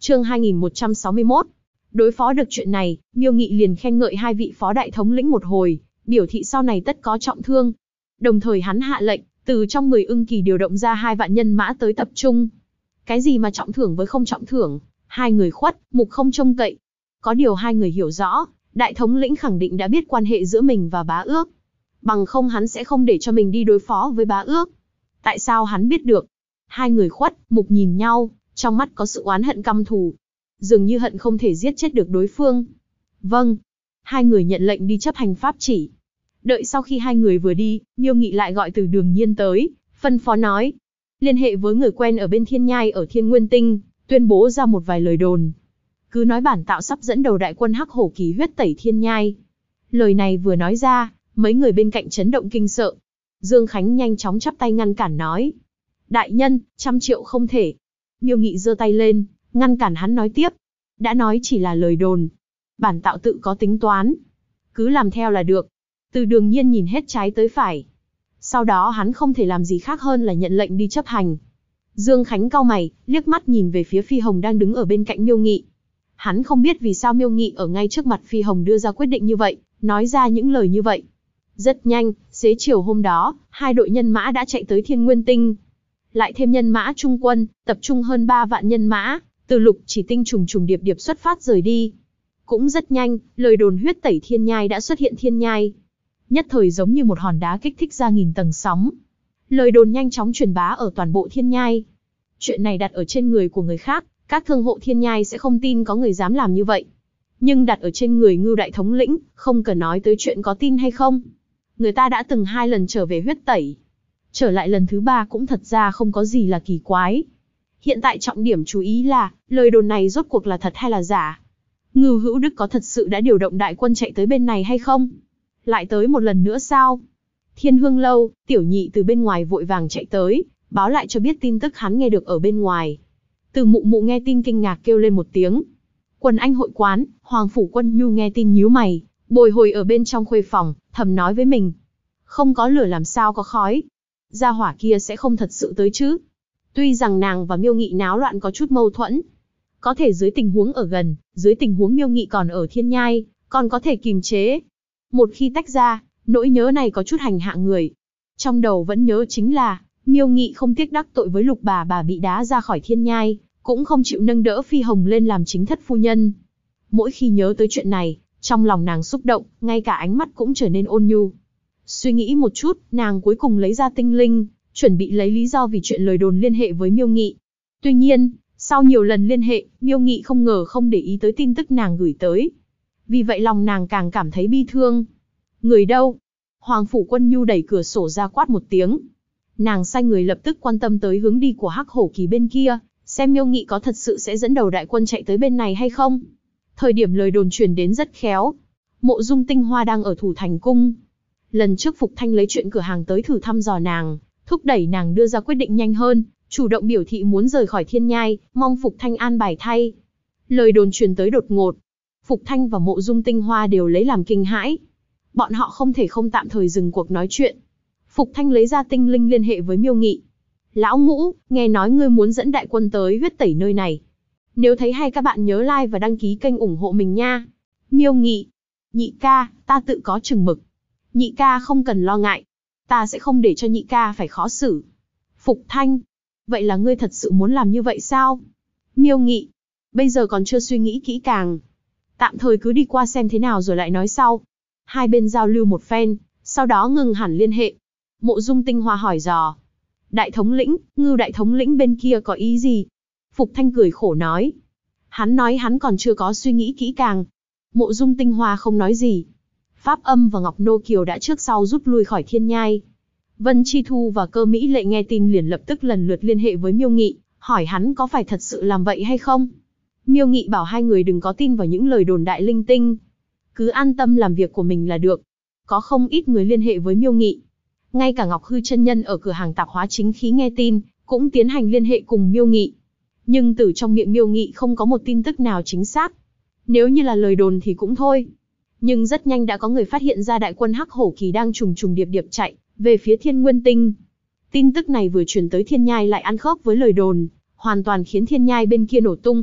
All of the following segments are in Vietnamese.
Chương 2161. Đối phó được chuyện này, Miêu Nghị liền khen ngợi hai vị phó đại thống lĩnh một hồi, biểu thị sau này tất có trọng thương. Đồng thời hắn hạ lệnh, từ trong 10 ưng kỳ điều động ra 2 vạn nhân mã tới tập trung. Cái gì mà trọng thưởng với không trọng thưởng, hai người khuất, mục không trông cậy. Có điều hai người hiểu rõ, đại thống lĩnh khẳng định đã biết quan hệ giữa mình và Bá Ước. Bằng không hắn sẽ không để cho mình đi đối phó với Bá Ước. Tại sao hắn biết được? Hai người khuất, mục nhìn nhau, trong mắt có sự oán hận căm thù. Dường như hận không thể giết chết được đối phương. Vâng. Hai người nhận lệnh đi chấp hành pháp chỉ. Đợi sau khi hai người vừa đi, Miêu Nghị lại gọi Từ Đường Nhiên tới, phân phó nói. Liên hệ với người quen ở bên Thiên Nhai ở Thiên Nguyên Tinh, tuyên bố ra một vài lời đồn. Cứ nói bản tạo sắp dẫn đầu đại quân Hắc Hổ Kỳ huyết tẩy Thiên Nhai. Lời này vừa nói ra, mấy người bên cạnh chấn động kinh sợ. Dương Khánh nhanh chóng chắp tay ngăn cản nói. Đại nhân, 100 triệu không thể. Miêu Nghị giơ tay lên, ngăn cản hắn nói tiếp. Đã nói chỉ là lời đồn. Bản tạo tự có tính toán. Cứ làm theo là được. Từ Đường Nhiên nhìn hết trái tới phải. Sau đó hắn không thể làm gì khác hơn là nhận lệnh đi chấp hành. Dương Khánh cau mày, liếc mắt nhìn về phía Phi Hồng đang đứng ở bên cạnh Miêu Nghị. Hắn không biết vì sao Miêu Nghị ở ngay trước mặt Phi Hồng đưa ra quyết định như vậy, nói ra những lời như vậy. Rất nhanh, xế chiều hôm đó, 2 đội nhân mã đã chạy tới Thiên Nguyên Tinh. Lại thêm nhân mã trung quân, tập trung hơn 3 vạn nhân mã, từ Lục Chỉ Tinh trùng trùng điệp điệp xuất phát rời đi. Cũng rất nhanh, lời đồn huyết tẩy Thiên Nhai đã xuất hiện Thiên Nhai. Nhất thời giống như một hòn đá kích thích ra nghìn tầng sóng. Lời đồn nhanh chóng truyền bá ở toàn bộ Thiên Nhai. Chuyện này đặt ở trên người của người khác, các thương hộ Thiên Nhai sẽ không tin có người dám làm như vậy. Nhưng đặt ở trên người Ngưu đại thống lĩnh, không cần nói tới chuyện có tin hay không. Người ta đã từng 2 lần trở về huyết tẩy. Trở lại lần thứ 3 cũng thật ra không có gì là kỳ quái. Hiện tại trọng điểm chú ý là, lời đồn này rốt cuộc là thật hay là giả. Ngưu Hữu Đức có thật sự đã điều động đại quân chạy tới bên này hay không? Lại tới một lần nữa sao? Thiên Hương Lâu, Tiểu Nhị từ bên ngoài vội vàng chạy tới, báo lại cho biết tin tức hắn nghe được ở bên ngoài. Từ Mụ Mụ nghe tin kinh ngạc kêu lên một tiếng. Quần Anh hội quán, Hoàng phủ Quân Nhu nghe tin nhíu mày, bồi hồi ở bên trong khuê phòng, thầm nói với mình. Không có lửa làm sao có khói. Gia hỏa kia sẽ không thật sự tới chứ. Tuy rằng nàng và Miêu Nghị náo loạn có chút mâu thuẫn. Có thể dưới tình huống ở gần, dưới tình huống Miêu Nghị còn ở Thiên Nhai, còn có thể kìm chế. Một khi tách ra, nỗi nhớ này có chút hành hạ người. Trong đầu vẫn nhớ chính là, Miêu Nghị không tiếc đắc tội với Lục bà bị đá ra khỏi Thiên Nhai, cũng không chịu nâng đỡ Phi Hồng lên làm chính thất phu nhân. Mỗi khi nhớ tới chuyện này, trong lòng nàng xúc động, ngay cả ánh mắt cũng trở nên ôn nhu. Suy nghĩ một chút, nàng cuối cùng lấy ra tinh linh, chuẩn bị lấy lý do vì chuyện lời đồn liên hệ với Miêu Nghị. Tuy nhiên, sau nhiều lần liên hệ, Miêu Nghị không ngờ không để ý tới tin tức nàng gửi tới. Vì vậy lòng nàng càng cảm thấy bi thương. Người đâu? Hoàng phủ Quân Nhu đẩy cửa sổ ra quát một tiếng. Nàng sai người lập tức quan tâm tới hướng đi của Hắc Hổ Kỳ bên kia, xem Miêu Nghị có thật sự sẽ dẫn đầu đại quân chạy tới bên này hay không. Thời điểm lời đồn truyền đến rất khéo. Mộ Dung Tinh Hoa đang ở Thủ Thành Cung. Lần trước Phục Thanh lấy chuyện cửa hàng tới thử thăm dò nàng, thúc đẩy nàng đưa ra quyết định nhanh hơn, chủ động biểu thị muốn rời khỏi Thiên Nhai, mong Phục Thanh an bài thay. Lời đồn truyền tới đột ngột. Phục Thanh và Mộ Dung Tinh Hoa đều lấy làm kinh hãi. Bọn họ không thể không tạm thời dừng cuộc nói chuyện. Phục Thanh lấy ra tinh linh liên hệ với Miêu Nghị. Lão Ngũ, nghe nói ngươi muốn dẫn đại quân tới huyết tẩy nơi này. Nếu thấy hay các bạn nhớ like và đăng ký kênh ủng hộ mình nha. Miêu Nghị. Nhị ca, ta tự có chừng mực. Nhị ca không cần lo ngại. Ta sẽ không để cho nhị ca phải khó xử. Phục Thanh. Vậy là ngươi thật sự muốn làm như vậy sao? Miêu Nghị. Bây giờ còn chưa suy nghĩ kỹ càng. Tạm thời cứ đi qua xem thế nào rồi lại nói sau. Hai bên giao lưu một phen, sau đó ngừng hẳn liên hệ. Mộ Dung Tinh Hoa hỏi dò. Đại thống lĩnh, Ngưu đại thống lĩnh bên kia có ý gì? Phục Thanh cười khổ nói. Hắn nói hắn còn chưa có suy nghĩ kỹ càng. Mộ Dung Tinh Hoa không nói gì. Pháp Âm và Ngọc Nô Kiều đã trước sau rút lui khỏi Thiên Nhai. Vân Chi Thu và Cơ Mỹ Lệ nghe tin liền lập tức lần lượt liên hệ với Miêu Nghị, hỏi hắn có phải thật sự làm vậy hay không. Miêu Nghị bảo hai người đừng có tin vào những lời đồn đại linh tinh. Cứ an tâm làm việc của mình là được. Có không ít người liên hệ với Miêu Nghị. Ngay cả Ngọc Hư chân nhân ở cửa hàng tạp hóa chính khí nghe tin, cũng tiến hành liên hệ cùng Miêu Nghị. Nhưng từ trong miệng Miêu Nghị không có một tin tức nào chính xác. Nếu như là lời đồn thì cũng thôi. Nhưng rất nhanh đã có người phát hiện ra đại quân Hắc Hổ Kỳ đang trùng trùng điệp điệp chạy về phía Thiên Nguyên Tinh. Tin tức này vừa truyền tới Thiên Nhai lại ăn khớp với lời đồn, hoàn toàn khiến Thiên Nhai bên kia nổ tung.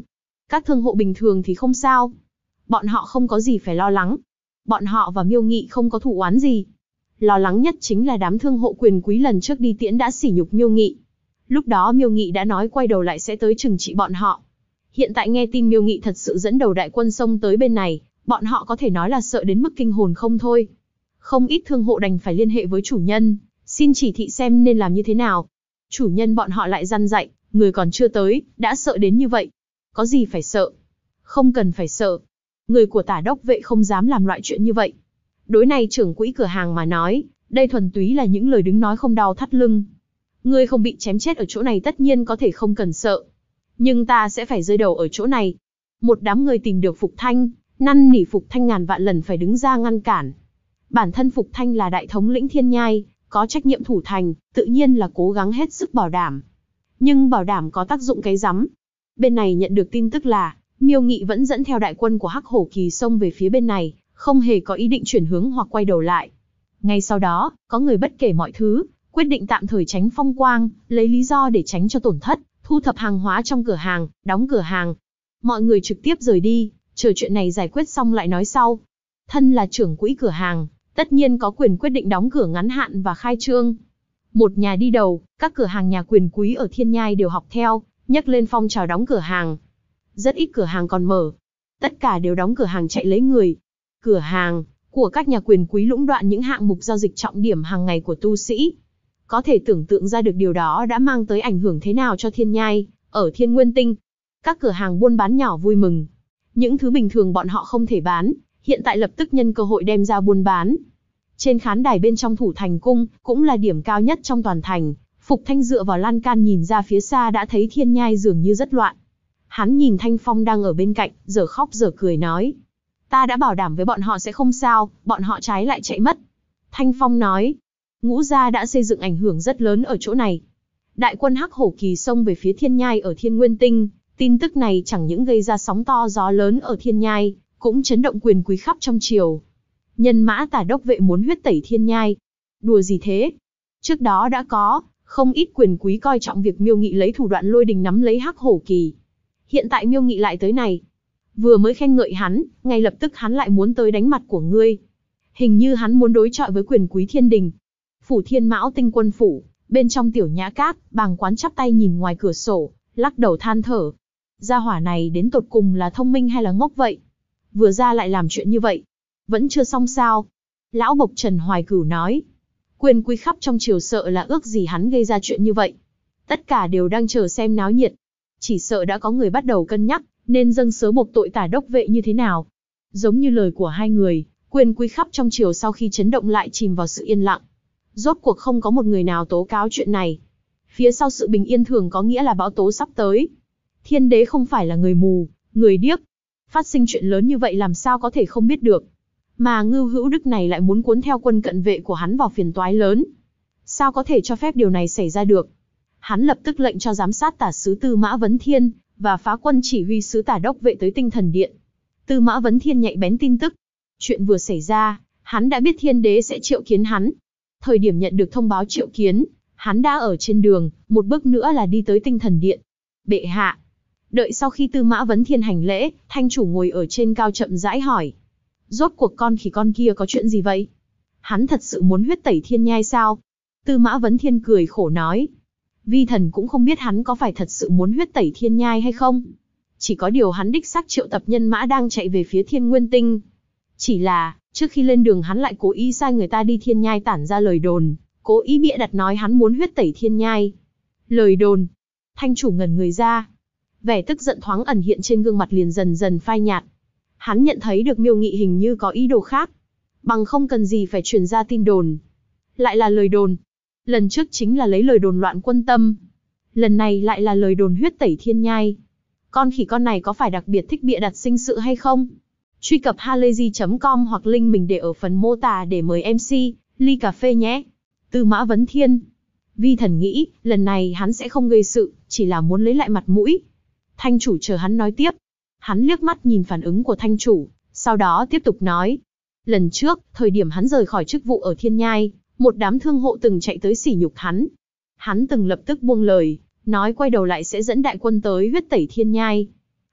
Các thương hộ bình thường thì không sao. Bọn họ không có gì phải lo lắng. Bọn họ và Miêu Nghị không có thù oán gì. Lo lắng nhất chính là đám thương hộ quyền quý lần trước đi tiễn đã sỉ nhục Miêu Nghị. Lúc đó Miêu Nghị đã nói quay đầu lại sẽ tới trừng trị bọn họ. Hiện tại nghe tin Miêu Nghị thật sự dẫn đầu đại quân xông tới bên này, bọn họ có thể nói là sợ đến mức kinh hồn không thôi. Không ít thương hộ đành phải liên hệ với chủ nhân, xin chỉ thị xem nên làm như thế nào. Chủ nhân bọn họ lại răn dạy, người còn chưa tới, đã sợ đến như vậy. Có gì phải sợ? Không cần phải sợ. Người của Tả đốc vệ không dám làm loại chuyện như vậy. Đối này trưởng quỹ cửa hàng mà nói, đây thuần túy là những lời đứng nói không đau thắt lưng. Ngươi không bị chém chết ở chỗ này tất nhiên có thể không cần sợ. Nhưng ta sẽ phải rơi đầu ở chỗ này. Một đám người tìm được Phục Thanh, năn nỉ Phục Thanh ngàn vạn lần phải đứng ra ngăn cản. Bản thân Phục Thanh là đại thống lĩnh Thiên Nhai, có trách nhiệm thủ thành, tự nhiên là cố gắng hết sức bảo đảm. Nhưng bảo đảm có tác dụng cái rắm. Bên này nhận được tin tức là, Miêu Nghị vẫn dẫn theo đại quân của Hắc Hổ Kỳ xông về phía bên này, không hề có ý định chuyển hướng hoặc quay đầu lại. Ngay sau đó, có người bất kể mọi thứ, quyết định tạm thời tránh phong quang, lấy lý do để tránh cho tổn thất, thu thập hàng hóa trong cửa hàng, đóng cửa hàng. Mọi người trực tiếp rời đi, chờ chuyện này giải quyết xong lại nói sau. Thân là trưởng quỹ cửa hàng, tất nhiên có quyền quyết định đóng cửa ngắn hạn và khai trương. Một nhà đi đầu, các cửa hàng nhà quyền quý ở Thiên Nhai đều học theo, nhấc lên phong trào đóng cửa hàng. Rất ít cửa hàng còn mở. Tất cả đều đóng cửa hàng chạy lấy người. Cửa hàng của các nhà quyền quý lũng đoạn những hạng mục giao dịch trọng điểm hàng ngày của tu sĩ. Có thể tưởng tượng ra được điều đó đã mang tới ảnh hưởng thế nào cho Thiên Nhai, ở Thiên Nguyên Tinh. Các cửa hàng buôn bán nhỏ vui mừng. Những thứ bình thường bọn họ không thể bán, hiện tại lập tức nhân cơ hội đem ra buôn bán. Trên khán đài bên trong Thủ Thành Cung, cũng là điểm cao nhất trong toàn thành, Phục Thanh dựa vào lan can nhìn ra phía xa đã thấy Thiên Nhai dường như rất loạn. Hắn nhìn Thanh Phong đang ở bên cạnh, giờ khóc giờ cười nói. Ta đã bảo đảm với bọn họ sẽ không sao, bọn họ trái lại chạy mất. Thanh Phong nói, Ngũ gia đã xây dựng ảnh hưởng rất lớn ở chỗ này. Đại quân Hắc Hổ Kỳ xông về phía Thiên Nhai ở Thiên Nguyên Tinh, tin tức này chẳng những gây ra sóng to gió lớn ở Thiên Nhai, cũng chấn động quyền quý khắp trong triều. Nhân mã Tả đốc vệ muốn huyết tẩy Thiên Nhai. Đùa gì thế? Trước đó đã có, không ít quyền quý coi trọng việc Miêu Nghị lấy thủ đoạn lôi đình nắm lấy Hắc Hổ Kỳ. Hiện tại Miêu Nghị lại tới này. Vừa mới khen ngợi hắn, ngay lập tức hắn lại muốn tới đánh mặt của ngươi. Hình như hắn muốn đối chọi với quyền quý thiên đình. Phủ Thiên Mão Tinh Quân phủ, bên trong Tiểu Nhã Các, Bàng Quán chắp tay nhìn ngoài cửa sổ, lắc đầu than thở. Gia hỏa này đến tột cùng là thông minh hay là ngốc vậy? Vừa ra lại làm chuyện như vậy. Vẫn chưa xong sao? Lão Bộc Trần Hoài Cửu nói. Quyền quý khắp trong triều sợ là ước gì hắn gây ra chuyện như vậy. Tất cả đều đang chờ xem náo nhiệt. Chỉ sợ đã có người bắt đầu cân nhắc, nên dâng sớ buộc tội Tả đốc vệ như thế nào. Giống như lời của hai người, quyền quý khắp trong triều sau khi chấn động lại chìm vào sự yên lặng. Rốt cuộc không có một người nào tố cáo chuyện này. Phía sau sự bình yên thường có nghĩa là bão tố sắp tới. Thiên đế không phải là người mù, người điếc. Phát sinh chuyện lớn như vậy làm sao có thể không biết được. Mà Ngưu Hữu Đức này lại muốn cuốn theo quân cận vệ của hắn vào phiền toái lớn. Sao có thể cho phép điều này xảy ra được? Hắn lập tức lệnh cho giám sát tả sứ Tư Mã Vấn Thiên, và phá quân chỉ huy sứ Tả đốc vệ tới Tinh Thần Điện. Tư Mã Vấn Thiên nhạy bén tin tức. Chuyện vừa xảy ra, hắn đã biết thiên đế sẽ triệu kiến hắn. Thời điểm nhận được thông báo triệu kiến, hắn đã ở trên đường, một bước nữa là đi tới Tinh Thần Điện. Bệ hạ. Đợi sau khi Tư Mã Vấn Thiên hành lễ, thanh chủ ngồi ở trên cao chậm rãi hỏi. Rốt cuộc con khỉ con kia có chuyện gì vậy? Hắn thật sự muốn huyết tẩy Thiên Nhai sao? Tư Mã Vấn Thiên cười khổ nói. Vi thần cũng không biết hắn có phải thật sự muốn huyết tẩy Thiên Nhai hay không. Chỉ có điều hắn đích xác triệu tập nhân mã đang chạy về phía Thiên Nguyên Tinh. Chỉ là, trước khi lên đường hắn lại cố ý sai người ta đi Thiên Nhai tản ra lời đồn, cố ý bịa đặt nói hắn muốn huyết tẩy Thiên Nhai. Lời đồn. Thanh chủ ngẩn người ra. Vẻ tức giận thoáng ẩn hiện trên gương mặt liền dần dần phai nhạt. Hắn nhận thấy được Miêu Nghị hình như có ý đồ khác. Bằng không cần gì phải truyền ra tin đồn. Lại là lời đồn. Lần trước chính là lấy lời đồn loạn quân tâm. Lần này lại là lời đồn huyết tẩy Thiên Nhai. Con khỉ con này có phải đặc biệt thích bịa đặt sinh sự hay không? Truy cập halayzi.com hoặc link mình để ở phần mô tả để mời MC, ly cà phê nhé. Tư Mã Vấn Thiên. Vi thần nghĩ, lần này hắn sẽ không gây sự, chỉ là muốn lấy lại mặt mũi. Thanh chủ chờ hắn nói tiếp. Hắn liếc mắt nhìn phản ứng của thanh chủ, sau đó tiếp tục nói. Lần trước, thời điểm hắn rời khỏi chức vụ ở Thiên Nhai, một đám thương hộ từng chạy tới sỉ nhục hắn. Hắn từng lập tức buông lời, nói quay đầu lại sẽ dẫn đại quân tới huyết tẩy Thiên Nhai.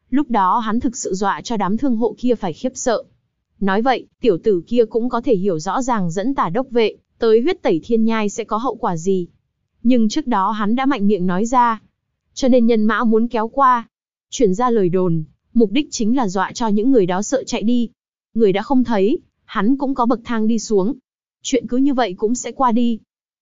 Lúc đó hắn thực sự dọa cho đám thương hộ kia phải khiếp sợ. Nói vậy, tiểu tử kia cũng có thể hiểu rõ ràng dẫn Tả đốc vệ tới huyết tẩy thiên nhai sẽ có hậu quả gì. Nhưng trước đó hắn đã mạnh miệng nói ra. Cho nên nhân mã muốn kéo qua, truyền ra lời đồn, mục đích chính là dọa cho những người đó sợ chạy đi. Người đã không thấy, hắn cũng có bậc thang đi xuống. Chuyện cứ như vậy cũng sẽ qua đi.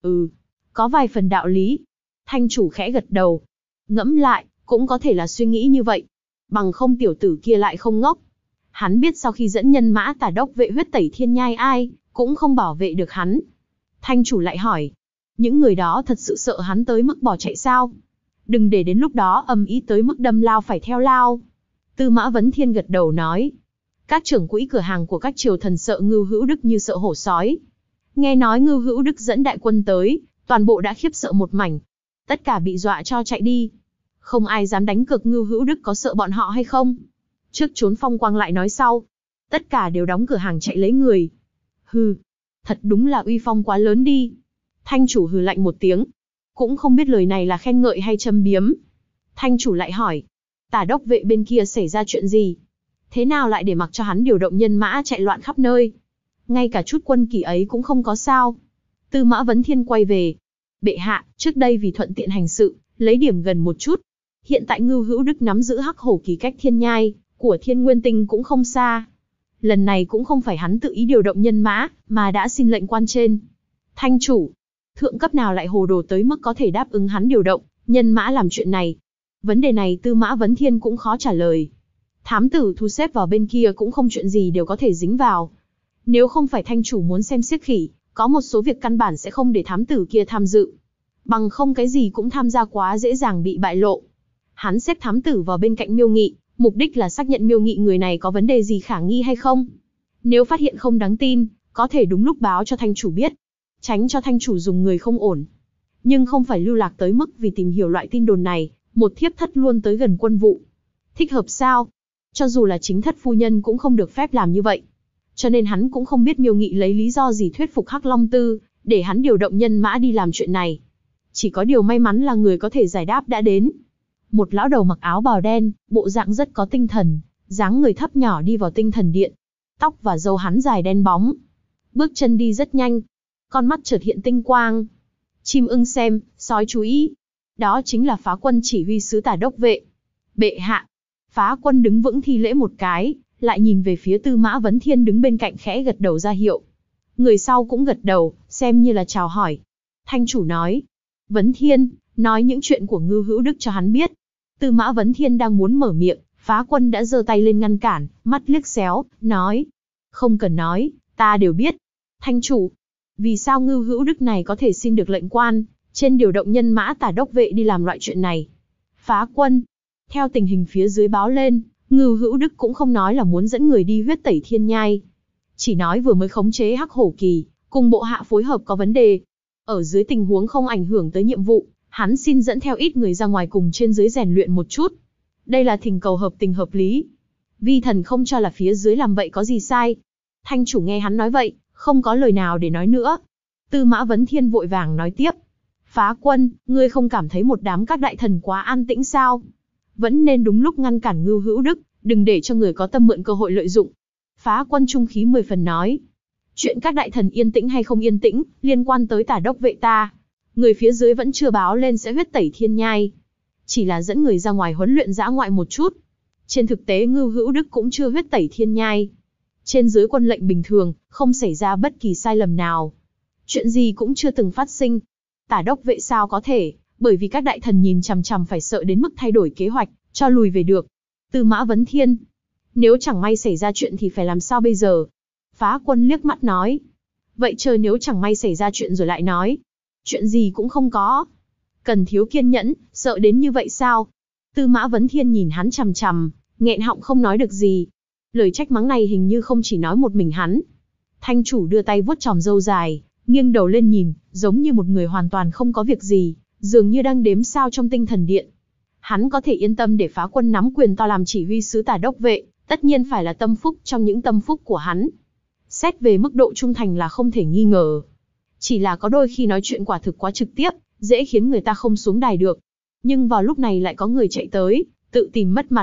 Có vài phần đạo lý. Thanh chủ khẽ gật đầu. Ngẫm lại, cũng có thể là suy nghĩ như vậy. Bằng không tiểu tử kia lại không ngốc. Hắn biết sau khi dẫn nhân mã Tả đốc vệ huyết tẩy thiên nhai ai, cũng không bảo vệ được hắn. Thanh chủ lại hỏi. Những người đó thật sự sợ hắn tới mức bỏ chạy sao? Đừng để đến lúc đó ầm ĩ tới mức đâm lao phải theo lao. Tư Mã Vấn Thiên gật đầu nói. Các trưởng quỹ cửa hàng của các triều thần sợ Ngưu Hữu Đức như sợ hổ sói. Nghe nói Ngưu Hữu Đức dẫn đại quân tới, toàn bộ đã khiếp sợ một mảnh. Tất cả bị dọa cho chạy đi. Không ai dám đánh cược Ngưu Hữu Đức có sợ bọn họ hay không. Trước trốn phong quang lại nói sau. Tất cả đều đóng cửa hàng chạy lấy người. Hừ, thật đúng là uy phong quá lớn đi. Thanh chủ hừ lạnh một tiếng. Cũng không biết lời này là khen ngợi hay châm biếm. Thanh chủ lại hỏi. Tả đốc vệ bên kia xảy ra chuyện gì? Thế nào lại để mặc cho hắn điều động nhân mã chạy loạn khắp nơi? Ngay cả chút quân kỳ ấy cũng không có sao. Tư Mã Vấn Thiên quay về. Bệ hạ, trước đây vì thuận tiện hành sự, lấy điểm gần một chút. Hiện tại Ngưu Hữu Đức nắm giữ Hắc Hổ Kỳ cách thiên nhai của Thiên Nguyên Tinh cũng không xa. Lần này cũng không phải hắn tự ý điều động nhân mã, mà đã xin lệnh quan trên. Thanh chủ, thượng cấp nào lại hồ đồ tới mức có thể đáp ứng hắn điều động nhân mã làm chuyện này? Vấn đề này Tư Mã Vấn Thiên cũng khó trả lời. Thám tử thu xếp vào bên kia cũng không chuyện gì đều có thể dính vào. Nếu không phải thanh chủ muốn xem xiếc khỉ, có một số việc căn bản sẽ không để thám tử kia tham dự. Bằng không cái gì cũng tham gia quá dễ dàng bị bại lộ. Hắn xếp thám tử vào bên cạnh Miêu Nghị, mục đích là xác nhận Miêu Nghị người này có vấn đề gì khả nghi hay không. Nếu phát hiện không đáng tin, có thể đúng lúc báo cho thanh chủ biết. Tránh cho thanh chủ dùng người không ổn. Nhưng không phải lưu lạc tới mức vì tìm hiểu loại tin đồn này, một thiếp thất luôn tới gần quân vụ. Thích hợp sao? Cho dù là chính thất phu nhân cũng không được phép làm như vậy. Cho nên hắn cũng không biết Miêu Nghị lấy lý do gì thuyết phục Hắc Long Tư, để hắn điều động nhân mã đi làm chuyện này. Chỉ có điều may mắn là người có thể giải đáp đã đến. Một lão đầu mặc áo bào đen, bộ dạng rất có tinh thần, dáng người thấp nhỏ đi vào tinh thần điện. Tóc và râu hắn dài đen bóng. Bước chân đi rất nhanh. Con mắt chợt hiện tinh quang. Chim ưng xem, sói chú ý. Đó chính là Phá Quân chỉ huy sứ Tả đốc vệ. Bệ hạ. Phá Quân đứng vững thi lễ một cái, lại nhìn về phía Tư Mã Vấn Thiên đứng bên cạnh khẽ gật đầu ra hiệu. Người sau cũng gật đầu, xem như là chào hỏi. Thanh chủ nói. Vấn Thiên, nói những chuyện của Ngưu Hữu Đức cho hắn biết. Tư Mã Vấn Thiên đang muốn mở miệng, Phá Quân đã giơ tay lên ngăn cản, mắt liếc xéo, nói. Không cần nói, ta đều biết. Thanh chủ, vì sao Ngưu Hữu Đức này có thể xin được lệnh quan, trên điều động nhân mã Tả đốc vệ đi làm loại chuyện này? Phá Quân, theo tình hình phía dưới báo lên, Ngưu Hữu Đức cũng không nói là muốn dẫn người đi huyết tẩy thiên nhai. Chỉ nói vừa mới khống chế Hắc Hổ Kỳ, cùng bộ hạ phối hợp có vấn đề. Ở dưới tình huống không ảnh hưởng tới nhiệm vụ, hắn xin dẫn theo ít người ra ngoài cùng trên dưới rèn luyện một chút. Đây là thỉnh cầu hợp tình hợp lý. Vi thần không cho là phía dưới làm vậy có gì sai. Thanh chủ nghe hắn nói vậy, không có lời nào để nói nữa. Tư Mã Vấn Thiên vội vàng nói tiếp. Phá Quân, ngươi không cảm thấy một đám các đại thần quá an tĩnh sao? Vẫn nên đúng lúc ngăn cản Ngưu Hữu Đức, đừng để cho người có tâm mượn cơ hội lợi dụng. Phá Quân trung khí 10 phần nói. Chuyện các đại thần yên tĩnh hay không yên tĩnh, liên quan tới Tả đốc vệ ta. Người phía dưới vẫn chưa báo lên sẽ huyết tẩy thiên nhai. Chỉ là dẫn người ra ngoài huấn luyện dã ngoại một chút. Trên thực tế Ngưu Hữu Đức cũng chưa huyết tẩy thiên nhai. Trên dưới quân lệnh bình thường, không xảy ra bất kỳ sai lầm nào. Chuyện gì cũng chưa từng phát sinh. Tả đốc vệ sao có thể, bởi vì các đại thần nhìn chằm chằm phải sợ đến mức thay đổi kế hoạch, cho lùi về được. Tư Mã Vấn Thiên, nếu chẳng may xảy ra chuyện thì phải làm sao bây giờ? Phá Quân liếc mắt nói. Vậy chờ nếu chẳng may xảy ra chuyện rồi lại nói. Chuyện gì cũng không có. Cần thiếu kiên nhẫn, sợ đến như vậy sao? Tư Mã Vấn Thiên nhìn hắn chằm chằm, nghẹn họng không nói được gì. Lời trách mắng này hình như không chỉ nói một mình hắn. Thanh chủ đưa tay vuốt chòm râu dài, nghiêng đầu lên nhìn, giống như một người hoàn toàn không có việc gì, dường như đang đếm sao trong tinh thần điện. Hắn có thể yên tâm để Phá Quân nắm quyền to làm chỉ huy sứ Tả đốc vệ, tất nhiên phải là tâm phúc trong những tâm phúc của hắn. Xét về mức độ trung thành là không thể nghi ngờ. Chỉ là có đôi khi nói chuyện quả thực quá trực tiếp, dễ khiến người ta không xuống đài được. Nhưng vào lúc này lại có người chạy tới, tự tìm mất mặt.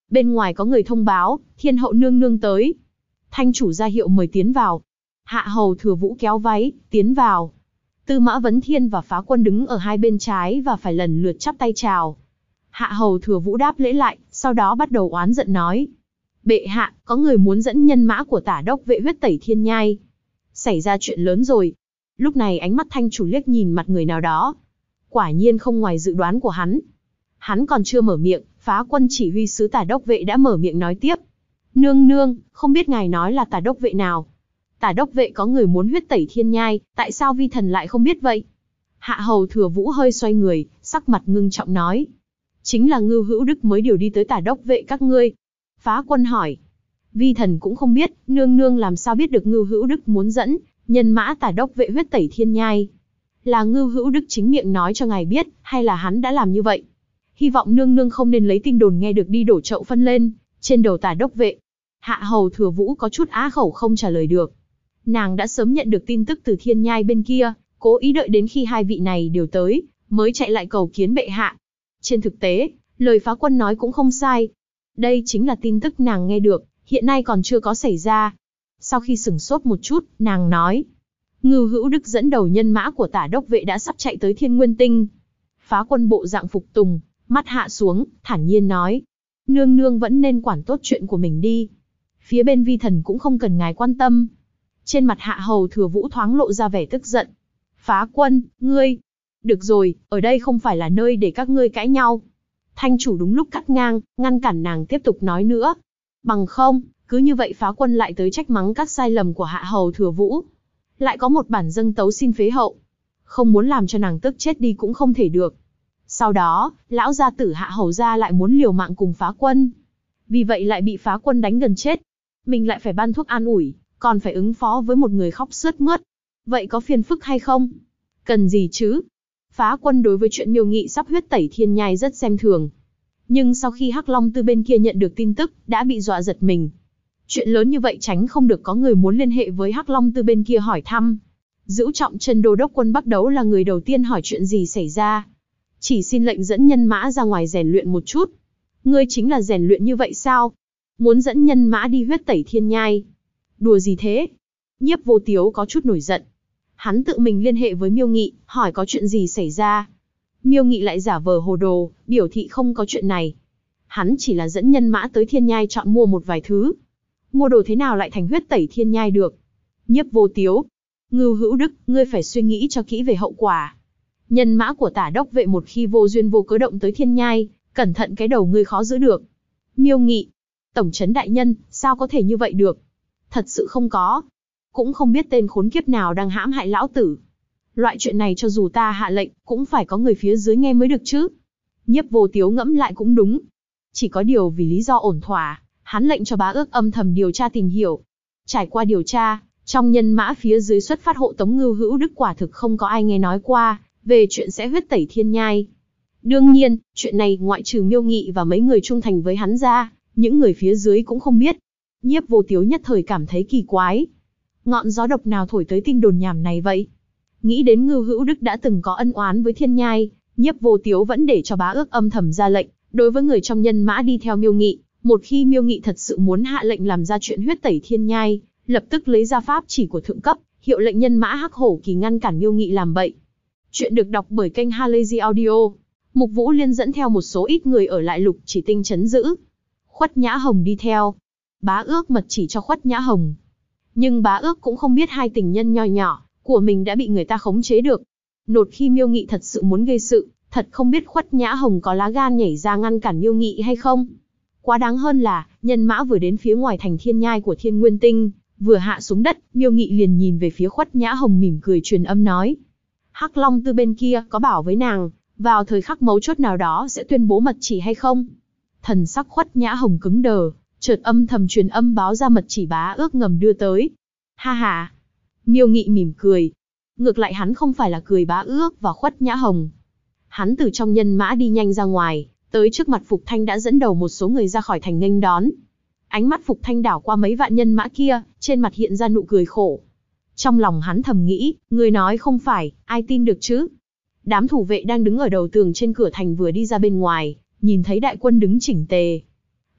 Bên ngoài có người thông báo, Thiên hậu nương nương tới. Thanh chủ ra hiệu mời tiến vào. Hạ hầu Thừa Vũ kéo váy, tiến vào. Tư Mã Vấn Thiên và Phá Quân đứng ở hai bên trái và phải lần lượt chắp tay chào. Hạ hầu Thừa Vũ đáp lễ lại, sau đó bắt đầu oán giận nói. Bệ hạ, có người muốn dẫn nhân mã của Tả đốc vệ huyết tẩy thiên nhai. Xảy ra chuyện lớn rồi. Lúc này ánh mắt thanh chủ liếc nhìn mặt người nào đó. Quả nhiên không ngoài dự đoán của hắn. Hắn còn chưa mở miệng, Phá Quân chỉ huy sứ Tả đốc vệ đã mở miệng nói tiếp. Nương nương, không biết ngài nói là Tả đốc vệ nào? Tả đốc vệ có người muốn huyết tẩy thiên nhai, tại sao vi thần lại không biết vậy? Hạ hầu Thừa Vũ hơi xoay người, sắc mặt ngưng trọng nói. Chính là Ngưu Hữu Đức mới điều đi tới Tả đốc vệ các ngươi. Phá Quân hỏi. Vi thần cũng không biết, nương nương làm sao biết được Ngưu Hữu Đức muốn dẫn nhân mã Tả đốc vệ huyết tẩy thiên nhai? Là Ngưu Hữu Đức chính miệng nói cho ngài biết, hay là hắn đã làm như vậy? Hy vọng nương nương không nên lấy tin đồn nghe được đi đổ chậu phân lên trên đầu Tả đốc vệ. Hạ hầu Thừa Vũ có chút á khẩu không trả lời được. Nàng đã sớm nhận được tin tức từ thiên nhai bên kia, cố ý đợi đến khi hai vị này đều tới, mới chạy lại cầu kiến bệ hạ. Trên thực tế, lời Phá Quân nói cũng không sai. Đây chính là tin tức nàng nghe được, hiện nay còn chưa có xảy ra. Sau khi sửng sốt một chút, nàng nói. Ngưu Hữu Đức dẫn đầu nhân mã của Tả đốc vệ đã sắp chạy tới Thiên Nguyên Tinh. Phá Quân bộ dạng phục tùng, mắt hạ xuống, thản nhiên nói. Nương nương vẫn nên quản tốt chuyện của mình đi. Phía bên vi thần cũng không cần ngài quan tâm. Trên mặt Hạ hầu Thừa Vũ thoáng lộ ra vẻ tức giận. Phá Quân, ngươi. Được rồi, ở đây không phải là nơi để các ngươi cãi nhau. Thanh chủ đúng lúc cắt ngang, ngăn cản nàng tiếp tục nói nữa. Bằng không, cứ như vậy Phá Quân lại tới trách mắng các sai lầm của Hạ hầu Thừa Vũ. Lại có một bản dâng tấu xin phế hậu. Không muốn làm cho nàng tức chết đi cũng không thể được. Sau đó, lão gia tử Hạ hầu gia lại muốn liều mạng cùng Phá Quân. Vì vậy lại bị Phá Quân đánh gần chết. Mình lại phải ban thuốc an ủi, còn phải ứng phó với một người khóc sướt mướt. Vậy có phiền phức hay không? Cần gì chứ? Phá Quân đối với chuyện Miêu Nghị sắp huyết tẩy thiên nhai rất xem thường. Nhưng sau khi Hắc Long Tư bên kia nhận được tin tức, đã bị dọa giật mình. Chuyện lớn như vậy tránh không được có người muốn liên hệ với Hắc Long Tư bên kia hỏi thăm. Dữu Trọng Chân đô đốc quân Bắc Đấu là người đầu tiên hỏi chuyện gì xảy ra. Chỉ xin lệnh dẫn nhân mã ra ngoài rèn luyện một chút. Ngươi chính là rèn luyện như vậy sao? Muốn dẫn nhân mã đi huyết tẩy thiên nhai? Đùa gì thế? Nhiếp Vô Tiếu có chút nổi giận. Hắn tự mình liên hệ với Miêu Nghị, hỏi có chuyện gì xảy ra. Miêu Nghị lại giả vờ hồ đồ, biểu thị không có chuyện này. Hắn chỉ là dẫn nhân mã tới thiên nhai chọn mua một vài thứ. Mua đồ thế nào lại thành huyết tẩy thiên nhai được? Nhiếp Vô Tiếu. Ngưu Hữu Đức, ngươi phải suy nghĩ cho kỹ về hậu quả. Nhân mã của Tả đốc vệ một khi vô duyên vô cớ động tới thiên nhai, cẩn thận cái đầu ngươi khó giữ được. Miêu Nghị. Tổng trấn đại nhân, sao có thể như vậy được? Thật sự không có. Cũng không biết tên khốn kiếp nào đang hãm hại lão tử. Loại chuyện này cho dù ta hạ lệnh, cũng phải có người phía dưới nghe mới được chứ. Nhiếp Vô Tiếu ngẫm lại cũng đúng. Chỉ có điều vì lý do ổn thỏa, hắn lệnh cho Bá Ước âm thầm điều tra tìm hiểu. Trải qua điều tra, trong nhân mã phía dưới xuất phát hộ tống Ngưu Hữu Đức quả thực không có ai nghe nói qua về chuyện sẽ huyết tẩy thiên nhai. Đương nhiên, chuyện này ngoại trừ Miêu Nghị và mấy người trung thành với hắn ra, những người phía dưới cũng không biết. Nhiếp Vô Tiếu nhất thời cảm thấy kỳ quái. Ngọn gió độc nào thổi tới tin đồn nhảm này vậy? Nghĩ đến Ngưu Hữu Đức đã từng có ân oán với thiên nhai, Nhiếp Vô Tiếu vẫn để cho Bá Ước âm thầm ra lệnh, đối với người trong nhân mã đi theo Miêu Nghị, một khi Miêu Nghị thật sự muốn hạ lệnh làm ra chuyện huyết tẩy thiên nhai, lập tức lấy ra pháp chỉ của thượng cấp, hiệu lệnh nhân mã Hắc Hổ Kỳ ngăn cản Miêu Nghị làm bậy. Chuyện được đọc bởi kênh Halazy Audio. Mục Vũ Liên dẫn theo một số ít người ở lại Lục Chỉ Tinh trấn giữ. Khuất Nhã Hồng đi theo. Bá Ước mật chỉ cho Khuất Nhã Hồng. Nhưng Bá Ước cũng không biết hai tình nhân nho nhỏ của mình đã bị người ta khống chế được. Nột khi Miêu Nghị thật sự muốn gây sự, thật không biết Khuất Nhã Hồng có lá gan nhảy ra ngăn cản Miêu Nghị hay không. Quá đáng hơn là, nhân mã vừa đến phía ngoài thành thiên nhai của Thiên Nguyên Tinh, vừa hạ xuống đất, Miêu Nghị liền nhìn về phía Khuất Nhã Hồng mỉm cười truyền âm nói. Hắc Long Tư bên kia có bảo với nàng, vào thời khắc mấu chốt nào đó sẽ tuyên bố mật chỉ hay không? Thần sắc Khuất Nhã Hồng cứng đờ, chợt âm thầm truyền âm báo ra mật chỉ Bá Ước ngầm đưa tới. Ha ha. Miêu Nghị mỉm cười. Ngược lại hắn không phải là cười Bá Ước và Khuất Nhã Hồng. Hắn từ trong nhân mã đi nhanh ra ngoài, tới trước mặt Phục Thanh đã dẫn đầu một số người ra khỏi thành nghênh đón. Ánh mắt Phục Thanh đảo qua mấy vạn nhân mã kia, trên mặt hiện ra nụ cười khổ. Trong lòng hắn thầm nghĩ, người nói không phải, ai tin được chứ? Đám thủ vệ đang đứng ở đầu tường trên cửa thành vừa đi ra bên ngoài, nhìn thấy đại quân đứng chỉnh tề.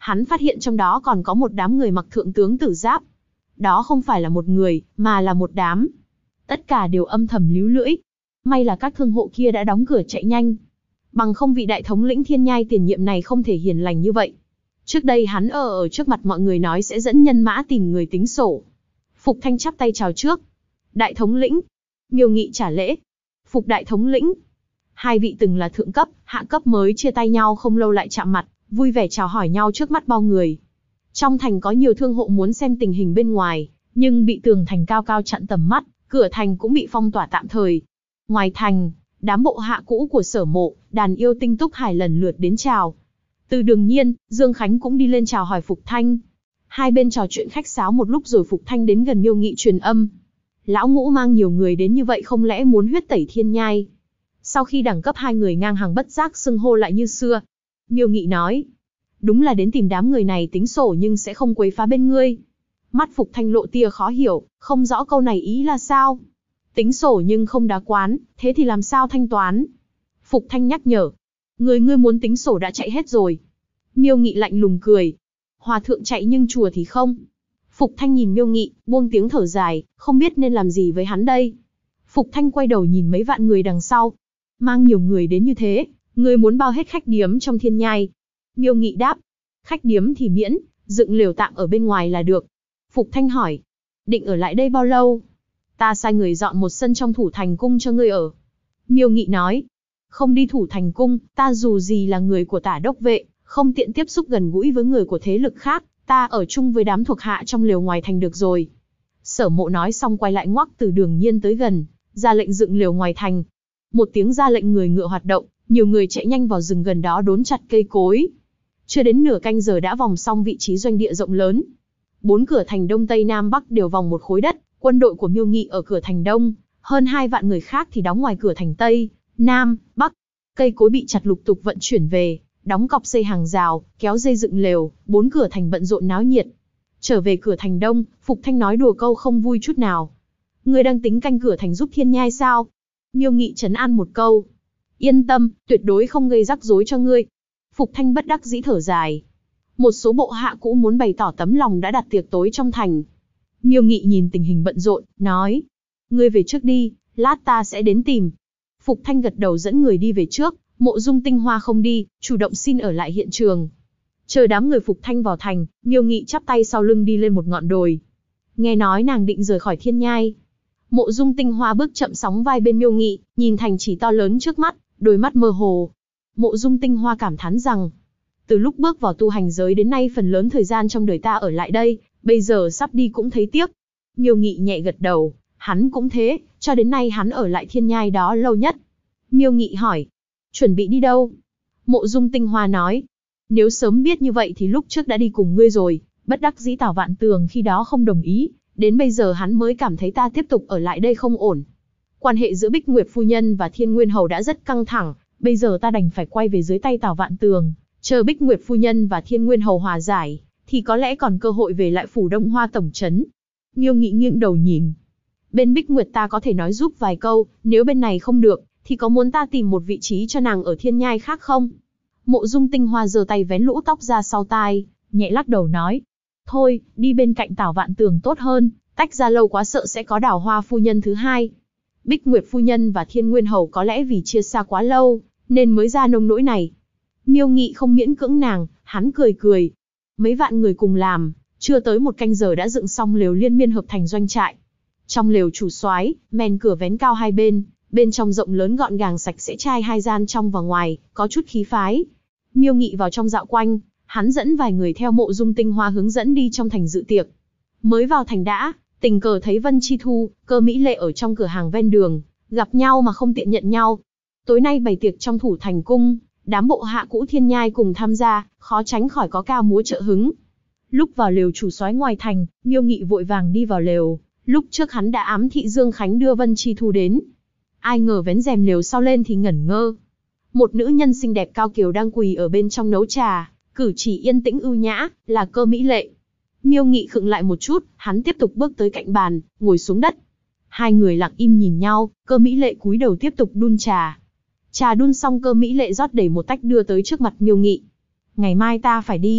hắn phát hiện trong đó còn có một đám người mặc thượng tướng tử giáp. Đó không phải là một người, mà là một đám. Tất cả đều âm thầm líu lưỡi. May là các thương hộ kia đã đóng cửa chạy nhanh. Bằng không vị đại thống lĩnh thiên nhai tiền nhiệm này không thể hiền lành như vậy. Trước đây hắn ở trước mặt mọi người nói sẽ dẫn nhân mã tìm người tính sổ. Phục Thanh chắp tay chào trước. Đại thống lĩnh. Miêu Nghị trả lễ. Phục đại thống lĩnh. Hai vị từng là thượng cấp, hạ cấp mới chia tay nhau không lâu lại chạm mặt, vui vẻ chào hỏi nhau trước mắt bao người. Trong thành có nhiều thương hộ muốn xem tình hình bên ngoài, nhưng bị tường thành cao cao chặn tầm mắt, cửa thành cũng bị phong tỏa tạm thời. Ngoài thành, đám bộ hạ cũ của Sở Mộ, đàn yêu Tinh Túc Hải lần lượt đến chào. Từ Đường Nhiên, Dương Khánh cũng đi lên chào hỏi Phục Thanh. Hai bên trò chuyện khách sáo một lúc rồi Phục Thanh đến gần Miêu Nghị truyền âm. Lão Ngũ mang nhiều người đến như vậy không lẽ muốn huyết tẩy thiên nhai? Sau khi đẳng cấp hai người ngang hàng bất giác xưng hô lại như xưa. Miêu Nghị nói. Đúng là đến tìm đám người này tính sổ nhưng sẽ không quấy phá bên ngươi. Mắt Phục Thanh lộ tia khó hiểu, không rõ câu này ý là sao. Tính sổ nhưng không đá quán, thế thì làm sao thanh toán? Phục Thanh nhắc nhở. Ngươi muốn tính sổ đã chạy hết rồi. Miêu Nghị lạnh lùng cười. Hòa thượng chạy nhưng chùa thì không. Phục Thanh nhìn Miêu Nghị, buông tiếng thở dài, không biết nên làm gì với hắn đây. Phục Thanh quay đầu nhìn mấy vạn người đằng sau. Mang nhiều người đến như thế, ngươi muốn bao hết khách điếm trong thiên nhai. Miêu Nghị đáp. Khách điếm thì miễn, dựng lều tạm ở bên ngoài là được. Phục Thanh hỏi. Định ở lại đây bao lâu? Ta sai người dọn một sân trong Thủ Thành Cung cho ngươi ở. Miêu Nghị nói. Không đi Thủ Thành Cung, ta dù gì là người của Tả Đốc Vệ, không tiện tiếp xúc gần gũi với người của thế lực khác, ta ở chung với đám thuộc hạ trong lều ngoài thành được rồi. Sở Mộ nói xong quay lại ngoắc Từ Đường Nhiên tới gần, ra lệnh dựng lều ngoài thành. Một tiếng ra lệnh người ngựa hoạt động, nhiều người chạy nhanh vào rừng gần đó đốn chặt cây cối. Chưa đến nửa canh giờ đã vòng xong vị trí doanh địa rộng lớn. 4 cửa thành Đông Tây Nam Bắc đều vòng một khối đất, quân đội của Miêu Nghị ở cửa thành Đông, hơn 2 vạn người khác thì đóng ngoài cửa thành Tây, Nam, Bắc. Cây cối bị chặt lục tục vận chuyển về, đóng cọc xây hàng rào, kéo dây dựng lều, 4 cửa thành bận rộn náo nhiệt. Trở về cửa thành Đông, Phục Thanh nói đùa câu không vui chút nào. Ngươi đang tính canh cửa thành giúp thiên nhai sao? Miêu Nghị trấn an một câu. Yên tâm, tuyệt đối không gây rắc rối cho ngươi. Phục Thanh bất đắc dĩ thở dài. Một số bộ hạ cũ muốn bày tỏ tấm lòng đã đặt tiệc tối trong thành. Miêu Nghị nhìn tình hình bận rộn, nói. Ngươi về trước đi, lát ta sẽ đến tìm. Phục Thanh gật đầu dẫn người đi về trước, Mộ Dung Tinh Hoa không đi, chủ động xin ở lại hiện trường. Chờ đám người Phục Thanh vào thành, Miêu Nghị chắp tay sau lưng đi lên một ngọn đồi. Nghe nói nàng định rời khỏi thiên nhai. Mộ Dung Tinh Hoa bước chậm sóng vai bên Miêu Nghị, nhìn thành trì to lớn trước mắt, đôi mắt mơ hồ. Mộ Dung Tinh Hoa cảm thán rằng, từ lúc bước vào tu hành giới đến nay phần lớn thời gian trong đời ta ở lại đây, bây giờ sắp đi cũng thấy tiếc. Miêu Nghị nhẹ gật đầu, hắn cũng thế, cho đến nay hắn ở lại thiên nhai đó lâu nhất. Miêu Nghị hỏi, chuẩn bị đi đâu? Mộ Dung Tinh Hoa nói, nếu sớm biết như vậy thì lúc trước đã đi cùng ngươi rồi, bất đắc dĩ Tào Vạn Tường khi đó không đồng ý, đến bây giờ hắn mới cảm thấy ta tiếp tục ở lại đây không ổn. Quan hệ giữa Bích Nguyệt Phu Nhân và Thiên Nguyên Hầu đã rất căng thẳng, bây giờ ta đành phải quay về dưới tay Tào Vạn Tường, chờ Bích Nguyệt Phu Nhân và Thiên Nguyên Hầu hòa giải, thì có lẽ còn cơ hội về lại phủ Đông Hoa tổng trấn. Miêu Nghị nghiêng đầu nhìn. Bên Bích Nguyệt ta có thể nói giúp vài câu, nếu bên này không được, thì có muốn ta tìm một vị trí cho nàng ở thiên nhai khác không? Mộ Dung Tinh Hoa giơ tay vén lũ tóc ra sau tai, nhẹ lắc đầu nói. Thôi, đi bên cạnh Tào Vạn Tường tốt hơn, tách ra lâu quá sợ sẽ có Đào Hoa Phu Nhân thứ hai. Bích Nguyệt Phu Nhân và Thiên Nguyên Hầu có lẽ vì chia xa quá lâu, nên mới ra nông nỗi này. Miêu Nghị không miễn cưỡng nàng, hắn cười cười. Mấy vạn người cùng làm, chưa tới một canh giờ đã dựng xong lều liên miên hợp thành doanh trại. Trong lều chủ soái, men cửa vén cao hai bên, bên trong rộng lớn gọn gàng sạch sẽ trai hai gian trong và ngoài, có chút khí phái. Miêu Nghị vào trong dạo quanh, hắn dẫn vài người theo Mộ Dung Tinh Hoa hướng dẫn đi trong thành dự tiệc. Mới vào thành đã, tình cờ thấy Vân Chi Thu, Cơ Mỹ Lệ ở trong cửa hàng ven đường, gặp nhau mà không tiện nhận nhau. Tối nay bày tiệc trong Thủ Thành Cung, đám bộ hạ cũ thiên nhai cùng tham gia, khó tránh khỏi có ca múa trợ hứng. Lúc vào lều chủ soái ngoài thành, Miêu Nghị vội vàng đi vào lều. Lúc trước hắn đã ám thị Dương Khánh đưa Vân Chi Thu đến. Ai ngờ vén rèm lều sau lên thì ngẩn ngơ. Một nữ nhân xinh đẹp cao kiều đang quỳ ở bên trong nấu trà, cử chỉ yên tĩnh ưu nhã, là Cơ Mỹ Lệ. Miêu Nghị khựng lại một chút, hắn tiếp tục bước tới cạnh bàn, ngồi xuống đất. Hai người lặng im nhìn nhau, Cơ Mỹ Lệ cúi đầu tiếp tục đun trà. Trà đun xong Cơ Mỹ Lệ rót đầy một tách đưa tới trước mặt Miêu Nghị. Ngày mai ta phải đi,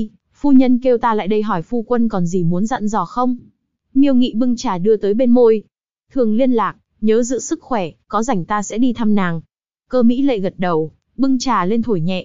Phu nhân kêu ta lại đây hỏi phu quân còn gì muốn dặn dò không? Miêu Nghị bưng trà đưa tới bên môi. Thường liên lạc, nhớ giữ sức khỏe, có rảnh ta sẽ đi thăm nàng. Cơ Mỹ Lệ gật đầu, bưng trà lên thổi nhẹ.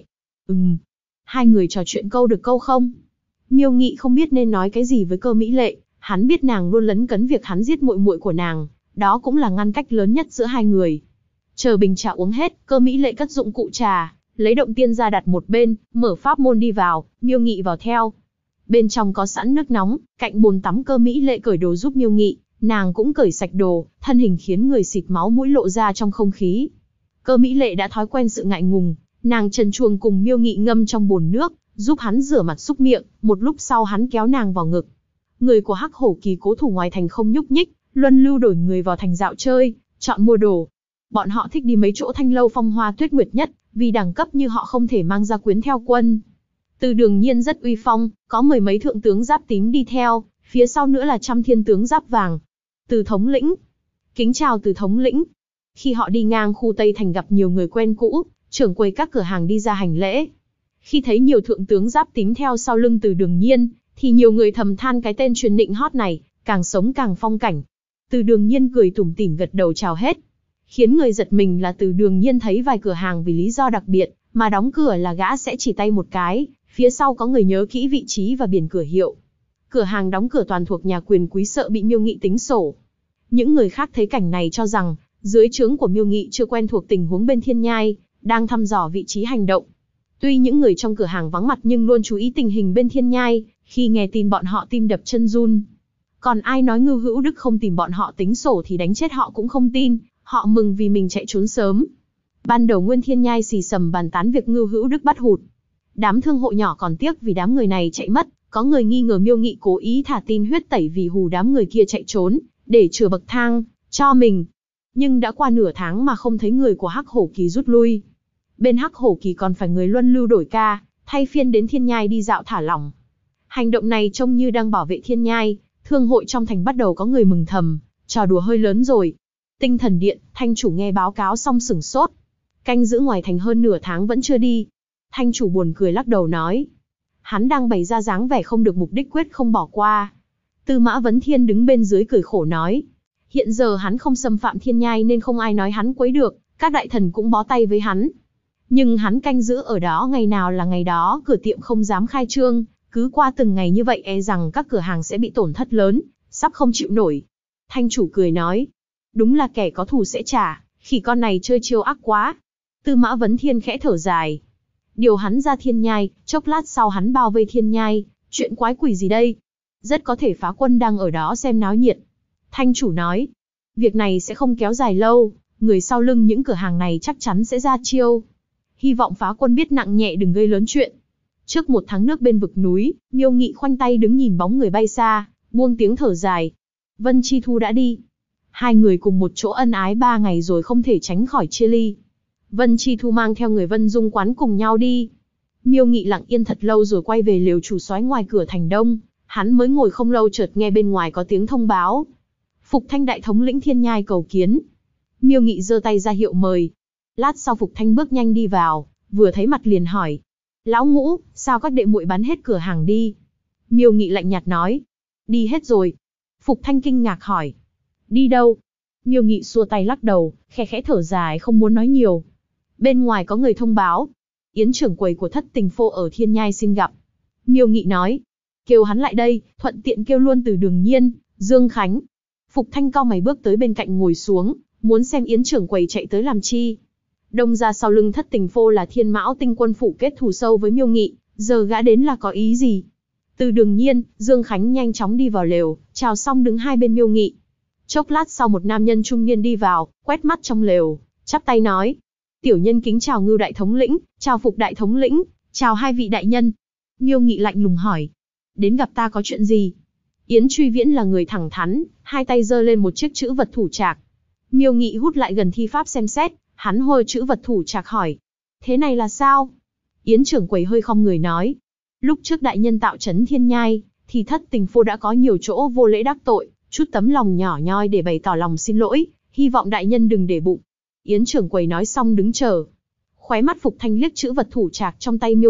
Hai người trò chuyện câu được câu không? Miêu Nghị không biết nên nói cái gì với Cơ Mỹ Lệ, hắn biết nàng luôn lấn cấn việc hắn giết muội muội của nàng, đó cũng là ngăn cách lớn nhất giữa hai người. Chờ bình trà uống hết, Cơ Mỹ Lệ cất dụng cụ trà, lấy động tiên ra đặt một bên, mở pháp môn đi vào, Miêu Nghị vào theo. Bên trong có sẵn nước nóng, cạnh bồn tắm Cơ Mỹ Lệ cởi đồ giúp Miêu Nghị, nàng cũng cởi sạch đồ, thân hình khiến người xịt máu mũi lộ ra trong không khí. Cơ Mỹ Lệ đã thói quen sự ngại ngùng, nàng trần truồng cùng Miêu Nghị ngâm trong bồn nước, giúp hắn rửa mặt súc miệng, một lúc sau hắn kéo nàng vào ngực. Người của Hắc Hổ Kỳ cố thủ ngoài thành không nhúc nhích, luân lưu đổi người vào thành dạo chơi, chọn mua đồ. Bọn họ thích đi mấy chỗ thanh lâu phong hoa tuyết nguyệt nhất, vì đẳng cấp như họ không thể mang gia quyến theo quân. Từ Đường Nhiên rất uy phong, có mười mấy thượng tướng giáp tím đi theo, phía sau nữa là trăm thiên tướng giáp vàng. Từ thống lĩnh. Kính chào Từ thống lĩnh. Khi họ đi ngang khu Tây Thành gặp nhiều người quen cũ, trưởng quầy các cửa hàng đi ra hành lễ. Khi thấy nhiều thượng tướng giáp tím theo sau lưng Từ Đường Nhiên, thì nhiều người thầm than cái tên truyền nịnh hót này, càng sống càng phong cảnh. Từ Đường Nhiên cười tủm tỉm gật đầu chào hết. Khiến người giật mình là Từ Đường Nhiên thấy vài cửa hàng vì lý do đặc biệt, mà đóng cửa là gã sẽ chỉ tay một cái, phía sau có người nhớ kỹ vị trí và biển cửa hiệu. Cửa hàng đóng cửa toàn thuộc nhà quyền quý sợ bị Miêu Nghị tính sổ. Những người khác thấy cảnh này cho rằng, dưới trướng của Miêu Nghị chưa quen thuộc tình huống bên Thiên Nhai, đang thăm dò vị trí hành động. Tuy những người trong cửa hàng vắng mặt nhưng luôn chú ý tình hình bên Thiên Nhai, khi nghe tin bọn họ tim đập chân run. Còn ai nói Ngưu Hữu Đức không tìm bọn họ tính sổ thì đánh chết họ cũng không tin, họ mừng vì mình chạy trốn sớm. Ban đầu Nguyên Thiên Nhai xì xầm bàn tán việc Ngưu Hữu Đức bắt hụt. Đám thương hộ nhỏ còn tiếc vì đám người này chạy mất, có người nghi ngờ Miêu Nghị cố ý thả tin huyết tẩy vì hù đám người kia chạy trốn, để chừa bậc thang cho mình. Nhưng đã qua nửa tháng mà không thấy người của Hắc Hổ Kỳ rút lui. Bên Hắc Hổ Kỳ còn phải người luân lưu đổi ca, thay phiên đến Thiên Nhai đi dạo thả lỏng. Hành động này trông như đang bảo vệ Thiên Nhai, thương hội trong thành bắt đầu có người mừng thầm, trò đùa hơi lớn rồi. Tinh Thần Điện, Thanh chủ nghe báo cáo xong sửng sốt. Canh giữ ngoài thành hơn nửa tháng vẫn chưa đi. Thanh chủ buồn cười lắc đầu nói. Hắn đang bày ra dáng vẻ không được mục đích quyết không bỏ qua. Tư Mã Vấn Thiên đứng bên dưới cười khổ nói. Hiện giờ hắn không xâm phạm Thiên Nhai nên không ai nói hắn quấy được, các đại thần cũng bó tay với hắn. Nhưng hắn canh giữ ở đó ngày nào là ngày đó, cửa tiệm không dám khai trương, cứ qua từng ngày như vậy e rằng các cửa hàng sẽ bị tổn thất lớn, sắp không chịu nổi. Thanh chủ cười nói. Đúng là kẻ có thù sẽ trả, khỉ con này chơi chiêu ác quá. Tư Mã Vấn Thiên khẽ thở dài. Điều hắn ra Thiên Nhai, chốc lát sau hắn bao vây Thiên Nhai, chuyện quái quỷ gì đây? Rất có thể phá quân đang ở đó xem náo nhiệt. Thanh chủ nói, việc này sẽ không kéo dài lâu, người sau lưng những cửa hàng này chắc chắn sẽ ra chiêu. Hy vọng phá quân biết nặng nhẹ đừng gây lớn chuyện. Trước một tháng nước bên vực núi, Miêu Nghị khoanh tay đứng nhìn bóng người bay xa, buông tiếng thở dài. Vân Chi Thu đã đi. Hai người cùng một chỗ ân ái 3 ngày rồi không thể tránh khỏi chia ly. Vân Chi Thu mang theo người Vân Dung Quán cùng nhau đi. Miêu Nghị lặng yên thật lâu rồi quay về lều chủ soái ngoài cửa thành đông. Hắn mới ngồi không lâu chợt nghe bên ngoài có tiếng thông báo. Phục Thanh đại thống lĩnh Thiên Nhai cầu kiến. Miêu Nghị giơ tay ra hiệu mời. Lát sau Phục Thanh bước nhanh đi vào, vừa thấy mặt liền hỏi. Lão Ngũ, sao các đệ muội bán hết cửa hàng đi? Miêu Nghị lạnh nhạt nói. Đi hết rồi. Phục Thanh kinh ngạc hỏi. Đi đâu? Miêu Nghị xua tay lắc đầu, khẽ khẽ thở dài không muốn nói nhiều. Bên ngoài có người thông báo. Yến trưởng quầy của Thất Tình Phô ở Thiên Nhai xin gặp. Miêu Nghị nói. Kêu hắn lại đây, thuận tiện kêu luôn Từ Đường Nhiên, Dương Khánh. Phục Thanh cau mày bước tới bên cạnh ngồi xuống, muốn xem Yến trưởng quầy chạy tới làm chi. Đông ra sau lưng Thất Tình Phô là Thiên Mão Tinh Quân phủ kết thù sâu với Miêu Nghị, giờ gã đến là có ý gì? Từ Đường Nhiên, Dương Khánh nhanh chóng đi vào lều, chào xong đứng hai bên Miêu Nghị. Chốc lát sau một nam nhân trung niên đi vào, quét mắt trong lều, chắp tay nói. Tiểu nhân kính chào Ngưu đại thống lĩnh, chào Phục đại thống lĩnh, chào hai vị đại nhân. Miêu Nghị lạnh lùng hỏi. Đến gặp ta có chuyện gì? Yến Truy Viễn là người thẳng thắn, hai tay giơ lên một chiếc chữ vật thủ trạc. Miêu Nghị hút lại gần thi pháp xem xét, hắn hôi chữ vật thủ trạc hỏi. Thế này là sao? Yến trưởng quầy hơi khom người nói. Lúc trước đại nhân tạo trấn Thiên Nhai, thì Thất Tình Phô đã có nhiều chỗ vô lễ đắc tội, chút tấm lòng nhỏ nhoi để bày tỏ lòng xin lỗi, hy vọng đại nhân đừng để bụng. Yến trưởng quầy nói xong đứng chờ. Khóe mắt Phục Thanh liếc chữ vật thủ trạc trong tay Miêu Nghị,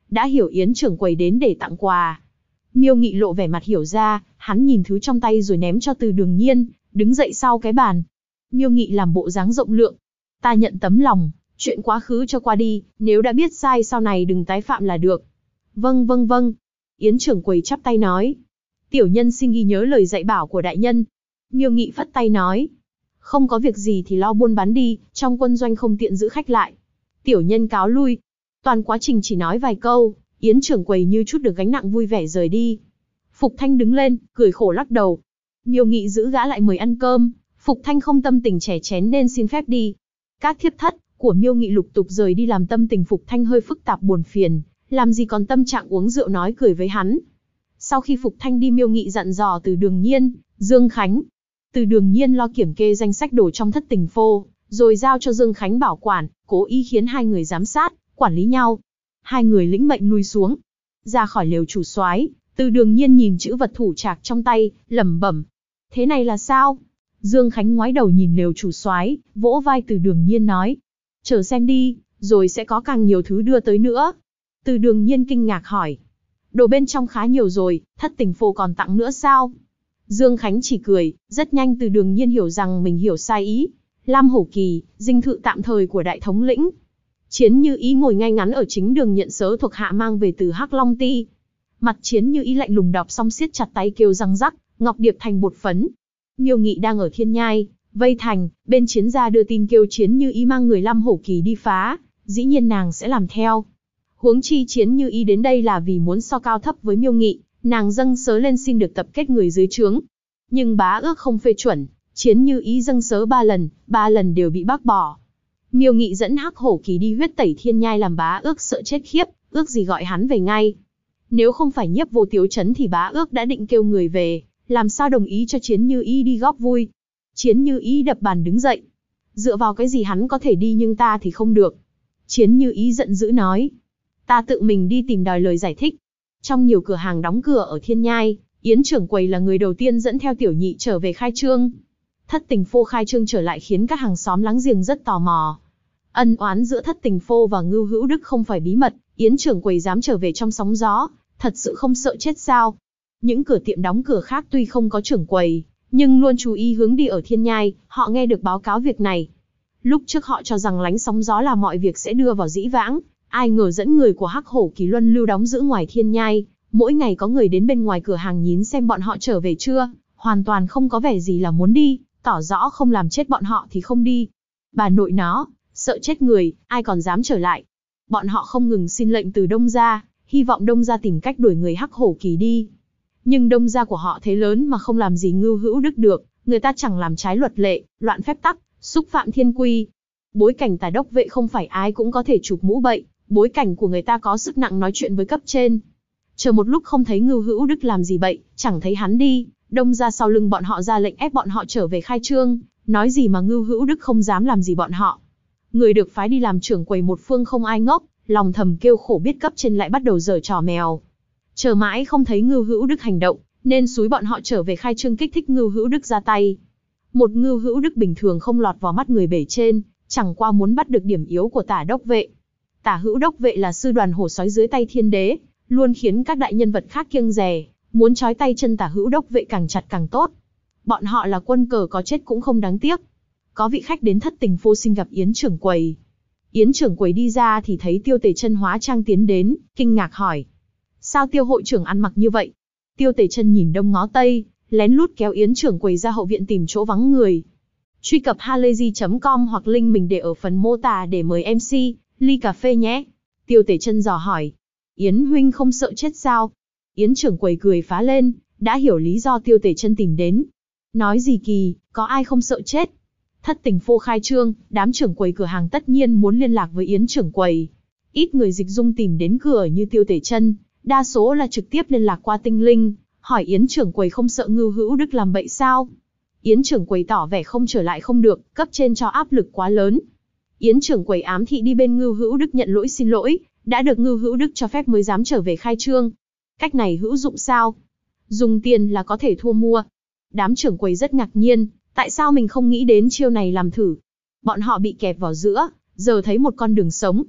đã hiểu Yến trưởng quầy đến để tặng quà. Miêu Nghị lộ vẻ mặt hiểu ra, hắn nhìn thứ trong tay rồi ném cho Từ Đường Nhiên, đứng dậy sau cái bàn. Miêu Nghị làm bộ dáng rộng lượng. Ta nhận tấm lòng, chuyện quá khứ cho qua đi, nếu đã biết sai sau này đừng tái phạm là được. Vâng vâng vâng. Yến trưởng quầy chắp tay nói. Tiểu nhân xin ghi nhớ lời dạy bảo của đại nhân. Miêu Nghị phất tay nói. Không có việc gì thì lo buôn bán đi, trong quân doanh không tiện giữ khách lại. Tiểu nhân cáo lui. Toàn quá trình chỉ nói vài câu, Yến trưởng quầy như chút được gánh nặng vui vẻ rời đi. Phục Thanh đứng lên, cười khổ lắc đầu. Miêu Nghị giữ gã lại mời ăn cơm, Phục Thanh không tâm tình chè chén nên xin phép đi. Các thiếp thất của Miêu Nghị lục tục rời đi làm tâm tình Phục Thanh hơi phức tạp buồn phiền, làm gì còn tâm trạng uống rượu nói cười với hắn. Sau khi Phục Thanh đi, Miêu Nghị dặn dò Từ Đường Nhiên, Dương Khánh. Từ Đường Nhiên lo kiểm kê danh sách đồ trong thất tình phô, rồi giao cho Dương Khánh bảo quản, cố ý khiến hai người giám sát, quản lý nhau. Hai người lĩnh mệnh lui xuống. Ra khỏi lều chủ soái, Từ Đường Nhiên nhìn chữ vật thủ trạc trong tay, lẩm bẩm. Thế này là sao? Dương Khánh ngoái đầu nhìn lều chủ soái, vỗ vai Từ Đường Nhiên nói. Chờ xem đi, rồi sẽ có càng nhiều thứ đưa tới nữa. Từ Đường Nhiên kinh ngạc hỏi. Đồ bên trong khá nhiều rồi, thất tình phô còn tặng nữa sao? Dương Khánh chỉ cười, rất nhanh Từ Đường Nhiên hiểu rằng mình hiểu sai ý. Lam Hổ Kỳ, dinh thự tạm thời của đại thống lĩnh. Chiến Như Ý ngồi ngay ngắn ở chính đường nhận sớ thuộc hạ mang về từ Hắc Long Ti. Mặt Chiến Như Ý lạnh lùng đọc xong siết chặt tay kêu răng rắc, ngọc điệp thành bột phấn. Miêu Nghị đang ở Thiên Nhai, vây thành, bên Chiến gia đưa tin kêu Chiến Như Ý mang người Lam Hổ Kỳ đi phá, dĩ nhiên nàng sẽ làm theo. Huống chi Chiến Như Ý đến đây là vì muốn so cao thấp với Miêu Nghị, nàng dâng sớ lên xin được tập kết người dưới trướng. Nhưng bá ước không phê chuẩn, Chiến Như Ý dâng sớ 3 lần đều bị bác bỏ. Miêu Nghị dẫn Hắc Hổ Kỳ đi huyết tẩy Thiên Nhai làm bá ước sợ chết khiếp, ước gì gọi hắn về ngay. Nếu không phải Nhiếp Vô Tiếu trấn thì bá ước đã định kêu người về, làm sao đồng ý cho Chiến Như Ý đi góp vui. Chiến Như Ý đập bàn đứng dậy. Dựa vào cái gì hắn có thể đi nhưng ta thì không được. Chiến Như Ý giận dữ nói. Ta tự mình đi tìm đòi lời giải thích. Trong nhiều cửa hàng đóng cửa ở Thiên Nhai, Yến trưởng quầy là người đầu tiên dẫn theo tiểu nhị trở về khai trương. Thất tình phô khai trương trở lại khiến các hàng xóm láng giềng rất tò mò. Ân oán giữa thất tình phô và Ngưu Hữu Đức không phải bí mật, Yến trưởng quầy dám trở về trong sóng gió, thật sự không sợ chết sao? Những cửa tiệm đóng cửa khác tuy không có trưởng quầy, nhưng luôn chú ý hướng đi ở Thiên Nhai, họ nghe được báo cáo việc này. Lúc trước họ cho rằng lánh sóng gió là mọi việc sẽ đưa vào dĩ vãng, ai ngờ dẫn người của Hắc Hổ Kỳ luân lưu đóng giữ ngoài Thiên Nhai, mỗi ngày có người đến bên ngoài cửa hàng nhìn xem bọn họ trở về chưa, hoàn toàn không có vẻ gì là muốn đi, tỏ rõ không làm chết bọn họ thì không đi. Bà nội nó, sợ chết người, ai còn dám trở lại. Bọn họ không ngừng xin lệnh từ Đông gia, hy vọng Đông gia tìm cách đuổi người Hắc Hổ Kỳ đi. Nhưng Đông gia của họ thế lớn mà không làm gì Ngưu Hữu Đức được, người ta chẳng làm trái luật lệ, loạn phép tắc, xúc phạm thiên quy. Bối cảnh Tả đốc vệ không phải ai cũng có thể chụp mũ bậy, bối cảnh của người ta có sức nặng nói chuyện với cấp trên. Chờ một lúc không thấy Ngưu Hữu Đức làm gì bậy, chẳng thấy hắn đi, Đông gia sau lưng bọn họ ra lệnh ép bọn họ trở về khai trương, nói gì mà Ngưu Hữu Đức không dám làm gì bọn họ. Người được phái đi làm trưởng quầy một phương không ai ngốc, lòng thầm kêu khổ biết cấp trên lại bắt đầu giở trò mèo. Chờ mãi không thấy Ngưu Hữu Đức hành động, nên xúi bọn họ trở về khai trương kích thích Ngưu Hữu Đức ra tay. Một Ngưu Hữu Đức bình thường không lọt vào mắt người bề trên, chẳng qua muốn bắt được điểm yếu của Tả đốc vệ. Tả Hữu đốc vệ là sư đoàn hổ sói dưới tay Thiên đế, luôn khiến các đại nhân vật khác kiêng dè, muốn trói tay chân Tả Hữu đốc vệ càng chặt càng tốt. Bọn họ là quân cờ có chết cũng không đáng tiếc. Có vị khách đến thất tình phô xin gặp Yến trưởng quầy. Yến trưởng quầy đi ra thì thấy Tiêu Tề Chân hóa trang tiến đến, kinh ngạc hỏi. Sao Tiêu hội trưởng ăn mặc như vậy? Tiêu Tề Chân nhìn đông ngó tây, lén lút kéo Yến trưởng quầy ra hậu viện tìm chỗ vắng người. Truy cập halayzi.com hoặc link mình để ở phần mô tả để mời MC, ly cà phê nhé. Tiêu Tề Chân dò hỏi. Yến huynh không sợ chết sao? Yến trưởng quầy cười phá lên, đã hiểu lý do Tiêu Tề Chân tìm đến. Nói gì kỳ, có ai không sợ chết? Thất tình phô khai trương, đám trưởng quầy cửa hàng tất nhiên muốn liên lạc với Yến trưởng quầy. Ít người dịch dung tìm đến cửa như Tiêu Tề Chân, đa số là trực tiếp liên lạc qua tinh linh, hỏi Yến trưởng quầy không sợ Ngưu Hữu Đức làm bậy sao? Yến trưởng quầy tỏ vẻ không trở lại không được, cấp trên cho áp lực quá lớn. Yến trưởng quầy ám thị đi bên Ngưu Hữu Đức nhận lỗi xin lỗi, đã được Ngưu Hữu Đức cho phép mới dám trở về khai trương. Cách này hữu dụng sao? Dùng tiền là có thể thua mua. Đám trưởng quầy rất ngạc nhiên, tại sao mình không nghĩ đến chiêu này làm thử? Bọn họ bị kẹp vào giữa, giờ thấy một con đường sống.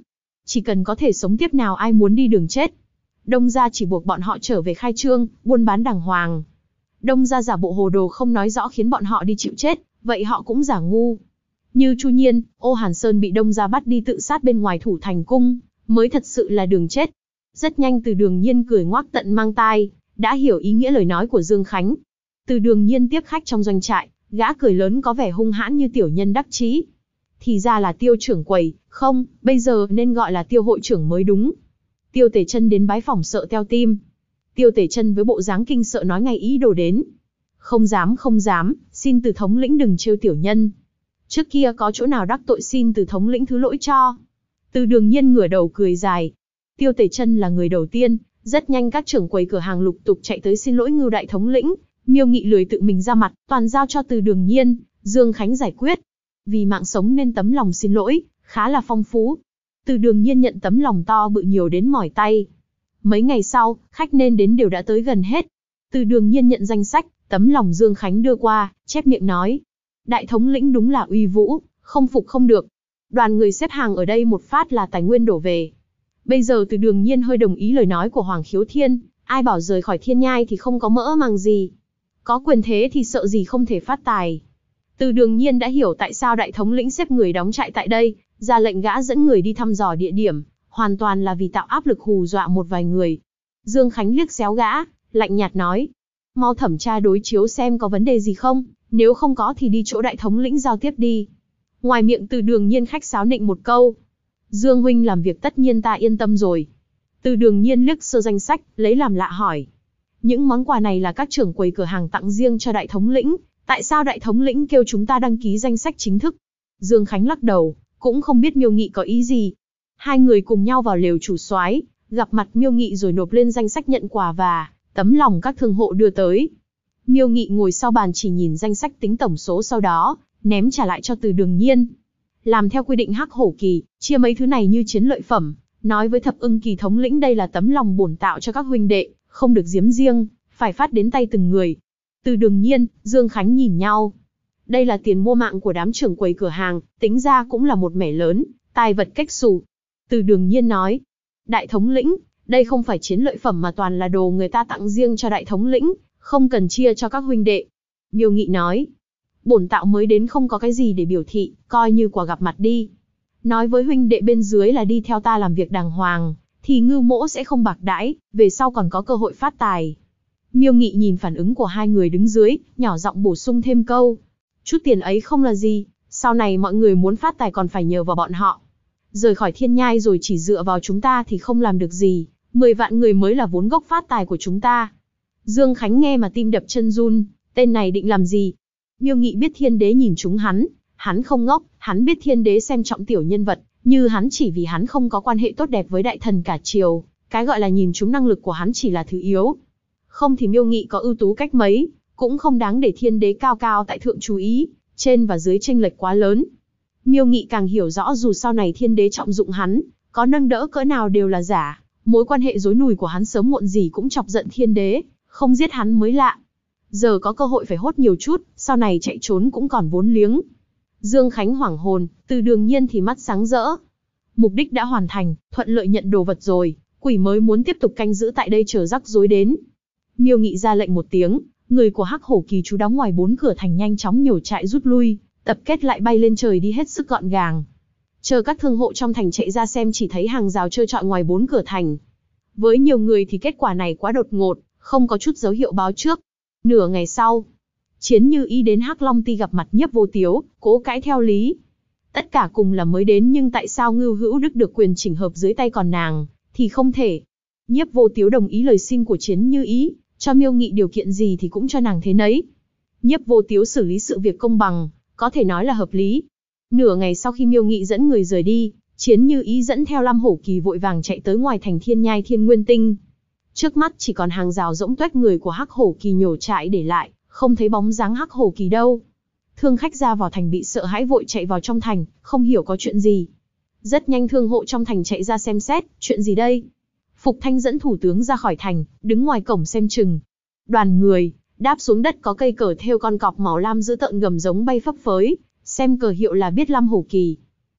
chỉ cần có thể sống tiếp nào ai muốn đi đường chết. Đông gia chỉ buộc bọn họ trở về khai trương, buôn bán đàng hoàng. Đông gia giả bộ hồ đồ không nói rõ khiến bọn họ đi chịu chết, vậy họ cũng giả ngu. Như Chu Nhiên, Ô Hàn Sơn bị Đông gia bắt đi tự sát bên ngoài Thủ Thành cung, mới thật sự là đường chết. Rất nhanh Từ Đường Nhiên cười ngoác tận mang tai, đã hiểu ý nghĩa lời nói của Dương Khánh. Từ Đường Nhiên tiếp khách trong doanh trại, gã cười lớn có vẻ hung hãn như tiểu nhân đắc chí. Thì ra là Tiêu trưởng quầy, không, bây giờ nên gọi là Tiêu hội trưởng mới đúng. Tiêu Tề Chân đến bái phỏng sợ teo tim. Tiêu Tề Chân với bộ dáng kinh sợ nói ngay ý đồ đến. Không dám, xin Từ thống lĩnh đừng trêu tiểu nhân. Trước kia có chỗ nào đắc tội xin Từ thống lĩnh thứ lỗi cho. Từ Đường Nhiên ngửa đầu cười dài. Tiêu Tề Chân là người đầu tiên, rất nhanh các trưởng quầy cửa hàng lục tục chạy tới xin lỗi Ngưu đại thống lĩnh. Miêu Nghị lười tự mình ra mặt, toàn giao cho Từ Đường Nhiên, Dương Khánh giải quyết. Vì mạng sống nên tấm lòng xin lỗi khá là phong phú. Từ Đường Nhiên nhận tấm lòng to bự nhiều đến mỏi tay. Mấy ngày sau, khách nên đến đều đã tới gần hết. Từ Đường Nhiên nhận danh sách, tấm lòng Dương Khánh đưa qua, chép miệng nói: đại thống lĩnh đúng là uy vũ, không phục không được. Đoàn người xếp hàng ở đây một phát là tài nguyên đổ về. Bây giờ Từ Đường Nhiên hơi đồng ý lời nói của Hoàng Khiếu Thiên, ai bảo rời khỏi Thiên Nhai thì không có mỡ màng gì. Có quyền thế thì sợ gì không thể phát tài. Từ Đường Nhiên đã hiểu tại sao đại thống lĩnh xếp người đóng trại tại đây, ra lệnh gã dẫn người đi thăm dò địa điểm, hoàn toàn là vì tạo áp lực hù dọa một vài người. Dương Khánh liếc xéo gã, lạnh nhạt nói: mau thẩm tra đối chiếu xem có vấn đề gì không, nếu không có thì đi chỗ đại thống lĩnh giao tiếp đi. Ngoài miệng Từ Đường Nhiên khách sáo nịnh một câu. Dương huynh làm việc tất nhiên ta yên tâm rồi. Từ Đường Nhiên liếc sơ danh sách, lấy làm lạ hỏi: những món quà này là các trưởng quầy cửa hàng tặng riêng cho đại thống lĩnh, tại sao đại thống lĩnh kêu chúng ta đăng ký danh sách chính thức? Dương Khánh lắc đầu, cũng không biết Miêu Nghị có ý gì. Hai người cùng nhau vào lều chủ soái, gặp mặt Miêu Nghị rồi nộp lên danh sách nhận quà và tấm lòng các thương hộ đưa tới. Miêu Nghị ngồi sau bàn chỉ nhìn danh sách tính tổng số, sau đó ném trả lại cho Từ Đường Nhiên. Làm theo quy định Hắc Hổ Kỳ, chia mấy thứ này như chiến lợi phẩm, nói với Thập Ưng Kỳ thống lĩnh đây là tấm lòng bổn tạo cho các huynh đệ, không được giếm riêng, phải phát đến tay từng người. Từ Đường Nhiên, Dương Khánh nhìn nhau. Đây là tiền mua mạng của đám trưởng quầy cửa hàng, tính ra cũng là một mẻ lớn, tài vật cách xù. Từ Đường Nhiên nói: đại thống lĩnh, đây không phải chiến lợi phẩm mà toàn là đồ người ta tặng riêng cho đại thống lĩnh, không cần chia cho các huynh đệ. Miêu Nghị nói: bổn tạo mới đến không có cái gì để biểu thị, coi như quà gặp mặt đi. Nói với huynh đệ bên dưới là đi theo ta làm việc đàng hoàng, thì Ngưu mỗ sẽ không bạc đãi, về sau còn có cơ hội phát tài. Miêu Nghị nhìn phản ứng của hai người đứng dưới, nhỏ giọng bổ sung thêm câu: chút tiền ấy không là gì, sau này mọi người muốn phát tài còn phải nhờ vào bọn họ. Rời khỏi Thiên Nhai rồi chỉ dựa vào chúng ta thì không làm được gì, 10 vạn người mới là vốn gốc phát tài của chúng ta. Dương Khánh nghe mà tim đập chân run, tên này định làm gì? Miêu Nghị biết Thiên Đế nhìn chúng hắn không ngốc, hắn biết Thiên Đế xem trọng tiểu nhân vật, như hắn chỉ vì hắn không có quan hệ tốt đẹp với đại thần cả triều, cái gọi là nhìn chúng năng lực của hắn chỉ là thứ yếu. Không thì Miêu Nghị có ưu tú cách mấy, cũng không đáng để Thiên Đế cao cao tại thượng chú ý, trên và dưới chênh lệch quá lớn. Miêu Nghị càng hiểu rõ dù sau này Thiên Đế trọng dụng hắn, có nâng đỡ cỡ nào đều là giả, mối quan hệ rối nùi của hắn sớm muộn gì cũng chọc giận Thiên Đế, không giết hắn mới lạ. Giờ có cơ hội phải hốt nhiều chút, sau này chạy trốn cũng còn vốn liếng. Dương Khánh hoảng hồn, Từ Đường Nhiên thì mắt sáng rỡ. Mục đích đã hoàn thành, thuận lợi nhận đồ vật rồi, quỷ mới muốn tiếp tục canh giữ tại đây chờ rắc rối đến. Miêu Nghị ra lệnh một tiếng, người của Hắc Hổ Kỳ trú đóng ngoài 4 cửa thành nhanh chóng nhổ trại rút lui, tập kết lại bay lên trời đi hết sức gọn gàng. Chờ các thương hộ trong thành chạy ra xem chỉ thấy hàng rào trơ trọi ngoài 4 cửa thành. Với nhiều người thì kết quả này quá đột ngột, không có chút dấu hiệu báo trước. Nửa ngày sau, Chiến Như Ý đến Hắc Long Ti gặp mặt Nhiếp Vô Tiếu, cố cãi theo lý. Tất cả cùng là mới đến nhưng tại sao Ngưu Hữu Đức được quyền chỉnh hợp dưới tay còn nàng thì không thể. Nhiếp Vô Tiếu đồng ý lời xin của Chiến Như Ý, cho Miêu Nghị điều kiện gì thì cũng cho nàng thế nấy. Nhiếp Vô Tiếu xử lý sự việc công bằng, có thể nói là hợp lý. Nửa ngày sau khi Miêu Nghị dẫn người rời đi, Chiến Như Ý dẫn theo Lam Hổ Kỳ vội vàng chạy tới ngoài thành Thiên Nhai Thiên Nguyên Tinh. Trước mắt chỉ còn hàng rào rỗng tuếch, người của Hắc Hổ Kỳ nhổ trại để lại, không thấy bóng dáng Hắc Hổ Kỳ đâu. Thương khách ra vào thành bị sợ hãi vội chạy vào trong thành, không hiểu có chuyện gì. Rất nhanh thương hộ trong thành chạy ra xem xét, chuyện gì đây? Phục Thanh dẫn thủ tướng ra khỏi thành, đứng ngoài cổng xem chừng. Đoàn người đáp xuống đất, có cây cờ thêu con cọp màu lam dữ tợn gầm giống bay phấp phới, xem cờ hiệu là biết Lam Hổ Kỳ.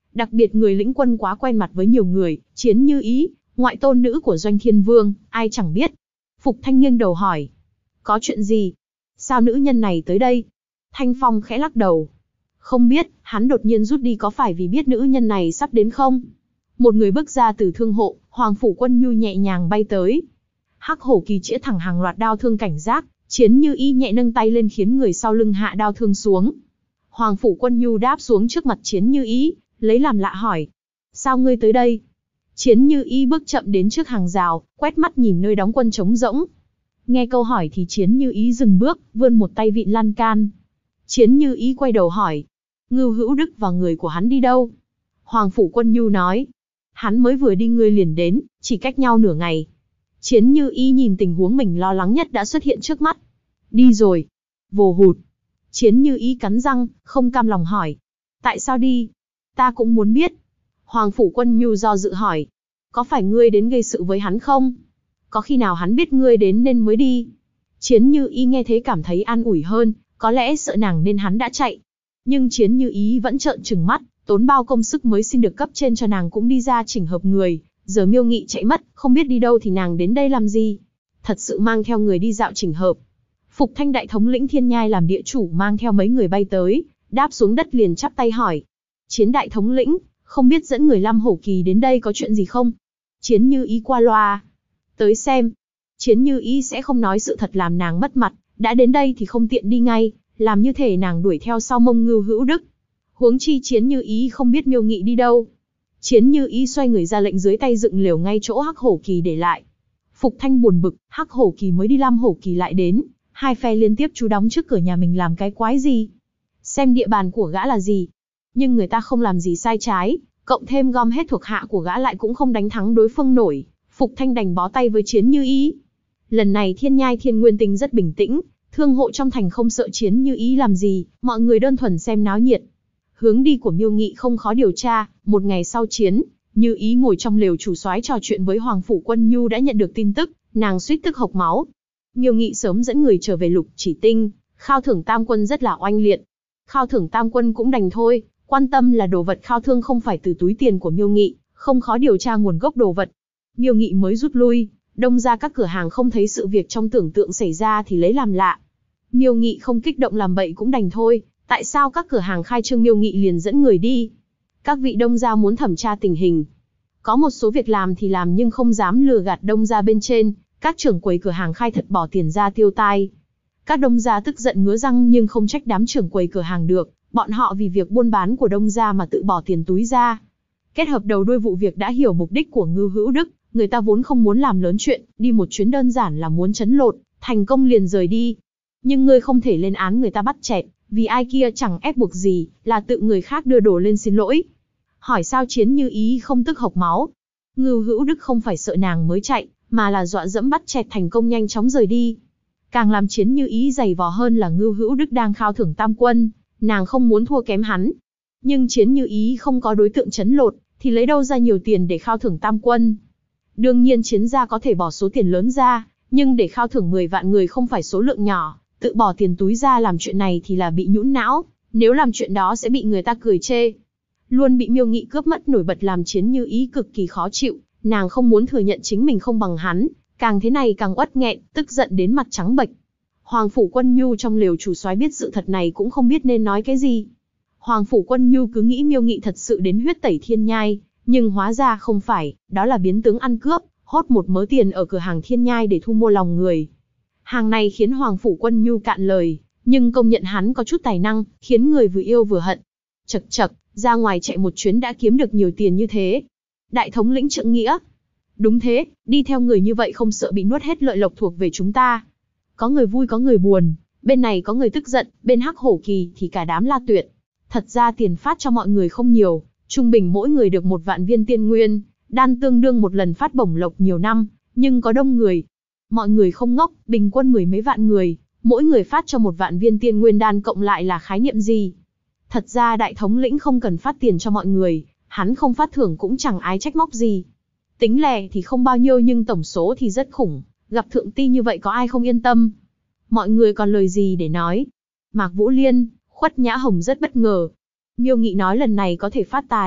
Đặc biệt người lĩnh quân quá quen mặt với nhiều người, Chiến Như Ý, ngoại tôn nữ của Doanh Thiên Vương, ai chẳng biết. Phục Thanh nghiêng đầu hỏi. Có chuyện gì? Sao nữ nhân này tới đây? Thanh Phong khẽ lắc đầu. Không biết, hắn đột nhiên rút đi có phải vì biết nữ nhân này sắp đến không? Một người bước ra từ thương hộ, Hoàng Phủ Quân Nhu nhẹ nhàng bay tới. Hắc Hổ Kỳ chĩa thẳng hàng loạt đao thương cảnh giác, Chiến Như Ý nhẹ nâng tay lên khiến người sau lưng hạ đao thương xuống. Hoàng Phủ Quân Nhu đáp xuống trước mặt Chiến Như Ý, lấy làm lạ hỏi. Sao ngươi tới đây? Chiến Như Ý bước chậm đến trước hàng rào, quét mắt nhìn nơi đóng quân trống rỗng. Nghe câu hỏi thì Chiến Như Ý dừng bước, vươn một tay vịn lan can. Chiến Như Ý quay đầu hỏi. Ngưu Hữu Đức và người của hắn đi đâu? Hoàng Phủ Quân Nhu nói. Hắn mới vừa đi ngươi liền đến, chỉ cách nhau nửa ngày. Chiến Như Ý nhìn tình huống mình lo lắng nhất đã xuất hiện trước mắt. Đi rồi. Vồ hụt. Chiến Như Ý cắn răng, không cam lòng hỏi. Tại sao đi? Ta cũng muốn biết. Hoàng Phủ Quân Nhu do dự hỏi. Có phải ngươi đến gây sự với hắn không? Có khi nào hắn biết ngươi đến nên mới đi? Chiến Như Ý nghe thế cảm thấy an ủi hơn, có lẽ sợ nàng nên hắn đã chạy. Nhưng Chiến Như Ý vẫn trợn trừng mắt, tốn bao công sức mới xin được cấp trên cho nàng cũng đi ra chỉnh hợp người. Giờ Miêu Nghị chạy mất, không biết đi đâu thì nàng đến đây làm gì? Thật sự mang theo người đi dạo chỉnh hợp. Phục Thanh đại thống lĩnh Thiên Nhai làm địa chủ mang theo mấy người bay tới, đáp xuống đất liền chắp tay hỏi. Chiến đại thống lĩnh, không biết dẫn người Lam Hổ Kỳ đến đây có chuyện gì không? Chiến Như Ý qua loa. Tới xem. Chiến Như Ý sẽ không nói sự thật làm nàng mất mặt, đã đến đây thì không tiện đi ngay, làm như thể nàng đuổi theo sau mông Ngưu Hữu Đức. Huống chi Chiến Như Ý không biết Miêu Nghị đi đâu. Chiến Như Ý xoay người ra lệnh dưới tay dựng lều ngay chỗ Hắc Hổ Kỳ để lại. Phục Thanh buồn bực, Hắc Hổ Kỳ mới đi Lam Hổ Kỳ lại đến, hai phe liên tiếp trú đóng trước cửa nhà mình làm cái quái gì? Xem địa bàn của gã là gì? Nhưng người ta không làm gì sai trái, cộng thêm gom hết thuộc hạ của gã lại cũng không đánh thắng đối phương nổi. Phục Thanh đành bó tay với Chiến Như Ý. Lần này Thiên Nhai Thiên Nguyên Tinh rất bình tĩnh, thương hộ trong thành không sợ Chiến Như Ý làm gì, mọi người đơn thuần xem náo nhiệt. Hướng đi của Miêu Nghị không khó điều tra, một ngày sau Chiến Như Ý ngồi trong lều chủ soái trò chuyện với Hoàng Phủ Quân Nhu đã nhận được tin tức, nàng suýt tức hộc máu. Miêu Nghị sớm dẫn người trở về Lục Chỉ Tinh, khao thưởng tam quân rất là oanh liệt. Khao thưởng tam quân cũng đành thôi, quan tâm là đồ vật khao thương không phải từ túi tiền của Miêu Nghị, không khó điều tra nguồn gốc đồ vật. Miêu Nghị mới rút lui, đông ra các cửa hàng không thấy sự việc trong tưởng tượng xảy ra thì lấy làm lạ. Miêu Nghị không kích động làm bậy cũng đành thôi, tại sao các cửa hàng khai trương Miêu Nghị liền dẫn người đi? Các vị đông gia muốn thẩm tra tình hình. Có một số việc làm thì làm nhưng không dám lừa gạt đông gia bên trên, các trưởng quầy cửa hàng khai thật bỏ tiền ra tiêu tai. Các đông gia tức giận ngứa răng nhưng không trách đám trưởng quầy cửa hàng được, bọn họ vì việc buôn bán của đông gia mà tự bỏ tiền túi ra. Kết hợp đầu đuôi vụ việc đã hiểu mục đích của Ngưu Hữu Đức, người ta vốn không muốn làm lớn chuyện, đi một chuyến đơn giản là muốn trấn lột, thành công liền rời đi. Nhưng ngươi không thể lên án người ta bắt chẹt, vì ai kia chẳng ép buộc gì, là tự người khác đưa đồ lên xin lỗi. Hỏi sao Chiến Như Ý không tức hộc máu? Ngưu Hữu Đức không phải sợ nàng mới chạy, mà là dọa dẫm bắt chẹt thành công nhanh chóng rời đi. Càng làm Chiến Như Ý dày vò hơn là Ngưu Hữu Đức đang khao thưởng tam quân, nàng không muốn thua kém hắn. Nhưng Chiến Như Ý không có đối tượng trấn lột, thì lấy đâu ra nhiều tiền để khao thưởng tam quân? Đương nhiên Chiến gia có thể bỏ số tiền lớn ra, nhưng để khao thưởng 10 vạn người không phải số lượng nhỏ, tự bỏ tiền túi ra làm chuyện này thì là bị nhũn não, nếu làm chuyện đó sẽ bị người ta cười chê. Luôn bị Miêu Nghị cướp mất nổi bật làm Chiến Như Ý cực kỳ khó chịu, nàng không muốn thừa nhận chính mình không bằng hắn, càng thế này càng uất nghẹn, tức giận đến mặt trắng bệch. Hoàng Phủ Quân Nhu trong lều chủ soái biết sự thật này cũng không biết nên nói cái gì. Hoàng Phủ Quân Nhu cứ nghĩ Miêu Nghị thật sự đến huyết tẩy Thiên Nhai, nhưng hóa ra không phải, đó là biến tướng ăn cướp, hốt một mớ tiền ở cửa hàng Thiên Nhai để thu mua lòng người. Hàng này khiến Hoàng Phủ Quân Nhu cạn lời, nhưng công nhận hắn có chút tài năng, khiến người vừa yêu vừa hận. Chậc chậc, ra ngoài chạy một chuyến đã kiếm được nhiều tiền như thế. Đại thống lĩnh trượng nghĩa. Đúng thế, đi theo người như vậy không sợ bị nuốt hết lợi lộc thuộc về chúng ta. Có người vui có người buồn, bên này có người tức giận, bên Hắc Hổ Kỳ thì cả đám la tuyệt. Thật ra tiền phát cho mọi người không nhiều, trung bình mỗi người được 1 vạn viên tiên nguyên, đan tương đương một lần phát bổng lộc nhiều năm, nhưng có đông người. Mọi người không ngốc, bình quân 10 mấy vạn người, mỗi người phát cho 1 vạn viên tiên nguyên đan cộng lại là khái niệm gì? Thật ra đại thống lĩnh không cần phát tiền cho mọi người, hắn không phát thưởng cũng chẳng ai trách móc gì. Tính lẻ thì không bao nhiêu nhưng tổng số thì rất khủng, gặp thượng ti như vậy có ai không yên tâm. Mọi người còn lời gì để nói? Mạc Vũ Liên, Khuất Nhã Hồng rất bất ngờ. Miêu Nghị nói lần này có thể phát tài,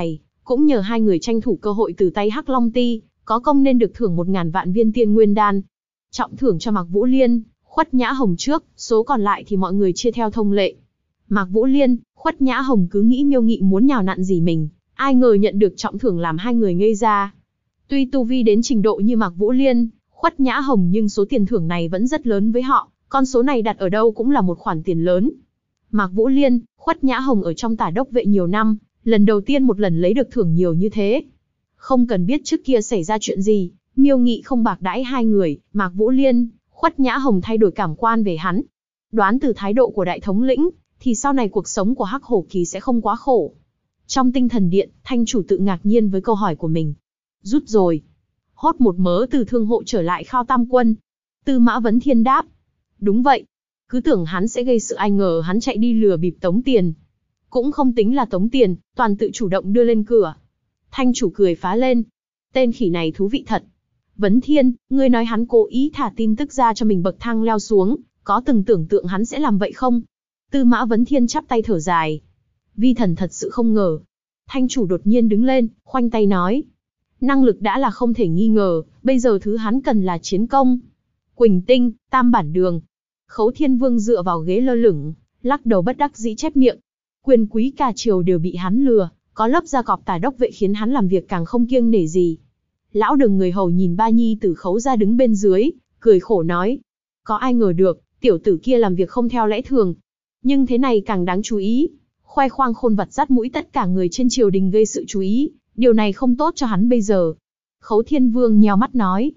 Cũng nhờ hai người tranh thủ cơ hội từ tay Hắc Long Ti, có công nên được thưởng 1000 vạn viên tiên nguyên đan. Trọng thưởng cho Mạc Vũ Liên, Khuất Nhã Hồng trước, số còn lại thì mọi người chia theo thông lệ. Mạc Vũ Liên, Khuất Nhã Hồng cứ nghĩ Miêu Nghị muốn nhào nặn gì mình, ai ngờ nhận được trọng thưởng làm hai người ngây ra. Tuy tu vi đến trình độ như Mạc Vũ Liên, Khuất Nhã Hồng nhưng số tiền thưởng này vẫn rất lớn với họ, con số này đặt ở đâu cũng là một khoản tiền lớn. Mạc Vũ Liên, Khuất Nhã Hồng ở trong Tả Đốc vệ nhiều năm, lần đầu tiên một lần lấy được thưởng nhiều như thế. Không cần biết trước kia xảy ra chuyện gì, Miêu Nghị không bạc đãi hai người, Mạc Vũ Liên, Khuất Nhã Hồng thay đổi cảm quan về hắn. Đoán từ thái độ của đại thống lĩnh, thì sau này cuộc sống của Hắc Hổ Kỳ sẽ không quá khổ. Trong tinh thần điện, Thanh chủ tự ngạc nhiên với câu hỏi của mình. Rút rồi. Hốt một mớ từ thương hộ trở lại Khao Tam Quân. Tư Mã Vấn Thiên đáp. Đúng vậy. Cứ tưởng hắn sẽ gây sự, ai ngờ hắn chạy đi lừa bịp tống tiền. Cũng không tính là tống tiền, toàn tự chủ động đưa lên cửa. Thanh chủ cười phá lên. Tên khỉ này thú vị thật. Vấn Thiên, ngươi nói hắn cố ý thả tin tức ra cho mình bậc thang leo xuống, có từng tưởng tượng hắn sẽ làm vậy không? Tư Mã Vấn Thiên chắp tay thở dài. Vi thần thật sự không ngờ. Thanh chủ đột nhiên đứng lên, khoanh tay nói. Năng lực đã là không thể nghi ngờ, bây giờ thứ hắn cần là chiến công. Quỳnh Tinh, Tam Bản Đường. Khấu Thiên Vương dựa vào ghế lơ lửng, lắc đầu bất đắc dĩ chép miệng. Quyền quý cả triều đều bị hắn lừa, có lớp da cọp Tả Đốc vệ khiến hắn làm việc càng không kiêng nể gì. Lão Đường người hầu nhìn ba nhi tử Khấu ra đứng bên dưới, cười khổ nói. Có ai ngờ được, tiểu tử kia làm việc không theo lẽ thường. Nhưng thế này càng đáng chú ý. Khoe khoang khôn vặt dắt mũi tất cả người trên triều đình gây sự chú ý, điều này không tốt cho hắn bây giờ. Khấu Thiên Vương nheo mắt nói.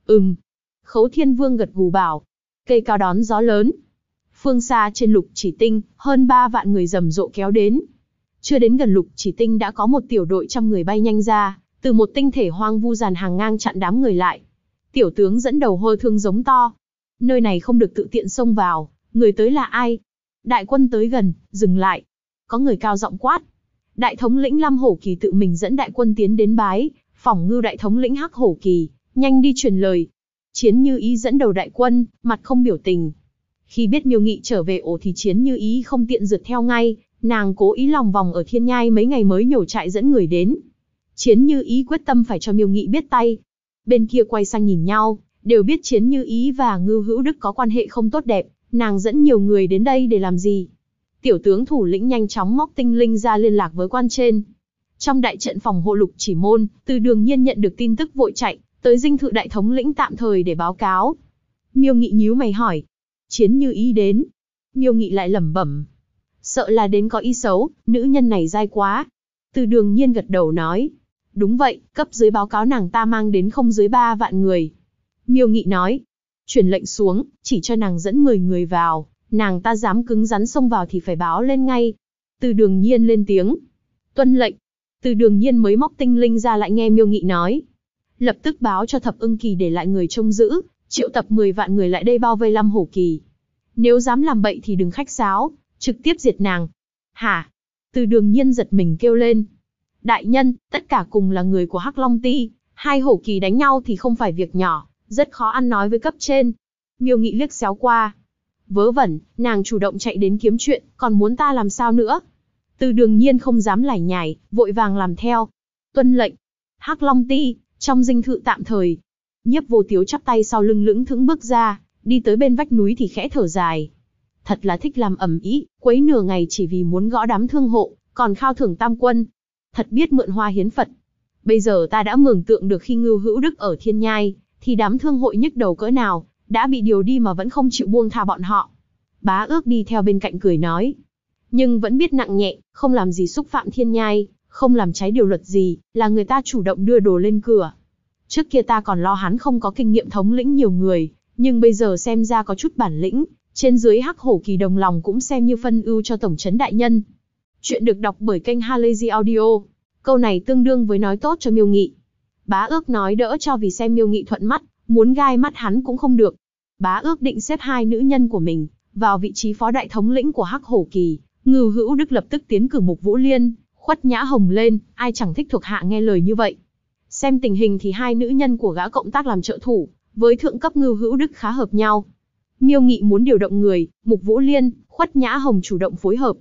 Khấu Thiên Vương gật gù bảo. Cây cao đón gió lớn. Phương xa trên Lục Chỉ Tinh, hơn 3 vạn người rầm rộ kéo đến. Chưa đến gần Lục Chỉ Tinh đã có một tiểu đội trăm người bay nhanh ra, từ một tinh thể hoang vu dàn hàng ngang chặn đám người lại. Tiểu tướng dẫn đầu hô thương giống to. Nơi này không được tự tiện xông vào, người tới là ai? Đại quân tới gần, dừng lại. Có người cao giọng quát. Đại thống lĩnh Lam Hổ Kỳ tự mình dẫn đại quân tiến đến bái, phỏng ngưu đại thống lĩnh Hắc Hổ Kỳ, nhanh đi truyền lời. Chiến Như Ý dẫn đầu đại quân, mặt không biểu tình. Khi biết Miêu Nghị trở về ổ thì Chiến Như Ý không tiện rượt theo ngay, nàng cố ý lòng vòng ở Thiên Nhai mấy ngày mới nhổ trại dẫn người đến. Chiến Như Ý quyết tâm phải cho Miêu Nghị biết tay. Bên kia quay sang nhìn nhau, đều biết Chiến Như Ý và Ngưu Hữu Đức có quan hệ không tốt đẹp, nàng dẫn nhiều người đến đây để làm gì? Tiểu tướng thủ lĩnh nhanh chóng móc tinh linh ra liên lạc với quan trên. Trong đại trận phòng hộ Lục Chỉ Môn, Từ Đường Nhiên nhận được tin tức vội chạy tới dinh thự đại thống lĩnh tạm thời để báo cáo. Miêu Nghị nhíu mày hỏi, Chiến Như Ý đến? Miêu Nghị lại lẩm bẩm, sợ là đến có ý xấu, nữ nhân này dai quá. Từ Đường Nhiên gật đầu nói, đúng vậy, cấp dưới báo cáo nàng ta mang đến không dưới 3 vạn người. Miêu Nghị nói, truyền lệnh xuống, chỉ cho nàng dẫn 10 người vào, nàng ta dám cứng rắn xông vào thì phải báo lên ngay. Từ Đường Nhiên lên tiếng, tuân lệnh. Từ Đường Nhiên mới móc tinh linh ra lại nghe Miêu Nghị nói, lập tức báo cho Thập Ưng Kỳ để lại người trông giữ, triệu tập 10 vạn người lại đây bao vây Lam Hổ Kỳ. Nếu dám làm bậy thì đừng khách sáo, trực tiếp diệt nàng. Hả? Từ Đường Nhiên giật mình kêu lên. Đại nhân, tất cả cùng là người của Hắc Long Ti, hai hổ kỳ đánh nhau thì không phải việc nhỏ, rất khó ăn nói với cấp trên. Miêu Nghị liếc xéo qua. Vớ vẩn, nàng chủ động chạy đến kiếm chuyện, còn muốn ta làm sao nữa? Từ Đường Nhiên không dám lải nhải, vội vàng làm theo. Tuân lệnh. Hắc Long Ti, trong dinh thự tạm thời. Nhiếp Vô Tiếu chắp tay sau lưng lững thững bước ra, đi tới bên vách núi thì khẽ thở dài. Thật là thích làm ầm ĩ, quấy nửa ngày chỉ vì muốn gõ đám thương hộ, còn khao thưởng tam quân. Thật biết mượn hoa hiến Phật. Bây giờ ta đã mường tượng được khi Ngưu Hữu Đức ở Thiên Nhai, thì đám thương hội nhức đầu cỡ nào, đã bị điều đi mà vẫn không chịu buông tha bọn họ. Bá Ước đi theo bên cạnh cười nói. Nhưng vẫn biết nặng nhẹ, không làm gì xúc phạm Thiên Nhai, không làm trái điều luật gì, là người ta chủ động đưa đồ lên cửa. Trước kia ta còn lo hắn không có kinh nghiệm thống lĩnh nhiều người, nhưng bây giờ xem ra có chút bản lĩnh, trên dưới Hắc Hổ Kỳ đồng lòng cũng xem như phân ưu cho tổng trấn đại nhân. Chuyện được đọc bởi kênh Halazy Audio. Câu này tương đương với nói tốt cho Miêu Nghị. Bá Ước nói đỡ cho vì xem Miêu Nghị thuận mắt, muốn gai mắt hắn cũng không được. Bá Ước định xếp hai nữ nhân của mình vào vị trí phó đại thống lĩnh của Hắc Hổ Kỳ. Ngưu Hữu Đức lập tức tiến cử Mục Vũ Liên, Khuất Nhã Hồng lên, ai chẳng thích thuộc hạ nghe lời như vậy. Xem tình hình thì hai nữ nhân của gã cộng tác làm trợ thủ, với thượng cấp Ngưu Hữu Đức khá hợp nhau. Miêu Nghị muốn điều động người, Mục Vũ Liên, Khuất Nhã Hồng chủ động phối hợp.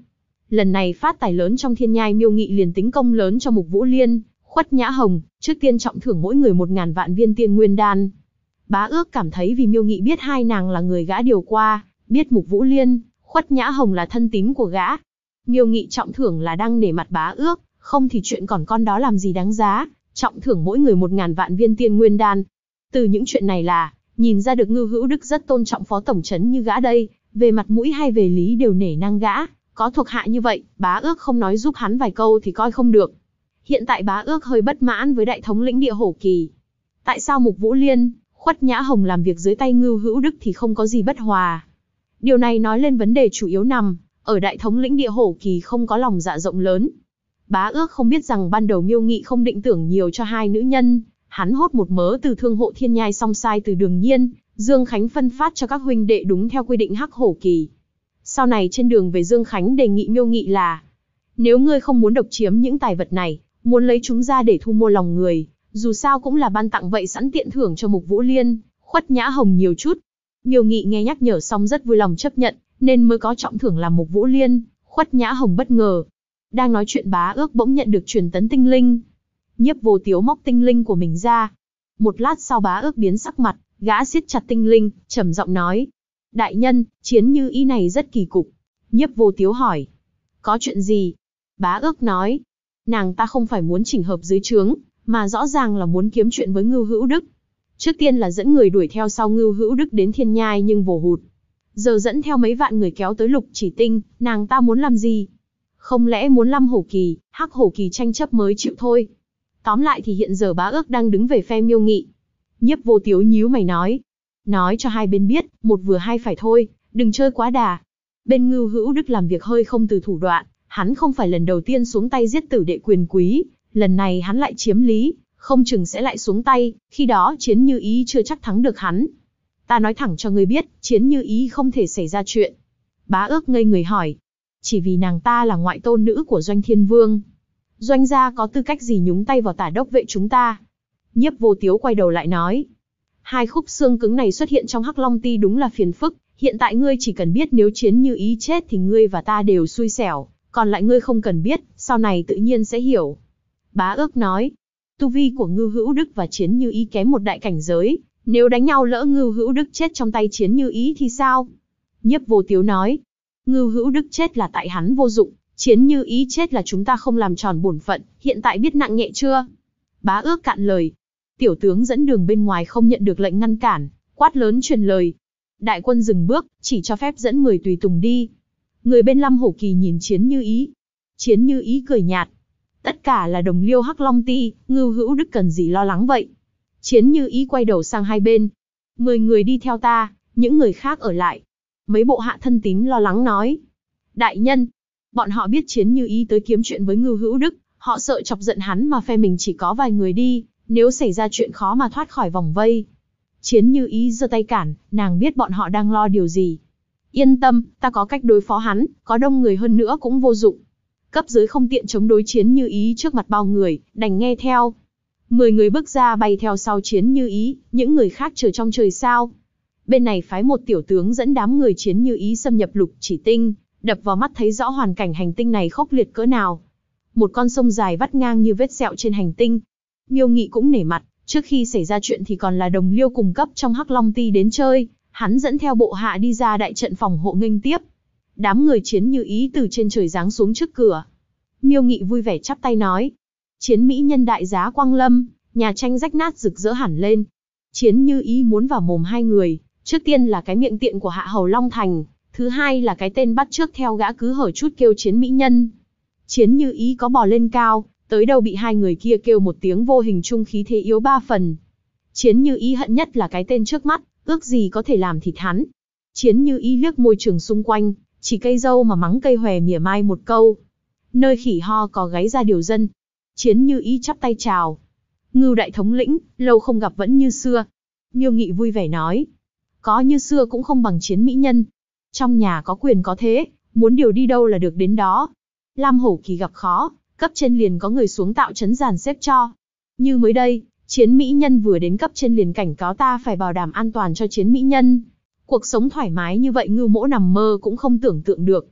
Lần này phát tài lớn trong thiên nhai, Miêu Nghị liền tính công lớn cho Mục Vũ Liên, Khuất Nhã Hồng, trước tiên trọng thưởng mỗi người 1000 vạn viên tiên nguyên đan. Bá Ước cảm thấy vì Miêu Nghị biết hai nàng là người gã điều qua, biết Mục Vũ Liên, Khuất Nhã Hồng là thân tín của gã. Miêu Nghị trọng thưởng là đang nể mặt Bá Ước, không thì chuyện còn con đó làm gì đáng giá, trọng thưởng mỗi người 1000 vạn viên tiên nguyên đan. Từ những chuyện này là, nhìn ra được Ngưu Hữu Đức rất tôn trọng phó tổng trấn như gã đây, về mặt mũi hay về lý đều nể nang gã, có thuộc hạ như vậy, Bá Ước không nói giúp hắn vài câu thì coi không được. Hiện tại Bá Ước hơi bất mãn với đại thống lĩnh Địa Hổ Kỳ. Tại sao Mục Vũ Liên, Khuất Nhã Hồng làm việc dưới tay Ngưu Hữu Đức thì không có gì bất hòa? Điều này nói lên vấn đề chủ yếu nằm ở đại thống lĩnh Địa Hổ Kỳ không có lòng dạ rộng lớn. Bá Ước không biết rằng ban đầu Miêu Nghị không định tưởng nhiều cho hai nữ nhân, hắn hốt một mớ từ thương hộ thiên nhai xong sai từ Đường Nhiên, Dương Khánh phân phát cho các huynh đệ đúng theo quy định Hắc Hổ Kỳ. Sau này trên đường về, Dương Khánh đề nghị Miêu Nghị là, nếu ngươi không muốn độc chiếm những tài vật này, muốn lấy chúng ra để thu mua lòng người, dù sao cũng là ban tặng vậy, sẵn tiện thưởng cho Mục Vũ Liên, Khuất Nhã Hồng nhiều chút. Miêu Nghị nghe nhắc nhở xong rất vui lòng chấp nhận, nên mới có trọng thưởng làm Mục Vũ Liên, Khuất Nhã Hồng bất ngờ. Đang nói chuyện, Bá Ước bỗng nhận được truyền tấn tinh linh. Nhiếp Vô Tiếu móc tinh linh của mình ra. Một lát sau Bá Ước biến sắc mặt, gã siết chặt tinh linh, trầm giọng nói: đại nhân, Chiến Như Ý này rất kỳ cục. Nhiếp Vô Tiếu hỏi: có chuyện gì? Bá Ước nói: nàng ta không phải muốn chỉnh hợp dưới trướng, mà rõ ràng là muốn kiếm chuyện với Ngưu Hữu Đức. Trước tiên là dẫn người đuổi theo sau Ngưu Hữu Đức đến thiên nhai nhưng vồ hụt. Giờ dẫn theo mấy vạn người kéo tới Lục Chỉ Tinh, nàng ta muốn làm gì? Không lẽ muốn Lâm Hổ Kỳ, Hắc Hổ Kỳ tranh chấp mới chịu thôi? Tóm lại thì hiện giờ Bá Ước đang đứng về phe Miêu Nghị. Nhiếp Vô Tiếu nhíu mày nói cho hai bên biết, một vừa hai phải thôi, đừng chơi quá đà. Bên Ngưu Hữu Đức làm việc hơi không từ thủ đoạn, hắn không phải lần đầu tiên xuống tay giết tử đệ quyền quý, lần này hắn lại chiếm lý, không chừng sẽ lại xuống tay, khi đó Chiến Như Ý chưa chắc thắng được hắn. Ta nói thẳng cho ngươi biết, Chiến Như Ý không thể xảy ra chuyện. Bá Ước ngây người hỏi: chỉ vì nàng ta là ngoại tôn nữ của Doanh Thiên Vương, Doanh gia có tư cách gì nhúng tay vào Tả đốc vệ chúng ta? Nhiếp Vô Tiếu quay đầu lại nói: hai khúc xương cứng này xuất hiện trong Hắc Long Ti đúng là phiền phức, hiện tại ngươi chỉ cần biết nếu Chiến Như Ý chết thì ngươi và ta đều xui xẻo, còn lại ngươi không cần biết, sau này tự nhiên sẽ hiểu. Bá Ước nói: tu vi của Ngưu Hữu Đức và Chiến Như Ý kém một đại cảnh giới, nếu đánh nhau lỡ Ngưu Hữu Đức chết trong tay Chiến Như Ý thì sao? Nhiếp Vô Tiếu nói: Ngưu Hữu Đức chết là tại hắn vô dụng, Chiến Như Ý chết là chúng ta không làm tròn bổn phận, hiện tại biết nặng nhẹ chưa? Bá Ước cạn lời. Tiểu tướng dẫn đường bên ngoài không nhận được lệnh ngăn cản, quát lớn truyền lời. Đại quân dừng bước, chỉ cho phép dẫn 10 tùy tùng đi. Người bên Lâm Hổ Kỳ nhìn Chiến Như Ý. Chiến Như Ý cười nhạt: tất cả là đồng liêu Hắc Long Ti, Ngưu Hữu Đức cần gì lo lắng vậy? Chiến Như Ý quay đầu sang hai bên: 10 người đi theo ta, những người khác ở lại. Mấy bộ hạ thân tín lo lắng nói: đại nhân, bọn họ biết Chiến Như Ý tới kiếm chuyện với Ngưu Hữu Đức, họ sợ chọc giận hắn mà phe mình chỉ có vài người đi, nếu xảy ra chuyện khó mà thoát khỏi vòng vây. Chiến Như Ý giơ tay cản, nàng biết bọn họ đang lo điều gì. Yên tâm, ta có cách đối phó hắn, có đông người hơn nữa cũng vô dụng. Cấp dưới không tiện chống đối Chiến Như Ý trước mặt bao người, đành nghe theo. 10 người bước ra bay theo sau Chiến Như Ý, những người khác chờ trong trời sao. Bên này phái một tiểu tướng dẫn đám người Chiến Như Ý xâm nhập Lục Chỉ Tinh, đập vào mắt thấy rõ hoàn cảnh hành tinh này khốc liệt cỡ nào. Một con sông dài vắt ngang như vết sẹo trên hành tinh. Miêu Nghị cũng nể mặt, trước khi xảy ra chuyện thì còn là đồng liêu cùng cấp trong Hắc Long Ti đến chơi, hắn dẫn theo bộ hạ đi ra đại trận phòng hộ nghênh tiếp. Đám người Chiến Như Ý từ trên trời giáng xuống trước cửa. Miêu Nghị vui vẻ chắp tay nói: Chiến mỹ nhân đại giá quang lâm, nhà tranh rách nát rực rỡ hẳn lên. Chiến Như Ý muốn vào mồm hai người, trước tiên là cái miệng tiện của Hạ Hầu Long Thành, thứ hai là cái tên bắt trước theo gã cứ hở chút kêu Chiến mỹ nhân. Chiến Như Ý có bò lên cao, tới đâu bị hai người kia kêu một tiếng vô hình chung khí thế yếu 3 phần. Chiến Như Ý hận nhất là cái tên trước mắt, ước gì có thể làm thịt hắn. Chiến Như Ý liếc môi trường xung quanh, chỉ cây dâu mà mắng cây hòe mỉa mai một câu. Nơi khỉ ho có gáy ra điều dân. Chiến Như Ý chắp tay chào: Ngưu đại thống lĩnh, lâu không gặp vẫn như xưa. Miêu Nghị vui vẻ nói: có như xưa cũng không bằng Chiến mỹ nhân. Trong nhà có quyền có thế, muốn điều đi đâu là được đến đó. Lam Hổ Kỳ gặp khó, cấp trên liền có người xuống tạo trấn dàn xếp cho. Như mới đây, Chiến mỹ nhân vừa đến cấp trên liền cảnh cáo ta phải bảo đảm an toàn cho Chiến mỹ nhân. Cuộc sống thoải mái như vậy Ngưu mỗ nằm mơ cũng không tưởng tượng được.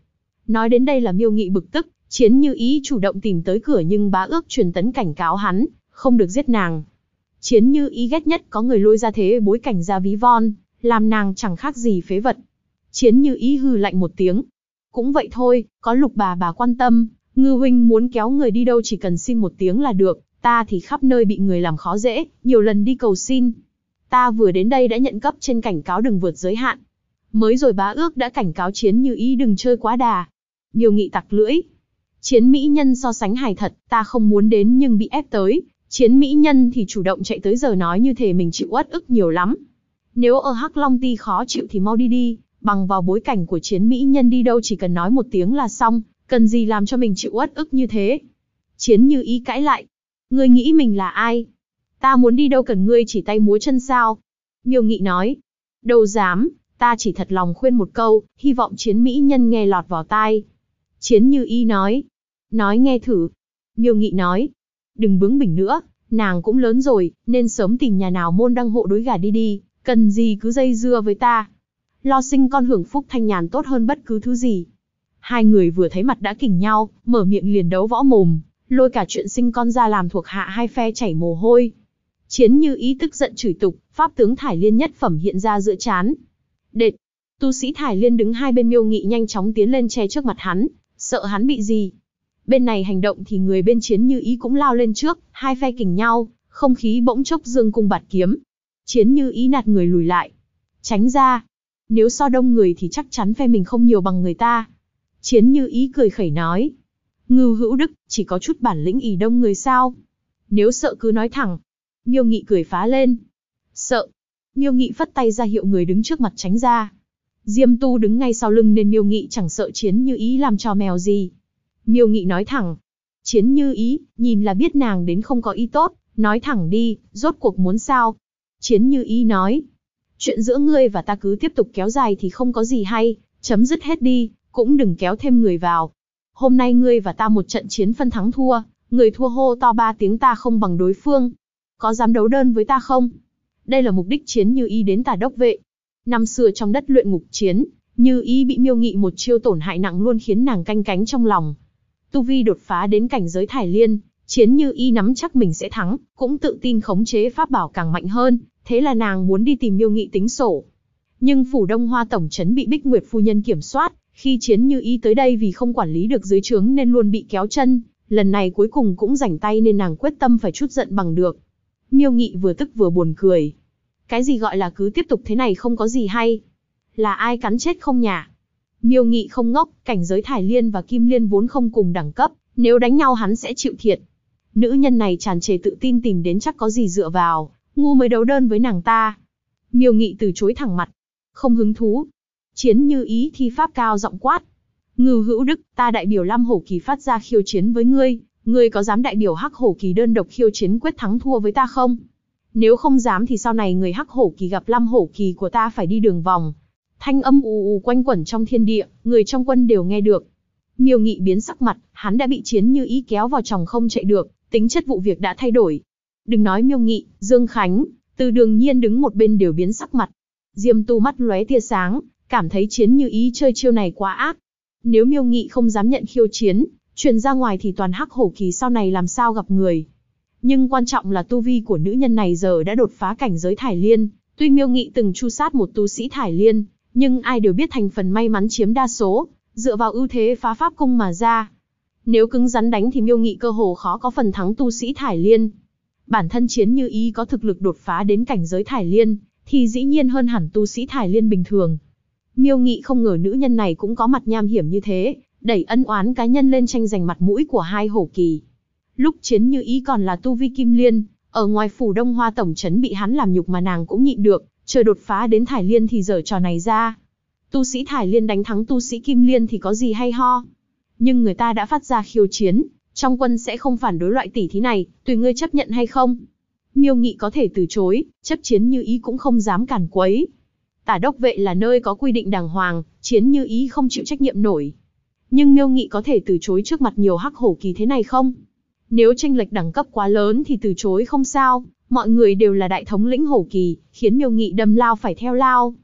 Nói đến đây là Miêu Nghị bực tức, Chiến Như Ý chủ động tìm tới cửa nhưng bá ước truyền tấn cảnh cáo hắn, không được giết nàng. Chiến Như Ý ghét nhất có người lôi ra thế bối cảnh ra ví von, làm nàng chẳng khác gì phế vật. Chiến Như Ý hừ lạnh một tiếng. Cũng vậy thôi, có Lục bà quan tâm, Ngư huynh muốn kéo người đi đâu chỉ cần xin một tiếng là được, ta thì khắp nơi bị người làm khó dễ, nhiều lần đi cầu xin. Ta vừa đến đây đã nhận cấp trên cảnh cáo đừng vượt giới hạn. Mới rồi bá ước đã cảnh cáo Chiến Như Ý đừng chơi quá đà. Miêu Nghị tặc lưỡi. Chiến mỹ nhân so sánh hài thật, ta không muốn đến nhưng bị ép tới. Chiến mỹ nhân thì chủ động chạy tới giờ nói như thể mình chịu uất ức nhiều lắm. Nếu ở Hắc Long Ti khó chịu thì mau đi đi, bằng vào bối cảnh của Chiến mỹ nhân đi đâu chỉ cần nói một tiếng là xong, cần gì làm cho mình chịu uất ức như thế. Chiến Như Ý cãi lại. Ngươi nghĩ mình là ai? Ta muốn đi đâu cần ngươi chỉ tay múa chân sao? Miêu Nghị nói. Đâu dám, ta chỉ thật lòng khuyên một câu, hy vọng Chiến mỹ nhân nghe lọt vào tai. Chiến Như Ý nói. Nói nghe thử. Miêu Nghị nói. Đừng bướng bỉnh nữa, nàng cũng lớn rồi, nên sớm tìm nhà nào môn đăng hộ đối gả đi đi, cần gì cứ dây dưa với ta. Lo sinh con hưởng phúc thanh nhàn tốt hơn bất cứ thứ gì. Hai người vừa thấy mặt đã kỉnh nhau, mở miệng liền đấu võ mồm, lôi cả chuyện sinh con ra làm thuộc hạ hai phe chảy mồ hôi. Chiến Như Ý tức giận chửi tục, pháp tướng Thải Liên nhất phẩm hiện ra giữa trán. Đệt, tu sĩ Thải Liên đứng hai bên Miêu Nghị nhanh chóng tiến lên che trước mặt hắn, sợ hắn bị gì. Bên này hành động thì người bên Chiến Như Ý cũng lao lên trước, hai phe kình nhau, không khí bỗng chốc dương cung bạt kiếm. Chiến Như Ý nạt người lùi lại. Tránh ra. Nếu so đông người thì chắc chắn phe mình không nhiều bằng người ta. Chiến Như Ý cười khẩy nói. Ngưu Hữu Đức, chỉ có chút bản lĩnh ỷ đông người sao? Nếu sợ cứ nói thẳng. Miêu Nghị cười phá lên. Sợ. Miêu Nghị phất tay ra hiệu người đứng trước mặt tránh ra. Diêm Tu đứng ngay sau lưng nên Miêu Nghị chẳng sợ Chiến Như Ý làm trò mèo gì. Miêu Nghị nói thẳng. Chiến Như Ý, nhìn là biết nàng đến không có ý tốt, nói thẳng đi, rốt cuộc muốn sao? Chiến Như Ý nói. Chuyện giữa ngươi và ta cứ tiếp tục kéo dài thì không có gì hay, chấm dứt hết đi, cũng đừng kéo thêm người vào. Hôm nay ngươi và ta một trận chiến phân thắng thua, người thua hô to 3 tiếng ta không bằng đối phương. Có dám đấu đơn với ta không? Đây là mục đích Chiến Như Ý đến Tà Đốc Vệ. Năm xưa trong đất luyện ngục chiến, Như Ý bị Miêu Nghị một chiêu tổn hại nặng luôn khiến nàng canh cánh trong lòng. Tu vi đột phá đến cảnh giới Thải Liên, Chiến Như Ý nắm chắc mình sẽ thắng, cũng tự tin khống chế pháp bảo càng mạnh hơn, thế là nàng muốn đi tìm Miêu Nghị tính sổ. Nhưng phủ Đông Hoa tổng trấn bị Bích Nguyệt phu nhân kiểm soát, khi Chiến Như Ý tới đây vì không quản lý được dưới trướng nên luôn bị kéo chân, lần này cuối cùng cũng rảnh tay nên nàng quyết tâm phải trút giận bằng được. Miêu Nghị vừa tức vừa buồn cười. Cái gì gọi là cứ tiếp tục thế này không có gì hay? Là ai cắn chết không nhả? Miêu Nghị không ngốc, cảnh giới Thải Liên và Kim Liên vốn không cùng đẳng cấp, nếu đánh nhau hắn sẽ chịu thiệt. Nữ nhân này tràn trề tự tin tìm đến chắc có gì dựa vào, ngu mới đấu đơn với nàng ta. Miêu Nghị từ chối thẳng mặt. Không hứng thú. Chiến Như Ý thi pháp cao giọng quát. Ngưu Hữu Đức, ta đại biểu Lam Hổ Kỳ phát ra khiêu chiến với ngươi, ngươi có dám đại biểu Hắc Hổ Kỳ đơn độc khiêu chiến quyết thắng thua với ta không? Nếu không dám thì sau này người Hắc Hổ Kỳ gặp Lam Hổ Kỳ của ta phải đi đường vòng. Thanh âm ù ù quanh quẩn trong thiên địa, người trong quân đều nghe được. Miêu Nghị biến sắc mặt, hắn đã bị Chiến Như Ý kéo vào chòng không chạy được, tính chất vụ việc đã thay đổi. Đừng nói Miêu Nghị, Dương Khánh, Từ Đường Nhiên đứng một bên đều biến sắc mặt. Diêm Tu mắt lóe tia sáng, cảm thấy Chiến Như Ý chơi chiêu này quá ác. Nếu Miêu Nghị không dám nhận khiêu chiến, truyền ra ngoài thì toàn Hắc Hổ Kỳ sau này làm sao gặp người. Nhưng quan trọng là tu vi của nữ nhân này giờ đã đột phá cảnh giới Thải Liên. Tuy Miêu Nghị từng tru sát một tu sĩ Thải Liên, nhưng ai đều biết thành phần may mắn chiếm đa số, dựa vào ưu thế phá pháp cung mà ra. Nếu cứng rắn đánh thì Miêu Nghị cơ hồ khó có phần thắng tu sĩ Thải Liên. Bản thân Chiến Như Ý có thực lực đột phá đến cảnh giới Thải Liên, thì dĩ nhiên hơn hẳn tu sĩ Thải Liên bình thường. Miêu Nghị không ngờ nữ nhân này cũng có mặt nham hiểm như thế, đẩy ân oán cá nhân lên tranh giành mặt mũi của hai hổ kỳ. Lúc Chiến Như Ý còn là tu vi Kim Liên, ở ngoài phủ Đông Hoa tổng trấn bị hắn làm nhục mà nàng cũng nhịn được, chờ đột phá đến Thải Liên thì dở trò này ra. Tu sĩ Thải Liên đánh thắng tu sĩ Kim Liên thì có gì hay ho. Nhưng người ta đã phát ra khiêu chiến, trong quân sẽ không phản đối loại tỉ thí này, tùy ngươi chấp nhận hay không. Miêu Nghị có thể từ chối, chấp Chiến Như Ý cũng không dám cản quấy. Tả Đốc Vệ là nơi có quy định đàng hoàng, Chiến Như Ý không chịu trách nhiệm nổi. Nhưng Miêu Nghị có thể từ chối trước mặt nhiều Hắc Hổ Kỳ thế này không? Nếu chênh lệch đẳng cấp quá lớn thì từ chối không sao, mọi người đều là đại thống lĩnh Hổ Kỳ, khiến Miêu Nghị đâm lao phải theo lao.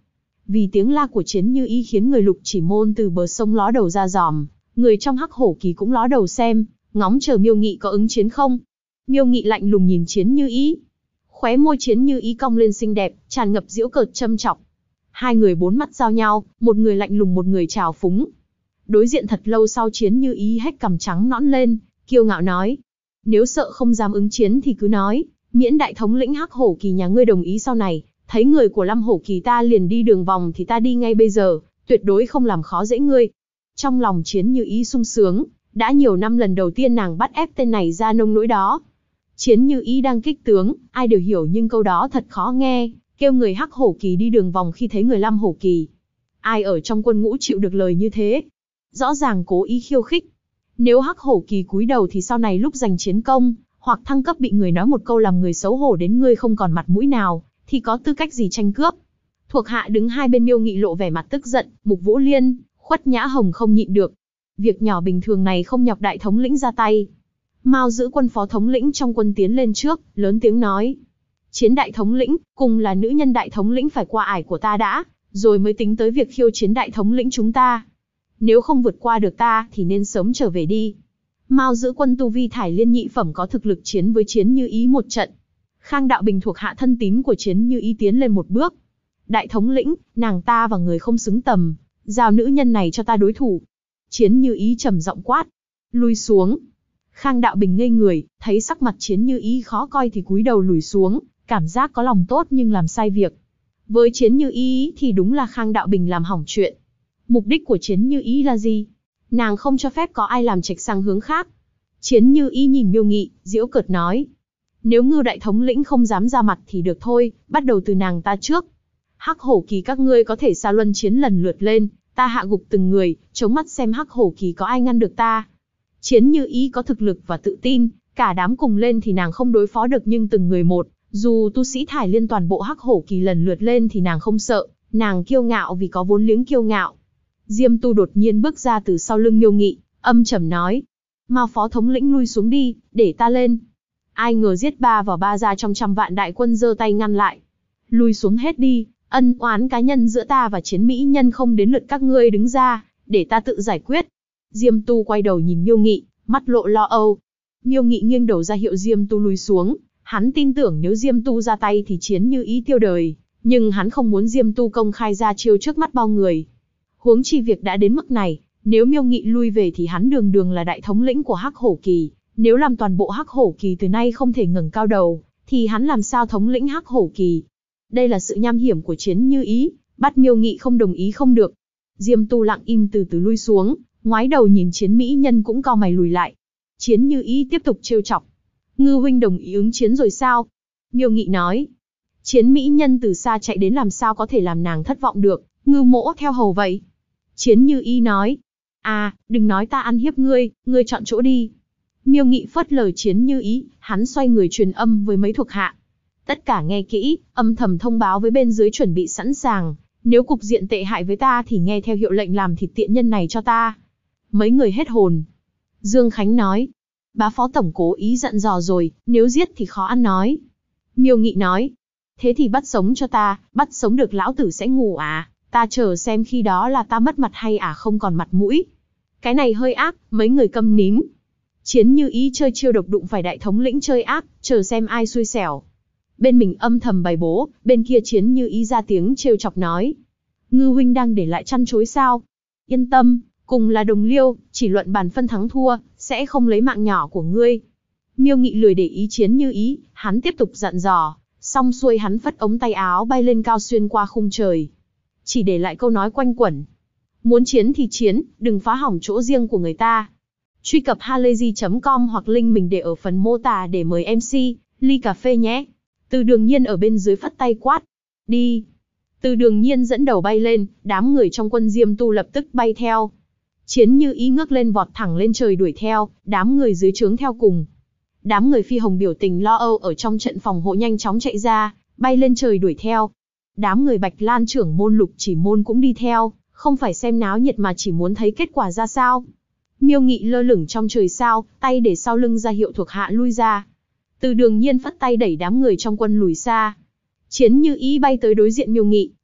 vì tiếng la của Chiến Như Ý khiến người Lục Chỉ Môn từ bờ sông ló đầu ra dòm, người trong Hắc Hổ Kỳ cũng ló đầu xem, ngóng chờ Miêu Nghị có ứng chiến không. Miêu Nghị lạnh lùng nhìn Chiến Như Ý. Khóe môi Chiến Như Ý cong lên xinh đẹp, tràn ngập giễu cợt châm chọc. Hai người bốn mắt giao nhau, một người lạnh lùng một người trào phúng. Đối diện thật lâu sau Chiến Như Ý hét cằm trắng nõn lên, kiêu ngạo nói. Nếu sợ không dám ứng chiến thì cứ nói, miễn đại thống lĩnh Hắc Hổ Kỳ nhà ngươi đồng ý sau này, thấy người của Lâm Hổ Kỳ ta liền đi đường vòng thì ta đi ngay bây giờ, tuyệt đối không làm khó dễ ngươi. Trong lòng Chiến Như Ý sung sướng, đã nhiều năm lần đầu tiên nàng bắt ép tên này ra nông nỗi đó. Chiến Như Ý đang kích tướng, ai đều hiểu nhưng câu đó thật khó nghe, kêu người Hắc Hổ Kỳ đi đường vòng khi thấy người Lâm Hổ Kỳ. Ai ở trong quân ngũ chịu được lời như thế? Rõ ràng cố ý khiêu khích. Nếu Hắc Hổ Kỳ cúi đầu thì sau này lúc giành chiến công, hoặc thăng cấp bị người nói một câu làm người xấu hổ đến ngươi không còn mặt mũi nào, thì có tư cách gì tranh cướp? Thuộc hạ đứng hai bên Miêu Nghị lộ vẻ mặt tức giận, Mục Vũ Liên, Khuất Nhã Hồng không nhịn được. Việc nhỏ bình thường này không nhọc đại thống lĩnh ra tay. Mao Giữ Quân phó thống lĩnh trong quân tiến lên trước, lớn tiếng nói. Chiến đại thống lĩnh, cùng là nữ nhân đại thống lĩnh phải qua ải của ta đã, rồi mới tính tới việc khiêu chiến đại thống lĩnh chúng ta. Nếu không vượt qua được ta thì nên sớm trở về đi. Mao Giữ Quân tu vi thải liên nhị phẩm có thực lực chiến với Chiến Như Ý một trận. Khang Đạo Bình thuộc hạ thân tín của Chiến Như Ý tiến lên một bước. Đại thống lĩnh, nàng ta và người không xứng tầm, giao nữ nhân này cho ta đối thủ. Chiến Như Ý trầm giọng quát. Lui xuống. Khang Đạo Bình ngây người, thấy sắc mặt Chiến Như Ý khó coi thì cúi đầu lùi xuống, cảm giác có lòng tốt nhưng làm sai việc. Với Chiến Như Ý thì đúng là Khang Đạo Bình làm hỏng chuyện. Mục đích của Chiến Như Ý là gì? Nàng không cho phép có ai làm chệch sang hướng khác. Chiến Như Ý nhìn Miêu Nghị, giễu cợt nói. Nếu Ngưu đại thống lĩnh không dám ra mặt thì được thôi, bắt đầu từ nàng ta trước. Hắc Hổ Kỳ các ngươi có thể xa luân chiến lần lượt lên, ta hạ gục từng người, chống mắt xem Hắc Hổ Kỳ có ai ngăn được ta. Chiến Như Ý có thực lực và tự tin, cả đám cùng lên thì nàng không đối phó được nhưng từng người một, dù tu sĩ thải liên toàn bộ Hắc Hổ Kỳ lần lượt lên thì nàng không sợ, nàng kiêu ngạo vì có vốn liếng kiêu ngạo. Diêm Tu đột nhiên bước ra từ sau lưng Miêu Nghị, âm trầm nói. Mao phó thống lĩnh lui xuống đi, để ta lên. Ai ngờ giết ba vào ba ra trong trăm vạn đại quân giơ tay ngăn lại. Lui xuống hết đi, ân oán cá nhân giữa ta và Chiến mỹ nhân không đến lượt các ngươi đứng ra, để ta tự giải quyết. Diêm Tu quay đầu nhìn Miêu Nghị, mắt lộ lo âu. Miêu Nghị nghiêng đầu ra hiệu Diêm Tu lui xuống, hắn tin tưởng nếu Diêm Tu ra tay thì Chiến Như Ý tiêu đời, nhưng hắn không muốn Diêm Tu công khai ra chiêu trước mắt bao người. Huống chi việc đã đến mức này, nếu Miêu Nghị lui về thì hắn đường đường là đại thống lĩnh của Hắc Hổ Kỳ, nếu làm toàn bộ Hắc Hổ Kỳ từ nay không thể ngẩng cao đầu, thì hắn làm sao thống lĩnh Hắc Hổ Kỳ? Đây là sự nham hiểm của Chiến Như Ý, bắt Miêu Nghị không đồng ý không được. Diêm Tu lặng im từ từ lui xuống, ngoái đầu nhìn Chiến mỹ nhân cũng cau mày lùi lại. Chiến Như Ý tiếp tục trêu chọc. Ngư huynh đồng ý ứng chiến rồi sao? Miêu Nghị nói. Chiến mỹ nhân từ xa chạy đến làm sao có thể làm nàng thất vọng được, Ngư mỗ theo hầu vậy. Chiến Như Ý nói. À, đừng nói ta ăn hiếp ngươi chọn chỗ đi. Miêu Nghị phớt lờ Chiến Như Ý, hắn xoay người truyền âm với mấy thuộc hạ. Tất cả nghe kỹ, âm thầm thông báo với bên dưới chuẩn bị sẵn sàng. Nếu cục diện tệ hại với ta thì nghe theo hiệu lệnh làm thịt tiện nhân này cho ta. Mấy người hết hồn. Dương Khánh nói. Bá phó tổng cố ý dặn dò rồi, nếu giết thì khó ăn nói. Miêu Nghị nói. Thế thì bắt sống cho ta, bắt sống được lão tử sẽ ngủ à, ta chờ xem khi đó là ta mất mặt hay không còn mặt mũi. Cái này hơi ác, mấy người câm nín. Chiến Như Ý chơi chiêu độc đụng phải đại thống lĩnh chơi ác, chờ xem ai xui xẻo. Bên mình âm thầm bày bố, bên kia Chiến Như Ý ra tiếng trêu chọc nói. Ngư huynh đang để lại chăn chối sao? Yên tâm, cùng là đồng liêu, chỉ luận bàn phân thắng thua, sẽ không lấy mạng nhỏ của ngươi. Miêu Nghị lười để ý Chiến Như Ý, hắn tiếp tục dặn dò, xong xuôi hắn phất ống tay áo bay lên cao xuyên qua khung trời. Chỉ để lại câu nói quanh quẩn. Muốn chiến thì chiến, đừng phá hỏng chỗ riêng của người ta. Truy cập halayzi.com hoặc link mình để ở phần mô tả để mời MC, ly cà phê nhé. Từ Đường Nhiên ở bên dưới phất tay quát. Đi. Từ Đường Nhiên dẫn đầu bay lên, đám người trong quân Diêm Tu lập tức bay theo. Chiến Như Ý ngước lên vọt thẳng lên trời đuổi theo, đám người dưới trướng theo cùng. Đám người Phi Hồng biểu tình lo âu ở trong trận phòng hộ nhanh chóng chạy ra, bay lên trời đuổi theo. Đám người Bạch Lan trưởng môn Lục Chỉ Môn cũng đi theo, không phải xem náo nhiệt mà chỉ muốn thấy kết quả ra sao. Miêu Nghị lơ lửng trong trời sao, tay để sau lưng ra hiệu thuộc hạ lui ra. Từ Đường Nhiên phất tay đẩy đám người trong quân lùi xa. Chiến Như Ý bay tới đối diện Miêu Nghị,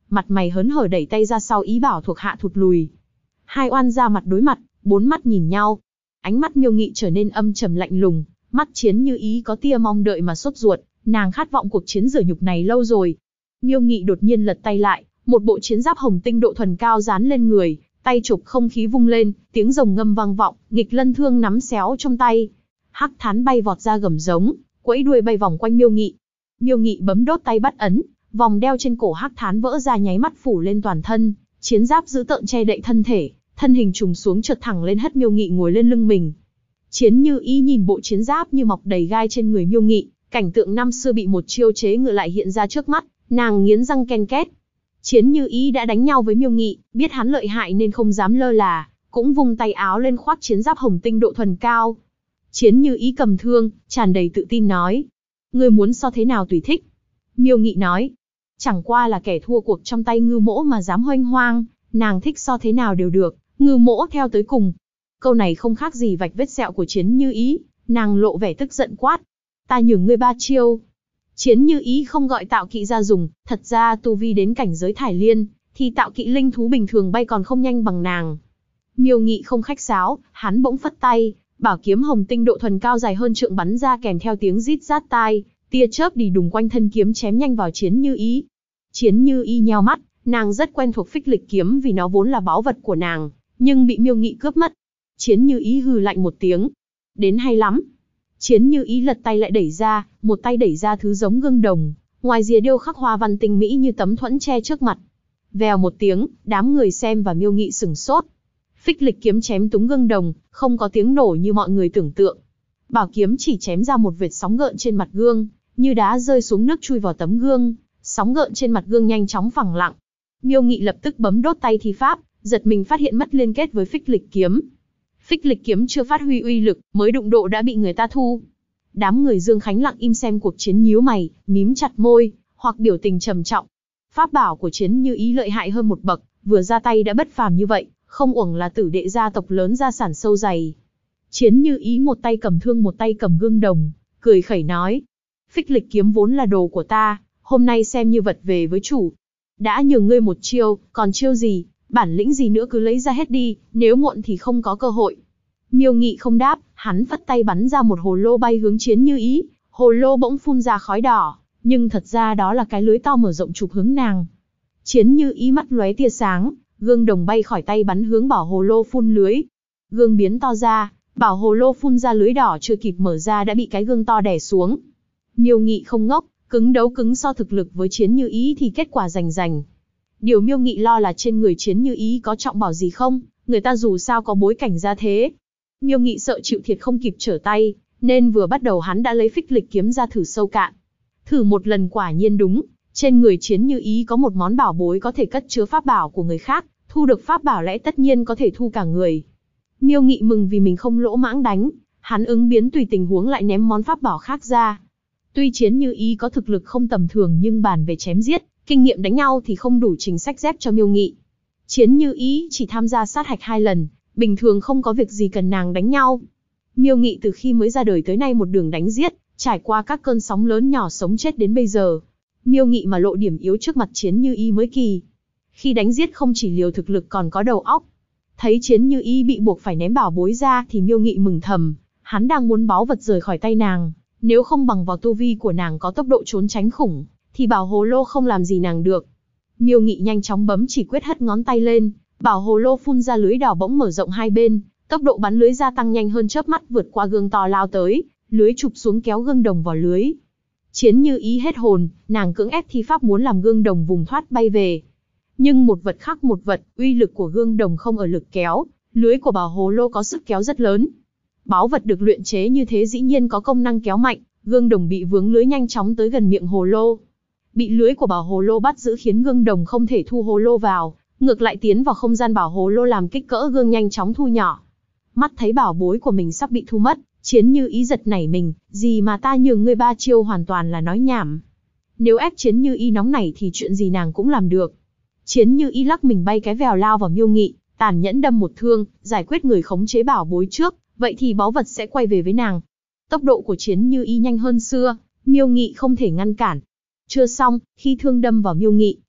mặt mày hớn hở đẩy tay ra sau ý bảo thuộc hạ thụt lùi. Hai oan gia mặt đối mặt, bốn mắt nhìn nhau. Ánh mắt Miêu Nghị trở nên âm trầm lạnh lùng, mắt Chiến Như Ý có tia mong đợi mà sốt ruột, nàng khát vọng cuộc chiến rửa nhục này lâu rồi. Miêu Nghị đột nhiên lật tay lại, một bộ chiến giáp hồng tinh độ thuần cao dán lên người, tay chụp không khí vung lên, tiếng rồng ngâm vang vọng, nghịch lân thương nắm xéo trong tay. Hắc Thán bay vọt ra gầm giống, quẫy đuôi bay vòng quanh Miêu Nghị. Miêu Nghị bấm đốt tay bắt ấn, vòng đeo trên cổ Hắc Thán vỡ ra nháy mắt phủ lên toàn thân, chiến giáp dữ tợn che đậy thân thể, thân hình trùng xuống chợt thẳng lên hất Miêu Nghị ngồi lên lưng mình. Chiến Như Ý nhìn bộ chiến giáp như mọc đầy gai trên người Miêu Nghị, cảnh tượng năm xưa bị một chiêu chế ngự lại hiện ra trước mắt, nàng nghiến răng ken két. Chiến Như Ý đã đánh nhau với Miêu Nghị, biết hắn lợi hại nên không dám lơ là, cũng vung tay áo lên khoác chiến giáp hồng tinh độ thuần cao. Chiến Như Ý cầm thương, tràn đầy tự tin nói: "Ngươi muốn so thế nào tùy thích." Miêu Nghị nói: "Chẳng qua là kẻ thua cuộc trong tay Ngưu Mỗ mà dám hoanh hoang, nàng thích so thế nào đều được, Ngưu Mỗ theo tới cùng." Câu này không khác gì vạch vết sẹo của Chiến Như Ý, nàng lộ vẻ tức giận quát: "Ta nhường ngươi 3 chiêu." Chiến Như Ý không gọi tạo kỵ ra dùng, thật ra tu vi đến cảnh giới thải liên, thì tạo kỵ linh thú bình thường bay còn không nhanh bằng nàng. Miêu Nghị không khách sáo, hắn bỗng phất tay, bảo kiếm hồng tinh độ thuần cao dài hơn trượng bắn ra kèm theo tiếng rít rát tai, tia chớp đi đùng quanh thân kiếm chém nhanh vào Chiến Như Ý. Chiến Như Ý nheo mắt, nàng rất quen thuộc phích lịch kiếm vì nó vốn là báu vật của nàng, nhưng bị Miêu Nghị cướp mất. Chiến Như Ý hừ lạnh một tiếng: "Đến hay lắm." Chiến Như Ý lật tay lại đẩy ra, một tay đẩy ra thứ giống gương đồng, ngoài rìa điêu khắc hoa văn tinh mỹ như tấm thuẫn che trước mặt. Vèo một tiếng, đám người xem và Miêu Nghị sửng sốt. Phích lịch kiếm chém trúng gương đồng, không có tiếng nổ như mọi người tưởng tượng. Bảo kiếm chỉ chém ra một vệt sóng gợn trên mặt gương, như đá rơi xuống nước chui vào tấm gương, sóng gợn trên mặt gương nhanh chóng phẳng lặng. Miêu Nghị lập tức bấm đốt tay thi pháp, giật mình phát hiện mất liên kết với phích lịch kiếm. Phích lịch kiếm chưa phát huy uy lực, mới đụng độ đã bị người ta thu. Đám người Dương Khánh lặng im xem cuộc chiến nhíu mày, mím chặt môi, hoặc biểu tình trầm trọng. Pháp bảo của Chiến Như Ý lợi hại hơn một bậc, vừa ra tay đã bất phàm như vậy, không uổng là tử đệ gia tộc lớn gia sản sâu dày. Chiến Như Ý một tay cầm thương một tay cầm gương đồng, cười khẩy nói: "Phích lịch kiếm vốn là đồ của ta, hôm nay xem như vật về với chủ. Đã nhường ngươi một chiêu, còn chiêu gì, bản lĩnh gì nữa cứ lấy ra hết đi, nếu muộn thì không có cơ hội." Miêu Nghị không đáp, hắn phất tay bắn ra một hồ lô bay hướng Chiến Như Ý, hồ lô bỗng phun ra khói đỏ, nhưng thật ra đó là cái lưới to mở rộng chụp hướng nàng. Chiến Như Ý mắt lóe tia sáng, gương đồng bay khỏi tay bắn hướng bảo hồ lô phun lưới. Gương biến to ra, bảo hồ lô phun ra lưới đỏ chưa kịp mở ra đã bị cái gương to đè xuống. Miêu Nghị không ngốc, cứng đấu cứng so thực lực với Chiến Như Ý thì kết quả rành rành. Điều Miêu Nghị lo là trên người Chiến Như Ý có trọng bảo gì không, người ta dù sao có bối cảnh ra thế. Miêu Nghị sợ chịu thiệt không kịp trở tay, nên vừa bắt đầu hắn đã lấy phích lịch kiếm ra thử sâu cạn. Thử một lần quả nhiên đúng, trên người Chiến Như Ý có một món bảo bối có thể cất chứa pháp bảo của người khác, thu được pháp bảo lẽ tất nhiên có thể thu cả người. Miêu Nghị mừng vì mình không lỗ mãng đánh, hắn ứng biến tùy tình huống lại ném món pháp bảo khác ra. Tuy Chiến Như Ý có thực lực không tầm thường nhưng bàn về chém giết, kinh nghiệm đánh nhau thì không đủ trình sách dép cho Miêu Nghị. Chiến Như Ý chỉ tham gia sát hạch 2 lần, bình thường không có việc gì cần nàng đánh nhau. Miêu Nghị từ khi mới ra đời tới nay một đường đánh giết, trải qua các cơn sóng lớn nhỏ sống chết đến bây giờ. Miêu Nghị mà lộ điểm yếu trước mặt Chiến Như Ý mới kỳ. Khi đánh giết không chỉ liều thực lực còn có đầu óc. Thấy Chiến Như Ý bị buộc phải ném bảo bối ra thì Miêu Nghị mừng thầm, hắn đang muốn báu vật rời khỏi tay nàng. Nếu không bằng vào tu vi của nàng có tốc độ trốn tránh khủng, thì bảo hồ lô không làm gì nàng được. Miêu Nghị nhanh chóng bấm chỉ quyết hất ngón tay lên, bảo hồ lô phun ra lưới đỏ bỗng mở rộng hai bên, tốc độ bắn lưới gia tăng nhanh hơn chớp mắt vượt qua gương to lao tới, lưới chụp xuống kéo gương đồng vào lưới. Chiến Như Ý hết hồn, nàng cưỡng ép thi pháp muốn làm gương đồng vùng thoát bay về. Nhưng một vật khác một vật, uy lực của gương đồng không ở lực kéo, lưới của bảo hồ lô có sức kéo rất lớn. Báu vật được luyện chế như thế dĩ nhiên có công năng kéo mạnh, gương đồng bị vướng lưới nhanh chóng tới gần miệng hồ lô. Bị lưới của bảo hồ lô bắt giữ khiến gương đồng không thể thu hồ lô vào, ngược lại tiến vào không gian bảo hồ lô làm kích cỡ gương nhanh chóng thu nhỏ. Mắt thấy bảo bối của mình sắp bị thu mất, Chiến Như Ý giật nảy mình, gì mà ta nhường ngươi 3 chiêu hoàn toàn là nói nhảm. Nếu ép Chiến Như Ý nóng nảy thì chuyện gì nàng cũng làm được. Chiến Như Ý lắc mình bay cái vèo lao vào Miêu Nghị, tàn nhẫn đâm một thương, giải quyết người khống chế bảo bối trước, vậy thì báu vật sẽ quay về với nàng. Tốc độ của Chiến Như Ý nhanh hơn xưa, Miêu Nghị không thể ngăn cản. Chưa xong, khi thương đâm vào Miêu Nghị,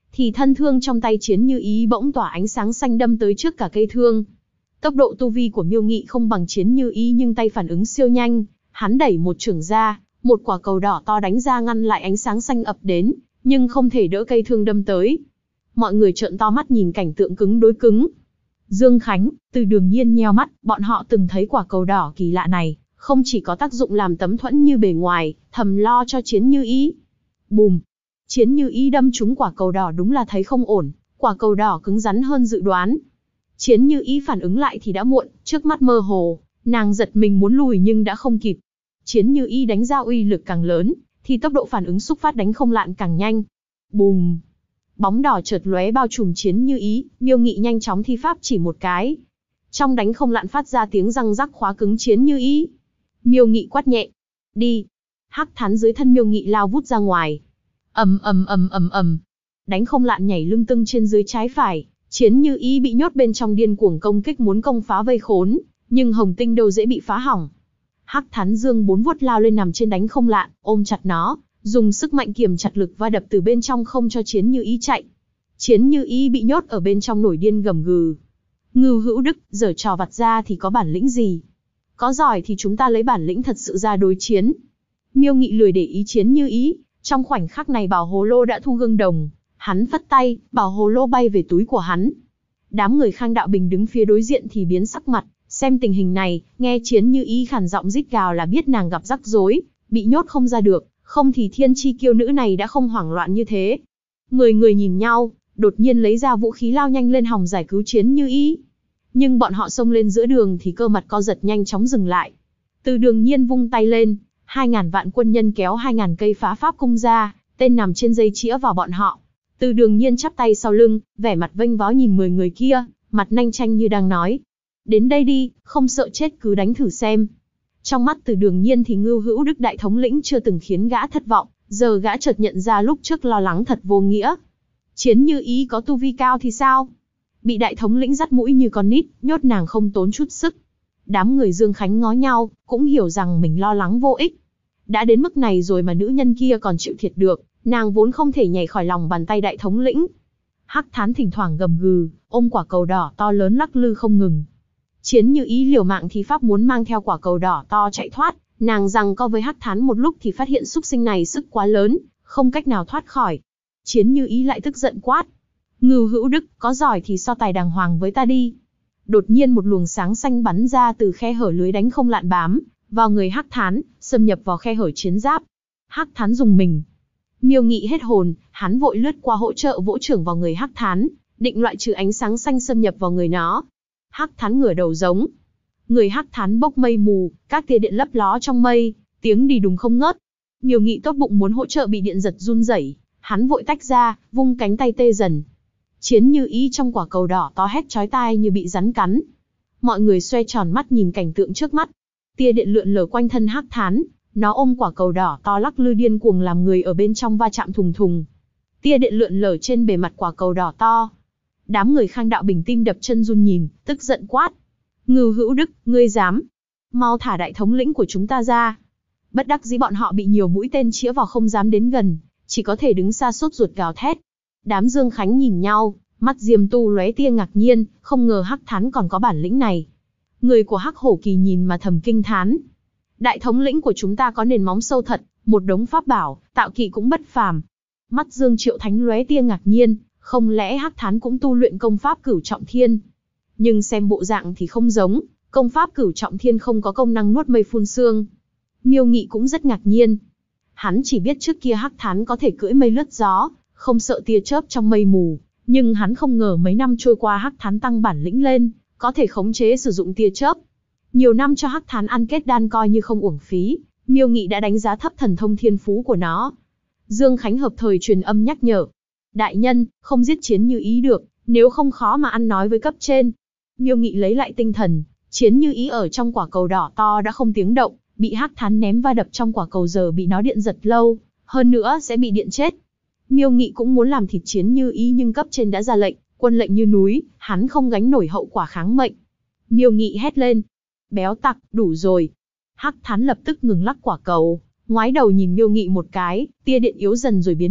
thì thân thương trong tay Chiến Như Ý bỗng tỏa ánh sáng xanh đâm tới trước cả cây thương. Tốc độ tu vi của Miêu Nghị không bằng Chiến Như Ý nhưng tay phản ứng siêu nhanh, hắn đẩy một chưởng ra, một quả cầu đỏ to đánh ra ngăn lại ánh sáng xanh ập đến, nhưng không thể đỡ cây thương đâm tới. Mọi người trợn to mắt nhìn cảnh tượng cứng đối cứng. Dương Khánh, Từ Đường Nhiên nheo mắt, bọn họ từng thấy quả cầu đỏ kỳ lạ này, không chỉ có tác dụng làm tấm thuẫn như bề ngoài, thầm lo cho Chiến Như Ý. Bùm! Chiến Như Ý đâm trúng quả cầu đỏ đúng là thấy không ổn, quả cầu đỏ cứng rắn hơn dự đoán. Chiến Như Ý phản ứng lại thì đã muộn, trước mắt mơ hồ, nàng giật mình muốn lùi nhưng đã không kịp. Chiến Như Ý đánh ra uy lực càng lớn, thì tốc độ phản ứng xúc phát đánh không lạn càng nhanh. Bùm! Bóng đỏ chợt lóe bao trùm Chiến Như Ý, Miêu Nghị nhanh chóng thi pháp chỉ một cái. Trong đánh không lạn phát ra tiếng răng rắc khóa cứng Chiến Như Ý. Miêu Nghị quát nhẹ. Đi! Hắc thán dưới thân Miêu Nghị lao vút ra ngoài. Ầm ầm ầm ầm ầm. Đánh không lạn nhảy lưng tưng trên dưới trái phải, Chiến Như Ý bị nhốt bên trong điên cuồng công kích muốn công phá vây khốn, nhưng Hồng Tinh đâu dễ bị phá hỏng. Hắc thán dương 4 vuốt lao lên nằm trên đánh không lạn, ôm chặt nó, dùng sức mạnh kiềm chặt lực va đập từ bên trong không cho Chiến Như Ý chạy. Chiến Như Ý bị nhốt ở bên trong nổi điên gầm gừ. Ngưu Hữu Đức, giở trò vặt ra thì có bản lĩnh gì? Có giỏi thì chúng ta lấy bản lĩnh thật sự ra đối chiến. Miêu Nghị lười để ý Chiến Như Ý, trong khoảnh khắc này Bảo Hồ Lô đã thu gương đồng, hắn phất tay, Bảo Hồ Lô bay về túi của hắn. Đám người Khang Đạo Bình đứng phía đối diện thì biến sắc mặt, xem tình hình này, nghe Chiến Như Ý khàn giọng rít gào là biết nàng gặp rắc rối, bị nhốt không ra được, không thì thiên chi kiêu nữ này đã không hoảng loạn như thế. 10 người nhìn nhau, đột nhiên lấy ra vũ khí lao nhanh lên hòng giải cứu Chiến Như Ý. Nhưng bọn họ xông lên giữa đường thì cơ mặt co giật nhanh chóng dừng lại. Từ Đường Nhiên vung tay lên, 2.000 vạn quân nhân kéo 2.000 cây phá pháp cung ra, tên nằm trên dây chĩa vào bọn họ. Từ Đường Nhiên chắp tay sau lưng, vẻ mặt vênh váo nhìn 10 người kia, mặt nanh chanh như đang nói. Đến đây đi, không sợ chết cứ đánh thử xem. Trong mắt Từ Đường Nhiên thì Ngưu Hữu Đức đại thống lĩnh chưa từng khiến gã thất vọng, giờ gã chợt nhận ra lúc trước lo lắng thật vô nghĩa. Chiến Như Ý có tu vi cao thì sao? Bị đại thống lĩnh dắt mũi như con nít, nhốt nàng không tốn chút sức. Đám người Dương Khánh ngó nhau, cũng hiểu rằng mình lo lắng vô ích. Đã đến mức này rồi mà nữ nhân kia còn chịu thiệt được, nàng vốn không thể nhảy khỏi lòng bàn tay đại thống lĩnh. Hắc thán thỉnh thoảng gầm gừ, ôm quả cầu đỏ to lớn lắc lư không ngừng. Chiến Như Ý liều mạng thi pháp muốn mang theo quả cầu đỏ to chạy thoát, nàng giằng co với Hắc thán một lúc thì phát hiện xúc sinh này sức quá lớn, không cách nào thoát khỏi. Chiến Như Ý lại tức giận quát. Ngưu Hữu Đức, có giỏi thì so tài đàng hoàng với ta đi. Đột nhiên một luồng sáng xanh bắn ra từ khe hở lưới đánh không lạn bám vào người Hắc thán, xâm nhập vào khe hở chiến giáp. Hắc thán dùng mình. Miêu Nghị hết hồn, hắn vội lướt qua hỗ trợ vỗ chưởng vào người Hắc thán, định loại trừ ánh sáng xanh xâm nhập vào người nó. Hắc thán ngửa đầu giống. Người Hắc thán bốc mây mù, các tia điện lấp ló trong mây, tiếng đì đùng không ngớt. Miêu Nghị tốt bụng muốn hỗ trợ bị điện giật run rẩy, hắn vội tách ra, vung cánh tay tê dần. Chiến Như Ý trong quả cầu đỏ to hét chói tai như bị rắn cắn. Mọi người xoe tròn mắt nhìn cảnh tượng trước mắt. Tia điện lượn lờ quanh thân Hắc thán, nó ôm quả cầu đỏ to lắc lư điên cuồng làm người ở bên trong va chạm thùng thùng. Tia điện lượn lờ trên bề mặt quả cầu đỏ to. Đám người Khang Đạo Bình tim đập chân run nhìn, tức giận quát. Ngưu Hữu Đức, ngươi dám? Mau thả đại thống lĩnh của chúng ta ra. Bất đắc dĩ bọn họ bị nhiều mũi tên chĩa vào không dám đến gần, chỉ có thể đứng xa sốt ruột gào thét. Đám Dương Khánh nhìn nhau, mắt Diêm Tu lóe tia ngạc nhiên, không ngờ Hắc thán còn có bản lĩnh này. Người của Hắc Hổ Kỳ nhìn mà thầm kinh thán. Đại thống lĩnh của chúng ta có nền móng sâu thật, một đống pháp bảo, tạo kỵ cũng bất phàm. Mắt Dương Triệu Thánh lóe tia ngạc nhiên, không lẽ Hắc thán cũng tu luyện công pháp Cửu Trọng Thiên? Nhưng xem bộ dạng thì không giống, công pháp Cửu Trọng Thiên không có công năng nuốt mây phun sương. Miêu Nghị cũng rất ngạc nhiên. Hắn chỉ biết trước kia Hắc thán có thể cưỡi mây lướt gió, không sợ tia chớp trong mây mù, nhưng hắn không ngờ mấy năm trôi qua Hắc thán tăng bản lĩnh lên, có thể khống chế sử dụng tia chớp. Nhiều năm cho Hắc thán ăn kết đan coi như không uổng phí, Miêu Nghị đã đánh giá thấp thần thông thiên phú của nó. Dương Khánh hợp thời truyền âm nhắc nhở. Đại nhân, không giết Chiến Như Ý được, nếu không khó mà ăn nói với cấp trên. Miêu Nghị lấy lại tinh thần, Chiến Như Ý ở trong quả cầu đỏ to đã không tiếng động, bị Hắc thán ném va đập trong quả cầu giờ bị nó điện giật lâu, hơn nữa sẽ bị điện chết. Miêu Nghị cũng muốn làm thịt Chiến Như Ý nhưng cấp trên đã ra lệnh, quân lệnh như núi, hắn không gánh nổi hậu quả kháng mệnh. Miêu Nghị hét lên. Béo tặc, đủ rồi. Hắc thán lập tức ngừng lắc quả cầu, ngoái đầu nhìn Miêu Nghị một cái, tia điện yếu dần rồi biến mất,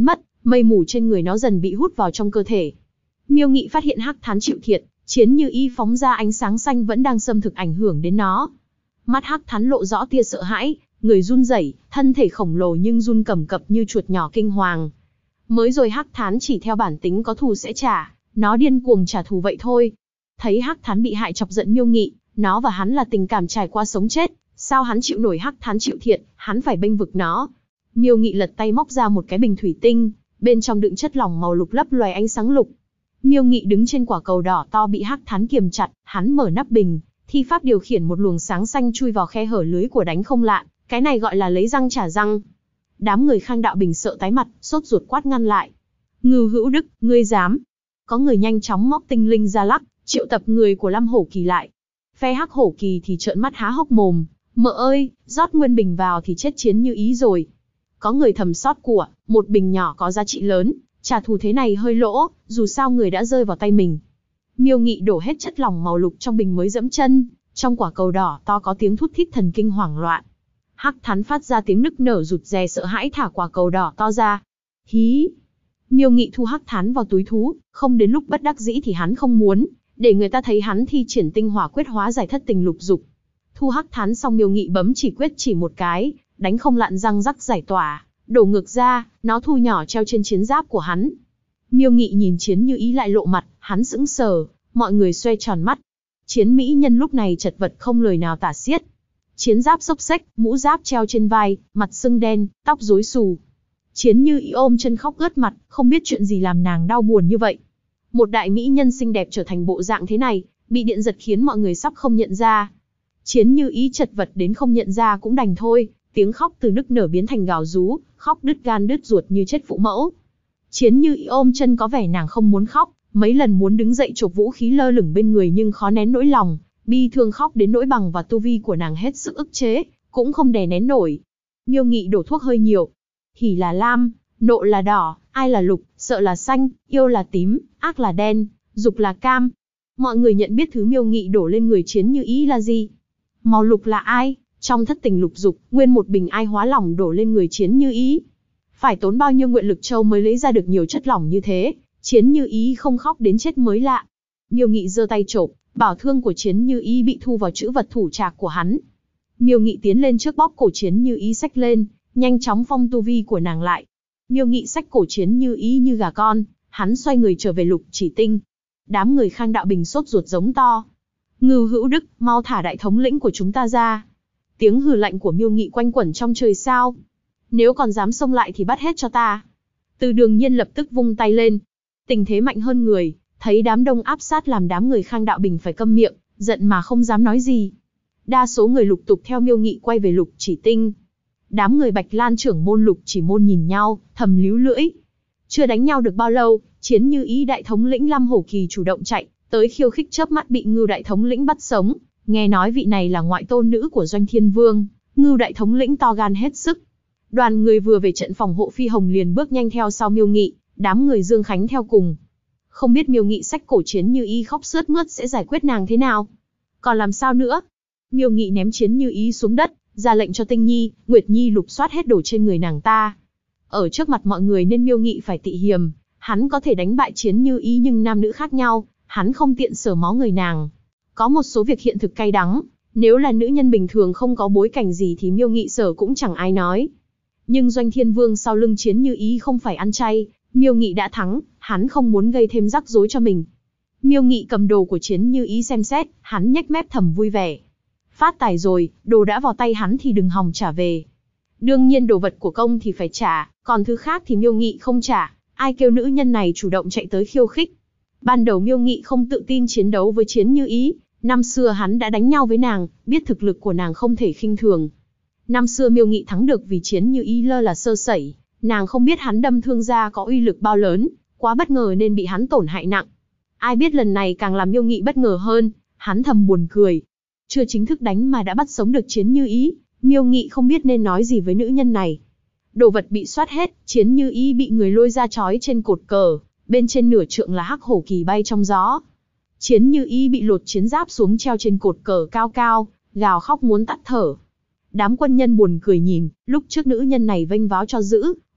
mây mù trên người nó dần bị hút vào trong cơ thể. Miêu Nghị phát hiện Hắc Thán chịu thiệt, Chiến Như Ý phóng ra ánh sáng xanh vẫn đang xâm thực ảnh hưởng đến nó. Mắt Hắc Thán lộ rõ tia sợ hãi, người run rẩy, thân thể khổng lồ nhưng run cầm cập như chuột nhỏ kinh hoàng. Mới rồi Hắc Thán chỉ theo bản tính có thù sẽ trả, nó điên cuồng trả thù vậy thôi. Thấy Hắc Thán bị hại chọc giận Miêu Nghị, nó và hắn là tình cảm trải qua sống chết, sao hắn chịu nổi Hắc Thán chịu thiệt, hắn phải bênh vực nó. Miêu Nghị lật tay móc ra một cái bình thủy tinh, bên trong đựng chất lỏng màu lục lấp loé ánh sáng lục. Miêu Nghị đứng trên quả cầu đỏ to bị Hắc Thán kiềm chặt, hắn mở nắp bình, thi pháp điều khiển một luồng sáng xanh chui vào khe hở lưới của đánh không lạn, cái này gọi là lấy răng trả răng. Đám người Khang Đạo Bình sợ tái mặt, sốt ruột quát ngăn lại. Ngưu Hữu Đức, ngươi dám? Có người nhanh chóng móc tinh linh ra lắc, triệu tập người của Lam Hổ Kỳ lại. Phe Hắc Hổ Kỳ thì trợn mắt há hốc mồm, mợ ơi, rót nguyên bình vào thì chết Chiến Như Ý rồi. Có người thầm xót của, một bình nhỏ có giá trị lớn, trả thù thế này hơi lỗ, dù sao người đã rơi vào tay mình. Miêu Nghị đổ hết chất lỏng màu lục trong bình mới dẫm chân, trong quả cầu đỏ to có tiếng thút thít thần kinh hoảng loạn. Hắc Thán phát ra tiếng nức nở rụt rè sợ hãi thả quả cầu đỏ to ra. Hí! Miêu Nghị thu Hắc Thán vào túi thú, không đến lúc bất đắc dĩ thì hắn không muốn, để người ta thấy hắn thi triển tinh hỏa quyết hóa giải thất tình lục dục. Thu Hắc Thán xong Miêu Nghị bấm chỉ quyết chỉ một cái, đánh không lạn răng rắc giải tỏa, đổ ngược ra, nó thu nhỏ treo trên chiến giáp của hắn. Miêu Nghị nhìn Chiến Như Ý lại lộ mặt, hắn sững sờ, mọi người xoe tròn mắt. Chiến mỹ nhân lúc này chật vật không lời nào tả xiết. Chiến giáp xốc xếch, mũ giáp treo trên vai, mặt sưng đen, tóc rối xù. Chiến Như Ý ôm chân khóc ướt mặt, không biết chuyện gì làm nàng đau buồn như vậy. Một đại mỹ nhân xinh đẹp trở thành bộ dạng thế này, bị điện giật khiến mọi người sắp không nhận ra. Chiến Như Ý chật vật đến không nhận ra cũng đành thôi, tiếng khóc từ nức nở biến thành gào rú, khóc đứt gan đứt ruột như chết phụ mẫu. Chiến Như Ý ôm chân có vẻ nàng không muốn khóc, mấy lần muốn đứng dậy chộp vũ khí lơ lửng bên người nhưng khó nén nỗi lòng, bi thương khóc đến nỗi bằng và tu vi của nàng hết sức ức chế, cũng không đè nén nổi. Miêu Nghị đổ thuốc hơi nhiều. Hỉ là lam, nộ là đỏ, ai là lục, sợ là xanh, yêu là tím, ác là đen, dục là cam. Mọi người nhận biết thứ Miêu Nghị đổ lên người Chiến Như Ý là gì. Màu lục là ai? Trong thất tình lục dục, nguyên một bình ai hóa lỏng đổ lên người Chiến Như Ý. Phải tốn bao nhiêu nguyện lực châu mới lấy ra được nhiều chất lỏng như thế, Chiến Như Ý không khóc đến chết mới lạ. Miêu Nghị giơ tay chộp, bảo thương của Chiến Như Ý bị thu vào trữ vật thủ trạc của hắn. Miêu Nghị tiến lên trước bóp cổ Chiến Như Ý xách lên, nhanh chóng phong tu vi của nàng lại. Miêu Nghị xách cổ Chiến Như Ý như gà con, hắn xoay người trở về Lục Chỉ Tinh. Đám người Khang Đạo Bình sốt ruột giống to. Ngưu Hữu Đức, mau thả đại thống lĩnh của chúng ta ra. Tiếng hừ lạnh của Miêu Nghị quanh quẩn trong trời sao. Nếu còn dám xông lại thì bắt hết cho ta. Từ Đường Nhiên lập tức vung tay lên. Tình thế mạnh hơn người, thấy đám đông áp sát làm đám người Khang Đạo Bình phải câm miệng, giận mà không dám nói gì. Đa số người lục tục theo Miêu Nghị quay về Lục Chỉ Tinh. Đám người Bạch Lan trưởng môn Lục Chỉ môn nhìn nhau, thầm líu lưỡi. Chưa đánh nhau được bao lâu, Chiến Như Ý đại thống lĩnh Lam Hổ Kỳ chủ động chạy tới khiêu khích, chớp mắt bị Ngưu đại thống lĩnh bắt sống. Nghe nói vị này là ngoại tôn nữ của Doanh Thiên Vương, Ngưu đại thống lĩnh to gan hết sức. Đoàn người vừa về trận phòng hộ Phi Hồng liền bước nhanh theo sau Miêu Nghị, đám người Dương Khánh theo cùng. Không biết Miêu Nghị xách cổ Chiến Như Ý khóc sướt mướt sẽ giải quyết nàng thế nào. Còn làm sao nữa? Miêu Nghị ném Chiến Như Ý xuống đất, ra lệnh cho Tinh Nhi, Nguyệt Nhi lục soát hết đồ trên người nàng ta. Ở trước mặt mọi người nên Miêu Nghị phải tị hiềm, hắn có thể đánh bại Chiến Như Ý nhưng nam nữ khác nhau, hắn không tiện sờ mó người nàng. Có một số việc hiện thực cay đắng, nếu là nữ nhân bình thường không có bối cảnh gì thì Miêu Nghị sở cũng chẳng ai nói. Nhưng Doanh Thiên Vương sau lưng Chiến Như Ý không phải ăn chay, Miêu Nghị đã thắng, hắn không muốn gây thêm rắc rối cho mình. Miêu Nghị cầm đồ của Chiến Như Ý xem xét, hắn nhếch mép thầm vui vẻ. Phát tài rồi, đồ đã vào tay hắn thì đừng hòng trả về. Đương nhiên đồ vật của công thì phải trả, còn thứ khác thì Miêu Nghị không trả, ai kêu nữ nhân này chủ động chạy tới khiêu khích. Ban đầu Miêu Nghị không tự tin chiến đấu với Chiến Như Ý, năm xưa hắn đã đánh nhau với nàng, biết thực lực của nàng không thể khinh thường. Năm xưa Miêu Nghị thắng được vì Chiến Như Ý lơ là sơ sẩy, nàng không biết hắn đâm thương ra có uy lực bao lớn, quá bất ngờ nên bị hắn tổn hại nặng. Ai biết lần này càng làm Miêu Nghị bất ngờ hơn, hắn thầm buồn cười. Chưa chính thức đánh mà đã bắt sống được Chiến Như Ý, Miêu Nghị không biết nên nói gì với nữ nhân này. Đồ vật bị soát hết, Chiến Như Ý bị người lôi ra trói trên cột cờ, bên trên nửa trượng là Hắc Hổ Kỳ bay trong gió. Chiến Như Ý bị lột chiến giáp xuống treo trên cột cờ cao cao, gào khóc muốn tắt thở. Đám quân nhân buồn cười nhìn, lúc trước nữ nhân này vênh váo cho giữ,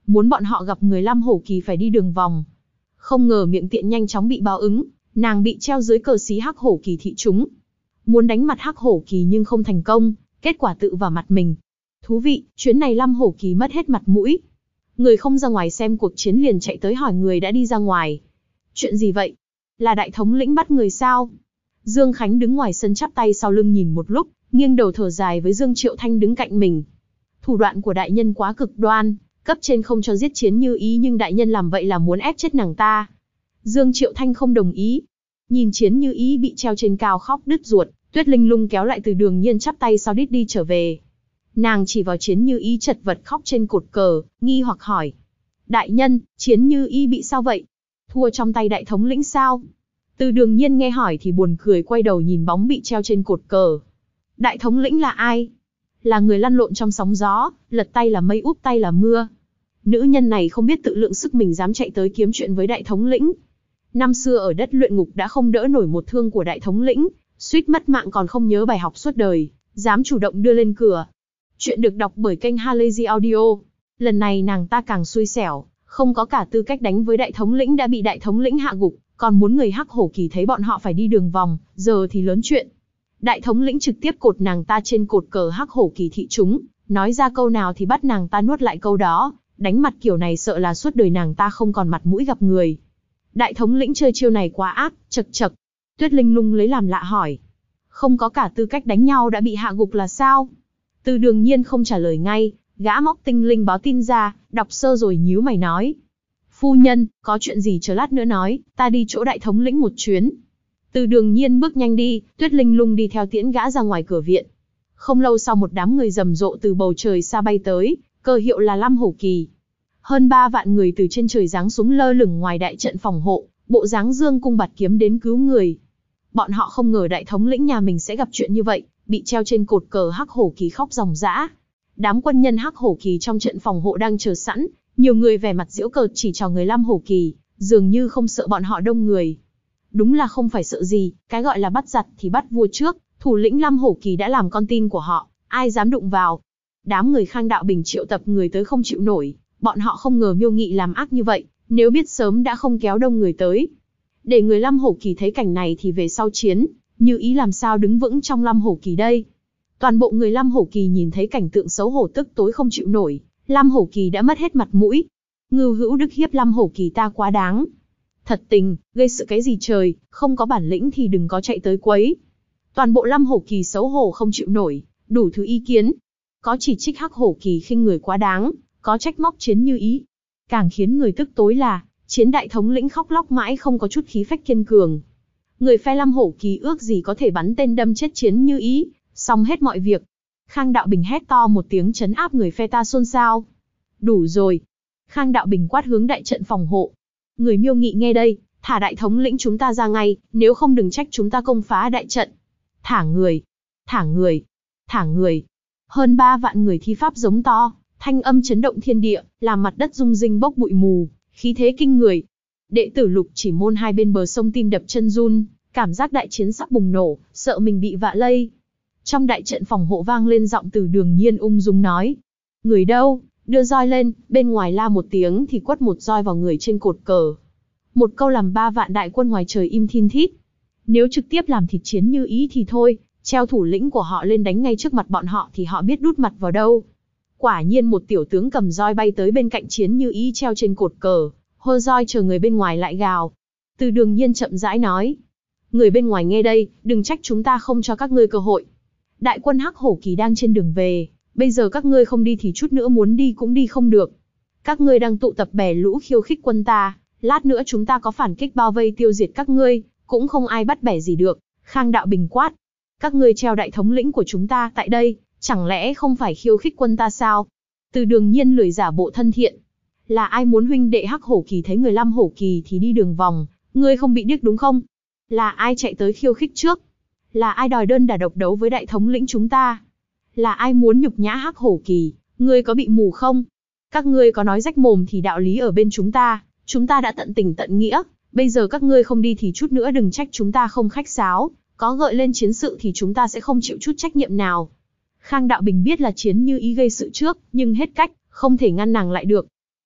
muốn bọn họ gặp người Lam Hổ Kỳ phải đi đường vòng. Không ngờ miệng tiện nhanh chóng bị báo ứng, nàng bị treo dưới cờ xí Hắc Hổ Kỳ thị chúng. Muốn đánh mặt Hắc Hổ Kỳ nhưng không thành công, kết quả tự vào mặt mình. Thú vị, chuyến này Lam Hổ Kỳ mất hết mặt mũi. Người không ra ngoài xem cuộc chiến liền chạy tới hỏi người đã đi ra ngoài. Chuyện gì vậy? Là đại thống lĩnh bắt người sao? Dương Khánh đứng ngoài sân chắp tay sau lưng nhìn một lúc, nghiêng đầu thở dài với Dương Triệu Thanh đứng cạnh mình. Thủ đoạn của đại nhân quá cực đoan, cấp trên không cho giết Chiến Như Ý nhưng đại nhân làm vậy là muốn ép chết nàng ta. Dương Triệu Thanh không đồng ý. Nhìn Chiến Như Ý bị treo trên cao khóc đứt ruột, Tuyết Linh Lung kéo lại Từ Đường Nhiên chắp tay sau đít đi trở về. Nàng chỉ vào Chiến Như Ý chật vật khóc trên cột cờ, nghi hoặc hỏi. Đại nhân, Chiến Như Ý bị sao vậy? Thua trong tay đại thống lĩnh sao? Từ Đường Nhiên nghe hỏi thì buồn cười quay đầu nhìn bóng bị treo trên cột cờ. Đại thống lĩnh là ai? Là người lăn lộn trong sóng gió, lật tay là mây úp tay là mưa. Nữ nhân này không biết tự lượng sức mình dám chạy tới kiếm chuyện với đại thống lĩnh. Năm xưa ở đất luyện ngục đã không đỡ nổi một thương của đại thống lĩnh, suýt mất mạng còn không nhớ bài học suốt đời, dám chủ động đưa lên cửa. Chuyện được đọc bởi kênh Halazy Audio. Lần này nàng ta càng xui xẻo, không có cả tư cách đánh với đại thống lĩnh đã bị đại thống lĩnh hạ gục, còn muốn người Hắc Hổ Kỳ thấy bọn họ phải đi đường vòng, giờ thì lớn chuyện. Đại thống lĩnh trực tiếp cột nàng ta trên cột cờ Hắc Hổ Kỳ thị chúng, nói ra câu nào thì bắt nàng ta nuốt lại câu đó, đánh mặt kiểu này sợ là suốt đời nàng ta không còn mặt mũi gặp người. Đại thống lĩnh chơi chiêu này quá ác, chật chật. Tuyết Linh Lung lấy làm lạ hỏi. Không có cả tư cách đánh nhau đã bị hạ gục là sao? Từ Đường Nhiên không trả lời ngay, gã móc tinh linh báo tin ra, đọc sơ rồi nhíu mày nói. Phu nhân, có chuyện gì chờ lát nữa nói, ta đi chỗ đại thống lĩnh một chuyến. Từ Đường Nhiên bước nhanh đi, Tuyết Linh Lung đi theo tiễn gã ra ngoài cửa viện. Không lâu sau một đám người rầm rộ từ bầu trời xa bay tới, cờ hiệu là Lam Hổ Kỳ. Hơn 3 vạn người từ trên trời giáng xuống lơ lửng ngoài đại trận phòng hộ, bộ dáng dương cung bạt kiếm đến cứu người. Bọn họ không ngờ đại thống lĩnh nhà mình sẽ gặp chuyện như vậy, bị treo trên cột cờ Hắc Hổ Kỳ khóc ròng rã. Đám quân nhân Hắc Hổ Kỳ trong trận phòng hộ đang chờ sẵn, nhiều người vẻ mặt giễu cợt chỉ trò người Lam Hổ Kỳ, dường như không sợ bọn họ đông người. Đúng là không phải sợ gì, cái gọi là bắt giặc thì bắt vua trước, thủ lĩnh Lam Hổ Kỳ đã làm con tin của họ, ai dám đụng vào. Đám người Khang Đạo Bình triệu tập người tới không chịu nổi, bọn họ không ngờ Miêu Nghị làm ác như vậy, nếu biết sớm đã không kéo đông người tới. Để người Lam Hổ Kỳ thấy cảnh này thì về sau chiến, Như Ý làm sao đứng vững trong Lam Hổ Kỳ đây? Toàn bộ người Lam Hổ Kỳ nhìn thấy cảnh tượng xấu hổ tức tối không chịu nổi, Lam Hổ Kỳ đã mất hết mặt mũi. Ngưu Hữu Đức hiếp Lam Hổ Kỳ ta quá đáng. Thật tình, gây sự cái gì trời, không có bản lĩnh thì đừng có chạy tới quấy. Toàn bộ Lam Hổ Kỳ xấu hổ không chịu nổi, đủ thứ ý kiến. Có chỉ trích Hắc Hổ Kỳ khinh người quá đáng, có trách móc Chiến Như Ý. Càng khiến người tức tối là, Chiến đại thống lĩnh khóc lóc mãi không có chút khí phách kiên cường. Người phe Lam Hổ Kỳ ước gì có thể bắn tên đâm chết Chiến Như Ý, xong hết mọi việc. Khang Đạo Bình hét to một tiếng trấn áp người phe ta xôn xao. Đủ rồi. Khang Đạo Bình quát hướng đại trận phòng hộ. Người Miêu Nghị nghe đây, thả đại thống lĩnh chúng ta ra ngay, nếu không đừng trách chúng ta công phá đại trận. Thả người, thả người, thả người. Hơn 3 vạn người thi pháp giống to, thanh âm chấn động thiên địa, làm mặt đất rung rinh bốc bụi mù, khí thế kinh người. Đệ tử Lục Chỉ Môn hai bên bờ sông tim đập chân run, cảm giác đại chiến sắp bùng nổ, sợ mình bị vạ lây. Trong đại trận phòng hộ vang lên giọng Từ Đường Nhiên ung dung nói. Người đâu, đưa roi lên, bên ngoài la một tiếng thì quất một roi vào người trên cột cờ. Một câu làm 3 vạn đại quân ngoài trời im thin thít. Nếu trực tiếp làm thịt Chiến Như Ý thì thôi, treo thủ lĩnh của họ lên đánh ngay trước mặt bọn họ thì họ biết đút mặt vào đâu. Quả nhiên một tiểu tướng cầm roi bay tới bên cạnh Chiến Như Ý treo trên cột cờ, hơ roi chờ người bên ngoài lại gào. Từ Đường Nhiên chậm rãi nói. Người bên ngoài nghe đây, đừng trách chúng ta không cho các ngươi cơ hội. Đại quân Hắc Hổ Kỳ đang trên đường về, bây giờ các ngươi không đi thì chút nữa muốn đi cũng đi không được. Các ngươi đang tụ tập bè lũ khiêu khích quân ta, lát nữa chúng ta có phản kích bao vây tiêu diệt các ngươi, cũng không ai bắt bẻ gì được. Khang Đạo Bình quát. Các ngươi treo đại thống lĩnh của chúng ta tại đây, chẳng lẽ không phải khiêu khích quân ta sao? Từ Đường Nhiên lười giả bộ thân thiện. Là ai muốn huynh đệ Hắc Hổ Kỳ thấy người Lam Hổ Kỳ thì đi đường vòng, ngươi không bị điếc đúng không? Là ai chạy tới khiêu khích trước? Là ai đòi đơn đả độc đấu với đại thống lĩnh chúng ta? Là ai muốn nhục nhã Hắc Hổ Kỳ? Ngươi có bị mù không? Các ngươi có nói rách mồm thì đạo lý ở bên chúng ta đã tận tình tận nghĩa, bây giờ các ngươi không đi thì chút nữa đừng trách chúng ta không khách sáo, có gợi lên chiến sự thì chúng ta sẽ không chịu chút trách nhiệm nào. Khang Đạo Bình biết là Chiến Như Ý gây sự trước, nhưng hết cách, không thể ngăn nàng lại được.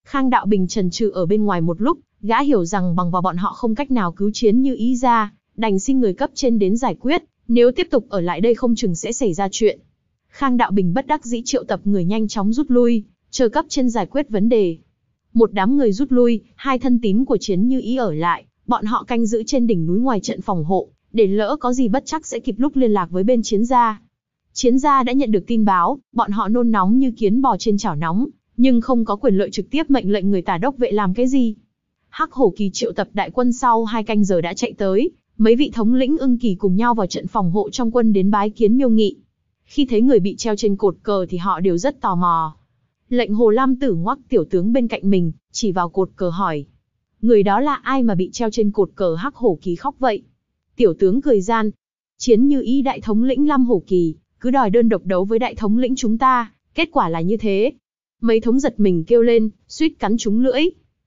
Khang Đạo Bình chần chừ ở bên ngoài một lúc, gã hiểu rằng bằng vào bọn họ không cách nào cứu Chiến Như Ý ra, đành xin người cấp trên đến giải quyết, nếu tiếp tục ở lại đây không chừng sẽ xảy ra chuyện. Khang Đạo Bình bất đắc dĩ triệu tập người nhanh chóng rút lui, chờ cấp trên giải quyết vấn đề. Một đám người rút lui, hai thân tín của Chiến Như Ý ở lại, bọn họ canh giữ trên đỉnh núi ngoài trận phòng hộ, để lỡ có gì bất trắc sẽ kịp lúc liên lạc với bên Chiến gia. Chiến gia đã nhận được tin báo, bọn họ nôn nóng như kiến bò trên chảo nóng, nhưng không có quyền lợi trực tiếp mệnh lệnh người Tả đốc vệ làm cái gì. Hắc Hổ Kỳ triệu tập đại quân sau 2 canh giờ đã chạy tới, mấy vị thống lĩnh Ưng Kỳ cùng nhau vào trận phòng hộ trong quân đến bái kiến Miêu Nghị. Khi thấy người bị treo trên cột cờ thì họ đều rất tò mò. Lệnh Hồ Lam Tử ngoắc tiểu tướng bên cạnh mình, chỉ vào cột cờ hỏi. Người đó là ai mà bị treo trên cột cờ Hắc Hổ Kỳ khóc vậy? Tiểu tướng cười gian. Chiến Như Ý đại thống lĩnh Lam Hổ Kỳ, cứ đòi đơn độc đấu với đại thống lĩnh chúng ta, kết quả là như thế. Mấy thống giật mình kêu lên, suýt cắn trúng lưỡi.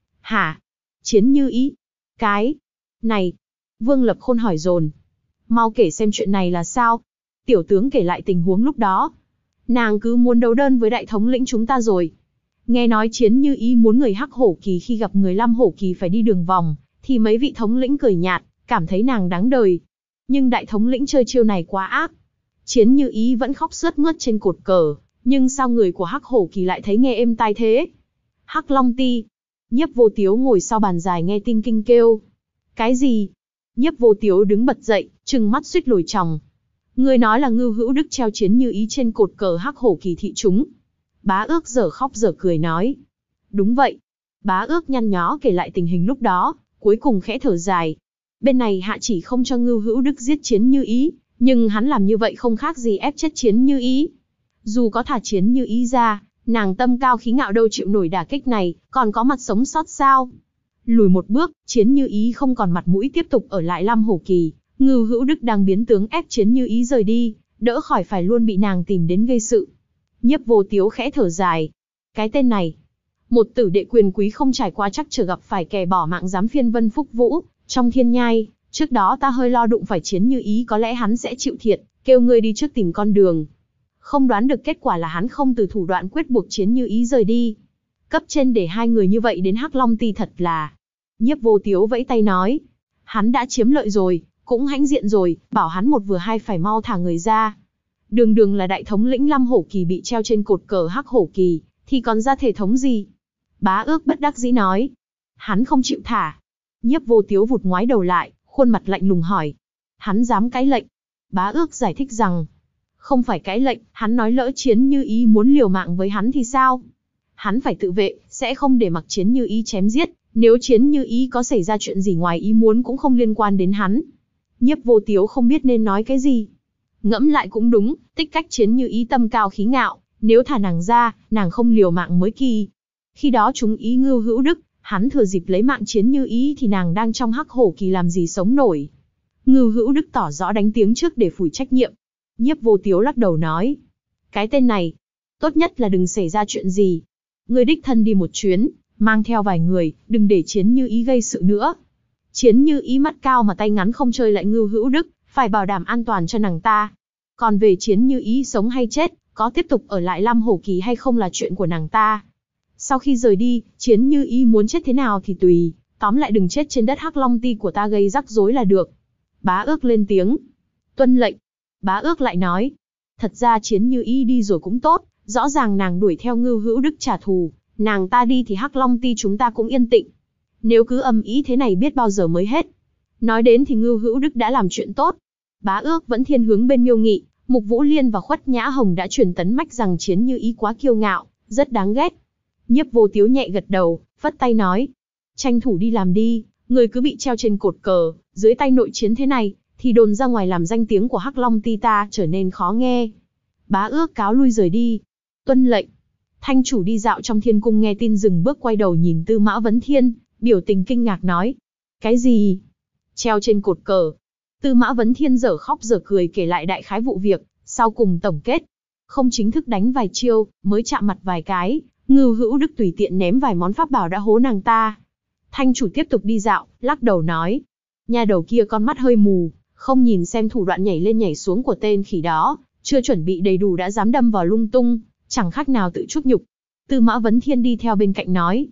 Hả? Chiến Như Ý? Cái này? Vương Lập Khôn hỏi dồn. Mau kể xem chuyện này là sao? Tiểu tướng kể lại tình huống lúc đó. Nàng cứ muốn đấu đơn với đại thống lĩnh chúng ta rồi. Nghe nói Chiến Như Ý muốn người Hắc Hổ Kỳ khi gặp người Lam Hổ Kỳ phải đi đường vòng, thì mấy vị thống lĩnh cười nhạt, cảm thấy nàng đáng đời. Nhưng đại thống lĩnh chơi chiêu này quá ác. Chiến Như Ý vẫn khóc sướt mướt trên cột cờ, nhưng sao người của Hắc Hổ Kỳ lại thấy nghe êm tai thế? Hắc Long Ti. Nhiếp Vô Tiếu ngồi sau bàn dài nghe tin kinh kêu. Cái gì? Nhiếp Vô Tiếu đứng bật dậy, trừng mắt suýt lồi tròng. Người nói là Ngưu Hữu Đức treo Chiến Như Ý trên cột cờ Hắc Hổ Kỳ thị chúng. Bá Ước dở khóc dở cười nói. Đúng vậy. Bá Ước nhăn nhó kể lại tình hình lúc đó, cuối cùng khẽ thở dài. Bên này hạ chỉ không cho Ngưu Hữu Đức giết Chiến Như Ý, nhưng hắn làm như vậy không khác gì ép chết Chiến Như Ý. Dù có thả Chiến Như Ý ra, nàng tâm cao khí ngạo đâu chịu nổi đả kích này, còn có mặt sống sót sao? Lùi một bước, Chiến Như Ý không còn mặt mũi tiếp tục ở lại Lam Hổ Kỳ, Ngưu Hữu Đức đang biến tướng ép Chiến Như Ý rời đi, đỡ khỏi phải luôn bị nàng tìm đến gây sự. Nhiếp Vô Tiếu khẽ thở dài. Cái tên này, một tử đệ quyền quý không trải qua chắc trở gặp phải kẻ bỏ mạng dám phiên Vân Phúc Vũ, trong thiên nhai, trước đó ta hơi lo đụng phải Chiến Như Ý có lẽ hắn sẽ chịu thiệt, kêu ngươi đi trước tìm con đường. Không đoán được kết quả là hắn không từ thủ đoạn quyết buộc Chiến Như Ý rời đi. Cấp trên để hai người như vậy đến Hắc Long Ti thật là... Nhiếp Vô Tiếu vẫy tay nói. Hắn đã chiếm lợi rồi, cũng hãnh diện rồi, bảo hắn một vừa hai phải mau thả người ra. Đường đường là đại thống lĩnh Lam Hổ Kỳ bị treo trên cột cờ Hắc Hổ Kỳ, thì còn ra thể thống gì? Bá Ước bất đắc dĩ nói. Hắn không chịu thả. Nhiếp Vô Tiếu vụt ngoái đầu lại, khuôn mặt lạnh lùng hỏi. Hắn dám cãi lệnh? Bá Ước giải thích rằng. Không phải cãi lệnh, hắn nói lỡ Chiến Như Ý muốn liều mạng với hắn thì sao? Hắn phải tự vệ, sẽ không để mặc Chiến Như Ý chém giết, nếu Chiến Như Ý có xảy ra chuyện gì ngoài ý muốn cũng không liên quan đến hắn. Nhiếp Vô Tiếu không biết nên nói cái gì. Ngẫm lại cũng đúng, tích cách Chiến Như Ý tâm cao khí ngạo, nếu thả nàng ra, nàng không liều mạng mới kỳ. Khi đó chúng ý Ngưu Hữu Đức, hắn thừa dịp lấy mạng Chiến Như Ý thì nàng đang trong Hắc Hổ Kỳ làm gì sống nổi. Ngưu Hữu Đức tỏ rõ đánh tiếng trước để phủi trách nhiệm. Nhiếp Vô Tiếu lắc đầu nói. Cái tên này, tốt nhất là đừng xảy ra chuyện gì. Ngươi đích thân đi một chuyến, mang theo vài người, đừng để Chiến Như Ý gây sự nữa. Chiến Như Ý mắt cao mà tay ngắn không chơi lại Ngưu Hữu Đức, phải bảo đảm an toàn cho nàng ta. Còn về Chiến Như Ý sống hay chết, có tiếp tục ở lại Lam Hổ Kỳ hay không là chuyện của nàng ta. Sau khi rời đi, Chiến Như Ý muốn chết thế nào thì tùy, tóm lại đừng chết trên đất Hắc Long Ti của ta gây rắc rối là được. Bá Ước lên tiếng. Tuân lệnh. Bá Ước lại nói. Thật ra Chiến Như Ý đi rồi cũng tốt, rõ ràng nàng đuổi theo Ngưu Hữu Đức trả thù, nàng ta đi thì Hắc Long Ti chúng ta cũng yên tĩnh. Nếu cứ âm ý thế này biết bao giờ mới hết. Nói đến thì Ngưu Hữu Đức đã làm chuyện tốt. Bá Ước vẫn thiên hướng bên Miêu Nghị, Mục Vũ Liên và Khuất Nhã Hồng đã truyền tấn mách rằng Chiến Như Ý quá kiêu ngạo, rất đáng ghét. Nhiếp Vô Tiếu nhẹ gật đầu, phất tay nói. Tranh thủ đi làm đi, người cứ bị treo trên cột cờ, dưới tay nội chiến thế này, thì đồn ra ngoài làm danh tiếng của Hắc Long Ti ta trở nên khó nghe. Bá Ước cáo lui rời đi. Tuân lệnh. Thanh chủ đi dạo trong thiên cung nghe tin dừng bước quay đầu nhìn Tư Mã Vấn Thiên, biểu tình kinh ngạc nói. Cái gì? Treo trên cột cờ. Tư Mã Vấn Thiên dở khóc dở cười kể lại đại khái vụ việc, sau cùng tổng kết. Không chính thức đánh vài chiêu, mới chạm mặt vài cái, Ngưu Hữu Đức tùy tiện ném vài món pháp bảo đã hố nàng ta. Thanh chủ tiếp tục đi dạo, lắc đầu nói. Nhà đầu kia con mắt hơi mù, không nhìn xem thủ đoạn nhảy lên nhảy xuống của tên khỉ đó, chưa chuẩn bị đầy đủ đã dám đâm vào lung tung, chẳng khác nào tự chuốc nhục. Tư Mã Vấn Thiên đi theo bên cạnh nói.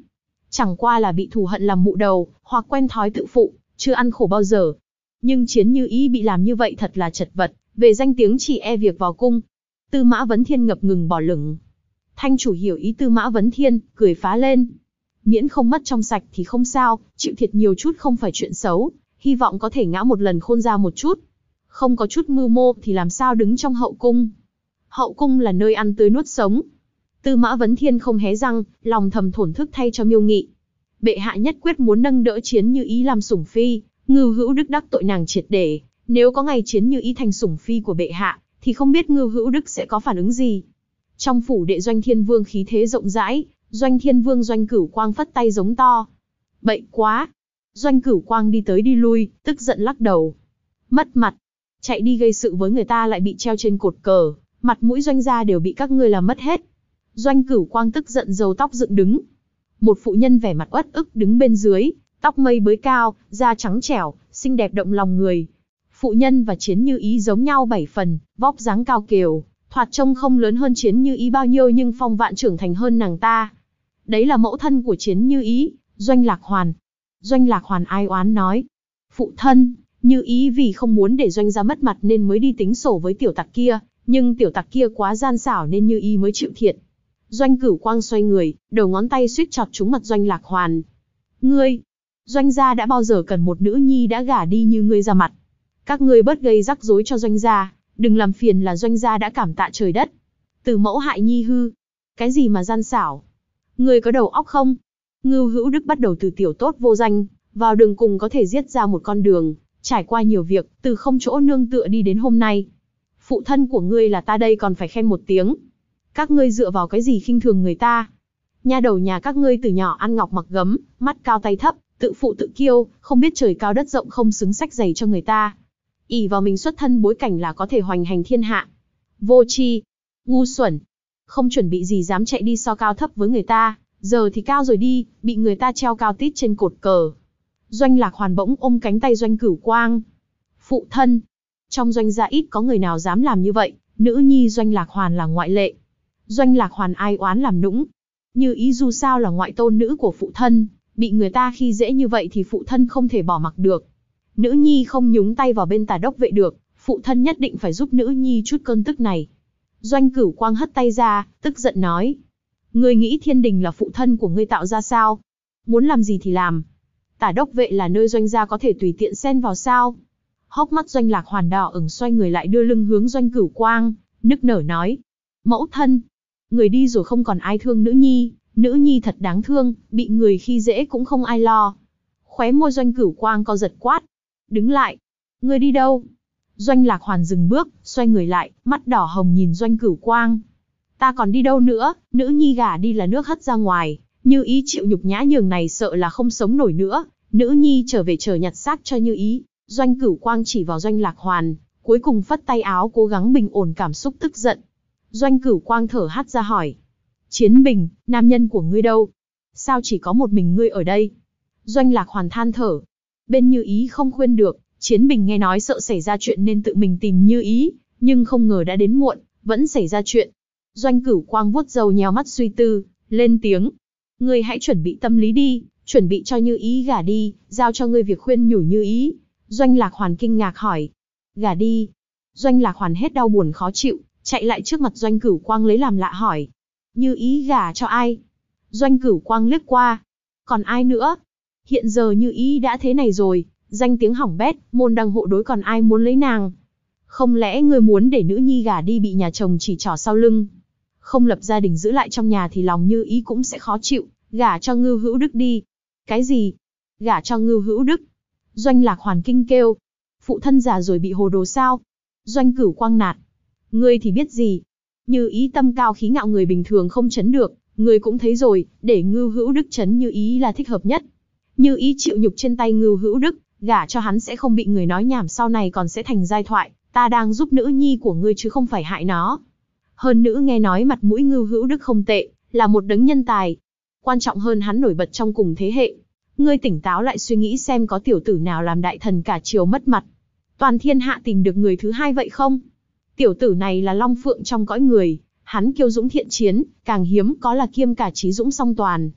Chẳng qua là bị thù hận làm mụ đầu, hoặc quen thói tự phụ, chưa ăn khổ bao giờ. Nhưng Chiến Như Ý bị làm như vậy thật là chật vật, về danh tiếng chỉ e việc vào cung. Tư Mã Vấn Thiên ngập ngừng bỏ lửng. Thanh chủ hiểu ý Tư Mã Vấn Thiên, cười phá lên. Miễn không mất trong sạch thì không sao, chịu thiệt nhiều chút không phải chuyện xấu, hy vọng có thể ngã một lần khôn ra một chút. Không có chút mưu mô thì làm sao đứng trong hậu cung. Hậu cung là nơi ăn tươi nuốt sống. Tư Mã Vấn Thiên không hé răng, lòng thầm thổn thức thay cho Miêu Nghị. Bệ hạ nhất quyết muốn nâng đỡ Chiến Như Ý làm sủng phi, Ngưu Hữu Đức đắc tội nàng triệt để. Nếu có ngày Chiến Như Ý thành sủng phi của bệ hạ, thì không biết Ngưu Hữu Đức sẽ có phản ứng gì. Trong phủ đệ Doanh Thiên Vương khí thế rộng rãi, Doanh Thiên Vương Doanh Cửu Quang phất tay giống to. Bậy quá! Doanh Cửu Quang đi tới đi lui, tức giận lắc đầu. Mất mặt! Chạy đi gây sự với người ta lại bị treo trên cột cờ, mặt mũi Doanh gia đều bị các ngươi làm mất hết. Doanh Cửu Quang tức giận râu tóc dựng đứng. Một phụ nhân vẻ mặt uất ức đứng bên dưới, tóc mây bới cao, da trắng trẻo, xinh đẹp động lòng người. Phụ nhân và Chiến Như Ý giống nhau 7 phần, vóc dáng cao kiều, thoạt trông không lớn hơn Chiến Như Ý bao nhiêu nhưng phong vạn trưởng thành hơn nàng ta. Đấy là mẫu thân của Chiến Như Ý, Doanh Lạc Hoàn. Doanh Lạc Hoàn ai oán nói. Phụ thân, Như Ý vì không muốn để Doanh gia mất mặt nên mới đi tính sổ với tiểu tặc kia, nhưng tiểu tặc kia quá gian xảo nên Như Ý mới chịu thiệt. Doanh Cửu Quang xoay người, đầu ngón tay suýt chọt trúng mặt Doanh Lạc Hoàn. Ngươi, Doanh gia đã bao giờ cần một nữ nhi đã gả đi như ngươi ra mặt. Các ngươi bớt gây rắc rối cho Doanh gia, đừng làm phiền là Doanh gia đã cảm tạ trời đất. Từ mẫu hại nhi hư. Cái gì mà gian xảo? Ngươi có đầu óc không? Ngưu Hữu Đức bắt đầu từ tiểu tốt vô danh, vào đường cùng có thể giết ra một con đường, trải qua nhiều việc, từ không chỗ nương tựa đi đến hôm nay. Phụ thân của ngươi là ta đây còn phải khen một tiếng. Các ngươi dựa vào cái gì khinh thường người ta? Nha đầu nhà các ngươi từ nhỏ ăn ngọc mặc gấm, mắt cao tay thấp, tự phụ tự kiêu, không biết trời cao đất rộng không xứng sách giày cho người ta. Ỷ vào mình xuất thân bối cảnh là có thể hoành hành thiên hạ. Vô tri, ngu xuẩn, không chuẩn bị gì dám chạy đi so cao thấp với người ta, giờ thì cao rồi đi, bị người ta treo cao tít trên cột cờ. Doanh Lạc Hoàn bỗng ôm cánh tay Doanh Cửu Quang. Phụ thân, trong Doanh gia ít có người nào dám làm như vậy, nữ nhi Doanh Lạc Hoàn là ngoại lệ. Doanh Lạc Hoàn ai oán làm nũng. Như Ý dù sao là ngoại tôn nữ của phụ thân, bị người ta khi dễ như vậy thì phụ thân không thể bỏ mặc được. Nữ nhi không nhúng tay vào bên Tả Đốc Vệ được, phụ thân nhất định phải giúp nữ nhi chút cơn tức này. Doanh Cửu Quang hất tay ra, tức giận nói. Ngươi nghĩ thiên đình là phụ thân của ngươi tạo ra sao? Muốn làm gì thì làm. Tả Đốc Vệ là nơi Doanh gia có thể tùy tiện xen vào sao? Hốc mắt Doanh Lạc Hoàn đỏ ửng xoay người lại đưa lưng hướng Doanh Cửu Quang, nức nở nói. Mẫu thân, người đi rồi không còn ai thương nữ nhi thật đáng thương, bị người khi dễ cũng không ai lo. Khóe môi Doanh Cửu Quang co giật quát. Đứng lại. Người đi đâu? Doanh Lạc Hoàn dừng bước, xoay người lại, mắt đỏ hồng nhìn Doanh Cửu Quang. Ta còn đi đâu nữa, nữ nhi gả đi là nước hất ra ngoài, Như Ý chịu nhục nhã nhường này sợ là không sống nổi nữa, nữ nhi trở về chờ nhặt xác cho Như Ý. Doanh Cửu Quang chỉ vào Doanh Lạc Hoàn, cuối cùng phất tay áo cố gắng bình ổn cảm xúc tức giận. Doanh Cửu Quang thở hắt ra hỏi. Chiến Bình, nam nhân của ngươi đâu? Sao chỉ có một mình ngươi ở đây? Doanh Lạc Hoàn than thở. Bên Như Ý không khuyên được, Chiến Bình nghe nói sợ xảy ra chuyện nên tự mình tìm Như Ý, nhưng không ngờ đã đến muộn, vẫn xảy ra chuyện. Doanh Cửu Quang vuốt râu nheo mắt suy tư, lên tiếng. Ngươi hãy chuẩn bị tâm lý đi, chuẩn bị cho Như Ý gả đi, giao cho ngươi việc khuyên nhủ Như Ý. Doanh Lạc Hoàn kinh ngạc hỏi. Gả đi? Doanh Lạc Hoàn hết đau buồn khó chịu, chạy lại trước mặt Doanh Cửu Quang lấy làm lạ hỏi. Như Ý gả cho ai? Doanh Cửu Quang liếc qua. Còn ai nữa? Hiện giờ Như Ý đã thế này rồi, danh tiếng hỏng bét, môn đăng hộ đối còn ai muốn lấy nàng? Không lẽ ngươi muốn để nữ nhi gả đi bị nhà chồng chỉ trỏ sau lưng? Không lập gia đình giữ lại trong nhà thì lòng Như Ý cũng sẽ khó chịu, gả cho Ngưu Hữu Đức đi. Cái gì? Gả cho Ngưu Hữu Đức? Doanh Lạc Hoàn kinh kêu. Phụ thân già rồi bị hồ đồ sao? Doanh Cửu Quang nạt. Ngươi thì biết gì? Như Ý tâm cao khí ngạo người bình thường không chấn được, ngươi cũng thấy rồi, để Ngưu Hữu Đức chấn Như Ý là thích hợp nhất. Như Ý chịu nhục trên tay Ngưu Hữu Đức, gả cho hắn sẽ không bị người nói nhảm sau này còn sẽ thành giai thoại, ta đang giúp nữ nhi của ngươi chứ không phải hại nó. Hơn nữa nghe nói mặt mũi Ngưu Hữu Đức không tệ, là một đấng nhân tài. Quan trọng hơn hắn nổi bật trong cùng thế hệ. Ngươi tỉnh táo lại suy nghĩ xem có tiểu tử nào làm đại thần cả triều mất mặt. Toàn thiên hạ tìm được người thứ hai vậy không? Tiểu tử này là long phượng trong cõi người, hắn kiêu dũng thiện chiến, càng hiếm có là kiêm cả trí dũng song toàn.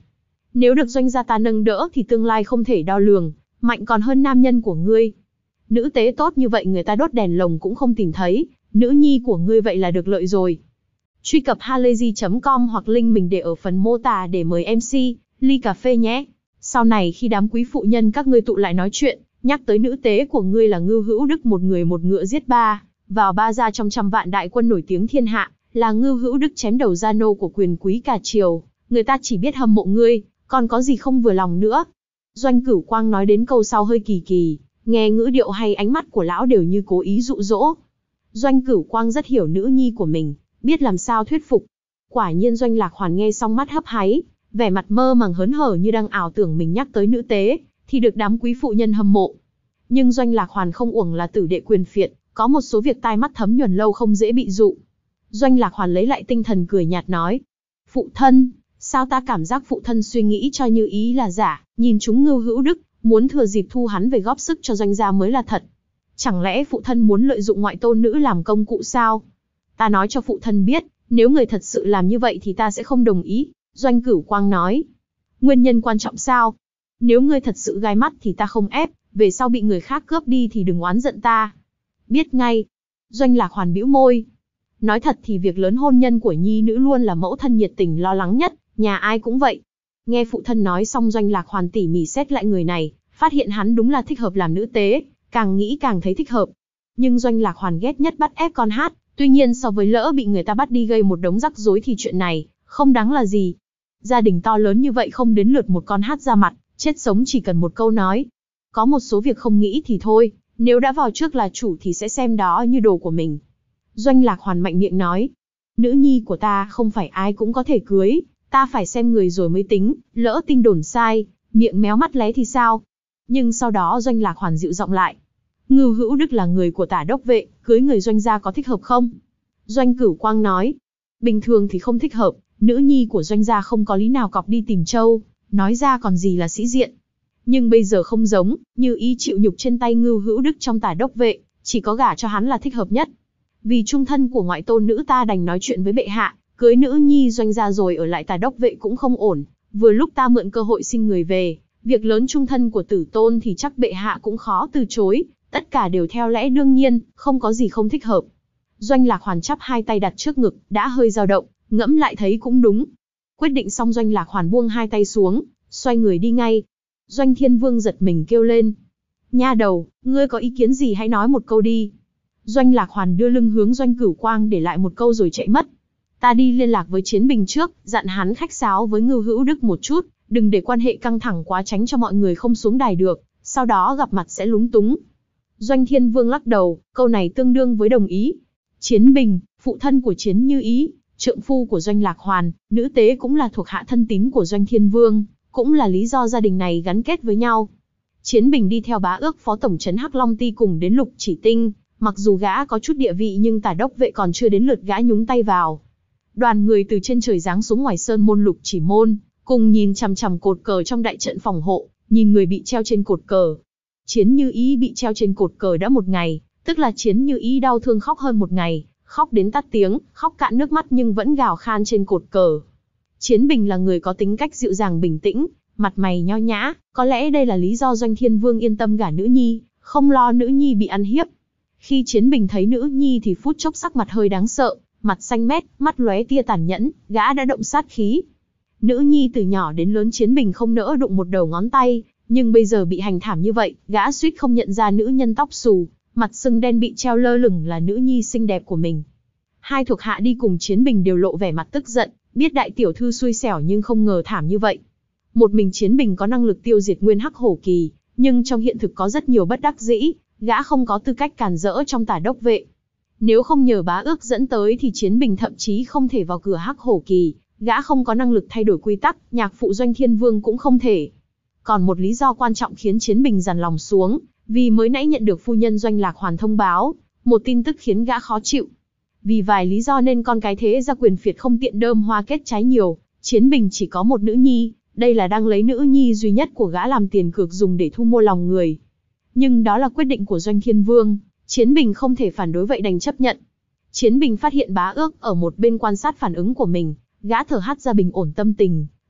Nếu được doanh gia ta nâng đỡ thì tương lai không thể đo lường, mạnh còn hơn nam nhân của ngươi. Nữ tế tốt như vậy người ta đốt đèn lồng cũng không tìm thấy, nữ nhi của ngươi vậy là được lợi rồi. Truy cập halayzi.com hoặc link mình để ở phần mô tả để mời MC, ly cà phê nhé. Sau này khi đám quý phụ nhân các ngươi tụ lại nói chuyện, nhắc tới nữ tế của ngươi là Ngưu Hữu Đức một người một ngựa giết ba, vào ba gia trong trăm vạn đại quân nổi tiếng thiên hạ, là Ngưu Hữu Đức chém đầu gia nô của quyền quý cả triều, người ta chỉ biết hâm mộ ngươi, còn có gì không vừa lòng nữa. Doanh Cửu Quang nói đến câu sau hơi kỳ kỳ, nghe ngữ điệu hay ánh mắt của lão đều như cố ý dụ dỗ. Doanh Cửu Quang rất hiểu nữ nhi của mình, biết làm sao thuyết phục. Quả nhiên Doanh Lạc Hoàn nghe xong mắt hấp háy, vẻ mặt mơ màng hớn hở như đang ảo tưởng mình nhắc tới nữ tế, thì được đám quý phụ nhân hâm mộ. Nhưng Doanh Lạc Hoàn không uổng là tử đệ quyền phiệt, có một số việc tai mắt thấm nhuần lâu không dễ bị dụ. Doanh Lạc Hoàn lấy lại tinh thần cười nhạt nói. Phụ thân, sao ta cảm giác phụ thân suy nghĩ cho Như Ý là giả, nhìn chúng Ngưu Hữu Đức, muốn thừa dịp thu hắn về góp sức cho Doanh gia mới là thật. Chẳng lẽ phụ thân muốn lợi dụng ngoại tôn nữ làm công cụ sao? Ta nói cho phụ thân biết, nếu người thật sự làm như vậy thì ta sẽ không đồng ý. Doanh Cửu Quang nói. Nguyên nhân quan trọng sao? Nếu ngươi thật sự gai mắt thì ta không ép, về sau bị người khác cướp đi thì đừng oán giận ta. Biết ngay. Doanh Lạc Hoàn bĩu môi. Nói thật thì việc lớn hôn nhân của nhi nữ luôn là mẫu thân nhiệt tình lo lắng nhất, nhà ai cũng vậy. Nghe phụ thân nói xong Doanh Lạc Hoàn tỉ mỉ xét lại người này, phát hiện hắn đúng là thích hợp làm nữ tế, càng nghĩ càng thấy thích hợp. Nhưng Doanh Lạc Hoàn ghét nhất bắt ép con hát, tuy nhiên so với lỡ bị người ta bắt đi gây một đống rắc rối thì chuyện này không đáng là gì. Gia đình to lớn như vậy không đến lượt một con hát ra mặt, chết sống chỉ cần một câu nói. Có một số việc không nghĩ thì thôi, nếu đã vào trước là chủ thì sẽ xem đó như đồ của mình. Doanh Lạc Hoàn mạnh miệng nói, nữ nhi của ta không phải ai cũng có thể cưới, ta phải xem người rồi mới tính, lỡ tin đồn sai, miệng méo mắt lé thì sao? Nhưng sau đó Doanh Lạc Hoàn dịu giọng lại. Ngưu Hữu Đức là người của Tả Đốc Vệ, cưới người Doanh gia có thích hợp không? Doanh Cửu Quang nói, bình thường thì không thích hợp, nữ nhi của Doanh gia không có lý nào cọp đi tìm Châu, nói ra còn gì là sĩ diện. Nhưng bây giờ không giống, Như Ý chịu nhục trên tay Ngưu Hữu Đức trong Tả Đốc Vệ, chỉ có gả cho hắn là thích hợp nhất. Vì trung thân của ngoại tôn nữ ta đành nói chuyện với bệ hạ, cưới nữ nhi Doanh gia rồi ở lại Tả Đốc Vệ cũng không ổn, vừa lúc ta mượn cơ hội xin người về, việc lớn trung thân của tử tôn thì chắc bệ hạ cũng khó từ chối, tất cả đều theo lẽ đương nhiên, không có gì không thích hợp. Doanh Lạc Hoàn chắp hai tay đặt trước ngực, đã hơi dao động, ngẫm lại thấy cũng đúng. Quyết định xong Doanh Lạc Hoàn buông hai tay xuống, xoay người đi ngay. Doanh Thiên Vương giật mình kêu lên. Nha đầu, ngươi có ý kiến gì hãy nói một câu đi. Doanh Lạc Hoàn đưa lưng hướng Doanh Cửu Quang để lại một câu rồi chạy mất. Ta đi liên lạc với Chiến Bình trước, dặn hắn khách sáo với Ngưu Hữu Đức một chút, đừng để quan hệ căng thẳng quá tránh cho mọi người không xuống đài được, sau đó gặp mặt sẽ lúng túng. Doanh Thiên Vương lắc đầu, câu này tương đương với đồng ý. Chiến Bình, phụ thân của Chiến Như Ý, trượng phu của Doanh Lạc Hoàn, nữ tế cũng là thuộc hạ thân tín của Doanh Thiên Vương, cũng là lý do gia đình này gắn kết với nhau. Chiến Bình đi theo bá ước phó tổng trấn Hắc Long Ty cùng đến Lục Chỉ Tinh, mặc dù gã có chút địa vị nhưng Tả Đốc Vệ còn chưa đến lượt gã nhúng tay vào. Đoàn người từ trên trời giáng xuống ngoài sơn môn Lục Chỉ môn, cùng nhìn chằm chằm cột cờ trong đại trận phòng hộ, nhìn người bị treo trên cột cờ. Chiến Như Ý bị treo trên cột cờ đã một ngày, tức là Chiến Như Ý đau thương khóc hơn một ngày, khóc đến tắt tiếng, khóc cạn nước mắt nhưng vẫn gào khan trên cột cờ. Chiến Bình là người có tính cách dịu dàng bình tĩnh, mặt mày nho nhã, có lẽ đây là lý do Doanh Thiên Vương yên tâm gả nữ nhi, không lo nữ nhi bị ăn hiếp. Khi Chiến Bình thấy nữ nhi thì phút chốc sắc mặt hơi đáng sợ, mặt xanh mét, mắt lóe tia tàn nhẫn, gã đã động sát khí. Nữ nhi từ nhỏ đến lớn Chiến Bình không nỡ đụng một đầu ngón tay, nhưng bây giờ bị hành thảm như vậy, gã suýt không nhận ra nữ nhân tóc xù, mặt sưng đen bị treo lơ lửng là nữ nhi xinh đẹp của mình. Hai thuộc hạ đi cùng Chiến Bình đều lộ vẻ mặt tức giận, biết đại tiểu thư xui xẻo nhưng không ngờ thảm như vậy. Một mình Chiến Bình có năng lực tiêu diệt nguyên hắc hổ kỳ, nhưng trong hiện thực có rất nhiều bất đắc dĩ, gã không có tư cách cản rỡ trong Tả Đốc Vệ. Nếu không nhờ bá ước dẫn tới thì Chiến Bình thậm chí không thể vào cửa hắc hổ kỳ, gã không có năng lực thay đổi quy tắc, nhạc phụ Doanh Thiên Vương cũng không thể. Còn một lý do quan trọng khiến Chiến Bình dằn lòng xuống, vì mới nãy nhận được phu nhân Doanh Lạc Hoàn thông báo, một tin tức khiến gã khó chịu. Vì vài lý do nên con cái thế gia quyền phiệt không tiện đơm hoa kết trái nhiều, Chiến Bình chỉ có một nữ nhi, đây là đang lấy nữ nhi duy nhất của gã làm tiền cược dùng để thu mua lòng người. Nhưng đó là quyết định của Doanh Thiên Vương, Chiến Bình không thể phản đối vậy đành chấp nhận. Chiến Bình phát hiện bá ước ở một bên quan sát phản ứng của mình, gã thở hắt ra bình ổn tâm tình,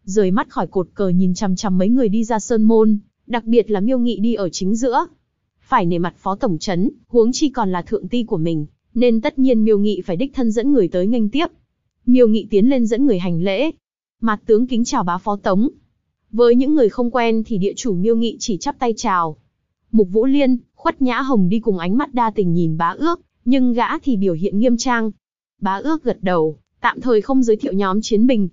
rời mắt khỏi cột cờ nhìn chằm chằm mấy người đi ra sơn môn, đặc biệt là Miêu Nghị đi ở chính giữa. Phải nể mặt phó tổng trấn, huống chi còn là thượng ti của mình, nên tất nhiên Miêu Nghị phải đích thân dẫn người tới nghênh tiếp. Miêu Nghị tiến lên dẫn người hành lễ. Mạt tướng kính chào bá phó tống. Với những người không quen thì địa chủ Miêu Nghị chỉ chắp tay chào. Mục Vũ Liên, Khuất Nhã Hồng đi cùng ánh mắt đa tình nhìn bá ước, nhưng gã thì biểu hiện nghiêm trang. Bá ước gật đầu, tạm thời không giới thiệu nhóm Chiến Bình.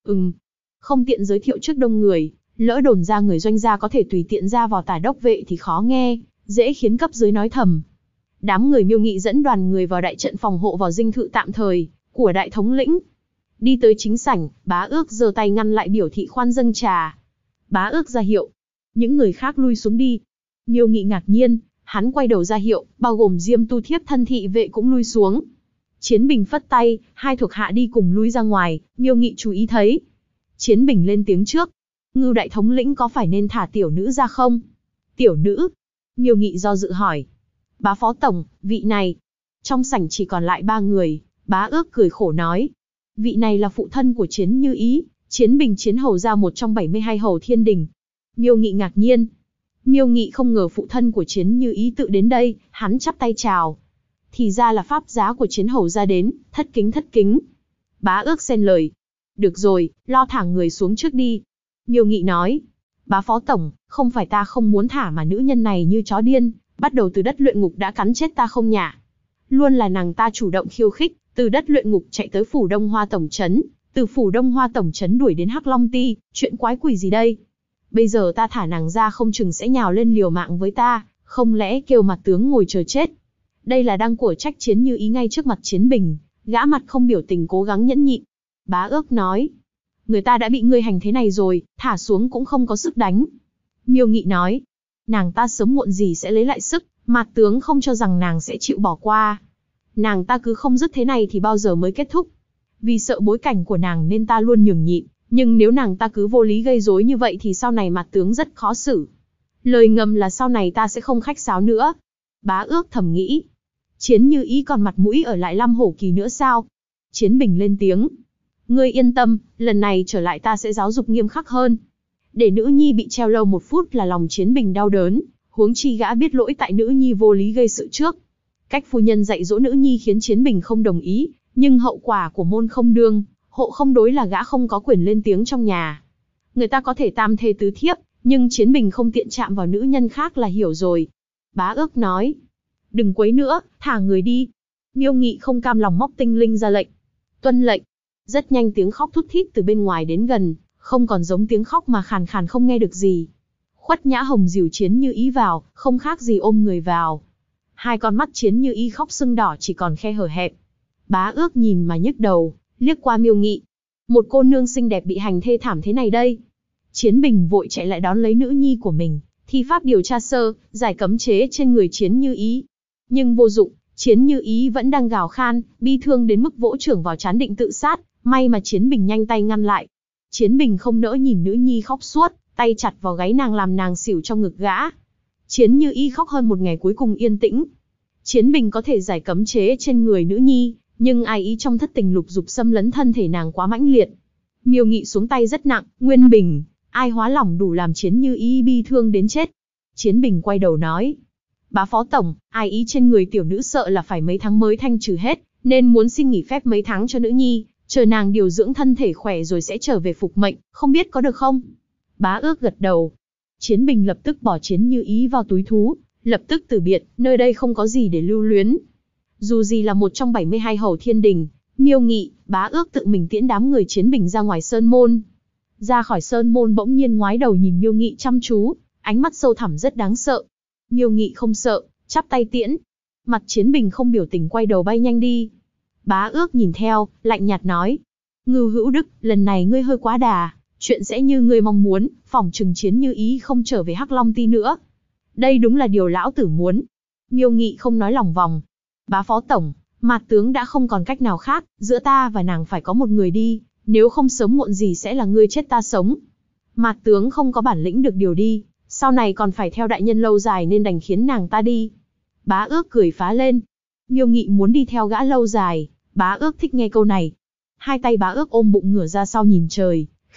Không tiện giới thiệu trước đông người, lỡ đồn ra người Doanh gia có thể tùy tiện ra vào tả đốc vệ thì khó nghe, dễ khiến cấp dưới nói thầm. Đám người Miêu Nghị dẫn đoàn người vào đại trận phòng hộ vào dinh thự tạm thời của đại thống lĩnh. Đi tới chính sảnh, bá ước giơ tay ngăn lại biểu thị khoan dâng trà. Bá ước ra hiệu, những người khác lui xuống đi. Miêu Nghị ngạc nhiên, hắn quay đầu ra hiệu, bao gồm Diêm Tu Thiếp thân thị vệ cũng lui xuống. Chiến Bình phất tay, hai thuộc hạ đi cùng lui ra ngoài, Miêu Nghị chú ý thấy. Chiến Bình lên tiếng trước. Ngưu đại thống lĩnh có phải nên thả tiểu nữ ra không? Tiểu nữ? Miêu Nghị do dự hỏi. Bá phó tổng, vị này. Trong sảnh chỉ còn lại 3 người, bá ước cười khổ nói. Vị này là phụ thân của Chiến Như Ý, Chiến Bình Chiến hầu gia một trong 72 hầu thiên đình. Miêu Nghị ngạc nhiên. Miêu Nghị không ngờ phụ thân của Chiến Như Ý tự đến đây, hắn chắp tay chào. Thì ra là pháp giá của Chiến hầu gia đến, thất kính thất kính. Bá ước xen lời. Được rồi, lo thả người xuống trước đi. Miêu Nghị nói. Bá phó tổng, không phải ta không muốn thả mà nữ nhân này như chó điên, bắt đầu từ đất luyện ngục đã cắn chết ta không nhả. Luôn là nàng ta chủ động khiêu khích, từ đất luyện ngục chạy tới phủ Đông Hoa tổng trấn, từ phủ Đông Hoa tổng trấn đuổi đến Hắc Long Ti, chuyện quái quỷ gì đây? Bây giờ ta thả nàng ra không chừng sẽ nhào lên liều mạng với ta, không lẽ kêu mặt tướng ngồi chờ chết? Đây là đang của trách Chiến Như Ý ngay trước mặt Chiến Bình, gã mặt không biểu tình cố gắng nhẫn nhịn. Bá ước nói, người ta đã bị ngươi hành thế này rồi, thả xuống cũng không có sức đánh. Miêu Nghị nói, nàng ta sớm muộn gì sẽ lấy lại sức, mặt tướng không cho rằng nàng sẽ chịu bỏ qua. Nàng ta cứ không dứt thế này thì bao giờ mới kết thúc. Vì sợ bối cảnh của nàng nên ta luôn nhường nhịn, nhưng nếu nàng ta cứ vô lý gây rối như vậy thì sau này mặt tướng rất khó xử. Lời ngầm là sau này ta sẽ không khách sáo nữa. Bá ước thầm nghĩ, Chiến Như Ý còn mặt mũi ở lại Lam Hổ Kỳ nữa sao? Chiến Bình lên tiếng, ngươi yên tâm, lần này trở lại ta sẽ giáo dục nghiêm khắc hơn. Để nữ nhi bị treo lâu 1 phút là lòng Chiến Bình đau đớn, huống chi gã biết lỗi tại nữ nhi vô lý gây sự trước. Cách phu nhân dạy dỗ nữ nhi khiến Chiến Bình không đồng ý, nhưng hậu quả của môn không đương, hộ không đối là gã không có quyền lên tiếng trong nhà. Người ta có thể tam thê tứ thiếp, nhưng Chiến Bình không tiện chạm vào nữ nhân khác là hiểu rồi. Bá ước nói, đừng quấy nữa, thả người đi. Miêu Nghị không cam lòng móc tinh linh ra lệnh. Tuân lệnh. Rất nhanh tiếng khóc thút thít từ bên ngoài đến gần, không còn giống tiếng khóc mà khàn khàn không nghe được gì. Khuất Nhã Hồng dìu Chiến Như Ý vào, không khác gì ôm người vào. Hai con mắt Chiến Như Ý khóc sưng đỏ chỉ còn khe hở hẹp. Bá ước nhìn mà nhức đầu, liếc qua Miêu Nghị. Một cô nương xinh đẹp bị hành thê thảm thế này đây. Chiến Bình vội chạy lại đón lấy nữ nhi của mình, thi pháp điều tra sơ, giải cấm chế trên người Chiến Như Ý. Nhưng vô dụng, Chiến Như Ý vẫn đang gào khan, bi thương đến mức vỗ chưởng vào trán định tự sát, may mà Chiến Bình nhanh tay ngăn lại. Chiến Bình không nỡ nhìn nữ nhi khóc suốt, tay chặt vào gáy nàng làm nàng xỉu trong ngực gã. Chiến Như Ý khóc hơn 1 ngày cuối cùng yên tĩnh. Chiến Bình có thể giải cấm chế trên người nữ nhi, nhưng ai ý trong thất tình lục dục xâm lấn thân thể nàng quá mãnh liệt. Miêu Nghị xuống tay rất nặng, Nguyên Bình, ai hóa lỏng đủ làm Chiến Như Ý bi thương đến chết. Chiến Bình quay đầu nói, bá phó tổng, ai ý trên người tiểu nữ sợ là phải mấy tháng mới thanh trừ hết, nên muốn xin nghỉ phép mấy tháng cho nữ nhi, chờ nàng điều dưỡng thân thể khỏe rồi sẽ trở về phục mệnh, không biết có được không? Bá ước gật đầu. Chiến Bình lập tức bỏ Chiến Như Ý vào túi thú, lập tức từ biệt, nơi đây không có gì để lưu luyến. Dù gì là một trong 72 hầu thiên đình, Miêu Nghị, Bá ước tự mình tiễn đám người Chiến Bình ra ngoài sơn môn. Ra khỏi sơn môn bỗng nhiên ngoái đầu nhìn Miêu Nghị chăm chú, ánh mắt sâu thẳm rất đáng sợ. Miêu Nghị không sợ, chắp tay tiễn. Mặt Chiến Bình không biểu tình quay đầu bay nhanh đi. Bá ước nhìn theo, lạnh nhạt nói, Ngưu Hữu Đức, lần này ngươi hơi quá đà, chuyện sẽ như ngươi mong muốn, phỏng chừng Chiến Như Ý không trở về Hắc Long Ti nữa. Đây đúng là điều lão tử muốn. Miêu Nghị không nói lòng vòng. Bá phó tổng, Mạt tướng đã không còn cách nào khác, giữa ta và nàng phải có một người đi, nếu không sớm muộn gì sẽ là ngươi chết ta sống. Mạt tướng không có bản lĩnh được điều đi, sau này còn phải theo đại nhân lâu dài nên đành khiến nàng ta đi. Bá ước cười phá lên. Miêu Nghị muốn đi theo gã lâu dài, Bá ước thích nghe câu này. Hai tay Bá ước ôm bụng ngửa ra sau nhìn trời,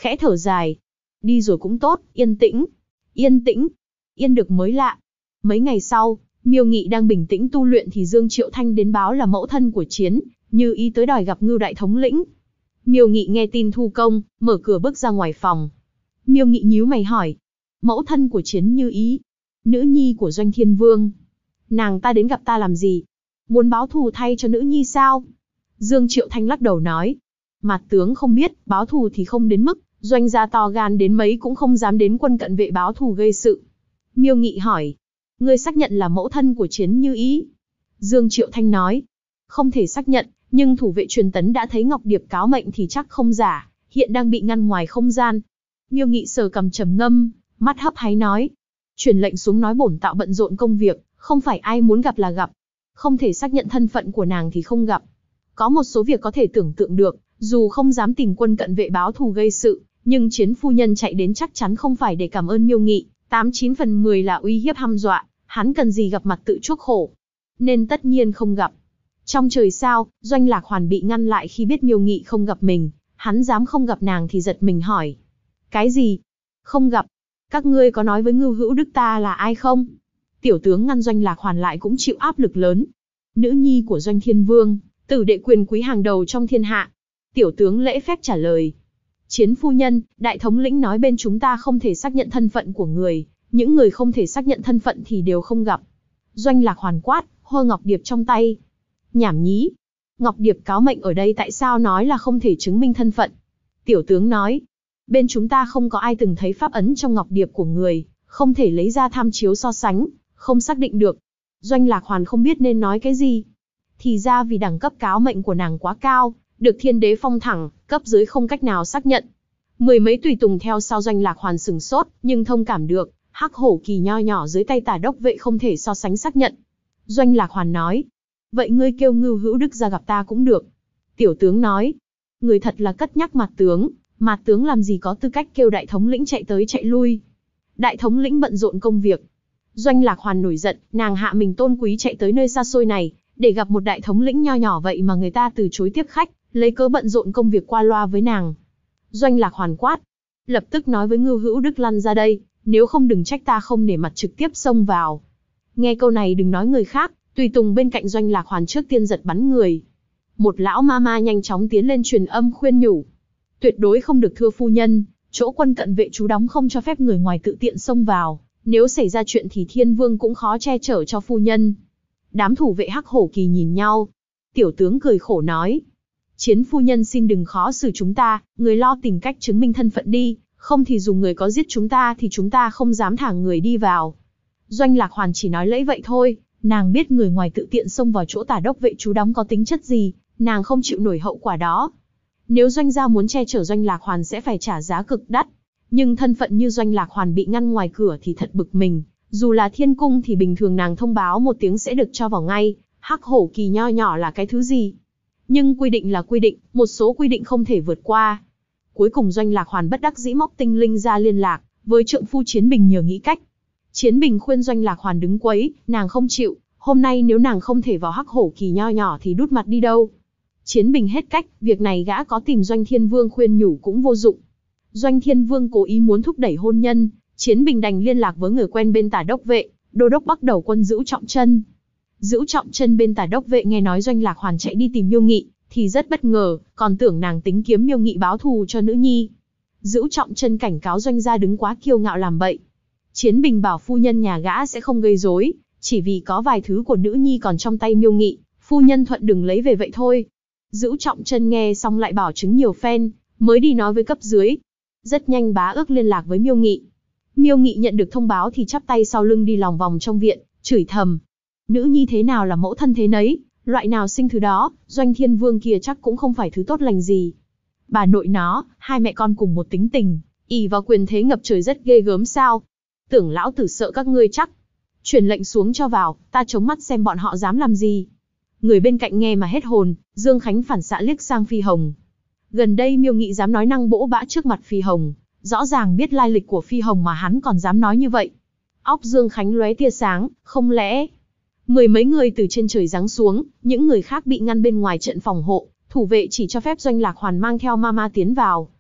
khẽ thở dài. Đi rồi cũng tốt, yên tĩnh. Yên tĩnh. Yên được mới lạ. Mấy ngày sau, Miêu Nghị đang bình tĩnh tu luyện thì Dương Triệu Thanh đến báo là mẫu thân của Chiến Như Ý tới đòi gặp Ngưu đại thống lĩnh. Miêu Nghị nghe tin thu công, mở cửa bước ra ngoài phòng. Miêu Nghị nhíu mày hỏi. Mẫu thân của Chiến Như Ý? Nữ nhi của Doanh Thiên Vương. Nàng ta đến gặp ta làm gì? Muốn báo thù thay cho nữ nhi sao? Dương Triệu Thanh lắc đầu nói. Mạt tướng không biết, báo thù thì không đến mức, Doanh gia to gan đến mấy cũng không dám đến quân cận vệ báo thù gây sự. Miêu Nghị hỏi. Ngươi xác nhận là mẫu thân của Chiến Như Ý? Dương Triệu Thanh nói. Không thể xác nhận, nhưng thủ vệ truyền tấn đã thấy Ngọc Điệp cáo mệnh thì chắc không giả, hiện đang bị ngăn ngoài không gian. Miêu Nghị sờ cằm trầm ngâm, mắt hấp háy nói. Truyền lệnh xuống nói bổn tạo bận rộn công việc, không phải ai muốn gặp là gặp. Không thể xác nhận thân phận của nàng thì không gặp. Có một số việc có thể tưởng tượng được, dù không dám tìm quân cận vệ báo thù gây sự, nhưng Chiến phu nhân chạy đến chắc chắn không phải để cảm ơn Miêu Nghị, 89 phần 10 là uy hiếp hăm dọa, hắn cần gì gặp mặt tự chuốc khổ. Nên tất nhiên không gặp. Trong trời sao, Doanh Lạc Hoàn bị ngăn lại khi biết Miêu Nghị không gặp mình, hắn dám không gặp nàng thì giật mình hỏi. Cái gì? Không gặp? Các ngươi có nói với Ngưu Hữu Đức ta là ai không? Tiểu tướng ngăn Doanh Lạc Hoàn lại cũng chịu áp lực lớn. Nữ nhi của Doanh Thiên Vương, tử đệ quyền quý hàng đầu trong thiên hạ. Tiểu tướng lễ phép trả lời. Chiến phu nhân, đại thống lĩnh nói bên chúng ta không thể xác nhận thân phận của người, những người không thể xác nhận thân phận thì đều không gặp. Doanh Lạc Hoàn quát, hơ Ngọc Điệp trong tay. Nhảm nhí. Ngọc Điệp cáo mệnh ở đây tại sao nói là không thể chứng minh thân phận? Tiểu tướng nói. Bên chúng ta không có ai từng thấy pháp ấn trong Ngọc Điệp của người, không thể lấy ra tham chiếu so sánh, không xác định được. Doanh Lạc Hoàn không biết nên nói cái gì. Thì ra vì đẳng cấp cáo mệnh của nàng quá cao, được thiên đế phong thẳng, cấp dưới không cách nào xác nhận. Mười mấy tùy tùng theo sau Doanh Lạc Hoàn sừng sốt, nhưng thông cảm được, Hắc Hổ Kỳ nho nhỏ dưới tay Tả Đốc vệ không thể so sánh xác nhận. Doanh Lạc Hoàn nói. Vậy ngươi kêu Ngưu Hữu Đức ra gặp ta cũng được. Tiểu tướng nói. Người thật là cất nhắc Mạt tướng làm gì có tư cách kêu đại thống lĩnh chạy tới chạy lui. Đại thống lĩnh bận rộn công việc. Doanh Lạc Hoàn nổi giận, nàng hạ mình tôn quý chạy tới nơi xa xôi này, để gặp một đại thống lĩnh nho nhỏ vậy mà người ta từ chối tiếp khách, lấy cớ bận rộn công việc qua loa với nàng. Doanh Lạc Hoàn quát. Lập tức nói với Ngưu Hữu Đức lăn ra đây, nếu không đừng trách ta không nể mặt trực tiếp xông vào. Nghe câu này đừng nói người khác, tùy tùng bên cạnh Doanh Lạc Hoàn trước tiên giật bắn người. Một lão ma ma nhanh chóng tiến lên truyền âm khuyên nhủ. Tuyệt đối không được thưa phu nhân, chỗ quân cận vệ trú đóng không cho phép người ngoài tự tiện xông vào, nếu xảy ra chuyện thì Thiên Vương cũng khó che chở cho phu nhân. Đám thủ vệ Hắc Hổ Kỳ nhìn nhau. Tiểu tướng cười khổ nói. Chiến phu nhân xin đừng khó xử chúng ta, người lo tìm cách chứng minh thân phận đi, không thì dù người có giết chúng ta thì chúng ta không dám thả người đi vào. Doanh Lạc Hoàn chỉ nói lẫy vậy thôi, nàng biết người ngoài tự tiện xông vào chỗ Tả Đốc vệ trú đóng có tính chất gì, nàng không chịu nổi hậu quả đó. Nếu Doanh gia muốn che chở Doanh Lạc Hoàn sẽ phải trả giá cực đắt, nhưng thân phận như Doanh Lạc Hoàn bị ngăn ngoài cửa thì thật bực mình. Dù là thiên cung thì bình thường nàng thông báo một tiếng sẽ được cho vào ngay, Hắc Hổ Kỳ nho nhỏ là cái thứ gì. Nhưng quy định là quy định, một số quy định không thể vượt qua. Cuối cùng Doanh Lạc Hoàn bất đắc dĩ móc tinh linh ra liên lạc với trượng phu Chiến Bình nhờ nghĩ cách. Chiến Bình khuyên Doanh Lạc Hoàn đứng quấy, nàng không chịu, hôm nay nếu nàng không thể vào Hắc Hổ Kỳ nho nhỏ thì đút mặt đi đâu. Chiến Bình hết cách, việc này gã có tìm Doanh Thiên Vương khuyên nhủ cũng vô dụng. Doanh Thiên Vương cố ý muốn thúc đẩy hôn nhân, Chiến Bình đành liên lạc với người quen bên Tả Đốc vệ, đô đốc Bắc Đầu quân Dữu Trọng Chân. Dữu Trọng Chân bên Tả Đốc vệ nghe nói Doanh Lạc Hoàn chạy đi tìm Miêu Nghị, thì rất bất ngờ, còn tưởng nàng tính kiếm Miêu Nghị báo thù cho nữ nhi. Dữu Trọng Chân cảnh cáo Doanh gia đứng quá kiêu ngạo làm bậy. Chiến Bình bảo phu nhân nhà gã sẽ không gây rối, chỉ vì có vài thứ của nữ nhi còn trong tay Miêu Nghị, phu nhân thuận đừng lấy về vậy thôi. Dữu Trọng Chân nghe xong lại bảo chứng nhiều phen, mới đi nói với cấp dưới. Rất nhanh bá ước liên lạc với Miêu Nghị. Miêu Nghị nhận được thông báo thì chắp tay sau lưng đi lòng vòng trong viện, chửi thầm. Nữ nhi thế nào là mẫu thân thế nấy, loại nào sinh thứ đó, Doanh Thiên Vương kia chắc cũng không phải thứ tốt lành gì. Bà nội nó, hai mẹ con cùng một tính tình, ỷ vào quyền thế ngập trời rất ghê gớm sao. Tưởng lão tử sợ các ngươi chắc. Truyền lệnh xuống cho vào, ta chống mắt xem bọn họ dám làm gì. Người bên cạnh nghe mà hết hồn, Dương Khánh phản xạ liếc sang Phi Hồng. Gần đây Miêu Nghị dám nói năng bỗ bã trước mặt Phi Hồng, rõ ràng biết lai lịch của Phi Hồng mà hắn còn dám nói như vậy. Óc Dương Khánh lóe tia sáng, không lẽ... Mười mấy người từ trên trời giáng xuống, những người khác bị ngăn bên ngoài trận phòng hộ, thủ vệ chỉ cho phép Doanh Lạc Hoàn mang theo Mama tiến vào.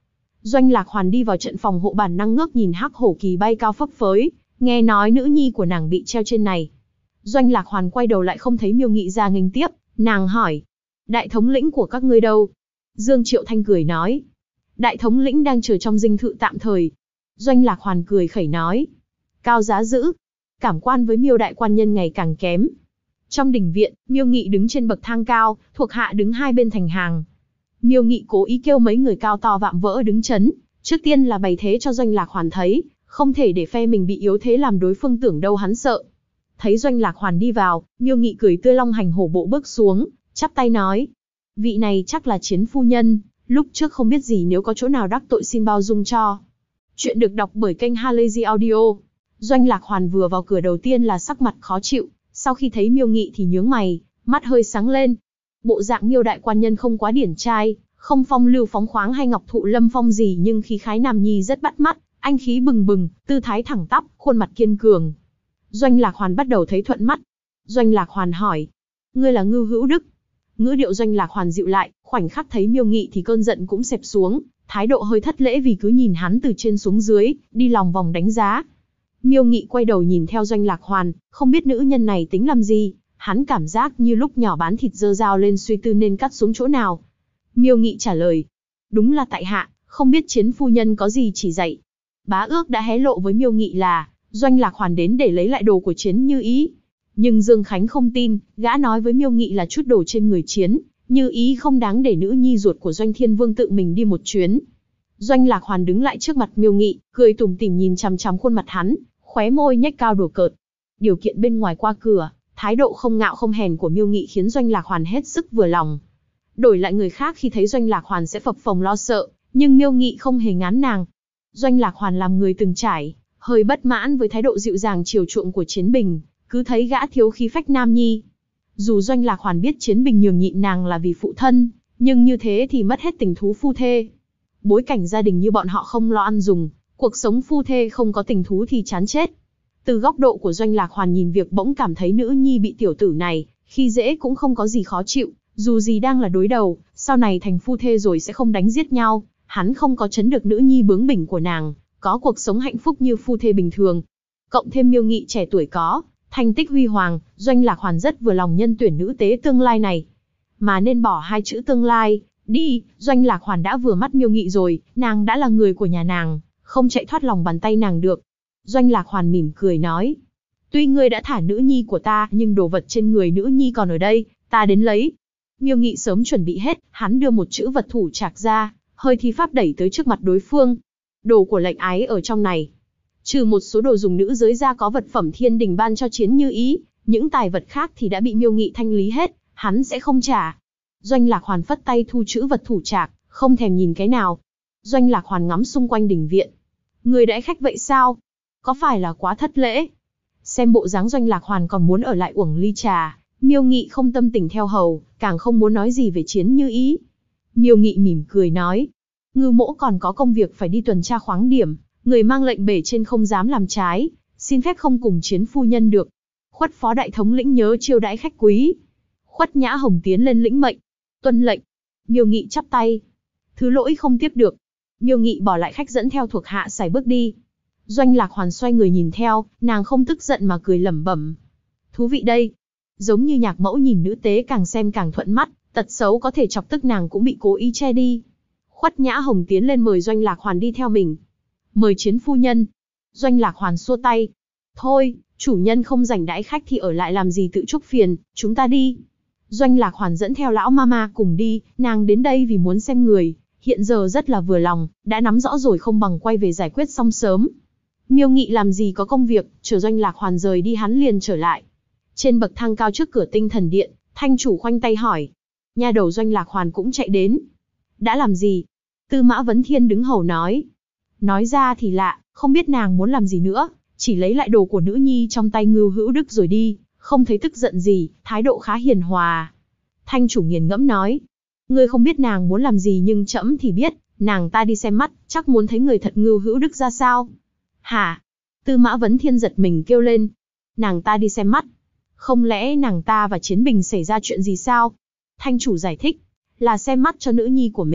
Doanh Lạc Hoàn đi vào trận phòng hộ bản năng ngước nhìn hắc hổ kỳ bay cao phấp phới, nghe nói nữ nhi của nàng bị treo trên này. Doanh Lạc Hoàn quay đầu lại không thấy Miêu Nghị ra nghênh tiếp, nàng hỏi: đại thống lĩnh của các ngươi đâu? Dương Triệu Thanh cười nói: đại thống lĩnh đang chờ trong dinh thự tạm thời. Doanh Lạc Hoàn cười khẩy nói: cao giá giữ. Cảm quan với Miêu đại quan nhân ngày càng kém. Trong đình viện, Miêu Nghị đứng trên bậc thang cao, thuộc hạ đứng hai bên thành hàng. Miêu Nghị cố ý kêu mấy người cao to vạm vỡ đứng chấn, trước tiên là bày thế cho Doanh Lạc Hoàn thấy, không thể để phe mình bị yếu thế làm đối phương tưởng đâu hắn sợ. Thấy Doanh Lạc Hoàn đi vào, Miêu Nghị cười tươi long hành hổ bộ bước xuống, chắp tay nói: vị này chắc là Chiến phu nhân, lúc trước không biết gì, nếu có chỗ nào đắc tội xin bao dung cho. Chuyện được đọc bởi kênh Halazy Audio. Doanh Lạc Hoàn vừa vào cửa đầu tiên là sắc mặt khó chịu, sau khi thấy Miêu Nghị thì nhướng mày, mắt hơi sáng lên. Bộ dạng Miêu đại quan nhân không quá điển trai, không phong lưu phóng khoáng hay ngọc thụ lâm phong gì, nhưng khí khái nam nhi rất bắt mắt, anh khí bừng bừng, tư thái thẳng tắp, khuôn mặt kiên cường. Doanh Lạc Hoàn bắt đầu thấy thuận mắt. Doanh Lạc Hoàn hỏi: ngươi là Ngưu Hữu Đức? Ngữ điệu Doanh Lạc Hoàn dịu lại, khoảnh khắc thấy Miêu Nghị thì cơn giận cũng xẹp xuống, thái độ hơi thất lễ vì cứ nhìn hắn từ trên xuống dưới, đi lòng vòng đánh giá. Miêu Nghị quay đầu nhìn theo Doanh Lạc Hoàn, không biết nữ nhân này tính làm gì, hắn cảm giác như lúc nhỏ bán thịt giơ dao lên suy tư nên cắt xuống chỗ nào. Miêu Nghị trả lời: đúng là tại hạ, không biết Chiến phu nhân có gì chỉ dạy. Bá Ước đã hé lộ với Miêu Nghị là Doanh Lạc Hoàn đến để lấy lại đồ của Chiến Như Ý. Nhưng Dương Khánh không tin, gã nói với Miêu Nghị là chút đồ trên người Chiến Như Ý không đáng để nữ nhi ruột của Doanh Thiên Vương tự mình đi một chuyến. Doanh Lạc Hoàn đứng lại trước mặt Miêu Nghị, cười tủm tỉm nhìn chằm chằm khuôn mặt hắn, khóe môi nhếch cao đùa cợt. Điều kiện bên ngoài qua cửa, thái độ không ngạo không hèn của Miêu Nghị khiến Doanh Lạc Hoàn hết sức vừa lòng. Đổi lại người khác khi thấy Doanh Lạc Hoàn sẽ phập phồng lo sợ, nhưng Miêu Nghị không hề ngán nàng. Doanh Lạc Hoàn làm người từng trải, hơi bất mãn với thái độ dịu dàng chiều chuộng của Chiến Bình, cứ thấy gã thiếu khí phách nam nhi. Dù Doanh Lạc Hoàn biết Chiến Bình nhường nhịn nàng là vì phụ thân, nhưng như thế thì mất hết tình thú phu thê. Bối cảnh gia đình như bọn họ không lo ăn dùng, cuộc sống phu thê không có tình thú thì chán chết. Từ góc độ của Doanh Lạc Hoàn nhìn việc bỗng cảm thấy nữ nhi bị tiểu tử này khi dễ cũng không có gì khó chịu, dù gì đang là đối đầu, sau này thành phu thê rồi sẽ không đánh giết nhau, hắn không có chấn được nữ nhi bướng bỉnh của nàng, có cuộc sống hạnh phúc như phu thê bình thường. Cộng thêm Miêu Nghị trẻ tuổi có thành tích huy hoàng, Doanh Lạc Hoàn rất vừa lòng nhân tuyển nữ tế tương lai này. Mà nên bỏ hai chữ tương lai đi, Doanh Lạc Hoàn đã vừa mắt Miêu Nghị rồi, nàng đã là người của nhà nàng, không chạy thoát lòng bàn tay nàng được. Doanh Lạc Hoàn mỉm cười nói: tuy ngươi đã thả nữ nhi của ta, nhưng đồ vật trên người nữ nhi còn ở đây, ta đến lấy. Miêu Nghị sớm chuẩn bị hết, hắn đưa một chữ vật thủ trạc ra, hơi thi pháp đẩy tới trước mặt đối phương. Đồ của lệnh ái ở trong này. Trừ một số đồ dùng nữ giới ra có vật phẩm thiên đình ban cho Chiến Như Ý, những tài vật khác thì đã bị Miêu Nghị thanh lý hết, hắn sẽ không trả. Doanh Lạc Hoàn phất tay thu chữ vật thủ trạc, không thèm nhìn cái nào. Doanh Lạc Hoàn ngắm xung quanh đình viện. Người đãi khách vậy sao? Có phải là quá thất lễ? Xem bộ dáng Doanh Lạc Hoàn còn muốn ở lại uổng ly trà, Miêu Nghị không tâm tình theo hầu, càng không muốn nói gì về Chiến Như Ý. Miêu Nghị mỉm cười nói: Ngưu mỗ còn có công việc phải đi tuần tra khoáng điểm, người mang lệnh bể trên không dám làm trái, xin phép không cùng Chiến phu nhân được. Khuất phó đại thống lĩnh nhớ chiêu đãi khách quý. Khuất Nhã Hồng tiến lên lĩnh mệnh. Tuân lệnh. Miêu Nghị chắp tay. Thứ lỗi không tiếp được. Miêu Nghị bỏ lại khách dẫn theo thuộc hạ sải bước đi. Doanh Lạc Hoàn xoay người nhìn theo, nàng không tức giận mà cười lẩm bẩm: thú vị đây. Giống như nhạc mẫu nhìn nữ tế càng xem càng thuận mắt, tật xấu có thể chọc tức nàng cũng bị cố ý che đi. Khuất Nhã Hồng tiến lên mời Doanh Lạc Hoàn đi theo mình. Mời Chiến phu nhân. Doanh Lạc Hoàn xua tay. Thôi, chủ nhân không rảnh đãi khách thì ở lại làm gì tự chuốc phiền, chúng ta đi. Doanh Lạc Hoàn dẫn theo lão mama cùng đi, nàng đến đây vì muốn xem người, hiện giờ rất là vừa lòng, đã nắm rõ rồi không bằng quay về giải quyết xong sớm. Miêu Nghị làm gì có công việc, chờ Doanh Lạc Hoàn rời đi hắn liền trở lại. Trên bậc thang cao trước cửa Tinh Thần Điện, thanh chủ khoanh tay hỏi. Nha đầu Doanh Lạc Hoàn cũng chạy đến. Đã làm gì? Tư Mã Vấn Thiên đứng hầu nói. Nói ra thì lạ, không biết nàng muốn làm gì nữa, chỉ lấy lại đồ của nữ nhi trong tay Ngưu Hữu Đức rồi đi, không thấy tức giận gì, thái độ khá hiền hòa. Thanh chủ nghiền ngẫm nói. Ngươi không biết nàng muốn làm gì nhưng trẫm thì biết, nàng ta đi xem mắt, chắc muốn thấy người thật Ngưu Hữu Đức ra sao. Hả? Tư Mã Vấn Thiên giật mình kêu lên. Nàng ta đi xem mắt? Không lẽ nàng ta và Chiến Bình xảy ra chuyện gì sao? Thanh chủ giải thích. Là xem mắt cho nữ nhi của mình,